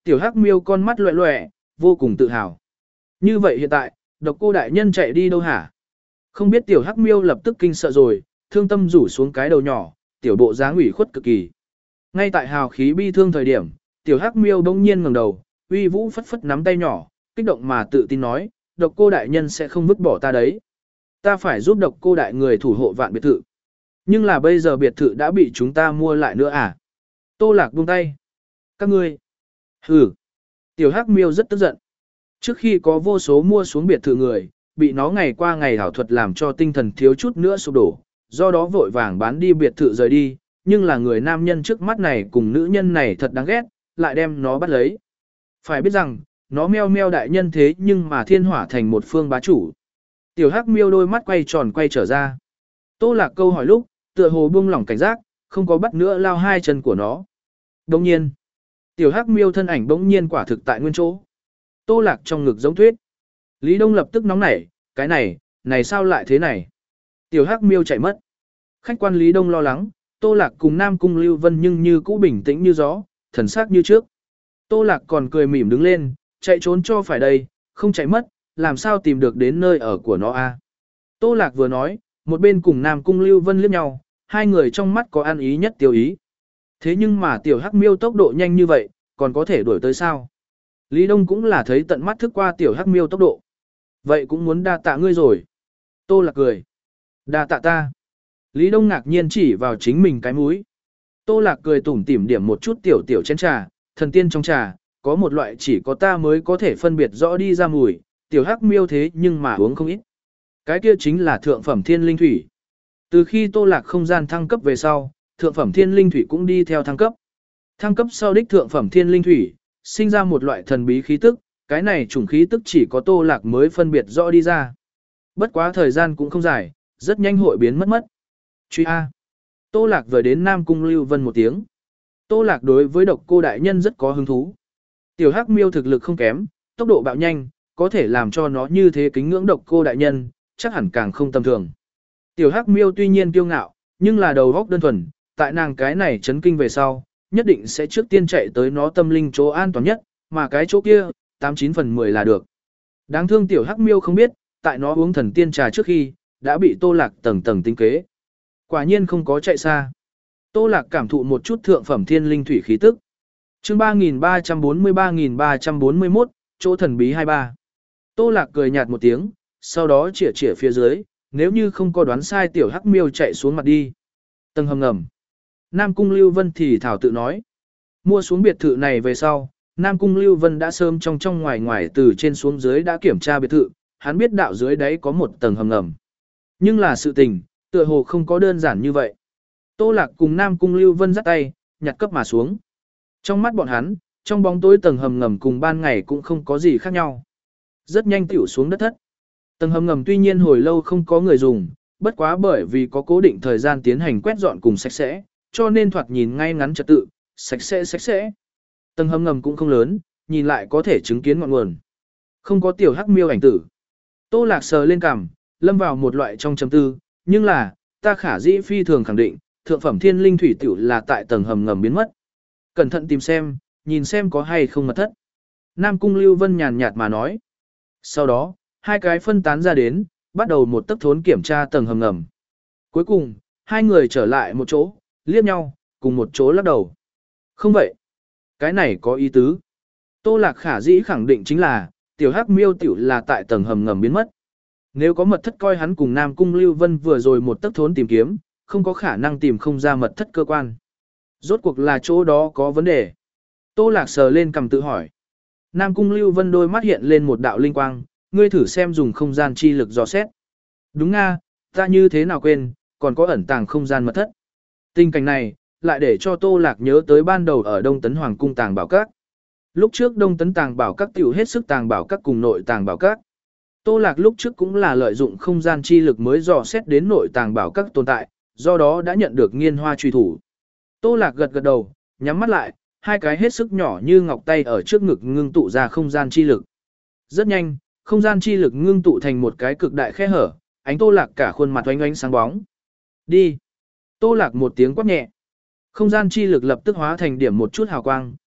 Tiểu Hắc Miêu con mắt loẹ loẹ, vô cùng tự hào. Như vậy hiện tại, Độc Cô đại nhân chạy đi đâu hả? Không biết Tiểu Hắc Miêu lập tức kinh sợ rồi, thương tâm rủ xuống cái đầu nhỏ, tiểu bộ dáng ủy khuất cực kỳ. Ngay tại hào khí bi thương thời điểm, Tiểu Hắc Miêu bỗng nhiên ngẩng đầu, uy vũ phất phất nắm tay nhỏ, kích động mà tự tin nói, Độc Cô đại nhân sẽ không vứt bỏ ta đấy. Ta phải giúp Độc Cô đại người thủ hộ vạn biệt thự. Nhưng là bây giờ biệt thự đã bị chúng ta mua lại nữa à? Tô Lạc buông tay. Các ngươi. Hừ. Tiểu Hắc Miêu rất tức giận. Trước khi có vô số mua xuống biệt thự người, bị nó ngày qua ngày hảo thuật làm cho tinh thần thiếu chút nữa sụp đổ, do đó vội vàng bán đi biệt thự rời đi, nhưng là người nam nhân trước mắt này cùng nữ nhân này thật đáng ghét, lại đem nó bắt lấy. Phải biết rằng, nó meo meo đại nhân thế nhưng mà thiên hỏa thành một phương bá chủ. Tiểu Hắc Miêu đôi mắt quay tròn quay trở ra. Tô Lạc câu hỏi lúc, tựa hồ buông lỏng cảnh giác, không có bắt nữa lao hai chân của nó. Đồng nhiên, Tiểu Hắc Miêu thân ảnh bỗng nhiên quả thực tại nguyên chỗ. Tô Lạc trong ngực giống thuyết. Lý Đông lập tức nóng nảy, cái này, này sao lại thế này? Tiểu Hắc Miêu chạy mất. Khách quan Lý Đông lo lắng, Tô Lạc cùng Nam Cung Lưu Vân nhưng như cũ bình tĩnh như gió, thần sắc như trước. Tô Lạc còn cười mỉm đứng lên, chạy trốn cho phải đây, không chạy mất, làm sao tìm được đến nơi ở của nó a? Tô Lạc vừa nói, một bên cùng Nam Cung Lưu Vân liếc nhau, hai người trong mắt có ăn ý nhất tiêu ý. Thế nhưng mà Tiểu Hắc Miêu tốc độ nhanh như vậy, còn có thể đuổi tới sao? Lý Đông cũng là thấy tận mắt thức qua Tiểu Hắc Miêu tốc độ. Vậy cũng muốn đa tạ ngươi rồi. Tô Lạc cười. Đa tạ ta. Lý Đông ngạc nhiên chỉ vào chính mình cái mũi. Tô Lạc cười tủm tỉm điểm một chút tiểu tiểu chén trà, thần tiên trong trà, có một loại chỉ có ta mới có thể phân biệt rõ đi ra mùi, Tiểu Hắc Miêu thế nhưng mà uống không ít. Cái kia chính là thượng phẩm thiên linh thủy. Từ khi Tô Lạc không gian thăng cấp về sau, thượng phẩm thiên linh thủy cũng đi theo thăng cấp. Thăng cấp sau đích thượng phẩm thiên linh thủy, sinh ra một loại thần bí khí tức, cái này chủng khí tức chỉ có Tô Lạc mới phân biệt rõ đi ra. Bất quá thời gian cũng không dài, rất nhanh hội biến mất mất. Truy A. Tô Lạc vừa đến Nam Cung Lưu Vân một tiếng. Tô Lạc đối với Độc Cô đại nhân rất có hứng thú. Tiểu Hắc Miêu thực lực không kém, tốc độ bạo nhanh, có thể làm cho nó như thế kính ngưỡng Độc Cô đại nhân, chắc hẳn càng không tầm thường. Tiểu Hắc Miêu tuy nhiên kiêu ngạo, nhưng là đầu óc đơn thuần, tại nàng cái này chấn kinh về sau, nhất định sẽ trước tiên chạy tới nó tâm linh chỗ an toàn nhất, mà cái chỗ kia, tám chín phần mười là được. Đáng thương Tiểu Hắc Miêu không biết, tại nó uống thần tiên trà trước khi, đã bị Tô Lạc tầng tầng tinh kế. Quả nhiên không có chạy xa. Tô Lạc cảm thụ một chút thượng phẩm thiên linh thủy khí tức. Chương ba nghìn ba trăm bốn mươi ba nghìn ba trăm bốn mươi mốt, chỗ thần bí hai mươi ba. Tô Lạc cười nhạt một tiếng, sau đó chĩa chĩa phía dưới, nếu như không có đoán sai Tiểu Hắc Miêu chạy xuống mặt đi. Tầng hầm ngầm. Nam Cung Lưu Vân thì thảo tự nói. Mua xuống biệt thự này về sau, Nam Cung Lưu Vân đã sớm trong trong ngoài ngoài từ trên xuống dưới đã kiểm tra biệt thự, hắn biết đạo dưới đấy có một tầng hầm ngầm. Nhưng là sự tình, tựa hồ không có đơn giản như vậy. Tô Lạc cùng Nam Cung Lưu Vân dắt tay, nhặt cấp mà xuống. Trong mắt bọn hắn, trong bóng tối tầng hầm ngầm cùng ban ngày cũng không có gì khác nhau. Rất nhanh tiểu xuống đất thất. Tầng hầm ngầm tuy nhiên hồi lâu không có người dùng, bất quá bởi vì có cố định thời gian tiến hành quét dọn cùng sạch sẽ, cho nên thoạt nhìn ngay ngắn trật tự, sạch sẽ sạch sẽ. Tầng hầm ngầm cũng không lớn, nhìn lại có thể chứng kiến ngọn nguồn. Không có Tiểu Hắc Miêu ảnh tử. Tô Lạc sờ lên cằm, lâm vào một loại trong chấm tư, nhưng là, ta khả dĩ phi thường khẳng định, thượng phẩm thiên linh thủy tiểu là tại tầng hầm ngầm biến mất. Cẩn thận tìm xem, nhìn xem có hay không mật thất. Nam Cung Lưu Vân nhàn nhạt mà nói. Sau đó, hai cái phân tán ra đến, bắt đầu một tấc thốn kiểm tra tầng hầm ngầm. Cuối cùng, hai người trở lại một chỗ, liếc nhau, cùng một chỗ lắc đầu. Không vậy. Cái này có ý tứ. Tô Lạc khả dĩ khẳng định chính là, Tiểu Hắc Miêu tiểu là tại tầng hầm ngầm biến mất. Nếu có mật thất coi hắn cùng Nam Cung Lưu Vân vừa rồi một tấc thốn tìm kiếm, không có khả năng tìm không ra mật thất cơ quan. Rốt cuộc là chỗ đó có vấn đề. Tô Lạc sờ lên cầm tự hỏi. Nam Cung Lưu Vân đôi mắt hiện lên một đạo linh quang, ngươi thử xem dùng không gian chi lực dò xét. Đúng nga, ta như thế nào quên, còn có ẩn tàng không gian mật thất. Tình cảnh này, lại để cho Tô Lạc nhớ tới ban đầu ở Đông Tấn Hoàng cung tàng bảo các. Lúc trước Đông Tấn tàng bảo các tiểu hết sức tàng bảo các cùng nội tàng bảo các. Tô Lạc lúc trước cũng là lợi dụng không gian chi lực mới dò xét đến nội tàng bảo các tồn tại, do đó đã nhận được nghiên hoa truy thủ. Tô Lạc gật gật đầu, nhắm mắt lại, hai cái hết sức nhỏ như ngọc tay ở trước ngực ngưng tụ ra không gian chi lực. Rất nhanh, không gian chi lực ngưng tụ thành một cái cực đại khe hở, ánh Tô Lạc cả khuôn mặt oánh oánh sáng bóng. Đi. Tô Lạc một tiếng quát nhẹ. Không gian chi lực lập tức hóa thành điểm một chút hào quang,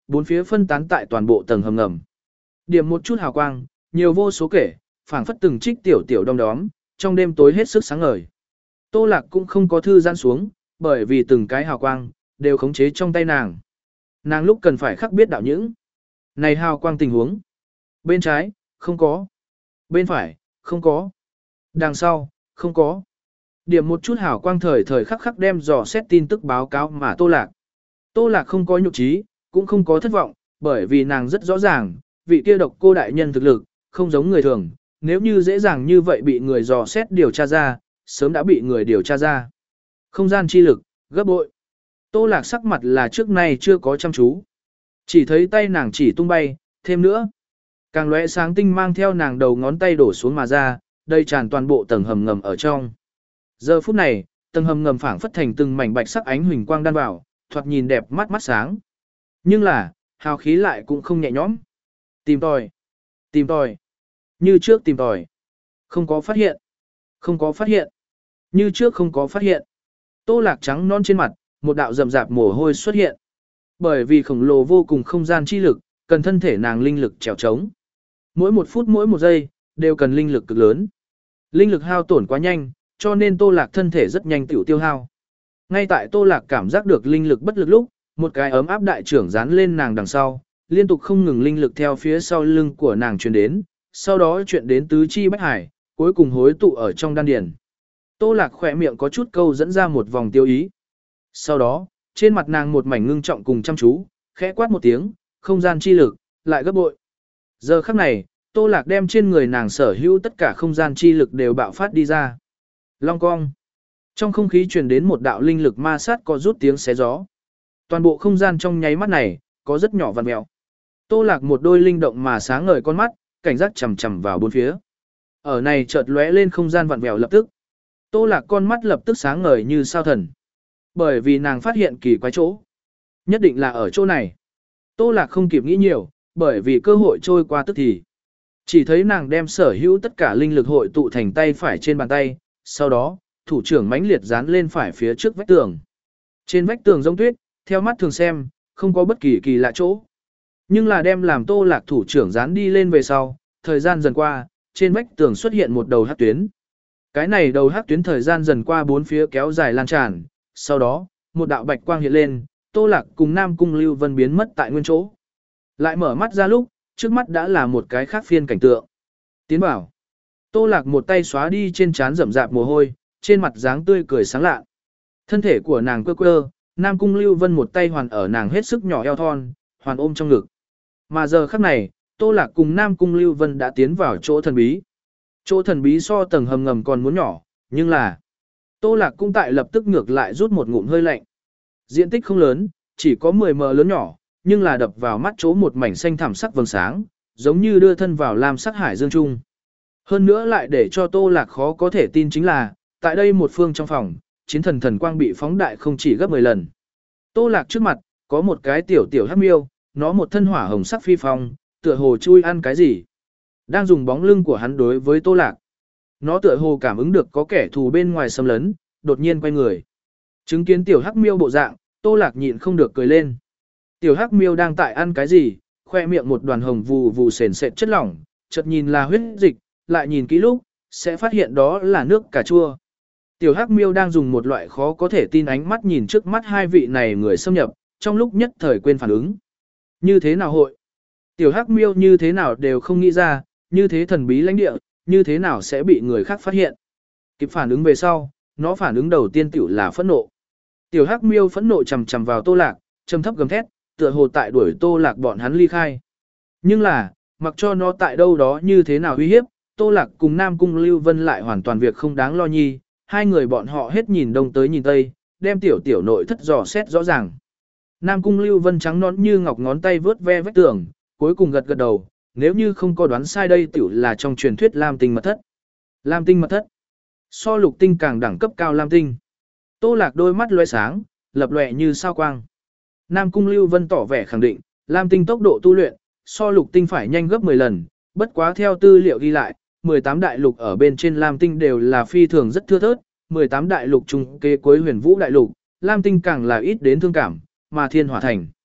bốn phía phân tán tại toàn bộ tầng hầm ngầm. Điểm một chút hào quang, nhiều vô số kể, phảng phất từng trích tiểu tiểu đom đóm, trong đêm tối hết sức sáng ngời. Tô Lạc cũng không có thư giãn xuống, bởi vì từng cái hào quang đều khống chế trong tay nàng. Nàng lúc cần phải khắc biết đạo những. Này hào quang tình huống. Bên trái, không có. Bên phải, không có. Đằng sau, không có. Điểm một chút hào quang thời thời khắc khắc đem dò xét tin tức báo cáo mà Tô Lạc. Tô Lạc không có nhục trí, cũng không có thất vọng, bởi vì nàng rất rõ ràng, vị kia độc cô đại nhân thực lực, không giống người thường, nếu như dễ dàng như vậy bị người dò xét điều tra ra, sớm đã bị người điều tra ra. Không gian chi lực, gấp bội. Tô Lạc sắc mặt là trước nay chưa có chăm chú. Chỉ thấy tay nàng chỉ tung bay, thêm nữa. Càng lóe sáng tinh mang theo nàng đầu ngón tay đổ xuống mà ra, đây tràn toàn bộ tầng hầm ngầm ở trong. Giờ phút này, tầng hầm ngầm phảng phất thành từng mảnh bạch sắc ánh huỳnh quang đan vào, thoạt nhìn đẹp mắt mắt sáng. Nhưng là, hào khí lại cũng không nhẹ nhõm. Tìm tòi, tìm tòi, như trước tìm tòi. Không có phát hiện, không có phát hiện, như trước không có phát hiện. Tô Lạc trắng non trên mặt, một đạo rậm rạp mồ hôi xuất hiện. Bởi vì khổng lồ vô cùng không gian chi lực, cần thân thể nàng linh lực trèo trống. Mỗi một phút mỗi một giây, đều cần linh lực cực lớn. Linh lực hao tổn quá nhanh, cho nên Tô Lạc thân thể rất nhanh tiểu tiêu hao. Ngay tại Tô Lạc cảm giác được linh lực bất lực lúc, một cái ấm áp đại trưởng dán lên nàng đằng sau, liên tục không ngừng linh lực theo phía sau lưng của nàng truyền đến, sau đó chuyển đến tứ chi bách hải, cuối cùng hối tụ ở trong đan điền. Tô Lạc khỏe miệng có chút câu dẫn ra một vòng tiêu ý. Sau đó, trên mặt nàng một mảnh ngưng trọng cùng chăm chú, khẽ quát một tiếng, không gian chi lực, lại gấp bội. Giờ khắc này, Tô Lạc đem trên người nàng sở hữu tất cả không gian chi lực đều bạo phát đi ra. Long cong. Trong không khí truyền đến một đạo linh lực ma sát có rút tiếng xé gió. Toàn bộ không gian trong nháy mắt này, có rất nhỏ vằn mèo. Tô Lạc một đôi linh động mà sáng ngời con mắt, cảnh giác chằm chằm vào bốn phía. Ở này chợt lóe lên không gian vặn vẹo lập tức. Tô Lạc con mắt lập tức sáng ngời như sao thần. Bởi vì nàng phát hiện kỳ quái chỗ. Nhất định là ở chỗ này. Tô Lạc không kịp nghĩ nhiều, bởi vì cơ hội trôi qua tức thì. Chỉ thấy nàng đem sở hữu tất cả linh lực hội tụ thành tay phải trên bàn tay, sau đó, thủ trưởng mãnh liệt dán lên phải phía trước vách tường. Trên vách tường giống tuyết, theo mắt thường xem, không có bất kỳ kỳ lạ chỗ. Nhưng là đem làm Tô Lạc thủ trưởng dán đi lên về sau, thời gian dần qua, trên vách tường xuất hiện một đầu hắc tuyến. Cái này đầu hắc tuyến thời gian dần qua bốn phía kéo dài lan tràn, sau đó, một đạo bạch quang hiện lên, Tô Lạc cùng Nam Cung Lưu Vân biến mất tại nguyên chỗ. Lại mở mắt ra lúc, trước mắt đã là một cái khác phiên cảnh tượng. Tiến bảo. Tô Lạc một tay xóa đi trên trán rậm rạp mồ hôi, trên mặt dáng tươi cười sáng lạ. Thân thể của nàng quơ quơ, Nam Cung Lưu Vân một tay hoàn ở nàng hết sức nhỏ eo thon, hoàn ôm trong ngực. Mà giờ khắc này, Tô Lạc cùng Nam Cung Lưu Vân đã tiến vào chỗ thần bí. Chỗ thần bí so tầng hầm ngầm còn muốn nhỏ, nhưng là Tô Lạc cũng tại lập tức ngược lại rút một ngụm hơi lạnh. Diện tích không lớn, chỉ có mười mét lớn nhỏ, nhưng là đập vào mắt chỗ một mảnh xanh thẳm sắc vầng sáng, giống như đưa thân vào lam sắc hải dương trung. Hơn nữa lại để cho Tô Lạc khó có thể tin chính là, tại đây một phương trong phòng, chiến thần thần quang bị phóng đại không chỉ gấp mười lần. Tô Lạc trước mặt, có một cái tiểu tiểu hắc miêu, nó một thân hỏa hồng sắc phi phong, tựa hồ chui ăn cái gì. Đang dùng bóng lưng của hắn đối với Tô Lạc. Nó tựa hồ cảm ứng được có kẻ thù bên ngoài xâm lấn, đột nhiên quay người. Chứng kiến tiểu hắc miêu bộ dạng, Tô Lạc nhịn không được cười lên. Tiểu hắc miêu đang tại ăn cái gì, khoe miệng một đoàn hồng vù vù sền sệt chất lỏng, chợt nhìn là huyết dịch, lại nhìn kỹ lúc, sẽ phát hiện đó là nước cà chua. Tiểu hắc miêu đang dùng một loại khó có thể tin ánh mắt nhìn trước mắt hai vị này người xâm nhập, trong lúc nhất thời quên phản ứng. Như thế nào hội? Tiểu hắc miêu như thế nào đều không nghĩ ra, như thế thần bí lãnh địa, như thế nào sẽ bị người khác phát hiện. Kịp phản ứng về sau, nó phản ứng đầu tiên tiểu là phẫn nộ. Tiểu hắc miêu phẫn nộ chầm chầm vào Tô Lạc, trầm thấp gầm thét, tựa hồ tại đuổi Tô Lạc bọn hắn ly khai. Nhưng là, mặc cho nó tại đâu đó như thế nào uy hiếp, Tô Lạc cùng Nam Cung Lưu Vân lại hoàn toàn việc không đáng lo nhi, hai người bọn họ hết nhìn đông tới nhìn tây, đem tiểu tiểu nội thất dò xét rõ ràng. Nam Cung Lưu Vân trắng nón như ngọc ngón tay vướt ve vách tường, cuối cùng gật gật đầu, nếu như không có đoán sai đây tiểu là trong truyền thuyết Lam Tinh mật thất. Lam Tinh mật thất. So lục tinh càng đẳng cấp cao Lam Tinh. Tô Lạc đôi mắt lóe sáng, lập lòe như sao quang. Nam Cung Lưu Vân tỏ vẻ khẳng định, Lam Tinh tốc độ tu luyện, so lục tinh phải nhanh gấp mười lần, bất quá theo tư liệu ghi lại, mười tám đại lục ở bên trên Lam Tinh đều là phi thường rất thưa thớt, mười tám đại lục chung kế cuối huyền vũ đại lục, Lam Tinh càng là ít đến thương cảm, mà thiên hỏa thành.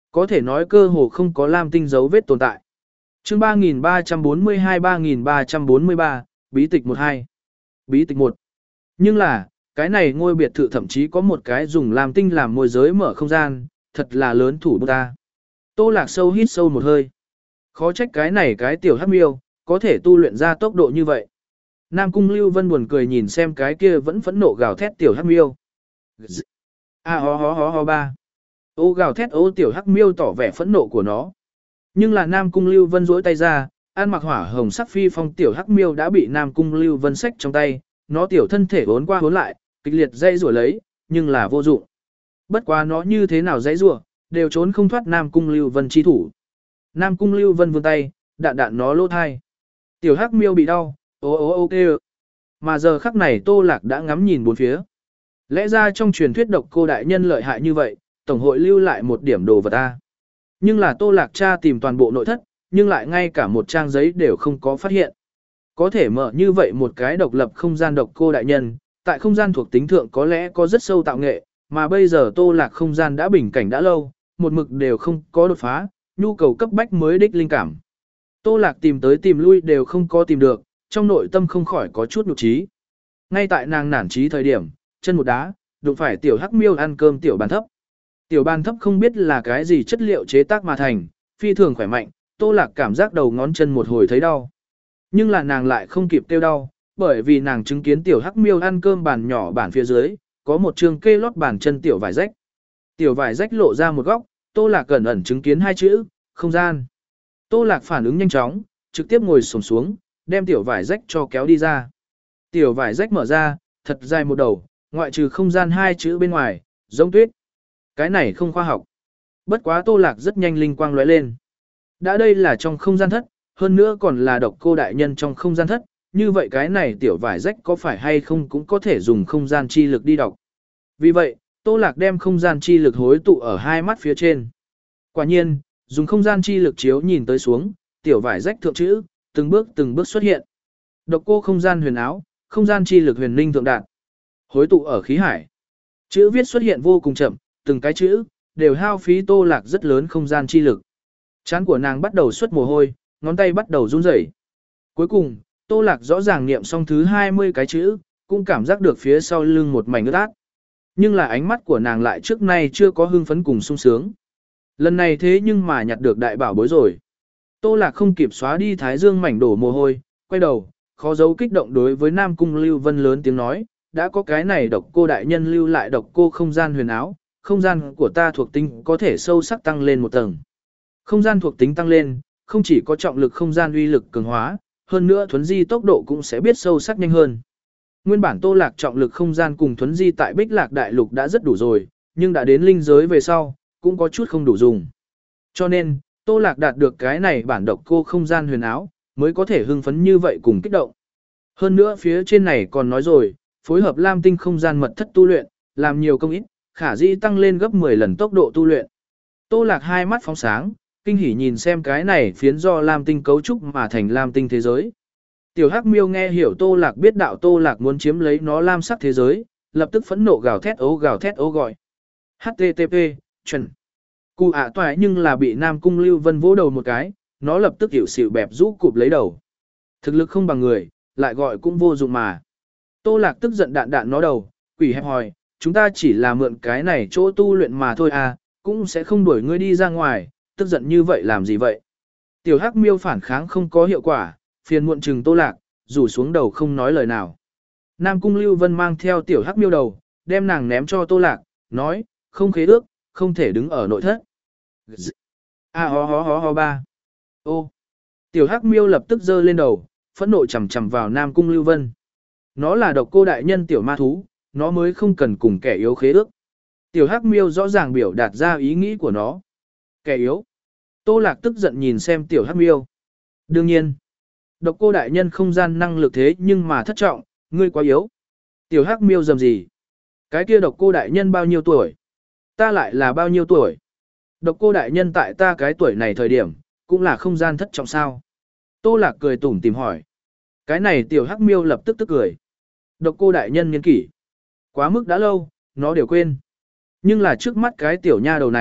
Có thể nói cơ hồ không có lam tinh dấu vết tồn tại. Chương ba nghìn ba trăm bốn mươi hai ba nghìn ba trăm bốn mươi ba, bí tịch một hai. Bí tịch một. Nhưng là, cái này ngôi biệt thự thậm chí có một cái dùng lam tinh làm môi giới mở không gian, thật là lớn thủ bút ta. Tô Lạc sâu hít sâu một hơi. Khó trách cái này cái tiểu hắc miêu, có thể tu luyện ra tốc độ như vậy. Nam Cung Lưu Vân buồn cười nhìn xem cái kia vẫn phẫn nộ gào thét tiểu hắc miêu. A ho ho ho ho ba. Ô gào thét ô tiểu hắc miêu tỏ vẻ phẫn nộ của nó. Nhưng là Nam Cung Lưu Vân duỗi tay ra, ăn mặc hỏa hồng sắc phi phong tiểu hắc miêu đã bị Nam Cung Lưu Vân xách trong tay, nó tiểu thân thể uốn qua uốn lại, kịch liệt dây rủa lấy, nhưng là vô dụng. Bất quá nó như thế nào dây rủa, đều trốn không thoát Nam Cung Lưu Vân chi thủ. Nam Cung Lưu Vân vươn tay, đạn đạn nó lỗ thai. Tiểu hắc miêu bị đau, ô ô ô kêu. Mà giờ khắc này Tô Lạc đã ngắm nhìn bốn phía. Lẽ ra trong truyền thuyết độc cô đại nhân lợi hại như vậy, tổng hội lưu lại một điểm đồ vật ta. Nhưng là Tô Lạc tra tìm toàn bộ nội thất, nhưng lại ngay cả một trang giấy đều không có phát hiện. Có thể mở như vậy một cái độc lập không gian độc cô đại nhân, tại không gian thuộc tính thượng có lẽ có rất sâu tạo nghệ, mà bây giờ Tô Lạc không gian đã bình cảnh đã lâu, một mực đều không có đột phá, nhu cầu cấp bách mới đích linh cảm. Tô Lạc tìm tới tìm lui đều không có tìm được, trong nội tâm không khỏi có chút nhục trí. Ngay tại nàng nản trí thời điểm, chân một đá, đụng phải tiểu hắc miêu ăn cơm tiểu bàn thấp. Tiểu bàn thấp không biết là cái gì chất liệu chế tác mà thành, phi thường khỏe mạnh, Tô Lạc cảm giác đầu ngón chân một hồi thấy đau. Nhưng là nàng lại không kịp tiêu đau, bởi vì nàng chứng kiến tiểu hắc miêu ăn cơm bàn nhỏ bàn phía dưới, có một trường kê lót bàn chân tiểu vải rách. Tiểu vải rách lộ ra một góc, Tô Lạc cẩn ẩn chứng kiến hai chữ, không gian. Tô Lạc phản ứng nhanh chóng, trực tiếp ngồi xổm xuống, đem tiểu vải rách cho kéo đi ra. Tiểu vải rách mở ra, thật dài một đầu, ngoại trừ không gian hai chữ bên ngoài, giống tuyết. Cái này không khoa học. Bất quá Tô Lạc rất nhanh linh quang lóe lên. Đã đây là trong không gian thất, hơn nữa còn là độc cô đại nhân trong không gian thất, như vậy cái này tiểu vải rách có phải hay không cũng có thể dùng không gian chi lực đi đọc. Vì vậy, Tô Lạc đem không gian chi lực hối tụ ở hai mắt phía trên. Quả nhiên, dùng không gian chi lực chiếu nhìn tới xuống, tiểu vải rách thượng chữ, từng bước từng bước xuất hiện. Độc cô không gian huyền áo, không gian chi lực huyền linh thượng đạt. Hối tụ ở khí hải. Chữ viết xuất hiện vô cùng chậm, từng cái chữ đều hao phí Tô Lạc rất lớn không gian chi lực. Trán của nàng bắt đầu xuất mồ hôi, ngón tay bắt đầu run rẩy. Cuối cùng, Tô Lạc rõ ràng niệm xong thứ hai mươi cái chữ, cũng cảm giác được phía sau lưng một mảnh ướt át. Nhưng là ánh mắt của nàng lại trước nay chưa có hưng phấn cùng sung sướng. Lần này thế nhưng mà nhặt được đại bảo bối rồi. Tô Lạc không kịp xóa đi thái dương mảnh đổ mồ hôi, quay đầu, khó giấu kích động đối với Nam Cung Lưu Vân lớn tiếng nói, đã có cái này độc cô đại nhân lưu lại độc cô không gian huyền áo, không gian của ta thuộc tính có thể sâu sắc tăng lên một tầng. Không gian thuộc tính tăng lên, không chỉ có trọng lực không gian uy lực cường hóa, hơn nữa thuấn di tốc độ cũng sẽ biết sâu sắc nhanh hơn. Nguyên bản Tô Lạc trọng lực không gian cùng thuấn di tại Bích Lạc Đại Lục đã rất đủ rồi, nhưng đã đến linh giới về sau, cũng có chút không đủ dùng. Cho nên, Tô Lạc đạt được cái này bản độc cô không gian huyền áo, mới có thể hưng phấn như vậy cùng kích động. Hơn nữa phía trên này còn nói rồi, phối hợp Lam Tinh không gian mật thất tu luyện, làm nhiều công ít, khả dĩ tăng lên gấp mười lần tốc độ tu luyện. Tô Lạc hai mắt phóng sáng, kinh hỉ nhìn xem cái này phiến do Lam Tinh cấu trúc mà thành Lam Tinh thế giới. Tiểu Hắc Miêu nghe hiểu Tô Lạc biết đạo Tô Lạc muốn chiếm lấy nó lam sắc thế giới, lập tức phẫn nộ gào thét ố gào thét ố gọi. hát tê tê pê, chuẩn. Cụ ạ toại nhưng là bị Nam Cung Lưu Vân vỗ đầu một cái, nó lập tức hiểu xịu bẹp rũ cụp lấy đầu. Thực lực không bằng người, lại gọi cũng vô dụng mà. Tô Lạc tức giận đạn đạn nó đầu, quỷ hẹp hòi, chúng ta chỉ là mượn cái này chỗ tu luyện mà thôi à, cũng sẽ không đuổi ngươi đi ra ngoài, tức giận như vậy làm gì vậy. Tiểu Hắc Miêu phản kháng không có hiệu quả, phiền muộn chừng Tô Lạc, rủ xuống đầu không nói lời nào. Nam Cung Lưu Vân mang theo Tiểu Hắc Miêu đầu, đem nàng ném cho Tô Lạc, nói, không khế ước, không thể đứng ở nội thất. A ho ho ho ho ba. Ô. Tiểu Hắc Miêu lập tức giơ lên đầu, phẫn nộ chằm chằm vào Nam Cung Lưu Vân. Nó là độc cô đại nhân tiểu ma thú, nó mới không cần cùng kẻ yếu khế ước. Tiểu Hắc Miêu rõ ràng biểu đạt ra ý nghĩ của nó. Kẻ yếu. Tô Lạc tức giận nhìn xem Tiểu Hắc Miêu. Đương nhiên, độc cô đại nhân không gian năng lực thế nhưng mà thất trọng, ngươi quá yếu. Tiểu Hắc Miêu dầm gì? Cái kia độc cô đại nhân bao nhiêu tuổi? Ta lại là bao nhiêu tuổi? Độc cô đại nhân tại ta cái tuổi này thời điểm, cũng là không gian thất trọng sao? Tô Lạc cười tủm tìm hỏi. Cái này Tiểu Hắc Miêu lập tức tức cười. Độc cô đại nhân niên kỷ. Quá mức đã lâu, nó đều quên. Nhưng là trước mắt cái tiểu nha đầu này,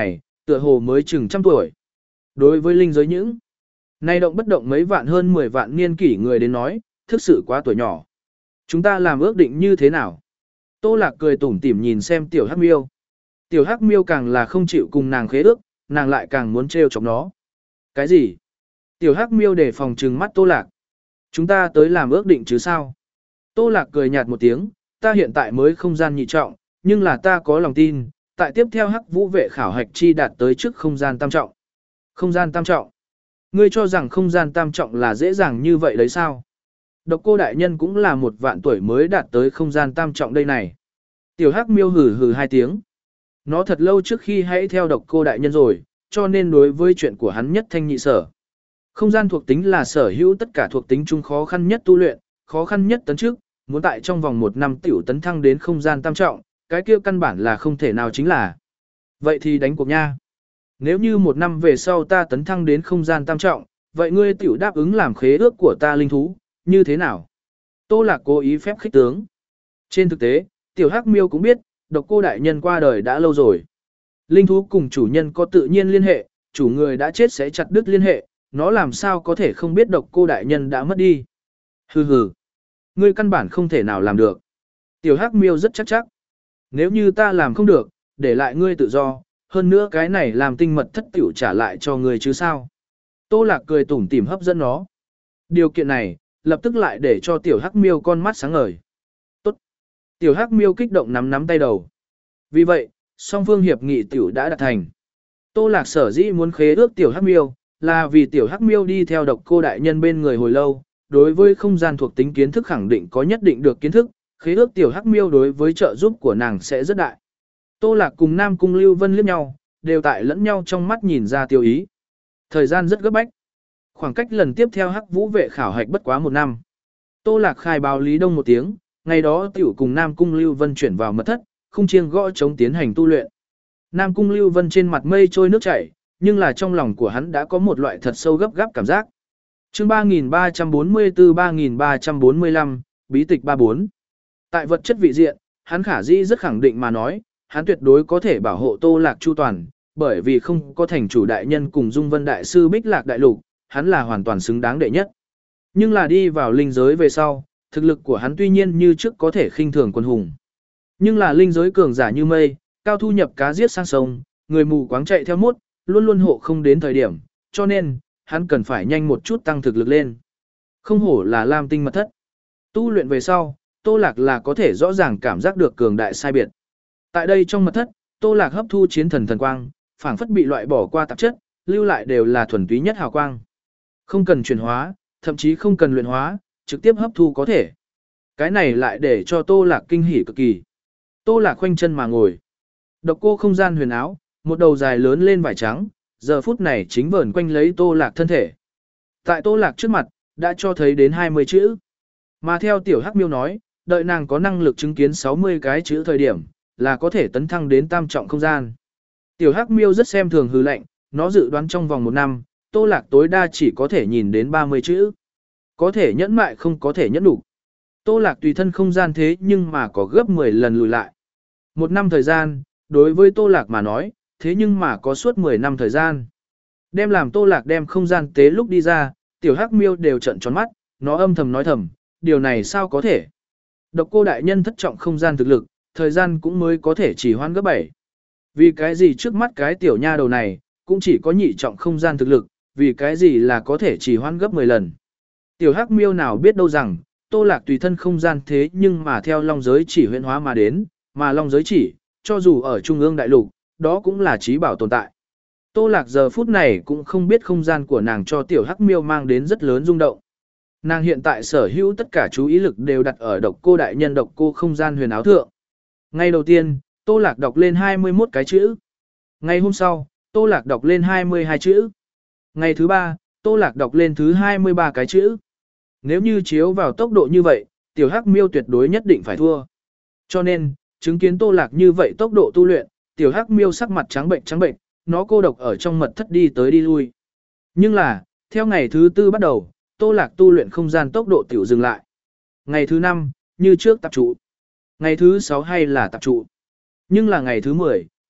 tựa hồ mới chừng trăm tuổi. Đối với linh giới những nay động bất động mấy vạn hơn mười vạn niên kỷ người đến nói, thực sự quá tuổi nhỏ. Chúng ta làm ước định như thế nào? Tô Lạc cười tủm tỉm nhìn xem tiểu hắc miêu. Tiểu hắc miêu càng là không chịu cùng nàng khế ước, nàng lại càng muốn trêu chọc nó. Cái gì? Tiểu hắc miêu để phòng trừng mắt Tô Lạc. Chúng ta tới làm ước định chứ sao? Tô Lạc cười nhạt một tiếng, ta hiện tại mới không gian nhị trọng, nhưng là ta có lòng tin, tại tiếp theo hắc vũ vệ khảo hạch chi đạt tới trước không gian tam trọng. Không gian tam trọng? Ngươi cho rằng không gian tam trọng là dễ dàng như vậy đấy sao? Độc cô đại nhân cũng là một vạn tuổi mới đạt tới không gian tam trọng đây này. Tiểu hắc miêu hừ hừ hai tiếng. Nó thật lâu trước khi hãy theo độc cô đại nhân rồi, cho nên đối với chuyện của hắn nhất thanh nhị sở. Không gian thuộc tính là sở hữu tất cả thuộc tính chung khó khăn nhất tu luyện, khó khăn nhất tấn trước, muốn tại trong vòng một năm tiểu tấn thăng đến không gian tam trọng, cái kia căn bản là không thể nào chính là. Vậy thì đánh cuộc nha. Nếu như một năm về sau ta tấn thăng đến không gian tam trọng, vậy ngươi tiểu đáp ứng làm khế ước của ta linh thú, như thế nào? Tô Lạc cố ý phép khích tướng. Trên thực tế, tiểu hắc miêu cũng biết, độc cô đại nhân qua đời đã lâu rồi. Linh thú cùng chủ nhân có tự nhiên liên hệ, chủ người đã chết sẽ chặt đứt liên hệ, nó làm sao có thể không biết độc cô đại nhân đã mất đi. Hừ hừ, ngươi căn bản không thể nào làm được. Tiểu hắc miêu rất chắc chắc. Nếu như ta làm không được, để lại ngươi tự do, hơn nữa cái này làm tinh mật thất tiểu trả lại cho ngươi chứ sao. Tô Lạc cười tủm tỉm hấp dẫn nó. Điều kiện này, lập tức lại để cho tiểu hắc miêu con mắt sáng ngời. Tốt. Tiểu hắc miêu kích động nắm nắm tay đầu. Vì vậy, song phương hiệp nghị tiểu đã đạt thành. Tô Lạc sở dĩ muốn khế ước tiểu hắc miêu, là vì tiểu hắc miêu đi theo độc cô đại nhân bên người hồi lâu, đối với không gian thuộc tính kiến thức khẳng định có nhất định được kiến thức, khế ước tiểu hắc miêu đối với trợ giúp của nàng sẽ rất đại. Tô Lạc cùng Nam Cung Lưu Vân liếc nhau, đều tại lẫn nhau trong mắt nhìn ra tiêu ý. Thời gian rất gấp bách. Khoảng cách lần tiếp theo hắc vũ vệ khảo hạch bất quá một năm. Tô Lạc khai báo Lý Đông một tiếng, ngày đó tiểu cùng Nam Cung Lưu Vân chuyển vào mật thất, không chiêng gõ chống tiến hành tu luyện. Nam Cung Lưu Vân trên mặt mây trôi nước chảy, nhưng là trong lòng của hắn đã có một loại thật sâu gấp gáp cảm giác. Chương ba nghìn ba trăm bốn mươi tư ba nghìn ba trăm bốn mươi lăm, bí tịch ba bốn. Tại vật chất vị diện, hắn khả dĩ rất khẳng định mà nói, hắn tuyệt đối có thể bảo hộ Tô Lạc chu toàn, bởi vì không có thành chủ đại nhân cùng Dung Vân đại sư Bích Lạc đại lục, hắn là hoàn toàn xứng đáng đệ nhất. Nhưng là đi vào linh giới về sau, thực lực của hắn tuy nhiên như trước có thể khinh thường quân hùng. Nhưng là linh giới cường giả như mây, cao thu nhập cá giết sang sông, người mù quáng chạy theo mốt, luôn luôn hộ không đến thời điểm, cho nên, hắn cần phải nhanh một chút tăng thực lực lên. Không hổ là Lam Tinh mật thất. Tu luyện về sau, Tô Lạc là có thể rõ ràng cảm giác được cường đại sai biệt. Tại đây trong mật thất, Tô Lạc hấp thu chiến thần thần quang, phảng phất bị loại bỏ qua tạp chất, lưu lại đều là thuần túy nhất hào quang. Không cần chuyển hóa, thậm chí không cần luyện hóa, trực tiếp hấp thu có thể. Cái này lại để cho Tô Lạc kinh hỉ cực kỳ. Tô Lạc khoanh chân mà ngồi. Độc cô không gian huyền áo, một đầu dài lớn lên vải trắng, giờ phút này chính vờn quanh lấy Tô Lạc thân thể. Tại Tô Lạc trước mặt, đã cho thấy đến hai mươi chữ. Mà theo tiểu hắc miêu nói, đợi nàng có năng lực chứng kiến sáu mươi cái chữ thời điểm, là có thể tấn thăng đến tam trọng không gian. Tiểu hắc miêu rất xem thường hư lệnh, nó dự đoán trong vòng một năm, Tô Lạc tối đa chỉ có thể nhìn đến ba mươi chữ. Có thể nhẫn mại không có thể nhẫn đủ. Tô Lạc tùy thân không gian thế nhưng mà có gấp mười lần lùi lại. Một năm thời gian, đối với Tô Lạc mà nói, thế nhưng mà có suốt mười năm thời gian. Đem làm Tô Lạc đem không gian tế lúc đi ra, tiểu hắc miêu đều trợn tròn mắt, nó âm thầm nói thầm, điều này sao có thể. Độc cô đại nhân thất trọng không gian thực lực, thời gian cũng mới có thể chỉ hoan gấp bảy. Vì cái gì trước mắt cái tiểu nha đầu này, cũng chỉ có nhị trọng không gian thực lực, vì cái gì là có thể chỉ hoan gấp mười lần. Tiểu hắc miêu nào biết đâu rằng, Tô Lạc tùy thân không gian thế nhưng mà theo long giới chỉ huyễn hóa mà đến, mà long giới chỉ, cho dù ở trung ương đại lục, đó cũng là trí bảo tồn tại. Tô Lạc giờ phút này cũng không biết không gian của nàng cho tiểu hắc miêu mang đến rất lớn rung động. Nàng hiện tại sở hữu tất cả chú ý lực đều đặt ở độc cô đại nhân độc cô không gian huyền áo thượng. Ngày đầu tiên, Tô Lạc đọc lên hai mươi mốt cái chữ. Ngày hôm sau, Tô Lạc đọc lên hai mươi hai chữ. Ngày thứ ba, Tô Lạc đọc lên thứ hai mươi ba cái chữ. Nếu như chiếu vào tốc độ như vậy, tiểu hắc miêu tuyệt đối nhất định phải thua. Cho nên, chứng kiến Tô Lạc như vậy tốc độ tu luyện, tiểu hắc miêu sắc mặt trắng bệnh trắng bệnh, nó cô độc ở trong mật thất đi tới đi lui. Nhưng là, theo ngày thứ tư bắt đầu, Tô Lạc tu luyện không gian tốc độ tiểu dừng lại. Ngày thứ năm, như trước tập trụ. Ngày thứ sáu hay là tập trụ. Nhưng là ngày thứ mười,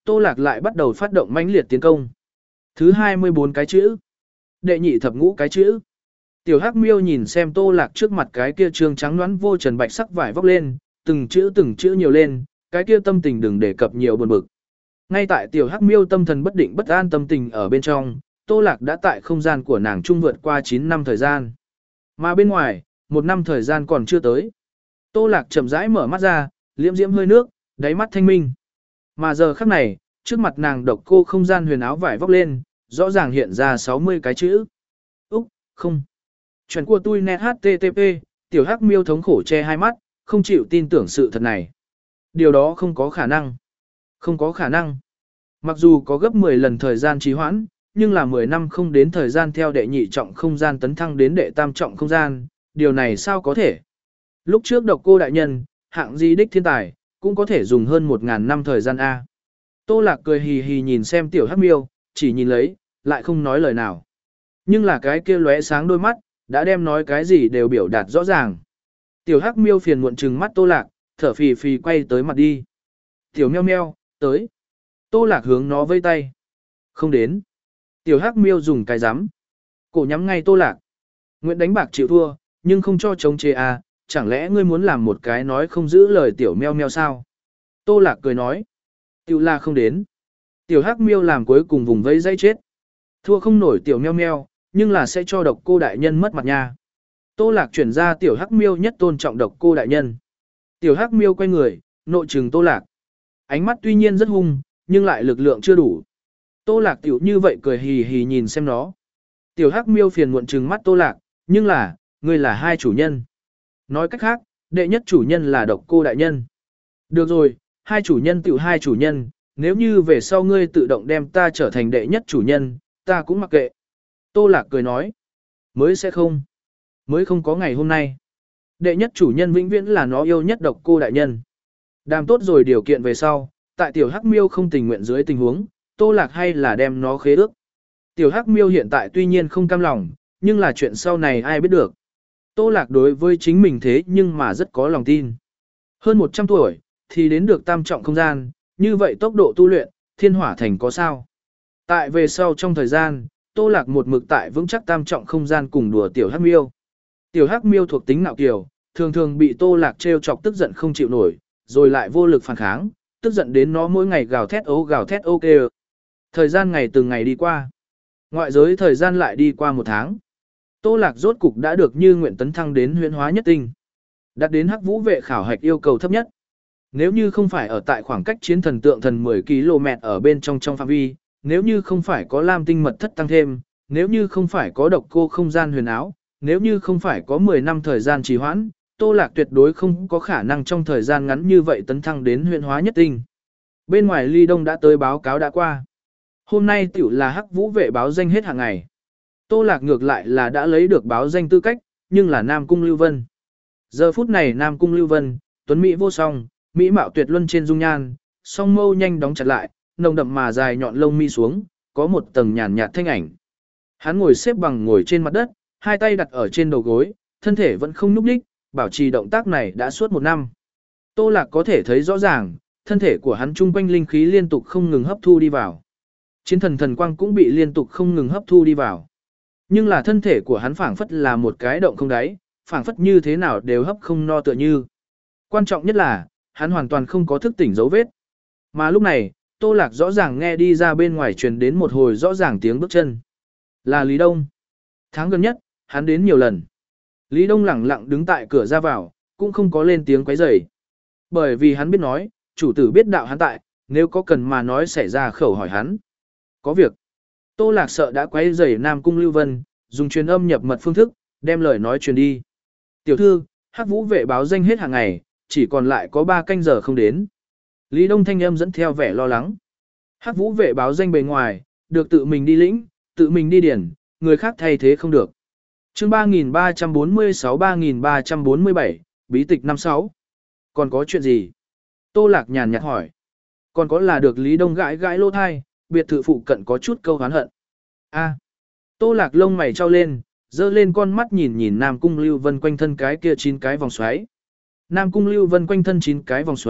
Tô Lạc lại bắt đầu phát động mãnh liệt tiến công. Thứ hai mươi bốn cái chữ. Đệ nhị thập ngũ cái chữ. Tiểu Hắc Miêu nhìn xem Tô Lạc trước mặt cái kia trương trắng nõn vô trần bạch sắc vải vóc lên, từng chữ từng chữ nhiều lên, cái kia tâm tình đừng đề cập nhiều buồn bực. Ngay tại Tiểu Hắc Miêu tâm thần bất định bất an tâm tình ở bên trong, Tô Lạc đã tại không gian của nàng trung vượt qua chín năm thời gian. Mà bên ngoài, một năm thời gian còn chưa tới. Tô Lạc chậm rãi mở mắt ra, liễm diễm hơi nước, đáy mắt thanh minh. Mà giờ khắc này, trước mặt nàng độc cô không gian huyền áo vải vóc lên, rõ ràng hiện ra sáu mươi cái chữ. Úc, không. Chuyện của tôi net hát tê tê pê, Tiểu Hắc Miêu thống khổ che hai mắt, không chịu tin tưởng sự thật này. Điều đó không có khả năng. Không có khả năng. Mặc dù có gấp mười lần thời gian trì hoãn, nhưng là mười năm không đến thời gian theo đệ nhị trọng không gian tấn thăng đến đệ tam trọng không gian, điều này sao có thể? Lúc trước độc cô đại nhân, hạng di đích thiên tài, cũng có thể dùng hơn một ngàn năm thời gian A. Tô Lạc cười hì hì nhìn xem Tiểu Hắc Miêu, chỉ nhìn lấy, lại không nói lời nào. Nhưng là cái kia lóe sáng đôi mắt, đã đem nói cái gì đều biểu đạt rõ ràng. Tiểu Hắc Miêu phiền muộn trừng mắt Tô Lạc, thở phì phì quay tới mặt đi. Tiểu meo meo, tới. Tô Lạc hướng nó vây tay. Không đến. Tiểu Hắc Miêu dùng cái rắm cổ nhắm ngay Tô Lạc. Nguyện đánh bạc chịu thua, nhưng không cho chống chế à, chẳng lẽ ngươi muốn làm một cái nói không giữ lời tiểu meo meo sao? Tô Lạc cười nói. Tiểu là không đến. Tiểu Hắc Miêu làm cuối cùng vùng vây dây chết. Thua không nổi tiểu meo meo, nhưng là sẽ cho độc cô đại nhân mất mặt nha. Tô Lạc chuyển ra Tiểu Hắc Miêu nhất tôn trọng độc cô đại nhân. Tiểu Hắc Miêu quay người, nội trừng Tô Lạc. Ánh mắt tuy nhiên rất hung, nhưng lại lực lượng chưa đủ. Tô Lạc tiểu như vậy cười hì hì nhìn xem nó. Tiểu Hắc Miêu phiền muộn trừng mắt Tô Lạc, nhưng là, ngươi là hai chủ nhân. Nói cách khác, đệ nhất chủ nhân là độc cô đại nhân. Được rồi, hai chủ nhân tiểu hai chủ nhân, nếu như về sau ngươi tự động đem ta trở thành đệ nhất chủ nhân, ta cũng mặc kệ. Tô Lạc cười nói, mới sẽ không. Mới không có ngày hôm nay. Đệ nhất chủ nhân vĩnh viễn là nó yêu nhất độc cô đại nhân. Đàm tốt rồi điều kiện về sau, tại Tiểu Hắc Miêu không tình nguyện dưới tình huống, Tô Lạc hay là đem nó khế ước. Tiểu Hắc Miêu hiện tại tuy nhiên không cam lòng, nhưng là chuyện sau này ai biết được. Tô Lạc đối với chính mình thế nhưng mà rất có lòng tin. Hơn một trăm tuổi, thì đến được tam trọng không gian, như vậy tốc độ tu luyện, thiên hỏa thành có sao. Tại về sau trong thời gian, Tô Lạc một mực tại vững chắc tam trọng không gian cùng đùa Tiểu Hắc Miêu. Tiểu Hắc Miêu thuộc tính nạo kiều, thường thường bị Tô Lạc trêu chọc tức giận không chịu nổi, rồi lại vô lực phản kháng, tức giận đến nó mỗi ngày gào thét ố gào thét ok. Thời gian ngày từng ngày đi qua. Ngoại giới thời gian lại đi qua một tháng. Tô Lạc rốt cục đã được như nguyện tấn thăng đến huyễn hóa nhất tinh. Đạt đến Hắc Vũ vệ khảo hạch yêu cầu thấp nhất. Nếu như không phải ở tại khoảng cách chiến thần tượng thần mười ki lô mét ở bên trong trong phạm vi, nếu như không phải có lam tinh mật thất tăng thêm, nếu như không phải có độc cô không gian huyền áo, nếu như không phải có mười năm thời gian trì hoãn, Tô Lạc tuyệt đối không có khả năng trong thời gian ngắn như vậy tấn thăng đến huyễn hóa nhất tinh. Bên ngoài Ly Đông đã tới báo cáo đã qua. Hôm nay tiểu là Hắc Vũ vệ báo danh hết hàng ngày. Tô Lạc ngược lại là đã lấy được báo danh tư cách, nhưng là Nam Cung Lưu Vân. Giờ phút này Nam Cung Lưu Vân, tuấn mỹ vô song, mỹ mạo tuyệt luân trên dung nhan, song mâu nhanh đóng chặt lại, nồng đậm mà dài nhọn lông mi xuống, có một tầng nhàn nhạt thanh ảnh. Hắn ngồi xếp bằng ngồi trên mặt đất, hai tay đặt ở trên đầu gối, thân thể vẫn không nhúc nhích, bảo trì động tác này đã suốt một năm. Tô Lạc có thể thấy rõ ràng, thân thể của hắn trung quanh linh khí liên tục không ngừng hấp thu đi vào. Chiến thần thần quang cũng bị liên tục không ngừng hấp thu đi vào. Nhưng là thân thể của hắn phảng phất là một cái động không đáy, phảng phất như thế nào đều hấp không no tựa như. Quan trọng nhất là, hắn hoàn toàn không có thức tỉnh dấu vết. Mà lúc này, Tô Lạc rõ ràng nghe đi ra bên ngoài truyền đến một hồi rõ ràng tiếng bước chân. Là Lý Đông. Tháng gần nhất, hắn đến nhiều lần. Lý Đông lẳng lặng đứng tại cửa ra vào, cũng không có lên tiếng quấy rầy. Bởi vì hắn biết nói, chủ tử biết đạo hắn tại, nếu có cần mà nói xảy ra khẩu hỏi hắn. Có việc. Tô Lạc sợ đã quấy rầy Nam Cung Lưu Vân, dùng truyền âm nhập mật phương thức, đem lời nói truyền đi. Tiểu thư, Hắc Vũ vệ báo danh hết hàng ngày, chỉ còn lại có ba canh giờ không đến. Lý Đông thanh âm dẫn theo vẻ lo lắng. Hắc Vũ vệ báo danh bề ngoài, được tự mình đi lĩnh, tự mình đi điển, người khác thay thế không được. Chương ba nghìn ba trăm bốn mươi sáu ba nghìn ba trăm bốn mươi bảy, bí tịch năm sáu. Còn có chuyện gì? Tô Lạc nhàn nhạt hỏi. Còn có là được Lý Đông gãi gãi lỗ thai, biệt thự phụ cận có chút câu hán hận. A. Tô Lạc lông mày trao lên, dơ lên con mắt nhìn nhìn Nam Cung Lưu Vân quanh thân cái kia chín cái vòng xoáy. Nam Cung Lưu Vân quanh thân chín cái vòng xoáy,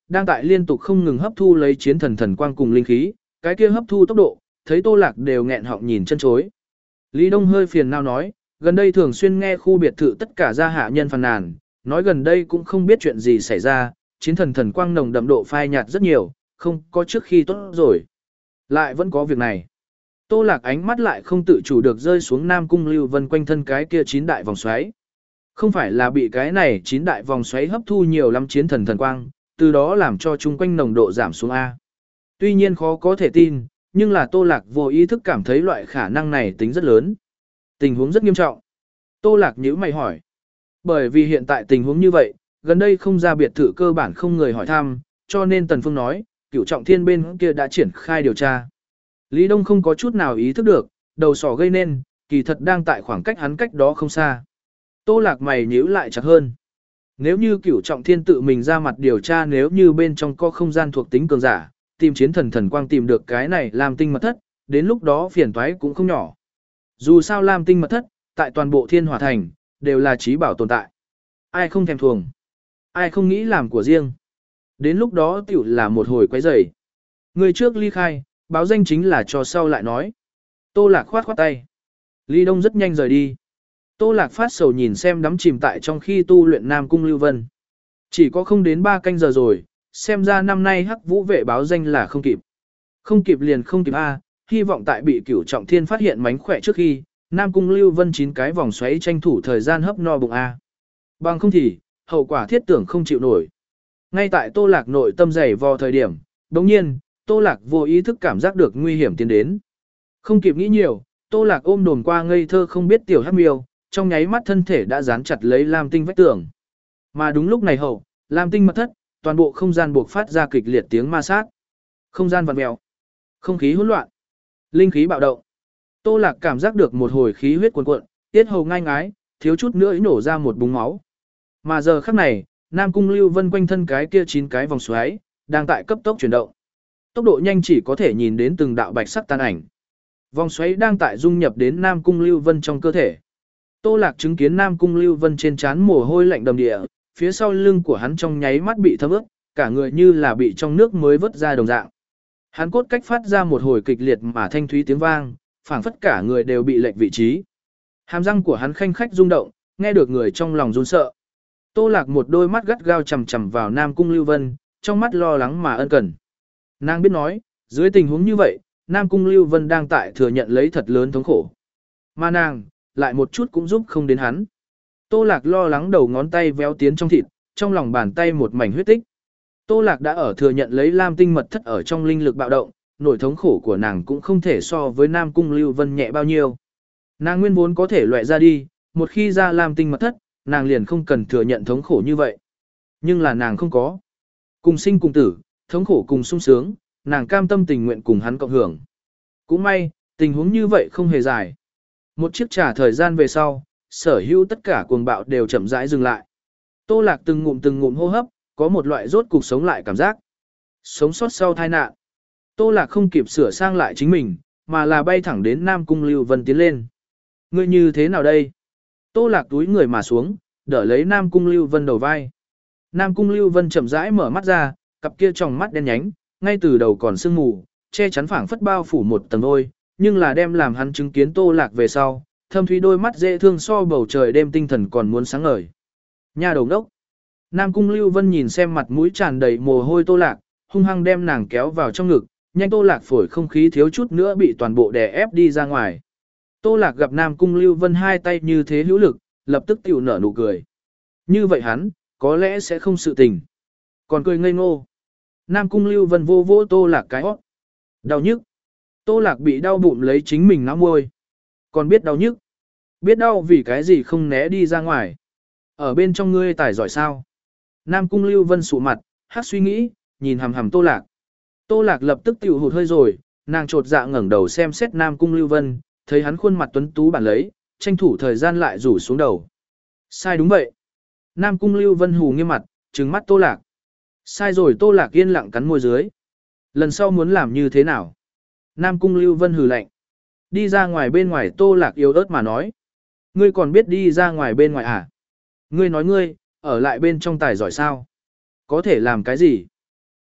đang tại liên tục không ngừng hấp thu lấy chiến thần thần quang cùng linh khí, cái kia hấp thu tốc độ, thấy Tô Lạc đều nghẹn họng nhìn chân chối. Lý Đông hơi phiền não nói, gần đây thường xuyên nghe khu biệt thự tất cả gia hạ nhân phàn nàn, nói gần đây cũng không biết chuyện gì xảy ra, chiến thần thần quang nồng đậm độ phai nhạt rất nhiều, không có trước khi tốt rồi. Lại vẫn có việc này. Tô Lạc ánh mắt lại không tự chủ được rơi xuống Nam Cung Lưu Vân quanh thân cái kia chín đại vòng xoáy. Không phải là bị cái này chín đại vòng xoáy hấp thu nhiều lắm chiến thần thần quang, từ đó làm cho chung quanh nồng độ giảm xuống A. Tuy nhiên khó có thể tin, nhưng là Tô Lạc vô ý thức cảm thấy loại khả năng này tính rất lớn. Tình huống rất nghiêm trọng. Tô Lạc nhíu mày hỏi. Bởi vì hiện tại tình huống như vậy, gần đây không ra biệt thự cơ bản không người hỏi thăm, cho nên Tần Phương nói, Cửu Trọng Thiên bên kia đã triển khai điều tra. Lý Đông không có chút nào ý thức được, đầu sỏ gây nên, kỳ thật đang tại khoảng cách hắn cách đó không xa. Tô Lạc mày nhíu lại chặt hơn. Nếu như Cửu Trọng Thiên tự mình ra mặt điều tra, nếu như bên trong có không gian thuộc tính cường giả, tìm chiến thần thần quang tìm được cái này Lam Tinh mật thất, đến lúc đó phiền toái cũng không nhỏ. Dù sao Lam Tinh mật thất, tại toàn bộ Thiên Hỏa Thành, đều là trí bảo tồn tại. Ai không thèm thuồng, ai không nghĩ làm của riêng. Đến lúc đó tiểu là một hồi quấy rầy. Người trước ly khai, báo danh chính là cho sau lại nói. Tô Lạc khoát khoát tay. Lý Đông rất nhanh rời đi. Tô Lạc phát sầu nhìn xem đắm chìm tại trong khi tu luyện Nam Cung Lưu Vân. Chỉ có không đến ba canh giờ rồi, xem ra năm nay Hắc Vũ vệ báo danh là không kịp. Không kịp liền không kịp A, hy vọng tại bị Cửu Trọng Thiên phát hiện mánh khỏe trước khi, Nam Cung Lưu Vân chín cái vòng xoáy tranh thủ thời gian hấp no bụng A. Bằng không thì, hậu quả thiết tưởng không chịu nổi. Ngay tại Tô Lạc nội tâm dày vò thời điểm, đồng nhiên, Tô Lạc vô ý thức cảm giác được nguy hiểm tiến đến. Không kịp nghĩ nhiều, Tô Lạc ôm đồn qua ngây thơ không biết tiểu hắc miêu, trong nháy mắt thân thể đã dán chặt lấy Lam Tinh vách tường. Mà đúng lúc này hậu, Lam Tinh mật thất, toàn bộ không gian buộc phát ra kịch liệt tiếng ma sát. Không gian vặn mèo, không khí hỗn loạn, linh khí bạo động. Tô Lạc cảm giác được một hồi khí huyết cuồn cuộn, tiết hầu ngai ngái, thiếu chút nữa nổ ra một búng máu. Mà giờ khắc này, Nam Cung Lưu Vân quanh thân cái kia chín cái vòng xoáy, đang tại cấp tốc chuyển động. Tốc độ nhanh chỉ có thể nhìn đến từng đạo bạch sắc tan ảnh. Vòng xoáy đang tại dung nhập đến Nam Cung Lưu Vân trong cơ thể. Tô Lạc chứng kiến Nam Cung Lưu Vân trên trán mồ hôi lạnh đầm địa, phía sau lưng của hắn trong nháy mắt bị thấm ướt, cả người như là bị trong nước mới vớt ra đồng dạng. Hắn cốt cách phát ra một hồi kịch liệt mà thanh thúy tiếng vang, phảng phất cả người đều bị lệch vị trí. Hàm răng của hắn khanh khách rung động, nghe được người trong lòng run sợ. Tô Lạc một đôi mắt gắt gao chằm chằm vào Nam Cung Lưu Vân, trong mắt lo lắng mà ân cần. Nàng biết nói, dưới tình huống như vậy, Nam Cung Lưu Vân đang tại thừa nhận lấy thật lớn thống khổ. Mà nàng, lại một chút cũng giúp không đến hắn. Tô Lạc lo lắng đầu ngón tay véo tiến trong thịt, trong lòng bàn tay một mảnh huyết tích. Tô Lạc đã ở thừa nhận lấy Lam Tinh mật thất ở trong linh lực bạo động, nỗi thống khổ của nàng cũng không thể so với Nam Cung Lưu Vân nhẹ bao nhiêu. Nàng nguyên vốn có thể loại ra đi, một khi ra Lam Tinh mật thất, nàng liền không cần thừa nhận thống khổ như vậy. Nhưng là nàng không có. Cùng sinh cùng tử, thống khổ cùng sung sướng, nàng cam tâm tình nguyện cùng hắn cộng hưởng. Cũng may, tình huống như vậy không hề dài. Một chiếc trà thời gian về sau, sở hữu tất cả cuồng bạo đều chậm rãi dừng lại. Tô Lạc từng ngụm từng ngụm hô hấp, có một loại rốt cục sống lại cảm giác. Sống sót sau tai nạn. Tô Lạc không kịp sửa sang lại chính mình, mà là bay thẳng đến Nam Cung Lưu Vân tiến lên. Ngươi như thế nào đây? Tô Lạc túi người mà xuống, đỡ lấy Nam Cung Lưu Vân đầu vai. Nam Cung Lưu Vân chậm rãi mở mắt ra, cặp kia tròng mắt đen nhánh, ngay từ đầu còn sương mù, che chắn phảng phất bao phủ một tầng đôi, nhưng là đem làm hắn chứng kiến Tô Lạc về sau, thâm thúy đôi mắt dễ thương so bầu trời đêm tinh thần còn muốn sáng ngời. Nha đầu đốc. Nam Cung Lưu Vân nhìn xem mặt mũi tràn đầy mồ hôi Tô Lạc, hung hăng đem nàng kéo vào trong ngực, nhanh Tô Lạc phổi không khí thiếu chút nữa bị toàn bộ đè ép đi ra ngoài. Tô Lạc gặp Nam Cung Lưu Vân hai tay như thế hữu lực, lập tức tiểu nở nụ cười. Như vậy hắn, có lẽ sẽ không sự tình. Còn cười ngây ngô. Nam Cung Lưu Vân vô vô Tô Lạc cái hót. Đau nhức. Tô Lạc bị đau bụng lấy chính mình nắm môi. Còn biết đau nhức. Biết đau vì cái gì không né đi ra ngoài. Ở bên trong ngươi tài giỏi sao. Nam Cung Lưu Vân sụ mặt, hát suy nghĩ, nhìn hằm hằm Tô Lạc. Tô Lạc lập tức tiểu hụt hơi rồi, nàng trột dạ ngẩng đầu xem xét Nam Cung Lưu Vân, thấy hắn khuôn mặt tuấn tú bản lấy, tranh thủ thời gian lại rủ xuống đầu. Sai đúng vậy. Nam Cung Lưu Vân hù nghiêm mặt, trừng mắt Tô Lạc. Sai rồi. Tô Lạc yên lặng cắn môi dưới. Lần sau muốn làm như thế nào? Nam Cung Lưu Vân hừ lạnh. Đi ra ngoài bên ngoài. Tô Lạc yếu ớt mà nói. Ngươi còn biết đi ra ngoài bên ngoài à? Ngươi nói ngươi, ở lại bên trong tài giỏi sao? Có thể làm cái gì?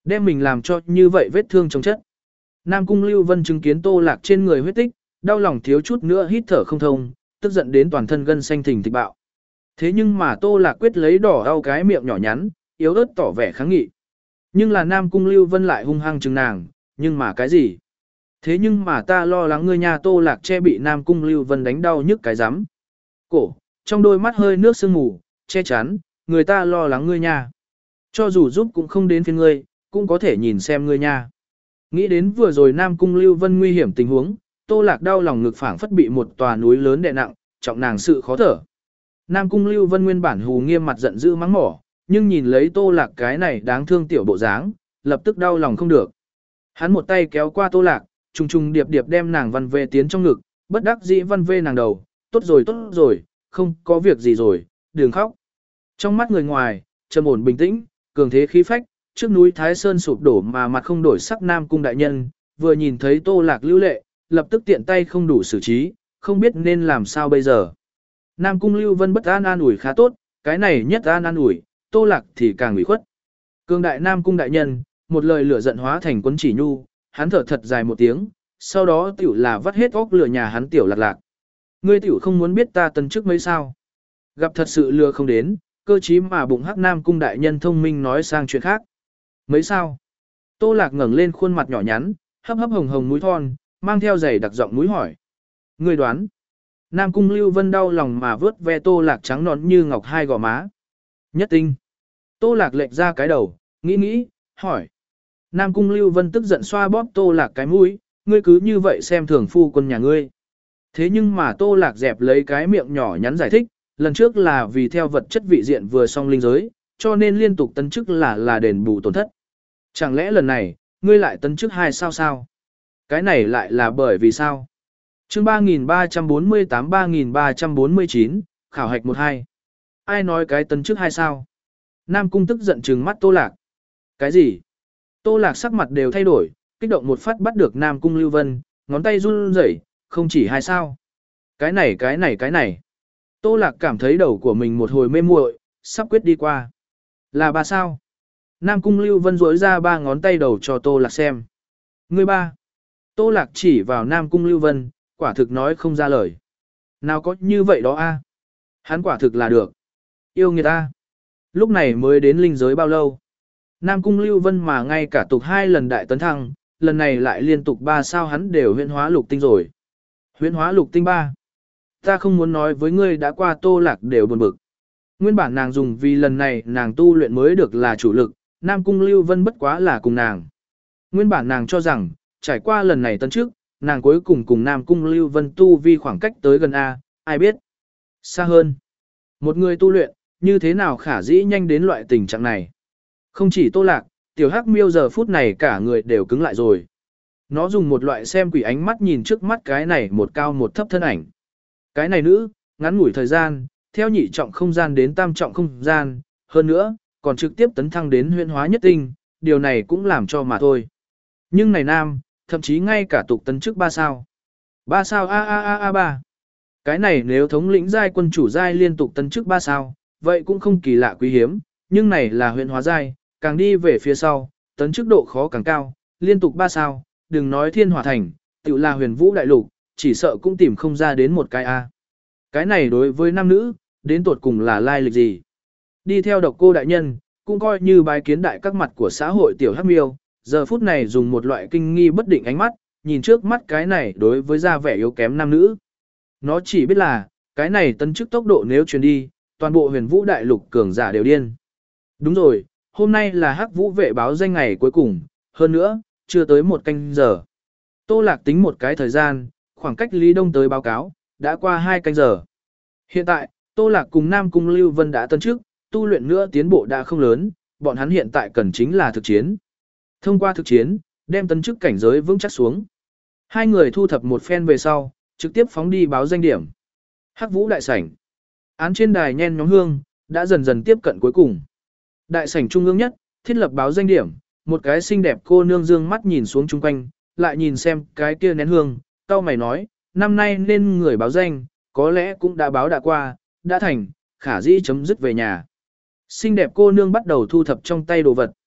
Đem mình làm cho như vậy vết thương trong chất. Nam Cung Lưu Vân chứng kiến Tô Lạc trên người huyết tích, đau lòng thiếu chút nữa hít thở không thông, tức giận đến toàn thân gân xanh thình thịch bạo. Thế nhưng mà Tô Lạc quyết lấy đỏ đau cái miệng nhỏ nhắn, yếu ớt tỏ vẻ kháng nghị. Nhưng là Nam Cung Lưu Vân lại hung hăng chừng nàng, nhưng mà cái gì? Thế nhưng mà ta lo lắng ngươi nhà Tô Lạc che bị Nam Cung Lưu Vân đánh đau nhức cái rắm. Cổ, trong đôi mắt hơi nước sương mù, che chắn, người ta lo lắng ngươi nha. Cho dù giúp cũng không đến phiên ngươi, cũng có thể nhìn xem ngươi nha. Nghĩ đến vừa rồi Nam Cung Lưu Vân nguy hiểm tình huống, Tô Lạc đau lòng ngực phảng phất bị một tòa núi lớn đè nặng, trọng nàng sự khó thở. Nam Cung Lưu Vân nguyên bản hù nghiêm mặt giận dữ mắng mỏ, nhưng nhìn lấy Tô Lạc cái này đáng thương tiểu bộ dáng, lập tức đau lòng không được. Hắn một tay kéo qua Tô Lạc, trùng trùng điệp điệp đem nàng văn về tiến trong ngực, bất đắc dĩ văn về nàng đầu, tốt rồi tốt rồi, không có việc gì rồi, đừng khóc. Trong mắt người ngoài, trầm ổn bình tĩnh, cường thế khí phách, trước núi Thái Sơn sụp đổ mà mặt không đổi sắc Nam Cung đại nhân, vừa nhìn thấy Tô Lạc lưu lệ, lập tức tiện tay không đủ xử trí, không biết nên làm sao bây giờ. Nam Cung Lưu Vân bất an an ủi khá tốt, cái này nhất an an ủi, Tô Lạc thì càng ủy khuất. Cường đại Nam Cung đại nhân, một lời lửa giận hóa thành quấn chỉ nhu, hắn thở thật dài một tiếng, sau đó tiểu là vắt hết óc lửa nhà hắn tiểu lạc lạc. Ngươi tiểu không muốn biết ta tấn chức mấy sao? Gặp thật sự lừa không đến, cơ chí mà bụng hắc Nam Cung đại nhân thông minh nói sang chuyện khác. Mấy sao? Tô Lạc ngẩng lên khuôn mặt nhỏ nhắn, hấp hấp hồng hồng mũi thon, mang theo giày đặc giọng mũi hỏi. Ngươi đoán? Nam Cung Lưu Vân đau lòng mà vớt ve Tô Lạc trắng nõn như ngọc hai gò má. Nhất tinh. Tô Lạc lệch ra cái đầu, nghĩ nghĩ, hỏi. Nam Cung Lưu Vân tức giận xoa bóp Tô Lạc cái mũi, ngươi cứ như vậy xem thường phu quân nhà ngươi. Thế nhưng mà Tô Lạc dẹp lấy cái miệng nhỏ nhắn giải thích, lần trước là vì theo vật chất vị diện vừa xong linh giới, cho nên liên tục tấn chức là là đền bù tổn thất. Chẳng lẽ lần này, ngươi lại tấn chức hai sao sao? Cái này lại là bởi vì sao? Chương ba nghìn ba trăm bốn mươi tám ba nghìn ba trăm bốn mươi chín, khảo hạch một hai. Ai nói cái tấn chức hai sao? Nam Cung tức giận trừng mắt Tô Lạc. Cái gì? Tô Lạc sắc mặt đều thay đổi, kích động một phát bắt được Nam Cung Lưu Vân, ngón tay run rẩy, không chỉ hai sao. Cái này cái này cái này. Tô Lạc cảm thấy đầu của mình một hồi mê muội, sắp quyết đi qua. Là ba sao? Nam Cung Lưu Vân rỗi ra ba ngón tay đầu cho Tô Lạc xem. Ngươi ba. Tô Lạc chỉ vào Nam Cung Lưu Vân, quả thực nói không ra lời. Nào có như vậy đó a? Hắn quả thực là được. Yêu người ta. Lúc này mới đến linh giới bao lâu? Nam Cung Lưu Vân mà ngay cả tục hai lần đại tấn thăng, lần này lại liên tục ba sao hắn đều huyễn hóa lục tinh rồi. Huyễn hóa lục tinh ba. Ta không muốn nói với ngươi đã qua Tô Lạc đều buồn bực. Nguyên bản nàng dùng vì lần này nàng tu luyện mới được là chủ lực, Nam Cung Lưu Vân bất quá là cùng nàng. Nguyên bản nàng cho rằng, trải qua lần này tấn trước, nàng cuối cùng cùng Nam Cung Lưu Vân tu vi khoảng cách tới gần A, ai biết. Xa hơn. Một người tu luyện, như thế nào khả dĩ nhanh đến loại tình trạng này. Không chỉ Tô Lạc, tiểu hắc miêu giờ phút này cả người đều cứng lại rồi. Nó dùng một loại xem quỷ ánh mắt nhìn trước mắt cái này một cao một thấp thân ảnh. Cái này nữ, ngắn ngủi thời gian, theo nhị trọng không gian đến tam trọng không gian, hơn nữa, còn trực tiếp tấn thăng đến huyễn hóa nhất tinh, điều này cũng làm cho mà thôi. Nhưng này nam, thậm chí ngay cả tục tấn chức ba sao. Ba sao a a a a ba. Cái này nếu thống lĩnh giai quân chủ giai liên tục tấn chức ba sao, vậy cũng không kỳ lạ quý hiếm, nhưng này là huyễn hóa giai, càng đi về phía sau, tấn chức độ khó càng cao, liên tục ba sao, đừng nói thiên hỏa thành, tự là huyền vũ đại lục, chỉ sợ cũng tìm không ra đến một cái A. Cái này đối với nam nữ, đến tột cùng là lai lịch gì? Đi theo độc cô đại nhân, cũng coi như bái kiến đại các mặt của xã hội tiểu hắc miêu, giờ phút này dùng một loại kinh nghi bất định ánh mắt, nhìn trước mắt cái này đối với da vẻ yếu kém nam nữ. Nó chỉ biết là, cái này tấn chức tốc độ nếu truyền đi, toàn bộ huyền vũ đại lục cường giả đều điên. Đúng rồi, hôm nay là hắc vũ vệ báo danh ngày cuối cùng, hơn nữa, chưa tới một canh giờ. Tô Lạc tính một cái thời gian, khoảng cách Lý Đông tới báo cáo, đã qua hai canh giờ. Hiện tại, Tô Lạc cùng Nam Cung Lưu Vân đã tấn chức, tu luyện nữa tiến bộ đã không lớn, bọn hắn hiện tại cần chính là thực chiến. Thông qua thực chiến, đem tấn chức cảnh giới vững chắc xuống. Hai người thu thập một phen về sau, trực tiếp phóng đi báo danh điểm. Hắc Vũ đại sảnh. Án trên đài nhen nhóm hương, đã dần dần tiếp cận cuối cùng. Đại sảnh trung ương nhất, thiết lập báo danh điểm, một cái xinh đẹp cô nương dương mắt nhìn xuống chung quanh, lại nhìn xem cái kia nén hương, cau mày nói, năm nay nên người báo danh, có lẽ cũng đã báo đã qua, đã thành, khả dĩ chấm dứt về nhà. Xinh đẹp cô nương bắt đầu thu thập trong tay đồ vật.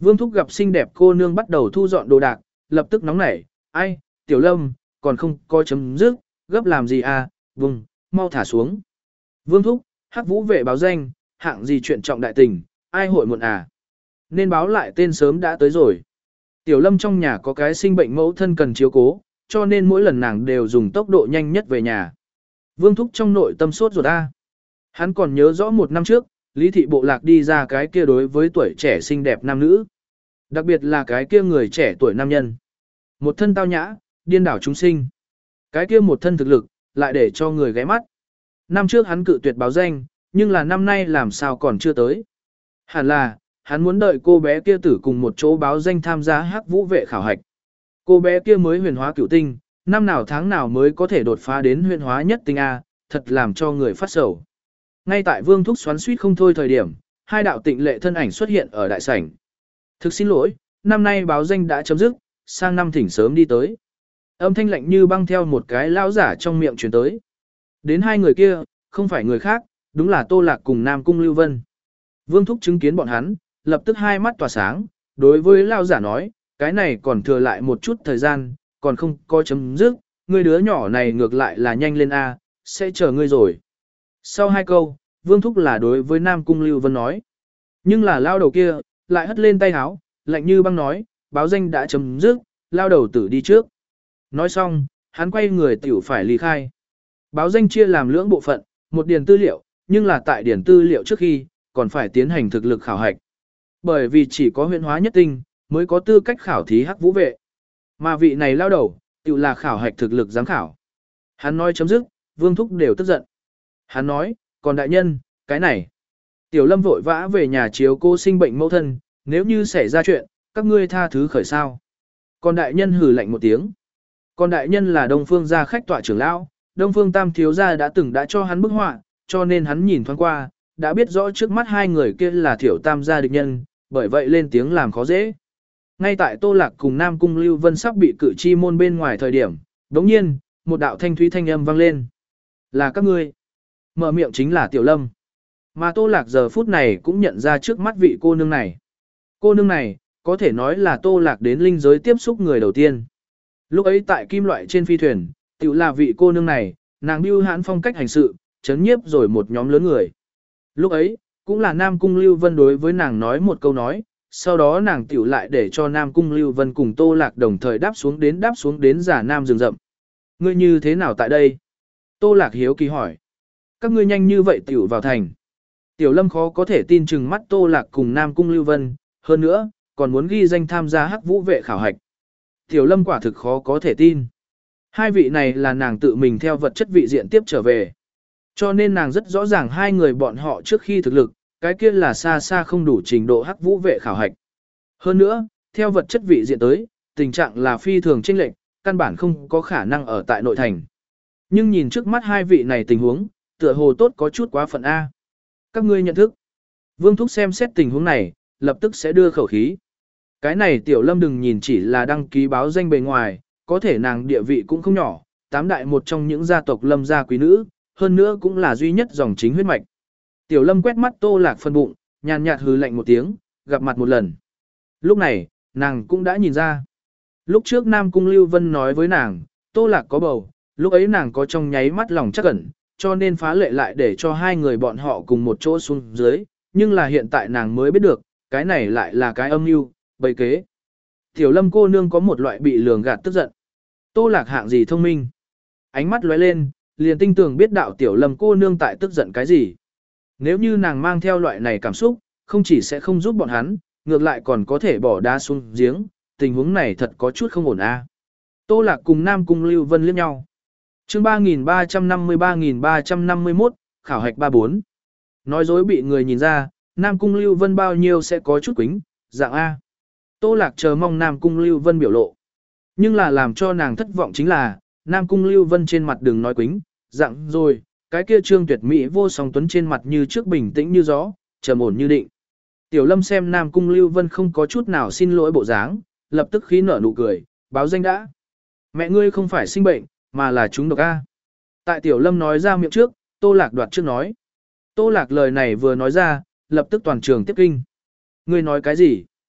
Vương Thúc gặp xinh đẹp cô nương bắt đầu thu dọn đồ đạc, lập tức nóng nảy, ai, Tiểu Lâm, còn không có chấm dứt, gấp làm gì à, vùng, mau thả xuống. Vương Thúc, Hắc Vũ vệ báo danh, hạng gì chuyện trọng đại tình, ai hội muộn à. Nên báo lại tên sớm đã tới rồi. Tiểu Lâm trong nhà có cái sinh bệnh mẫu thân cần chiếu cố, cho nên mỗi lần nàng đều dùng tốc độ nhanh nhất về nhà. Vương Thúc trong nội tâm sốt ruột a. Hắn còn nhớ rõ một năm trước, Lý thị bộ lạc đi ra cái kia đối với tuổi trẻ xinh đẹp nam nữ. Đặc biệt là cái kia người trẻ tuổi nam nhân. Một thân tao nhã, điên đảo chúng sinh. Cái kia một thân thực lực, lại để cho người ghé mắt. Năm trước hắn cự tuyệt báo danh, nhưng là năm nay làm sao còn chưa tới. Hẳn là, hắn muốn đợi cô bé kia tử cùng một chỗ báo danh tham gia Hắc Vũ vệ khảo hạch. Cô bé kia mới huyền hóa cửu tinh, năm nào tháng nào mới có thể đột phá đến huyền hóa nhất tinh A, thật làm cho người phát sầu. Ngay tại Vương Thúc xoắn suýt không thôi thời điểm, hai đạo tịnh lệ thân ảnh xuất hiện ở đại sảnh. Thực xin lỗi, năm nay báo danh đã chấm dứt, sang năm thỉnh sớm đi tới. Âm thanh lạnh như băng theo một cái lão giả trong miệng truyền tới. Đến hai người kia, không phải người khác, đúng là Tô Lạc cùng Nam Cung Lưu Vân. Vương Thúc chứng kiến bọn hắn, lập tức hai mắt tỏa sáng, đối với lão giả nói, cái này còn thừa lại một chút thời gian, còn không có chấm dứt, người đứa nhỏ này ngược lại là nhanh lên A, sẽ chờ ngươi rồi. Sau hai câu, Vương Thúc là đối với Nam Cung Lưu Vân nói. Nhưng là lao đầu kia, lại hất lên tay háo, lạnh như băng nói, báo danh đã chấm dứt, lao đầu tử đi trước. Nói xong, hắn quay người tiểu phải ly khai. Báo danh chia làm lưỡng bộ phận, một điền tư liệu, nhưng là tại điền tư liệu trước khi, còn phải tiến hành thực lực khảo hạch. Bởi vì chỉ có huyện hóa nhất tinh, mới có tư cách khảo thí Hắc Vũ vệ. Mà vị này lao đầu, tiểu là khảo hạch thực lực giám khảo. Hắn nói chấm dứt, Vương Thúc đều tức giận. Hắn nói, còn đại nhân, cái này. Tiểu Lâm vội vã về nhà chiếu cô sinh bệnh mẫu thân, nếu như xảy ra chuyện, các ngươi tha thứ khởi sao. Còn đại nhân hừ lạnh một tiếng. Còn đại nhân là Đông Phương gia khách tọa trưởng lão, Đông Phương Tam thiếu gia đã từng đã cho hắn bức họa, cho nên hắn nhìn thoáng qua, đã biết rõ trước mắt hai người kia là Thiểu Tam gia địch nhân, bởi vậy lên tiếng làm khó dễ. Ngay tại Tô Lạc cùng Nam Cung Lưu Vân sắp bị cử chi môn bên ngoài thời điểm, đống nhiên, một đạo thanh thúy thanh âm vang lên. Là các ngươi. Mở miệng chính là Tiểu Lâm. Mà Tô Lạc giờ phút này cũng nhận ra trước mắt vị cô nương này. Cô nương này, có thể nói là Tô Lạc đến linh giới tiếp xúc người đầu tiên. Lúc ấy tại kim loại trên phi thuyền, tiểu là vị cô nương này, nàng bưu hãn phong cách hành sự, chấn nhiếp rồi một nhóm lớn người. Lúc ấy, cũng là Nam Cung Lưu Vân đối với nàng nói một câu nói, sau đó nàng tiểu lại để cho Nam Cung Lưu Vân cùng Tô Lạc đồng thời đáp xuống đến đáp xuống đến giả Nam rừng rậm. Ngươi như thế nào tại đây? Tô Lạc hiếu kỳ hỏi. Các ngươi nhanh như vậy tiểu vào thành. Tiểu Lâm khó có thể tin chừng mắt Tô Lạc cùng Nam Cung Lưu Vân, hơn nữa, còn muốn ghi danh tham gia Hắc Vũ vệ khảo hạch. Tiểu Lâm quả thực khó có thể tin. Hai vị này là nàng tự mình theo vật chất vị diện tiếp trở về. Cho nên nàng rất rõ ràng hai người bọn họ trước khi thực lực, cái kia là xa xa không đủ trình độ Hắc Vũ vệ khảo hạch. Hơn nữa, theo vật chất vị diện tới, tình trạng là phi thường chênh lệch, căn bản không có khả năng ở tại nội thành. Nhưng nhìn trước mắt hai vị này tình huống, tựa hồ tốt có chút quá phận A. Các ngươi nhận thức. Vương Thúc xem xét tình huống này, lập tức sẽ đưa khẩu khí. Cái này Tiểu Lâm đừng nhìn chỉ là đăng ký báo danh bề ngoài, có thể nàng địa vị cũng không nhỏ, tám đại một trong những gia tộc Lâm gia quý nữ, hơn nữa cũng là duy nhất dòng chính huyết mạch. Tiểu Lâm quét mắt Tô Lạc phân bụng, nhàn nhạt hừ lạnh một tiếng, gặp mặt một lần. Lúc này, nàng cũng đã nhìn ra. Lúc trước Nam Cung Lưu Vân nói với nàng, Tô Lạc có bầu, lúc ấy nàng có trong nháy mắt lòng chắc ẩn, cho nên phá lệ lại để cho hai người bọn họ cùng một chỗ xuống dưới, nhưng là hiện tại nàng mới biết được, cái này lại là cái âm mưu, bày kế. Tiểu Lâm cô nương có một loại bị lường gạt tức giận. Tô Lạc hạng gì thông minh. Ánh mắt lóe lên, liền tinh tường biết đạo Tiểu Lâm cô nương tại tức giận cái gì. Nếu như nàng mang theo loại này cảm xúc, không chỉ sẽ không giúp bọn hắn, ngược lại còn có thể bỏ đá xuống giếng, tình huống này thật có chút không ổn a. Tô Lạc cùng Nam Cung Lưu Vân liếc nhau. Chương ba nghìn ba trăm năm mươi ba nghìn ba trăm năm mươi mốt, khảo hạch ba bốn. Nói dối bị người nhìn ra, Nam Cung Lưu Vân bao nhiêu sẽ có chút quính, dạng A. Tô Lạc chờ mong Nam Cung Lưu Vân biểu lộ. Nhưng là làm cho nàng thất vọng chính là, Nam Cung Lưu Vân trên mặt đừng nói quính, dạng rồi, cái kia trương tuyệt mỹ vô song tuấn trên mặt như trước bình tĩnh như gió, trầm ổn như định. Tiểu Lâm xem Nam Cung Lưu Vân không có chút nào xin lỗi bộ dáng, lập tức khí nở nụ cười, báo danh đã. Mẹ ngươi không phải sinh bệnh, mà là chúng độc A. Tại Tiểu Lâm nói ra miệng trước, Tô Lạc đoạt trước nói. Tô Lạc lời này vừa nói ra, lập tức toàn trường tiếp kinh. Ngươi nói cái gì?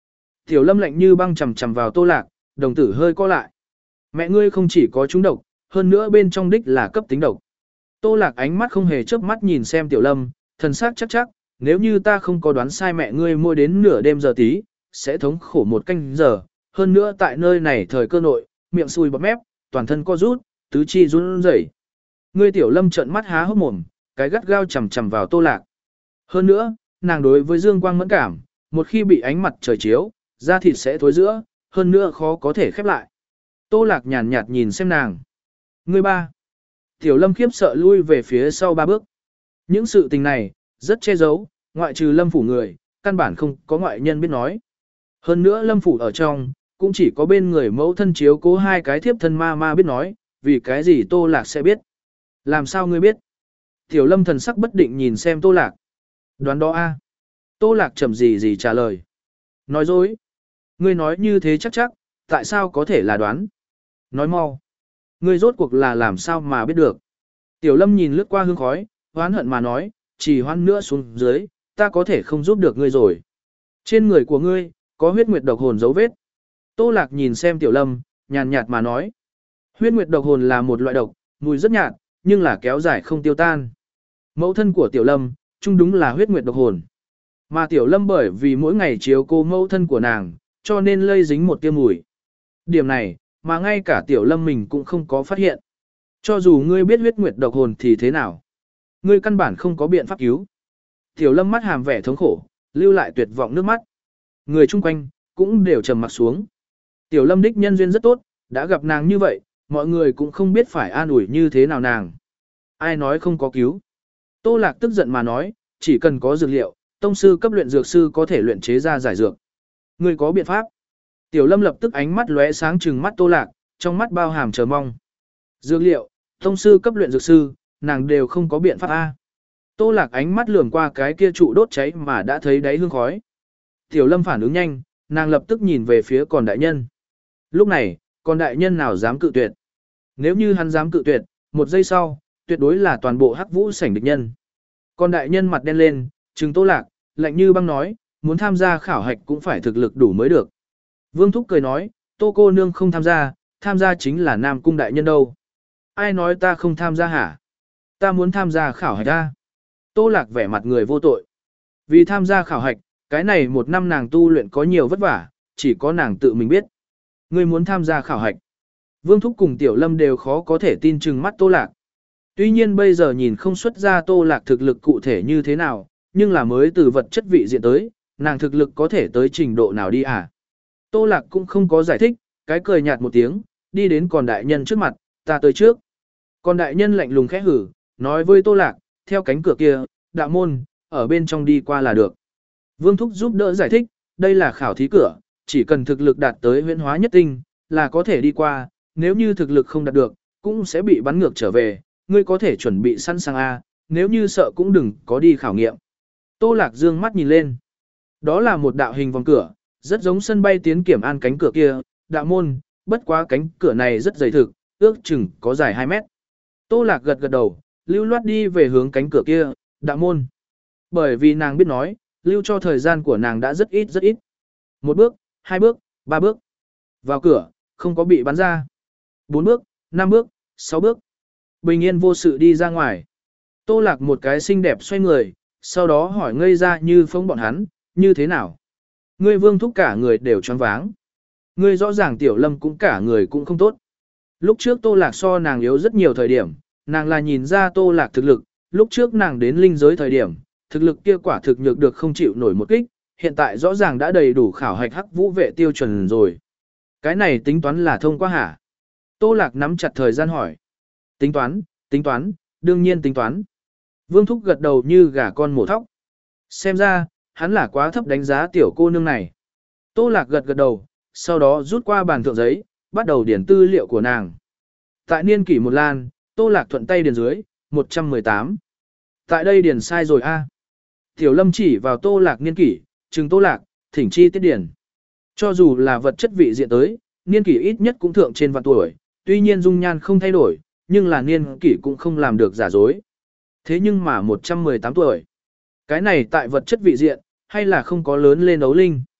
Tiểu Lâm lạnh như băng chầm chầm vào Tô Lạc, đồng tử hơi co lại. Mẹ ngươi không chỉ có trúng độc, hơn nữa bên trong đích là cấp tính độc. Tô Lạc ánh mắt không hề chớp mắt nhìn xem Tiểu Lâm, thần sắc chắc chắc, nếu như ta không có đoán sai mẹ ngươi mua đến nửa đêm giờ tí, sẽ thống khổ một canh giờ, hơn nữa tại nơi này thời cơ nội, miệng sùi bọt mép, toàn thân co rút, tứ chi run rẩy. Ngươi Tiểu Lâm trợn mắt há hốc mồm, cái gắt gao chầm chầm vào Tô Lạc. Hơn nữa, nàng đối với dương quang mẫn cảm, một khi bị ánh mặt trời chiếu, da thịt sẽ thối rữa, hơn nữa khó có thể khép lại. Tô Lạc nhàn nhạt nhìn xem nàng. Ngươi ba. Tiểu Lâm khiếp sợ lui về phía sau ba bước. Những sự tình này, rất che giấu, ngoại trừ Lâm phủ người, căn bản không có ngoại nhân biết nói. Hơn nữa Lâm phủ ở trong, cũng chỉ có bên người mẫu thân chiếu cố hai cái thiếp thân ma ma biết nói, vì cái gì Tô Lạc sẽ biết. Làm sao ngươi biết? Tiểu Lâm thần sắc bất định nhìn xem Tô Lạc. Đoán đó a. Tô Lạc chậm gì gì trả lời. Nói dối. Ngươi nói như thế chắc chắc, tại sao có thể là đoán? Nói mau. Ngươi rốt cuộc là làm sao mà biết được? Tiểu Lâm nhìn lướt qua hương khói, oán hận mà nói, chỉ hoan nữa xuống dưới, ta có thể không giúp được ngươi rồi. Trên người của ngươi, có huyết nguyệt độc hồn dấu vết. Tô Lạc nhìn xem Tiểu Lâm, nhàn nhạt mà nói. Huyết nguyệt độc hồn là một loại độc, mùi rất nhạt, nhưng là kéo dài không tiêu tan. Mẫu thân của Tiểu Lâm, chung đúng là huyết nguyệt độc hồn. Mà Tiểu Lâm bởi vì mỗi ngày chiếu cô mẫu thân của nàng, cho nên lây dính một tia mùi. Điểm này, mà ngay cả Tiểu Lâm mình cũng không có phát hiện. Cho dù ngươi biết huyết nguyệt độc hồn thì thế nào? Ngươi căn bản không có biện pháp cứu. Tiểu Lâm mắt hàm vẻ thống khổ, lưu lại tuyệt vọng nước mắt. Người chung quanh, cũng đều trầm mặc xuống. Tiểu Lâm đích nhân duyên rất tốt, đã gặp nàng như vậy, mọi người cũng không biết phải an ủi như thế nào nàng. Ai nói không có cứu? Tô Lạc tức giận mà nói, chỉ cần có dược liệu, tông sư cấp luyện dược sư có thể luyện chế ra giải dược. Ngươi có biện pháp? Tiểu Lâm lập tức ánh mắt lóe sáng trừng mắt Tô Lạc, trong mắt bao hàm chờ mong. Dược liệu, tông sư cấp luyện dược sư, nàng đều không có biện pháp a. Tô Lạc ánh mắt lườm qua cái kia trụ đốt cháy mà đã thấy đáy hương khói. Tiểu Lâm phản ứng nhanh, nàng lập tức nhìn về phía còn đại nhân. Lúc này, còn đại nhân nào dám cự tuyệt? Nếu như hắn dám cự tuyệt, một giây sau, tuyệt đối là toàn bộ Hắc Vũ sảnh địch nhân. Còn đại nhân mặt đen lên, trừng Tô Lạc, lạnh như băng nói, muốn tham gia khảo hạch cũng phải thực lực đủ mới được. Vương Thúc cười nói, Tô cô nương không tham gia, tham gia chính là Nam Cung đại nhân đâu. Ai nói ta không tham gia hả? Ta muốn tham gia khảo hạch ta. Tô Lạc vẻ mặt người vô tội. Vì tham gia khảo hạch, cái này một năm nàng tu luyện có nhiều vất vả, chỉ có nàng tự mình biết. Ngươi muốn tham gia khảo hạch. Vương Thúc cùng Tiểu Lâm đều khó có thể tin chừng mắt Tô Lạc. Tuy nhiên bây giờ nhìn không xuất ra Tô Lạc thực lực cụ thể như thế nào, nhưng là mới từ vật chất vị diện tới, nàng thực lực có thể tới trình độ nào đi à? Tô Lạc cũng không có giải thích, cái cười nhạt một tiếng, đi đến còn đại nhân trước mặt, ta tới trước. Còn đại nhân lạnh lùng khẽ hử, nói với Tô Lạc, theo cánh cửa kia, đạo môn, ở bên trong đi qua là được. Vương Thúc giúp đỡ giải thích, đây là khảo thí cửa, chỉ cần thực lực đạt tới huyễn hóa nhất tinh, là có thể đi qua, nếu như thực lực không đạt được, cũng sẽ bị bắn ngược trở về, ngươi có thể chuẩn bị sẵn sàng A, nếu như sợ cũng đừng có đi khảo nghiệm. Tô Lạc dương mắt nhìn lên. Đó là một đạo hình vòng cửa, rất giống sân bay tiến kiểm an cánh cửa kia, đạo môn, bất quá cánh cửa này rất dày thực, ước chừng có dài hai mét. Tô Lạc gật gật đầu, lưu loát đi về hướng cánh cửa kia, đạo môn. Bởi vì nàng biết nói, lưu cho thời gian của nàng đã rất ít rất ít. Một bước, hai bước, ba bước. Vào cửa, không có bị bắn ra. Bốn bước, năm bước, sáu bước. Bình yên vô sự đi ra ngoài. Tô Lạc một cái xinh đẹp xoay người, sau đó hỏi ngây ra như phông bọn hắn, như thế nào? Ngươi Vương Thúc cả người đều choáng váng. Ngươi rõ ràng Tiểu Lâm cũng cả người cũng không tốt. Lúc trước Tô Lạc so nàng yếu rất nhiều thời điểm, nàng là nhìn ra Tô Lạc thực lực, lúc trước nàng đến linh giới thời điểm, thực lực kia quả thực nhược được không chịu nổi một kích, hiện tại rõ ràng đã đầy đủ khảo hạch Hắc Vũ vệ tiêu chuẩn rồi. Cái này tính toán là thông qua hả? Tô Lạc nắm chặt thời gian hỏi. Tính toán, tính toán, đương nhiên tính toán. Vương Thúc gật đầu như gà con mổ thóc. Xem ra, hắn là quá thấp đánh giá tiểu cô nương này. Tô Lạc gật gật đầu, sau đó rút qua bàn thượng giấy, bắt đầu điền tư liệu của nàng. Tại niên kỷ một lan, Tô Lạc thuận tay điền dưới, một trăm mười tám. Tại đây điền sai rồi a. Tiểu Lâm chỉ vào Tô Lạc niên kỷ, chừng Tô Lạc, thỉnh chi tiết điền. Cho dù là vật chất vị diện tới, niên kỷ ít nhất cũng thượng trên vạn tuổi, tuy nhiên dung nhan không thay đổi, nhưng là niên kỷ cũng không làm được giả dối. Thế nhưng mà một trăm mười tám tuổi. Cái này tại vật chất vị diện, hay là không có lớn lên ấu linh.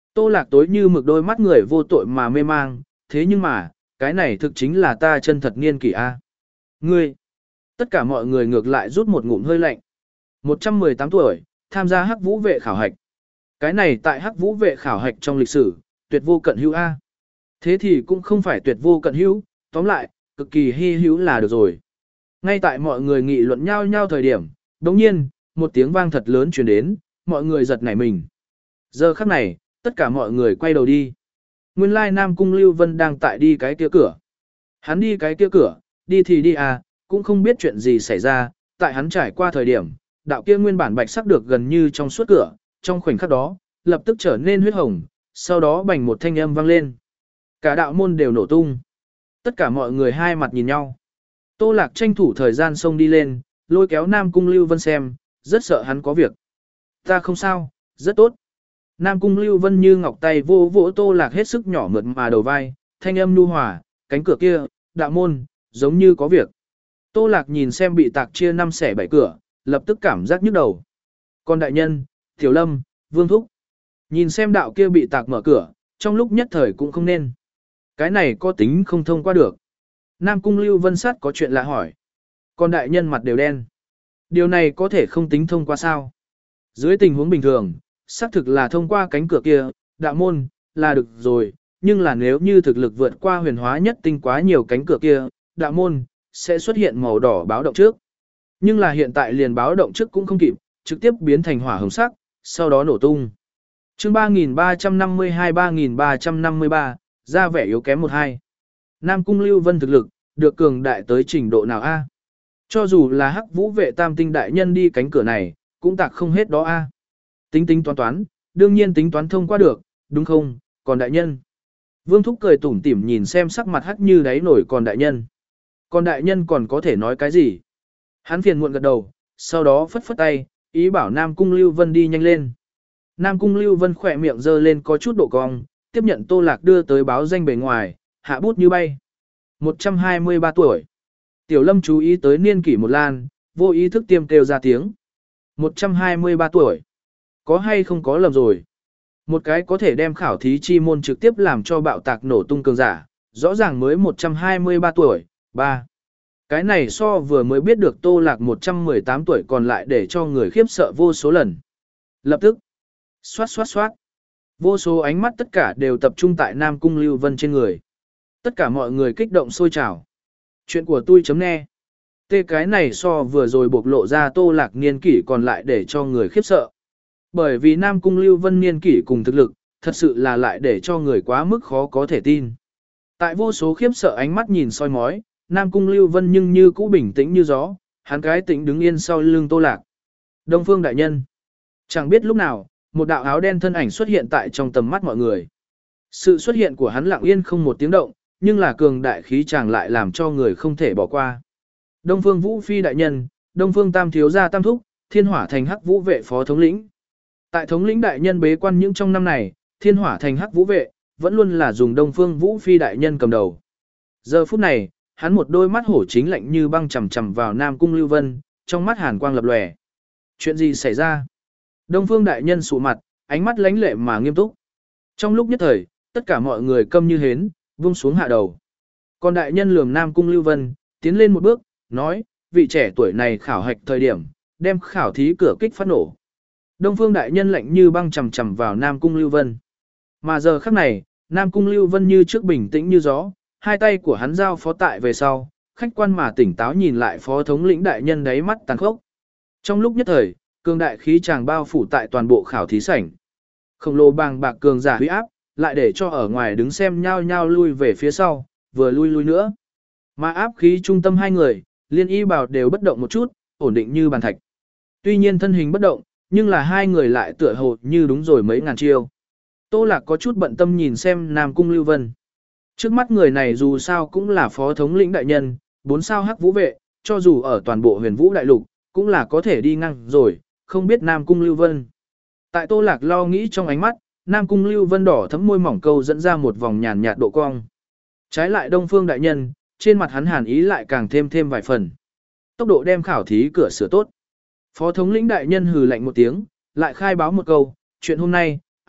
Tô Lạc tối như mực đôi mắt người vô tội mà mê mang, thế nhưng mà, cái này thực chính là ta chân thật niên kỷ A. Ngươi! Tất cả mọi người ngược lại rút một ngụm hơi lạnh. một trăm mười tám tuổi, tham gia hắc vũ vệ khảo hạch. Cái này tại hắc vũ vệ khảo hạch trong lịch sử, tuyệt vô cận hữu A. Thế thì cũng không phải tuyệt vô cận hữu, tóm lại, cực kỳ hy hữu là được rồi. Ngay tại mọi người nghị luận nhau nhau thời điểm, đồng nhiên, một tiếng vang thật lớn truyền đến, mọi người giật nảy mình. Giờ khắc này, tất cả mọi người quay đầu đi. Nguyên lai Nam Cung Lưu Vân đang tại đi cái kia cửa. Hắn đi cái kia cửa, đi thì đi à, cũng không biết chuyện gì xảy ra, tại hắn trải qua thời điểm, đạo kia nguyên bản bạch sắc được gần như trong suốt cửa, trong khoảnh khắc đó, lập tức trở nên huyết hồng, sau đó bành một thanh âm vang lên. Cả đạo môn đều nổ tung. Tất cả mọi người hai mặt nhìn nhau. Tô Lạc tranh thủ thời gian xông đi lên, lôi kéo Nam Cung Lưu Vân xem, rất sợ hắn có việc. Ta không sao, rất tốt. Nam Cung Lưu Vân như ngọc tay vô vỗ Tô Lạc hết sức nhỏ mượt mà đầu vai, thanh âm nhu hòa, cánh cửa kia, đạo môn, giống như có việc. Tô Lạc nhìn xem bị tạc chia năm xẻ bảy cửa, lập tức cảm giác nhức đầu. Còn đại nhân, Tiểu Lâm, Vương Thúc. Nhìn xem đạo kia bị tạc mở cửa, trong lúc nhất thời cũng không nên. Cái này có tính không thông qua được. Nam Cung Lưu Vân sát có chuyện lạ hỏi. Còn đại nhân mặt đều đen. Điều này có thể không tính thông qua sao? Dưới tình huống bình thường, xác thực là thông qua cánh cửa kia, đạo môn, là được rồi. Nhưng là nếu như thực lực vượt qua huyền hóa nhất tinh quá nhiều cánh cửa kia, đạo môn, sẽ xuất hiện màu đỏ báo động trước. Nhưng là hiện tại liền báo động trước cũng không kịp, trực tiếp biến thành hỏa hồng sắc, sau đó nổ tung. chương ba nghìn ba trăm năm mươi hai ba nghìn ba trăm năm mươi ba, ra vẻ yếu kém một hai. Nam Cung Lưu Vân thực lực, được cường đại tới trình độ nào a? Cho dù là hắc vũ vệ tam tinh đại nhân đi cánh cửa này, cũng tạc không hết đó a. Tính tính toán toán, đương nhiên tính toán thông qua được, đúng không, còn đại nhân. Vương Thúc cười tủm tỉm nhìn xem sắc mặt hắc như đáy nổi còn đại nhân. Còn đại nhân còn có thể nói cái gì? Hắn phiền muộn gật đầu, sau đó phất phất tay, ý bảo Nam Cung Lưu Vân đi nhanh lên. Nam Cung Lưu Vân khỏe miệng giơ lên có chút độ cong, tiếp nhận Tô Lạc đưa tới báo danh bề ngoài, hạ bút như bay. một trăm hai mươi ba tuổi. Tiểu Lâm chú ý tới niên kỷ một lan, vô ý thức tiêm kêu ra tiếng. một trăm hai mươi ba tuổi. Có hay không có lầm rồi. Một cái có thể đem khảo thí chi môn trực tiếp làm cho bạo tạc nổ tung cường giả, rõ ràng mới một trăm hai mươi ba tuổi, ba. Cái này so vừa mới biết được Tô Lạc một trăm mười tám tuổi còn lại để cho người khiếp sợ vô số lần. Lập tức, xoát xoát xoát. Vô số ánh mắt tất cả đều tập trung tại Nam Cung Lưu Vân trên người. Tất cả mọi người kích động sôi trào. Chuyện của tôi chấm nghe. Tê cái này so vừa rồi bộc lộ ra Tô Lạc niên kỷ còn lại để cho người khiếp sợ. Bởi vì Nam Cung Lưu Vân niên kỷ cùng thực lực, thật sự là lại để cho người quá mức khó có thể tin. Tại vô số khiếp sợ ánh mắt nhìn soi mói, Nam Cung Lưu Vân nhưng như cũ bình tĩnh như gió, hắn cái tĩnh đứng yên sau lưng Tô Lạc. Đông Phương đại nhân. Chẳng biết lúc nào, một đạo áo đen thân ảnh xuất hiện tại trong tầm mắt mọi người. Sự xuất hiện của hắn lặng yên không một tiếng động, nhưng là cường đại khí chàng lại làm cho người không thể bỏ qua. Đông Phương Vũ Phi đại nhân, Đông Phương Tam thiếu gia Tam thúc, Thiên Hỏa Thành Hắc Vũ vệ phó thống lĩnh. Tại thống lĩnh đại nhân bế quan những trong năm này, Thiên Hỏa Thành Hắc Vũ vệ vẫn luôn là dùng Đông Phương Vũ Phi đại nhân cầm đầu. Giờ phút này, hắn một đôi mắt hổ chính lạnh như băng chằm chằm vào Nam Cung Lưu Vân, trong mắt hàn quang lập lòe. Chuyện gì xảy ra? Đông Phương đại nhân sụ mặt, ánh mắt lãnh lệ mà nghiêm túc. Trong lúc nhất thời, tất cả mọi người câm như hến, vung xuống hạ đầu. Còn đại nhân lườm Nam Cung Lưu Vân, tiến lên một bước, nói, vị trẻ tuổi này khảo hạch thời điểm, đem khảo thí cửa kích phát nổ. Đông Phương đại nhân lạnh như băng chằm chằm vào Nam Cung Lưu Vân. Mà giờ khắc này, Nam Cung Lưu Vân như trước bình tĩnh như gió, hai tay của hắn giao phó tại về sau, khách quan mà tỉnh táo nhìn lại phó thống lĩnh đại nhân đáy mắt tàn khốc. Trong lúc nhất thời, cường đại khí tràng bao phủ tại toàn bộ khảo thí sảnh. Khổng lồ bàng bạc cường giả huy áp, lại để cho ở ngoài đứng xem nhao nhao lui về phía sau, vừa lui lui nữa. Mà áp khí trung tâm hai người, liên y bảo đều bất động một chút, ổn định như bàn thạch. Tuy nhiên thân hình bất động, nhưng là hai người lại tựa hồ như đúng rồi mấy ngàn chiêu. Tô Lạc có chút bận tâm nhìn xem Nam Cung Lưu Vân. Trước mắt người này dù sao cũng là phó thống lĩnh đại nhân, bốn sao hắc vũ vệ, cho dù ở toàn bộ huyền vũ đại lục, cũng là có thể đi ngang rồi, không biết Nam Cung Lưu Vân. Tại Tô Lạc lo nghĩ trong ánh mắt, Nam Cung Lưu Vân đỏ thấm môi mỏng câu dẫn ra một vòng nhàn nhạt độ cong. Trái lại Đông Phương đại nhân, trên mặt hắn hàn ý lại càng thêm thêm vài phần. Tốc độ đem khảo thí cửa sửa tốt. Phó thống lĩnh đại nhân hừ lạnh một tiếng, lại khai báo một câu, chuyện hôm nay,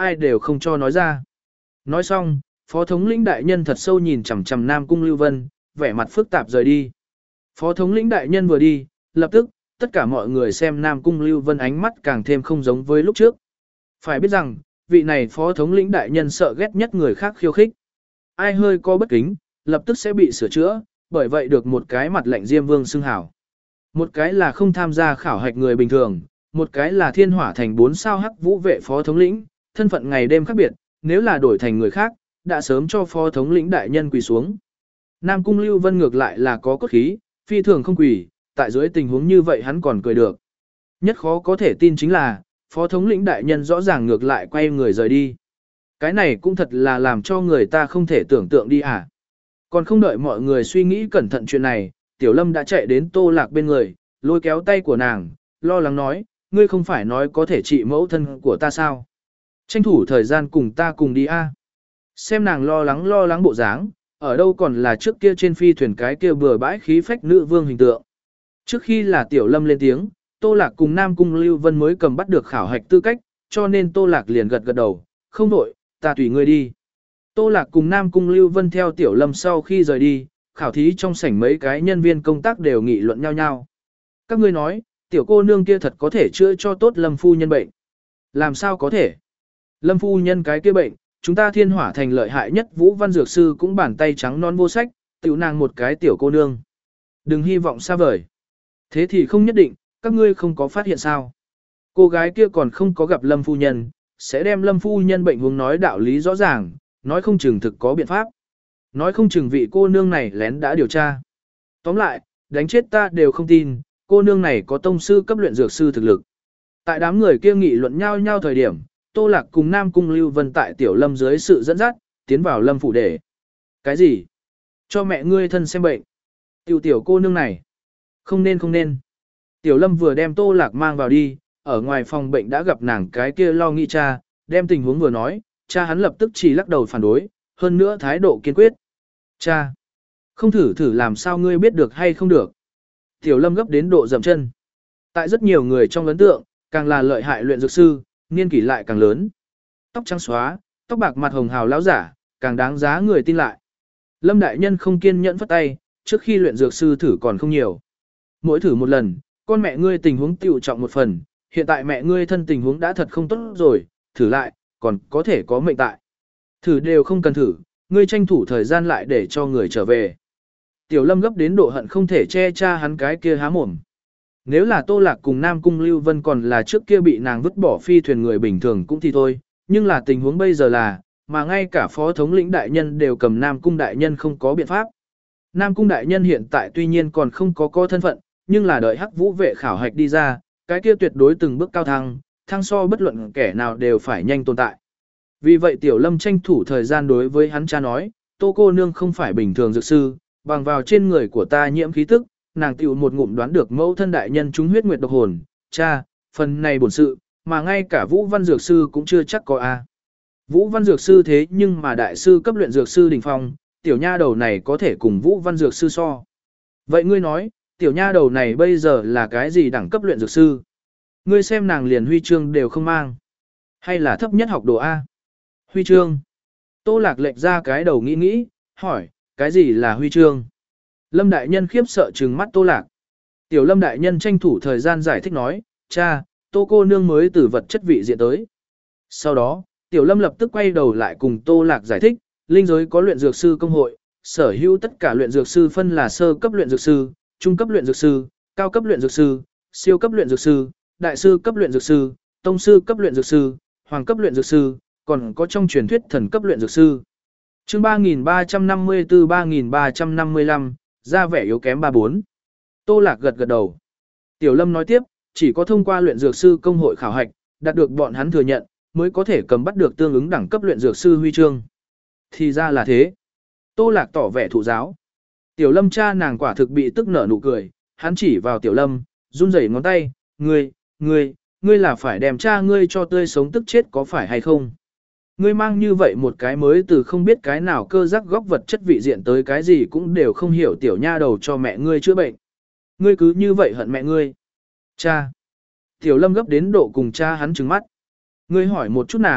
ai đều không cho nói ra. Nói xong, phó thống lĩnh đại nhân thật sâu nhìn chằm chằm Nam Cung Lưu Vân, vẻ mặt phức tạp rời đi. Phó thống lĩnh đại nhân vừa đi, lập tức, tất cả mọi người xem Nam Cung Lưu Vân ánh mắt càng thêm không giống với lúc trước. Phải biết rằng, vị này phó thống lĩnh đại nhân sợ ghét nhất người khác khiêu khích. Ai hơi có bất kính, lập tức sẽ bị sửa chữa, bởi vậy được một cái mặt lệnh Diêm Vương xưng hảo. Một cái là không tham gia khảo hạch người bình thường, một cái là thiên hỏa thành bốn sao hắc vũ vệ phó thống lĩnh, thân phận ngày đêm khác biệt, nếu là đổi thành người khác, đã sớm cho phó thống lĩnh đại nhân quỳ xuống. Nam Cung Lưu Vân ngược lại là có cốt khí, phi thường không quỳ, tại dưới tình huống như vậy hắn còn cười được. Nhất khó có thể tin chính là, phó thống lĩnh đại nhân rõ ràng ngược lại quay người rời đi. Cái này cũng thật là làm cho người ta không thể tưởng tượng đi à. Còn không đợi mọi người suy nghĩ cẩn thận chuyện này, Tiểu Lâm đã chạy đến Tô Lạc bên người, lôi kéo tay của nàng, lo lắng nói, ngươi không phải nói có thể trị mẫu thân của ta sao? Tranh thủ thời gian cùng ta cùng đi a. Xem nàng lo lắng lo lắng bộ dáng, ở đâu còn là trước kia trên phi thuyền cái kia bừa bãi khí phách nữ vương hình tượng. Trước khi là Tiểu Lâm lên tiếng, Tô Lạc cùng Nam Cung Lưu Vân mới cầm bắt được khảo hạch tư cách, cho nên Tô Lạc liền gật gật đầu, không đổi, ta tùy ngươi đi. Tô Lạc cùng Nam Cung Lưu Vân theo Tiểu Lâm sau khi rời đi, khảo thí trong sảnh mấy cái nhân viên công tác đều nghị luận nhau nhau. Các ngươi nói, tiểu cô nương kia thật có thể chữa cho tốt Lâm phu nhân bệnh. Làm sao có thể? Lâm phu nhân cái kia bệnh, chúng ta thiên hỏa thành lợi hại nhất Vũ Văn Dược Sư cũng bàn tay trắng non vô sách, tiểu nàng một cái tiểu cô nương. Đừng hy vọng xa vời. Thế thì không nhất định, các ngươi không có phát hiện sao. Cô gái kia còn không có gặp Lâm phu nhân, sẽ đem Lâm phu nhân bệnh huống nói đạo lý rõ ràng, nói không chừng thực có biện pháp. Nói không chừng vị cô nương này lén đã điều tra. Tóm lại, đánh chết ta đều không tin, cô nương này có tông sư cấp luyện dược sư thực lực. Tại đám người kia nghị luận nhau nhau thời điểm, Tô Lạc cùng Nam Cung Lưu Vân tại Tiểu Lâm dưới sự dẫn dắt, tiến vào Lâm phủ để. Cái gì? Cho mẹ ngươi thân xem bệnh. Tiểu tiểu cô nương này. Không nên không nên. Tiểu Lâm vừa đem Tô Lạc mang vào đi, ở ngoài phòng bệnh đã gặp nàng cái kia lo nghĩ cha, đem tình huống vừa nói, cha hắn lập tức chỉ lắc đầu phản đối, hơn nữa thái độ kiên quyết. Cha, không thử thử làm sao ngươi biết được hay không được. Tiểu Lâm gấp đến độ dậm chân. Tại rất nhiều người trong ấn tượng, càng là lợi hại luyện dược sư, niên kỷ lại càng lớn. Tóc trắng xóa, tóc bạc mặt hồng hào lão giả, càng đáng giá người tin lại. Lâm đại nhân không kiên nhẫn phất tay, trước khi luyện dược sư thử còn không nhiều. Mỗi thử một lần, con mẹ ngươi tình huống tiểu trọng một phần, hiện tại mẹ ngươi thân tình huống đã thật không tốt rồi, thử lại, còn có thể có mệnh tại. Thử đều không cần thử, ngươi tranh thủ thời gian lại để cho người trở về. Tiểu Lâm gấp đến độ hận không thể che cha hắn cái kia há mồm. Nếu là Tô Lạc cùng Nam Cung Lưu Vân còn là trước kia bị nàng vứt bỏ phi thuyền người bình thường cũng thì thôi, nhưng là tình huống bây giờ là, mà ngay cả phó thống lĩnh đại nhân đều cầm Nam Cung đại nhân không có biện pháp. Nam Cung đại nhân hiện tại tuy nhiên còn không có có thân phận, nhưng là đợi hắc vũ vệ khảo hạch đi ra, cái kia tuyệt đối từng bước cao thăng, thăng so bất luận kẻ nào đều phải nhanh tồn tại. Vì vậy Tiểu Lâm tranh thủ thời gian đối với hắn cha nói, Tô cô nương không phải bình thường dược sư, bằng vào trên người của ta nhiễm khí tức, nàng tiểu một ngụm đoán được mẫu thân đại nhân trúng huyết nguyệt độc hồn, cha, phần này bổn sự, mà ngay cả Vũ Văn Dược Sư cũng chưa chắc có a. Vũ Văn Dược Sư thế nhưng mà đại sư cấp luyện dược sư đỉnh phong, tiểu nha đầu này có thể cùng Vũ Văn Dược Sư so. Vậy ngươi nói, tiểu nha đầu này bây giờ là cái gì đẳng cấp luyện dược sư? Ngươi xem nàng liền huy chương đều không mang. Hay là thấp nhất học đồ A? Huy chương. Tô Lạc lệch ra cái đầu nghĩ nghĩ, hỏi, cái gì là huy chương? Lâm đại nhân khiếp sợ trừng mắt Tô Lạc. Tiểu Lâm đại nhân tranh thủ thời gian giải thích nói, cha, Tô cô nương mới từ vật chất vị diện tới. Sau đó, Tiểu Lâm lập tức quay đầu lại cùng Tô Lạc giải thích, linh giới có luyện dược sư công hội, sở hữu tất cả luyện dược sư phân là sơ cấp luyện dược sư, trung cấp luyện dược sư, cao cấp luyện dược sư, siêu cấp luyện dược sư, đại sư cấp luyện dược sư, tông sư cấp luyện dược sư, hoàng cấp luyện dược sư, còn có trong truyền thuyết thần cấp luyện dược sư. Chương ba nghìn ba trăm năm mươi tư ba nghìn ba trăm năm mươi lăm, ra vẻ yếu kém ba bốn. Tô Lạc gật gật đầu. Tiểu Lâm nói tiếp, chỉ có thông qua luyện dược sư công hội khảo hạch, đạt được bọn hắn thừa nhận, mới có thể cầm bắt được tương ứng đẳng cấp luyện dược sư huy chương. Thì ra là thế. Tô Lạc tỏ vẻ thụ giáo. Tiểu Lâm cha nàng quả thực bị tức nở nụ cười, hắn chỉ vào Tiểu Lâm, run rẩy ngón tay, ngươi, ngươi, ngươi là phải đem cha ngươi cho tươi sống tức chết có phải hay không? Ngươi mang như vậy một cái mới từ không biết cái nào cơ giác góc vật chất vị diện tới cái gì cũng đều không hiểu tiểu nha đầu cho mẹ ngươi chữa bệnh. Ngươi cứ như vậy hận mẹ ngươi. Cha. Tiểu Lâm gấp đến độ cùng cha hắn trừng mắt. Ngươi hỏi một chút nàng,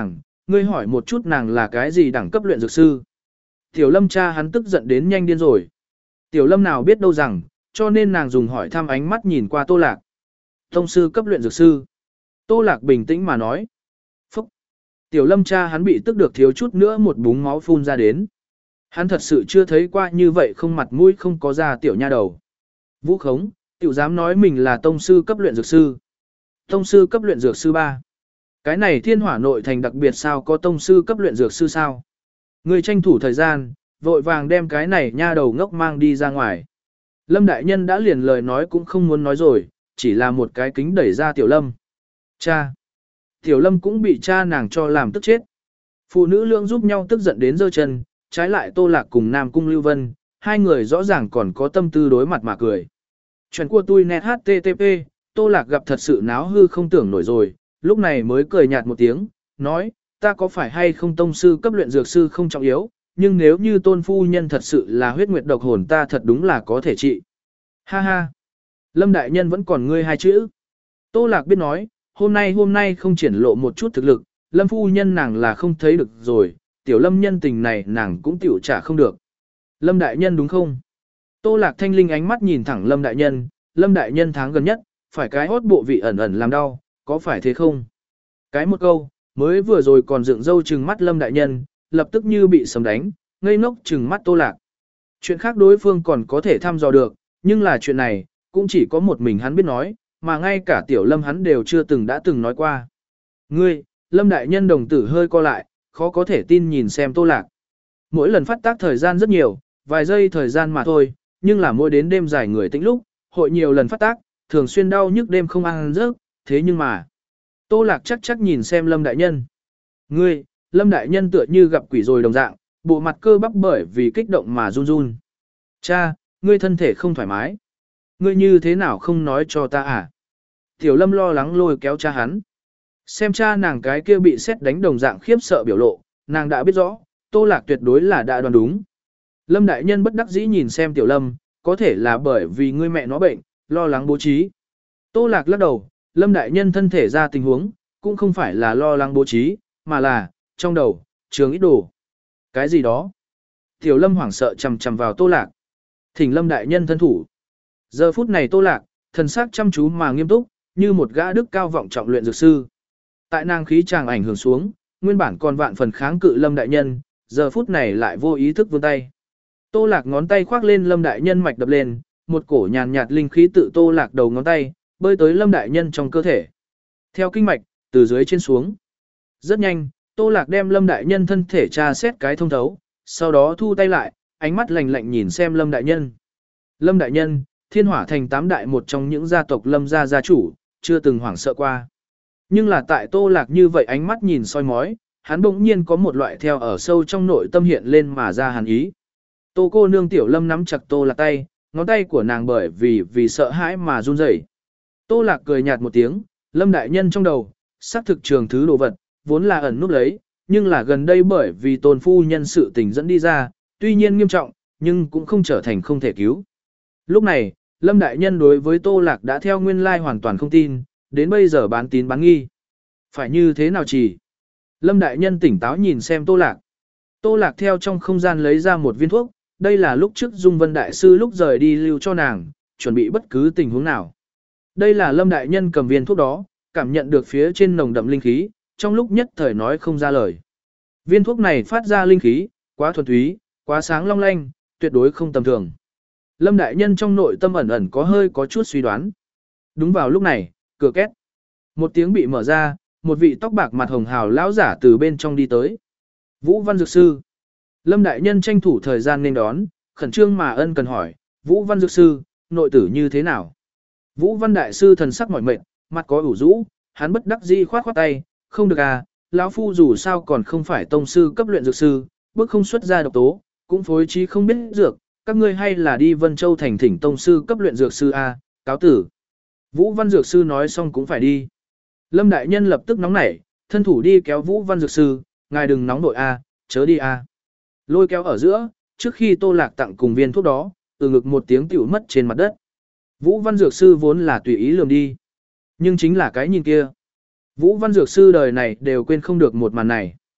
ngươi hỏi một chút nàng là cái gì đẳng cấp luyện dược sư. Tiểu Lâm cha hắn tức giận đến nhanh điên rồi. Tiểu Lâm nào biết đâu rằng, cho nên nàng dùng hỏi thăm ánh mắt nhìn qua Tô Lạc. Tông sư cấp luyện dược sư. Tô Lạc bình tĩnh mà nói. Phúc. Tiểu Lâm cha hắn bị tức được thiếu chút nữa một búng máu phun ra đến. Hắn thật sự chưa thấy qua như vậy không mặt mũi không có ra tiểu nha đầu. Vũ khống, tiểu dám nói mình là tông sư cấp luyện dược sư. Tông sư cấp luyện dược sư ba. Cái này thiên hỏa nội thành đặc biệt sao có tông sư cấp luyện dược sư sao? Người tranh thủ thời gian, vội vàng đem cái này nha đầu ngốc mang đi ra ngoài. Lâm đại nhân đã liền lời nói cũng không muốn nói rồi, chỉ là một cái kính đẩy ra tiểu lâm. Cha! Tiểu lâm cũng bị cha nàng cho làm tức chết. Phụ nữ lượng giúp nhau tức giận đến giơ chân, trái lại Tô Lạc cùng Nam Cung Lưu Vân, hai người rõ ràng còn có tâm tư đối mặt mà cười. Chuyện của tôi net hát tê tê pê, Tô Lạc gặp thật sự náo hư không tưởng nổi rồi, lúc này mới cười nhạt một tiếng, nói, ta có phải hay không tông sư cấp luyện dược sư không trọng yếu, nhưng nếu như tôn phu nhân thật sự là huyết nguyệt độc hồn ta thật đúng là có thể trị. Ha ha! Lâm đại nhân vẫn còn ngươi hai chữ. Tô Lạc biết nói, hôm nay hôm nay không triển lộ một chút thực lực, Lâm phu nhân nàng là không thấy được rồi, tiểu Lâm nhân tình này nàng cũng tiểu trả không được. Lâm đại nhân đúng không? Tô Lạc thanh linh ánh mắt nhìn thẳng Lâm đại nhân, Lâm đại nhân tháng gần nhất, phải cái hốt bộ vị ẩn ẩn làm đau, có phải thế không? Cái một câu, mới vừa rồi còn dựng râu trừng mắt Lâm đại nhân, lập tức như bị sấm đánh, ngây ngốc trừng mắt Tô Lạc. Chuyện khác đối phương còn có thể thăm dò được, nhưng là chuyện này, cũng chỉ có một mình hắn biết nói, mà ngay cả tiểu Lâm hắn đều chưa từng đã từng nói qua. Ngươi, Lâm đại nhân đồng tử hơi co lại, khó có thể tin nhìn xem Tô Lạc. Mỗi lần phát tác thời gian rất nhiều, vài giây thời gian mà thôi, nhưng là mỗi đến đêm dài người tĩnh lúc, hội nhiều lần phát tác, thường xuyên đau nhức đêm không ăn giấc, thế nhưng mà. Tô Lạc chắc chắc nhìn xem Lâm đại nhân. Ngươi, Lâm đại nhân tựa như gặp quỷ rồi đồng dạng, bộ mặt cơ bắp bởi vì kích động mà run run. Cha, ngươi thân thể không thoải mái. Ngươi như thế nào không nói cho ta à? Tiểu Lâm lo lắng lôi kéo cha hắn. Xem cha nàng cái kia bị xét đánh đồng dạng khiếp sợ biểu lộ, nàng đã biết rõ, Tô Lạc tuyệt đối là đã đoán đúng. Lâm đại nhân bất đắc dĩ nhìn xem Tiểu Lâm, có thể là bởi vì ngươi mẹ nó bệnh, lo lắng bố trí. Tô Lạc lắc đầu, Lâm đại nhân thân thể ra tình huống, cũng không phải là lo lắng bố trí, mà là, trong đầu, trường ít đồ. Cái gì đó? Tiểu Lâm hoảng sợ chầm chầm vào Tô Lạc. Thỉnh Lâm đại nhân thân thủ. Giờ phút này Tô Lạc, thần sắc chăm chú mà nghiêm túc, như một gã đức cao vọng trọng luyện dược sư. Tại nàng khí chàng ảnh hưởng xuống, nguyên bản còn vạn phần kháng cự Lâm đại nhân, giờ phút này lại vô ý thức vươn tay. Tô Lạc ngón tay khoác lên Lâm đại nhân mạch đập lên, một cổ nhàn nhạt linh khí tự Tô Lạc đầu ngón tay, bơi tới Lâm đại nhân trong cơ thể. Theo kinh mạch, từ dưới trên xuống. Rất nhanh, Tô Lạc đem Lâm đại nhân thân thể tra xét cái thông thấu, sau đó thu tay lại, ánh mắt lạnh lạnh nhìn xem Lâm đại nhân. Lâm đại nhân, Thiên Hỏa thành tám đại một trong những gia tộc Lâm gia gia chủ, chưa từng hoảng sợ qua. Nhưng là tại Tô Lạc như vậy ánh mắt nhìn soi mói, hắn bỗng nhiên có một loại theo ở sâu trong nội tâm hiện lên mà ra hàn ý. Tô cô nương Tiểu Lâm nắm chặt Tô Lạc tay, ngón tay của nàng bởi vì vì sợ hãi mà run rẩy. Tô Lạc cười nhạt một tiếng, Lâm đại nhân trong đầu, xác thực trường thứ đồ vật, vốn là ẩn núp lấy, nhưng là gần đây bởi vì tôn phu nhân sự tình dẫn đi ra, tuy nhiên nghiêm trọng, nhưng cũng không trở thành không thể cứu. Lúc này, Lâm đại nhân đối với Tô Lạc đã theo nguyên lai hoàn toàn không tin, đến bây giờ bán tín bán nghi. Phải như thế nào chỉ? Lâm đại nhân tỉnh táo nhìn xem Tô Lạc. Tô Lạc theo trong không gian lấy ra một viên thuốc, đây là lúc trước Dung Vân đại sư lúc rời đi lưu cho nàng, chuẩn bị bất cứ tình huống nào. Đây là Lâm đại nhân cầm viên thuốc đó, cảm nhận được phía trên nồng đậm linh khí, trong lúc nhất thời nói không ra lời. Viên thuốc này phát ra linh khí, quá thuần túy, quá sáng long lanh, tuyệt đối không tầm thường. Lâm đại nhân trong nội tâm ẩn ẩn có hơi có chút suy đoán. Đúng vào lúc này, cửa két. Một tiếng bị mở ra, một vị tóc bạc mặt hồng hào lão giả từ bên trong đi tới. Vũ Văn Dược Sư. Lâm đại nhân tranh thủ thời gian nên đón, khẩn trương mà ân cần hỏi, Vũ Văn Dược Sư, nội tử như thế nào? Vũ Văn Đại Sư thần sắc mỏi mệt, mặt có ủ rũ, hắn bất đắc dĩ khoát khoát tay, không được à, lão phu dù sao còn không phải tông sư cấp luyện dược sư, bước không xuất ra độc tố, cũng phối trí không biết dược, các ngươi hay là đi Vân Châu thành thỉnh tông sư cấp luyện dược sư a, cáo tử. Vũ Văn Dược Sư nói xong cũng phải đi. Lâm đại nhân lập tức nóng nảy, thân thủ đi kéo Vũ Văn Dược Sư, ngài đừng nóng nội a, chớ đi a. Lôi kéo ở giữa, trước khi Tô Lạc tặng cùng viên thuốc đó, từ ngực một tiếng tiểu mất trên mặt đất. Vũ Văn Dược Sư vốn là tùy ý lườm đi. Nhưng chính là cái nhìn kia. Vũ Văn Dược Sư đời này đều quên không được một màn này.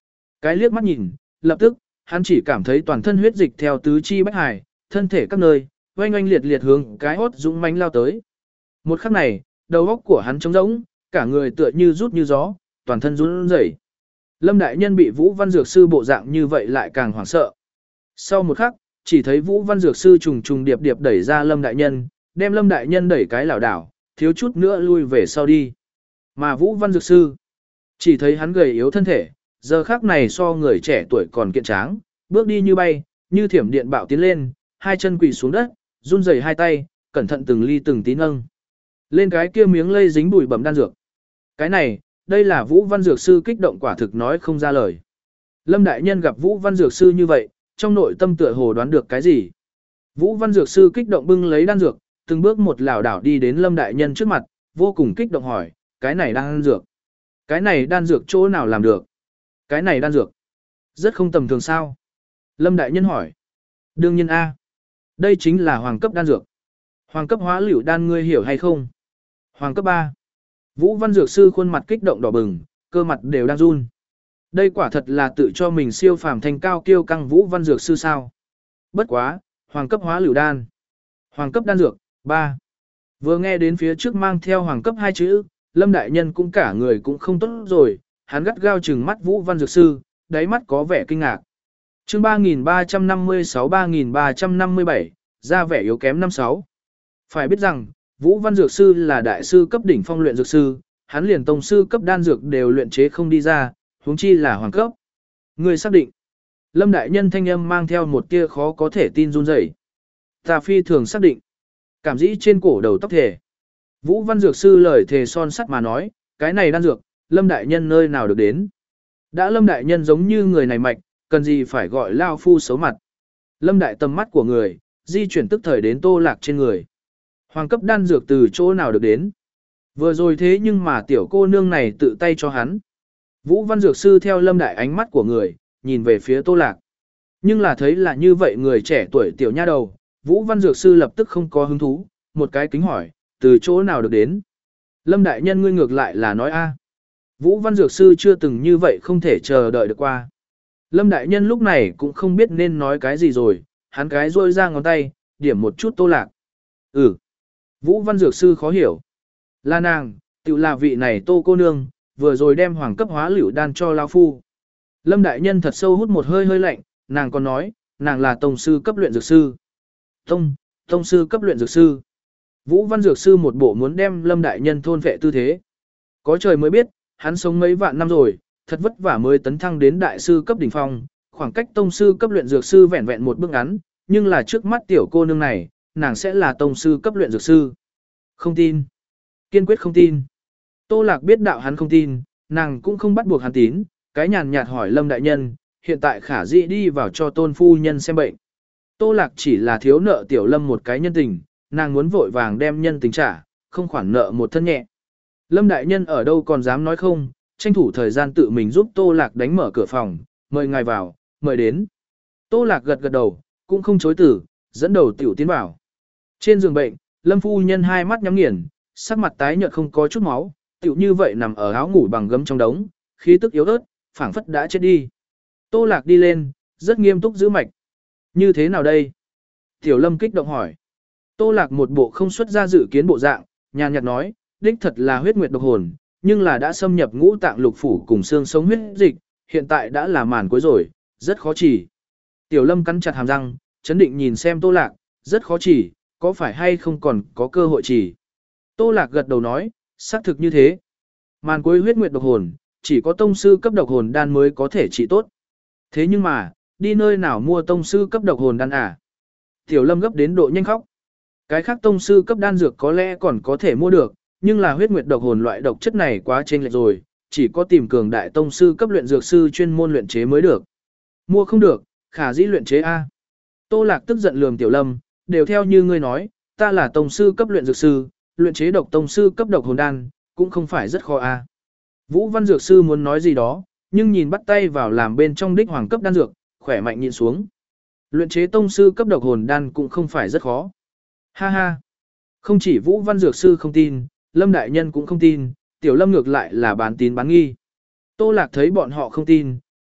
Cái liếc mắt nhìn, lập tức, hắn chỉ cảm thấy toàn thân huyết dịch theo tứ chi bách hải, thân thể các nơi, oanh oanh liệt liệt hướng cái hốt dũng mãnh lao tới. Một khắc này, đầu óc của hắn trống rỗng, cả người tựa như rút như gió, toàn thân run rẩy. Lâm đại nhân bị Vũ Văn Dược sư bộ dạng như vậy lại càng hoảng sợ. Sau một khắc, chỉ thấy Vũ Văn Dược sư trùng trùng điệp điệp đẩy ra Lâm đại nhân, đem Lâm đại nhân đẩy cái lảo đảo, thiếu chút nữa lui về sau đi. Mà Vũ Văn Dược sư, chỉ thấy hắn gầy yếu thân thể, giờ khắc này so người trẻ tuổi còn kiện tráng, bước đi như bay, như thiểm điện bạo tiến lên, hai chân quỳ xuống đất, run rẩy hai tay, cẩn thận từng ly từng tí nâng lên cái kia miếng lây dính bụi bẩm đan dược. Cái này, đây là Vũ Văn Dược sư kích động quả thực nói không ra lời. Lâm đại nhân gặp Vũ Văn Dược sư như vậy, trong nội tâm tựa hồ đoán được cái gì. Vũ Văn Dược sư kích động bưng lấy đan dược, từng bước một lảo đảo đi đến Lâm đại nhân trước mặt, vô cùng kích động hỏi, cái này đan dược, cái này đan dược chỗ nào làm được? Cái này đan dược, rất không tầm thường sao? Lâm đại nhân hỏi. Đương nhiên a, đây chính là hoàng cấp đan dược. Hoàng cấp hóa liều đan ngươi hiểu hay không? Hoàng cấp ba. Vũ Văn Dược sư khuôn mặt kích động đỏ bừng, cơ mặt đều đang run. Đây quả thật là tự cho mình siêu phàm thành cao kiêu căng Vũ Văn Dược sư sao? Bất quá, hoàng cấp hóa liều đan. Hoàng cấp đan dược, ba. Vừa nghe đến phía trước mang theo hoàng cấp hai chữ, Lâm đại nhân cũng cả người cũng không tốt rồi, hắn gắt gao trừng mắt Vũ Văn Dược sư, đáy mắt có vẻ kinh ngạc. Chương ba nghìn ba trăm năm mươi sáu ba nghìn ba trăm năm mươi bảy, ra vẻ yếu kém năm sáu. Phải biết rằng, Vũ Văn Dược sư là đại sư cấp đỉnh phong luyện dược sư, hắn liền tông sư cấp đan dược đều luyện chế không đi ra, huống chi là hoàng cấp. Người xác định. Lâm đại nhân thanh âm mang theo một tia khó có thể tin run rẩy. Ta phi thường xác định. Cảm dĩ trên cổ đầu tóc thể. Vũ Văn Dược sư lời thề son sắt mà nói, cái này đan dược, Lâm đại nhân nơi nào được đến. Đã Lâm đại nhân giống như người này mạch, cần gì phải gọi lao phu xấu mặt. Lâm đại tầm mắt của người, di chuyển tức thời đến Tô Lạc trên người. Hoàng cấp đan dược từ chỗ nào được đến. Vừa rồi thế nhưng mà tiểu cô nương này tự tay cho hắn. Vũ Văn Dược sư theo Lâm đại ánh mắt của người, nhìn về phía Tô Lạc. Nhưng là thấy là như vậy người trẻ tuổi tiểu nha đầu, Vũ Văn Dược sư lập tức không có hứng thú, một cái kính hỏi, từ chỗ nào được đến. Lâm đại nhân ngươi ngược lại là nói a. Vũ Văn Dược sư chưa từng như vậy không thể chờ đợi được qua. Lâm đại nhân lúc này cũng không biết nên nói cái gì rồi, hắn cái rôi ra ngón tay, điểm một chút Tô Lạc. Ừ. Vũ Văn Dược sư khó hiểu. Là nàng, tự là vị này Tô cô nương, vừa rồi đem hoàng cấp hóa liễu đan cho lão phu. Lâm đại nhân thật sâu hút một hơi hơi lạnh, nàng còn nói, nàng là tông sư cấp luyện dược sư. Tông, tông sư cấp luyện dược sư. Vũ Văn Dược sư một bộ muốn đem Lâm đại nhân thôn vệ tư thế. Có trời mới biết, hắn sống mấy vạn năm rồi, thật vất vả mới tấn thăng đến đại sư cấp đỉnh phong, khoảng cách tông sư cấp luyện dược sư vẹn vẹn một bước ngắn, nhưng là trước mắt tiểu cô nương này, nàng sẽ là tông sư cấp luyện dược sư. Không tin. Kiên quyết không tin. Tô Lạc biết đạo hắn không tin, nàng cũng không bắt buộc hắn tín, cái nhàn nhạt hỏi Lâm đại nhân, hiện tại khả dĩ đi vào cho tôn phu nhân xem bệnh. Tô Lạc chỉ là thiếu nợ tiểu Lâm một cái nhân tình, nàng muốn vội vàng đem nhân tình trả, không khoản nợ một thân nhẹ. Lâm đại nhân ở đâu còn dám nói không, tranh thủ thời gian tự mình giúp Tô Lạc đánh mở cửa phòng, mời ngài vào, mời đến. Tô Lạc gật gật đầu, cũng không chối từ, dẫn đầu tiểu tiến vào. Trên giường bệnh, Lâm phu nhân hai mắt nhắm nghiền, sắc mặt tái nhợt không có chút máu, tiểu như vậy nằm ở áo ngủ bằng gấm trong đống, khí tức yếu ớt, phảng phất đã chết đi. Tô Lạc đi lên, rất nghiêm túc giữ mạch. Như thế nào đây? Tiểu Lâm kích động hỏi. Tô Lạc một bộ không xuất ra dự kiến bộ dạng, nhàn nhạt nói, đích thật là huyết nguyệt độc hồn, nhưng là đã xâm nhập ngũ tạng lục phủ cùng xương sống huyết dịch, hiện tại đã là màn cuối rồi, rất khó chỉ. Tiểu Lâm cắn chặt hàm răng, chấn định nhìn xem Tô Lạc, rất khó chỉ, có phải hay không còn có cơ hội chỉ. Tô Lạc gật đầu nói, xác thực như thế. Màn cuối huyết nguyệt độc hồn, chỉ có tông sư cấp độc hồn đan mới có thể trị tốt. Thế nhưng mà, đi nơi nào mua tông sư cấp độc hồn đan à? Tiểu Lâm gấp đến độ nhanh khóc. Cái khác tông sư cấp đan dược có lẽ còn có thể mua được, nhưng là huyết nguyệt độc hồn loại độc chất này quá chênh lệch rồi, chỉ có tìm cường đại tông sư cấp luyện dược sư chuyên môn luyện chế mới được. Mua không được, khả dĩ luyện chế a. Tô Lạc tức giận lườm Tiểu Lâm, đều theo như ngươi nói, ta là tông sư cấp luyện dược sư, luyện chế độc tông sư cấp độc hồn đan, cũng không phải rất khó a. Vũ Văn Dược sư muốn nói gì đó, nhưng nhìn bắt tay vào làm bên trong đích hoàng cấp đan dược, khỏe mạnh nhìn xuống. Luyện chế tông sư cấp độc hồn đan cũng không phải rất khó. Ha ha. Không chỉ Vũ Văn Dược sư không tin, Lâm đại nhân cũng không tin, Tiểu Lâm ngược lại là bán tín bán nghi. Tô Lạc thấy bọn họ không tin,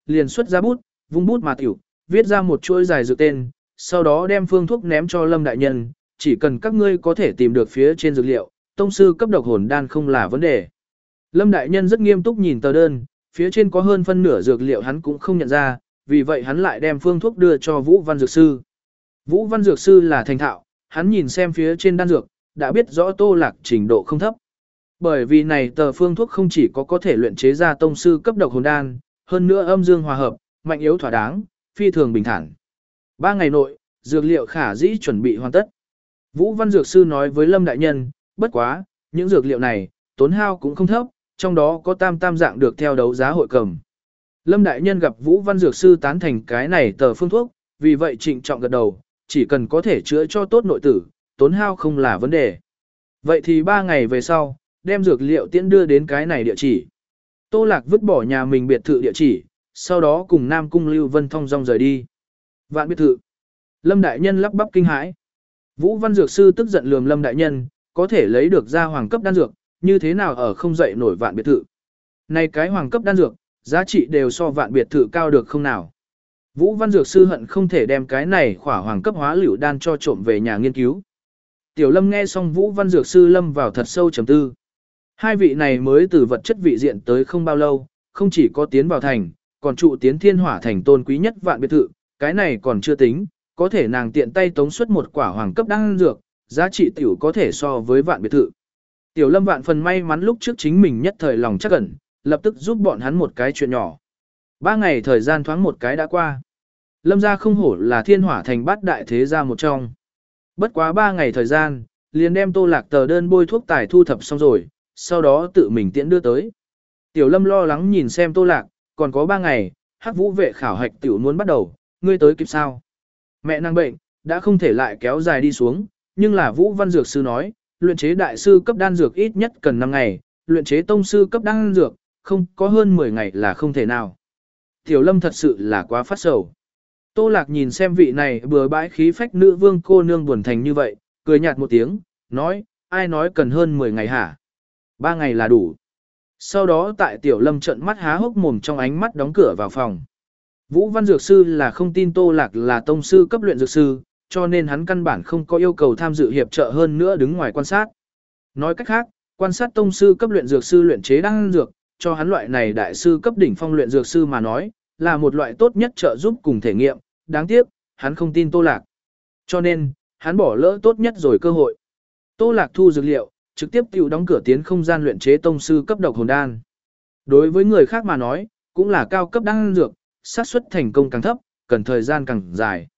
liền xuất ra bút, vung bút mà tiểu, viết ra một chuỗi dài dược tên, sau đó đem phương thuốc ném cho Lâm đại nhân, chỉ cần các ngươi có thể tìm được phía trên dược liệu, tông sư cấp độc hồn đan không là vấn đề. Lâm đại nhân rất nghiêm túc nhìn tờ đơn, phía trên có hơn phân nửa dược liệu hắn cũng không nhận ra, vì vậy hắn lại đem phương thuốc đưa cho Vũ Văn Dược Sư. Vũ Văn Dược Sư là thành thạo, hắn nhìn xem phía trên đan dược, đã biết rõ Tô Lạc trình độ không thấp. Bởi vì này tờ phương thuốc không chỉ có có thể luyện chế ra tông sư cấp độc hồn đan, hơn nữa âm dương hòa hợp, mạnh yếu thỏa đáng, phi thường bình thản. Ba ngày nội, dược liệu khả dĩ chuẩn bị hoàn tất. Vũ Văn Dược Sư nói với Lâm đại nhân, bất quá, những dược liệu này, tốn hao cũng không thấp, trong đó có tam tam dạng được theo đấu giá hội cầm. Lâm đại nhân gặp Vũ Văn Dược Sư tán thành cái này tờ phương thuốc, vì vậy trịnh trọng gật đầu, chỉ cần có thể chữa cho tốt nội tử, tốn hao không là vấn đề. Vậy thì ba ngày về sau, đem dược liệu tiễn đưa đến cái này địa chỉ. Tô Lạc vứt bỏ nhà mình biệt thự địa chỉ, sau đó cùng Nam Cung Lưu Vân thong dong rời đi. Vạn biệt thự. Lâm đại nhân lắp bắp kinh hãi. Vũ Văn Dược Sư tức giận lườm Lâm đại nhân, có thể lấy được ra hoàng cấp đan dược, như thế nào ở không dậy nổi vạn biệt thự. Này cái hoàng cấp đan dược, giá trị đều so vạn biệt thự cao được không nào. Vũ Văn Dược Sư hận không thể đem cái này khỏa hoàng cấp hóa liều đan cho trộm về nhà nghiên cứu. Tiểu Lâm nghe xong Vũ Văn Dược Sư lâm vào thật sâu trầm tư. Hai vị này mới từ vật chất vị diện tới không bao lâu, không chỉ có tiến vào thành, còn trụ tiến thiên hỏa thành tôn quý nhất vạn biệt thự, cái này còn chưa tính, có thể nàng tiện tay tống xuất một quả hoàng cấp đan dược, giá trị tiểu có thể so với vạn biệt thự. Tiểu Lâm vạn phần may mắn lúc trước chính mình nhất thời lòng chắc ẩn, lập tức giúp bọn hắn một cái chuyện nhỏ. Ba ngày thời gian thoáng một cái đã qua. Lâm gia không hổ là thiên hỏa thành bát đại thế gia một trong. Bất quá ba ngày thời gian, liền đem Tô Lạc tờ đơn bôi thuốc tài thu thập xong rồi, sau đó tự mình tiễn đưa tới. Tiểu Lâm lo lắng nhìn xem Tô Lạc, còn có ba ngày, Hắc Vũ vệ khảo hạch tiểu muốn bắt đầu, ngươi tới kịp sao? Mẹ nàng bệnh, đã không thể lại kéo dài đi xuống, nhưng là Vũ Văn Dược Sư nói, luyện chế đại sư cấp đan dược ít nhất cần năm ngày, luyện chế tông sư cấp đan dược, không có hơn mười ngày là không thể nào. Tiểu Lâm thật sự là quá phát sầu. Tô Lạc nhìn xem vị này bừa bãi khí phách nữ vương cô nương buồn thành như vậy, cười nhạt một tiếng, nói, ai nói cần hơn mười ngày hả? Ba ngày là đủ. Sau đó tại Tiểu Lâm trợn mắt há hốc mồm trong ánh mắt đóng cửa vào phòng. Vũ Văn Dược Sư là không tin Tô Lạc là tông sư cấp luyện dược sư, cho nên hắn căn bản không có yêu cầu tham dự hiệp trợ hơn nữa đứng ngoài quan sát. Nói cách khác, quan sát tông sư cấp luyện dược sư luyện chế đan dược, cho hắn loại này đại sư cấp đỉnh phong luyện dược sư mà nói, là một loại tốt nhất trợ giúp cùng thể nghiệm, đáng tiếc, hắn không tin Tô Lạc. Cho nên, hắn bỏ lỡ tốt nhất rồi cơ hội. Tô Lạc thu dược liệu, trực tiếp tiêu đóng cửa tiến không gian luyện chế tông sư cấp độc hồn đan. Đối với người khác mà nói, cũng là cao cấp đan dược, xác suất thành công càng thấp, cần thời gian càng dài.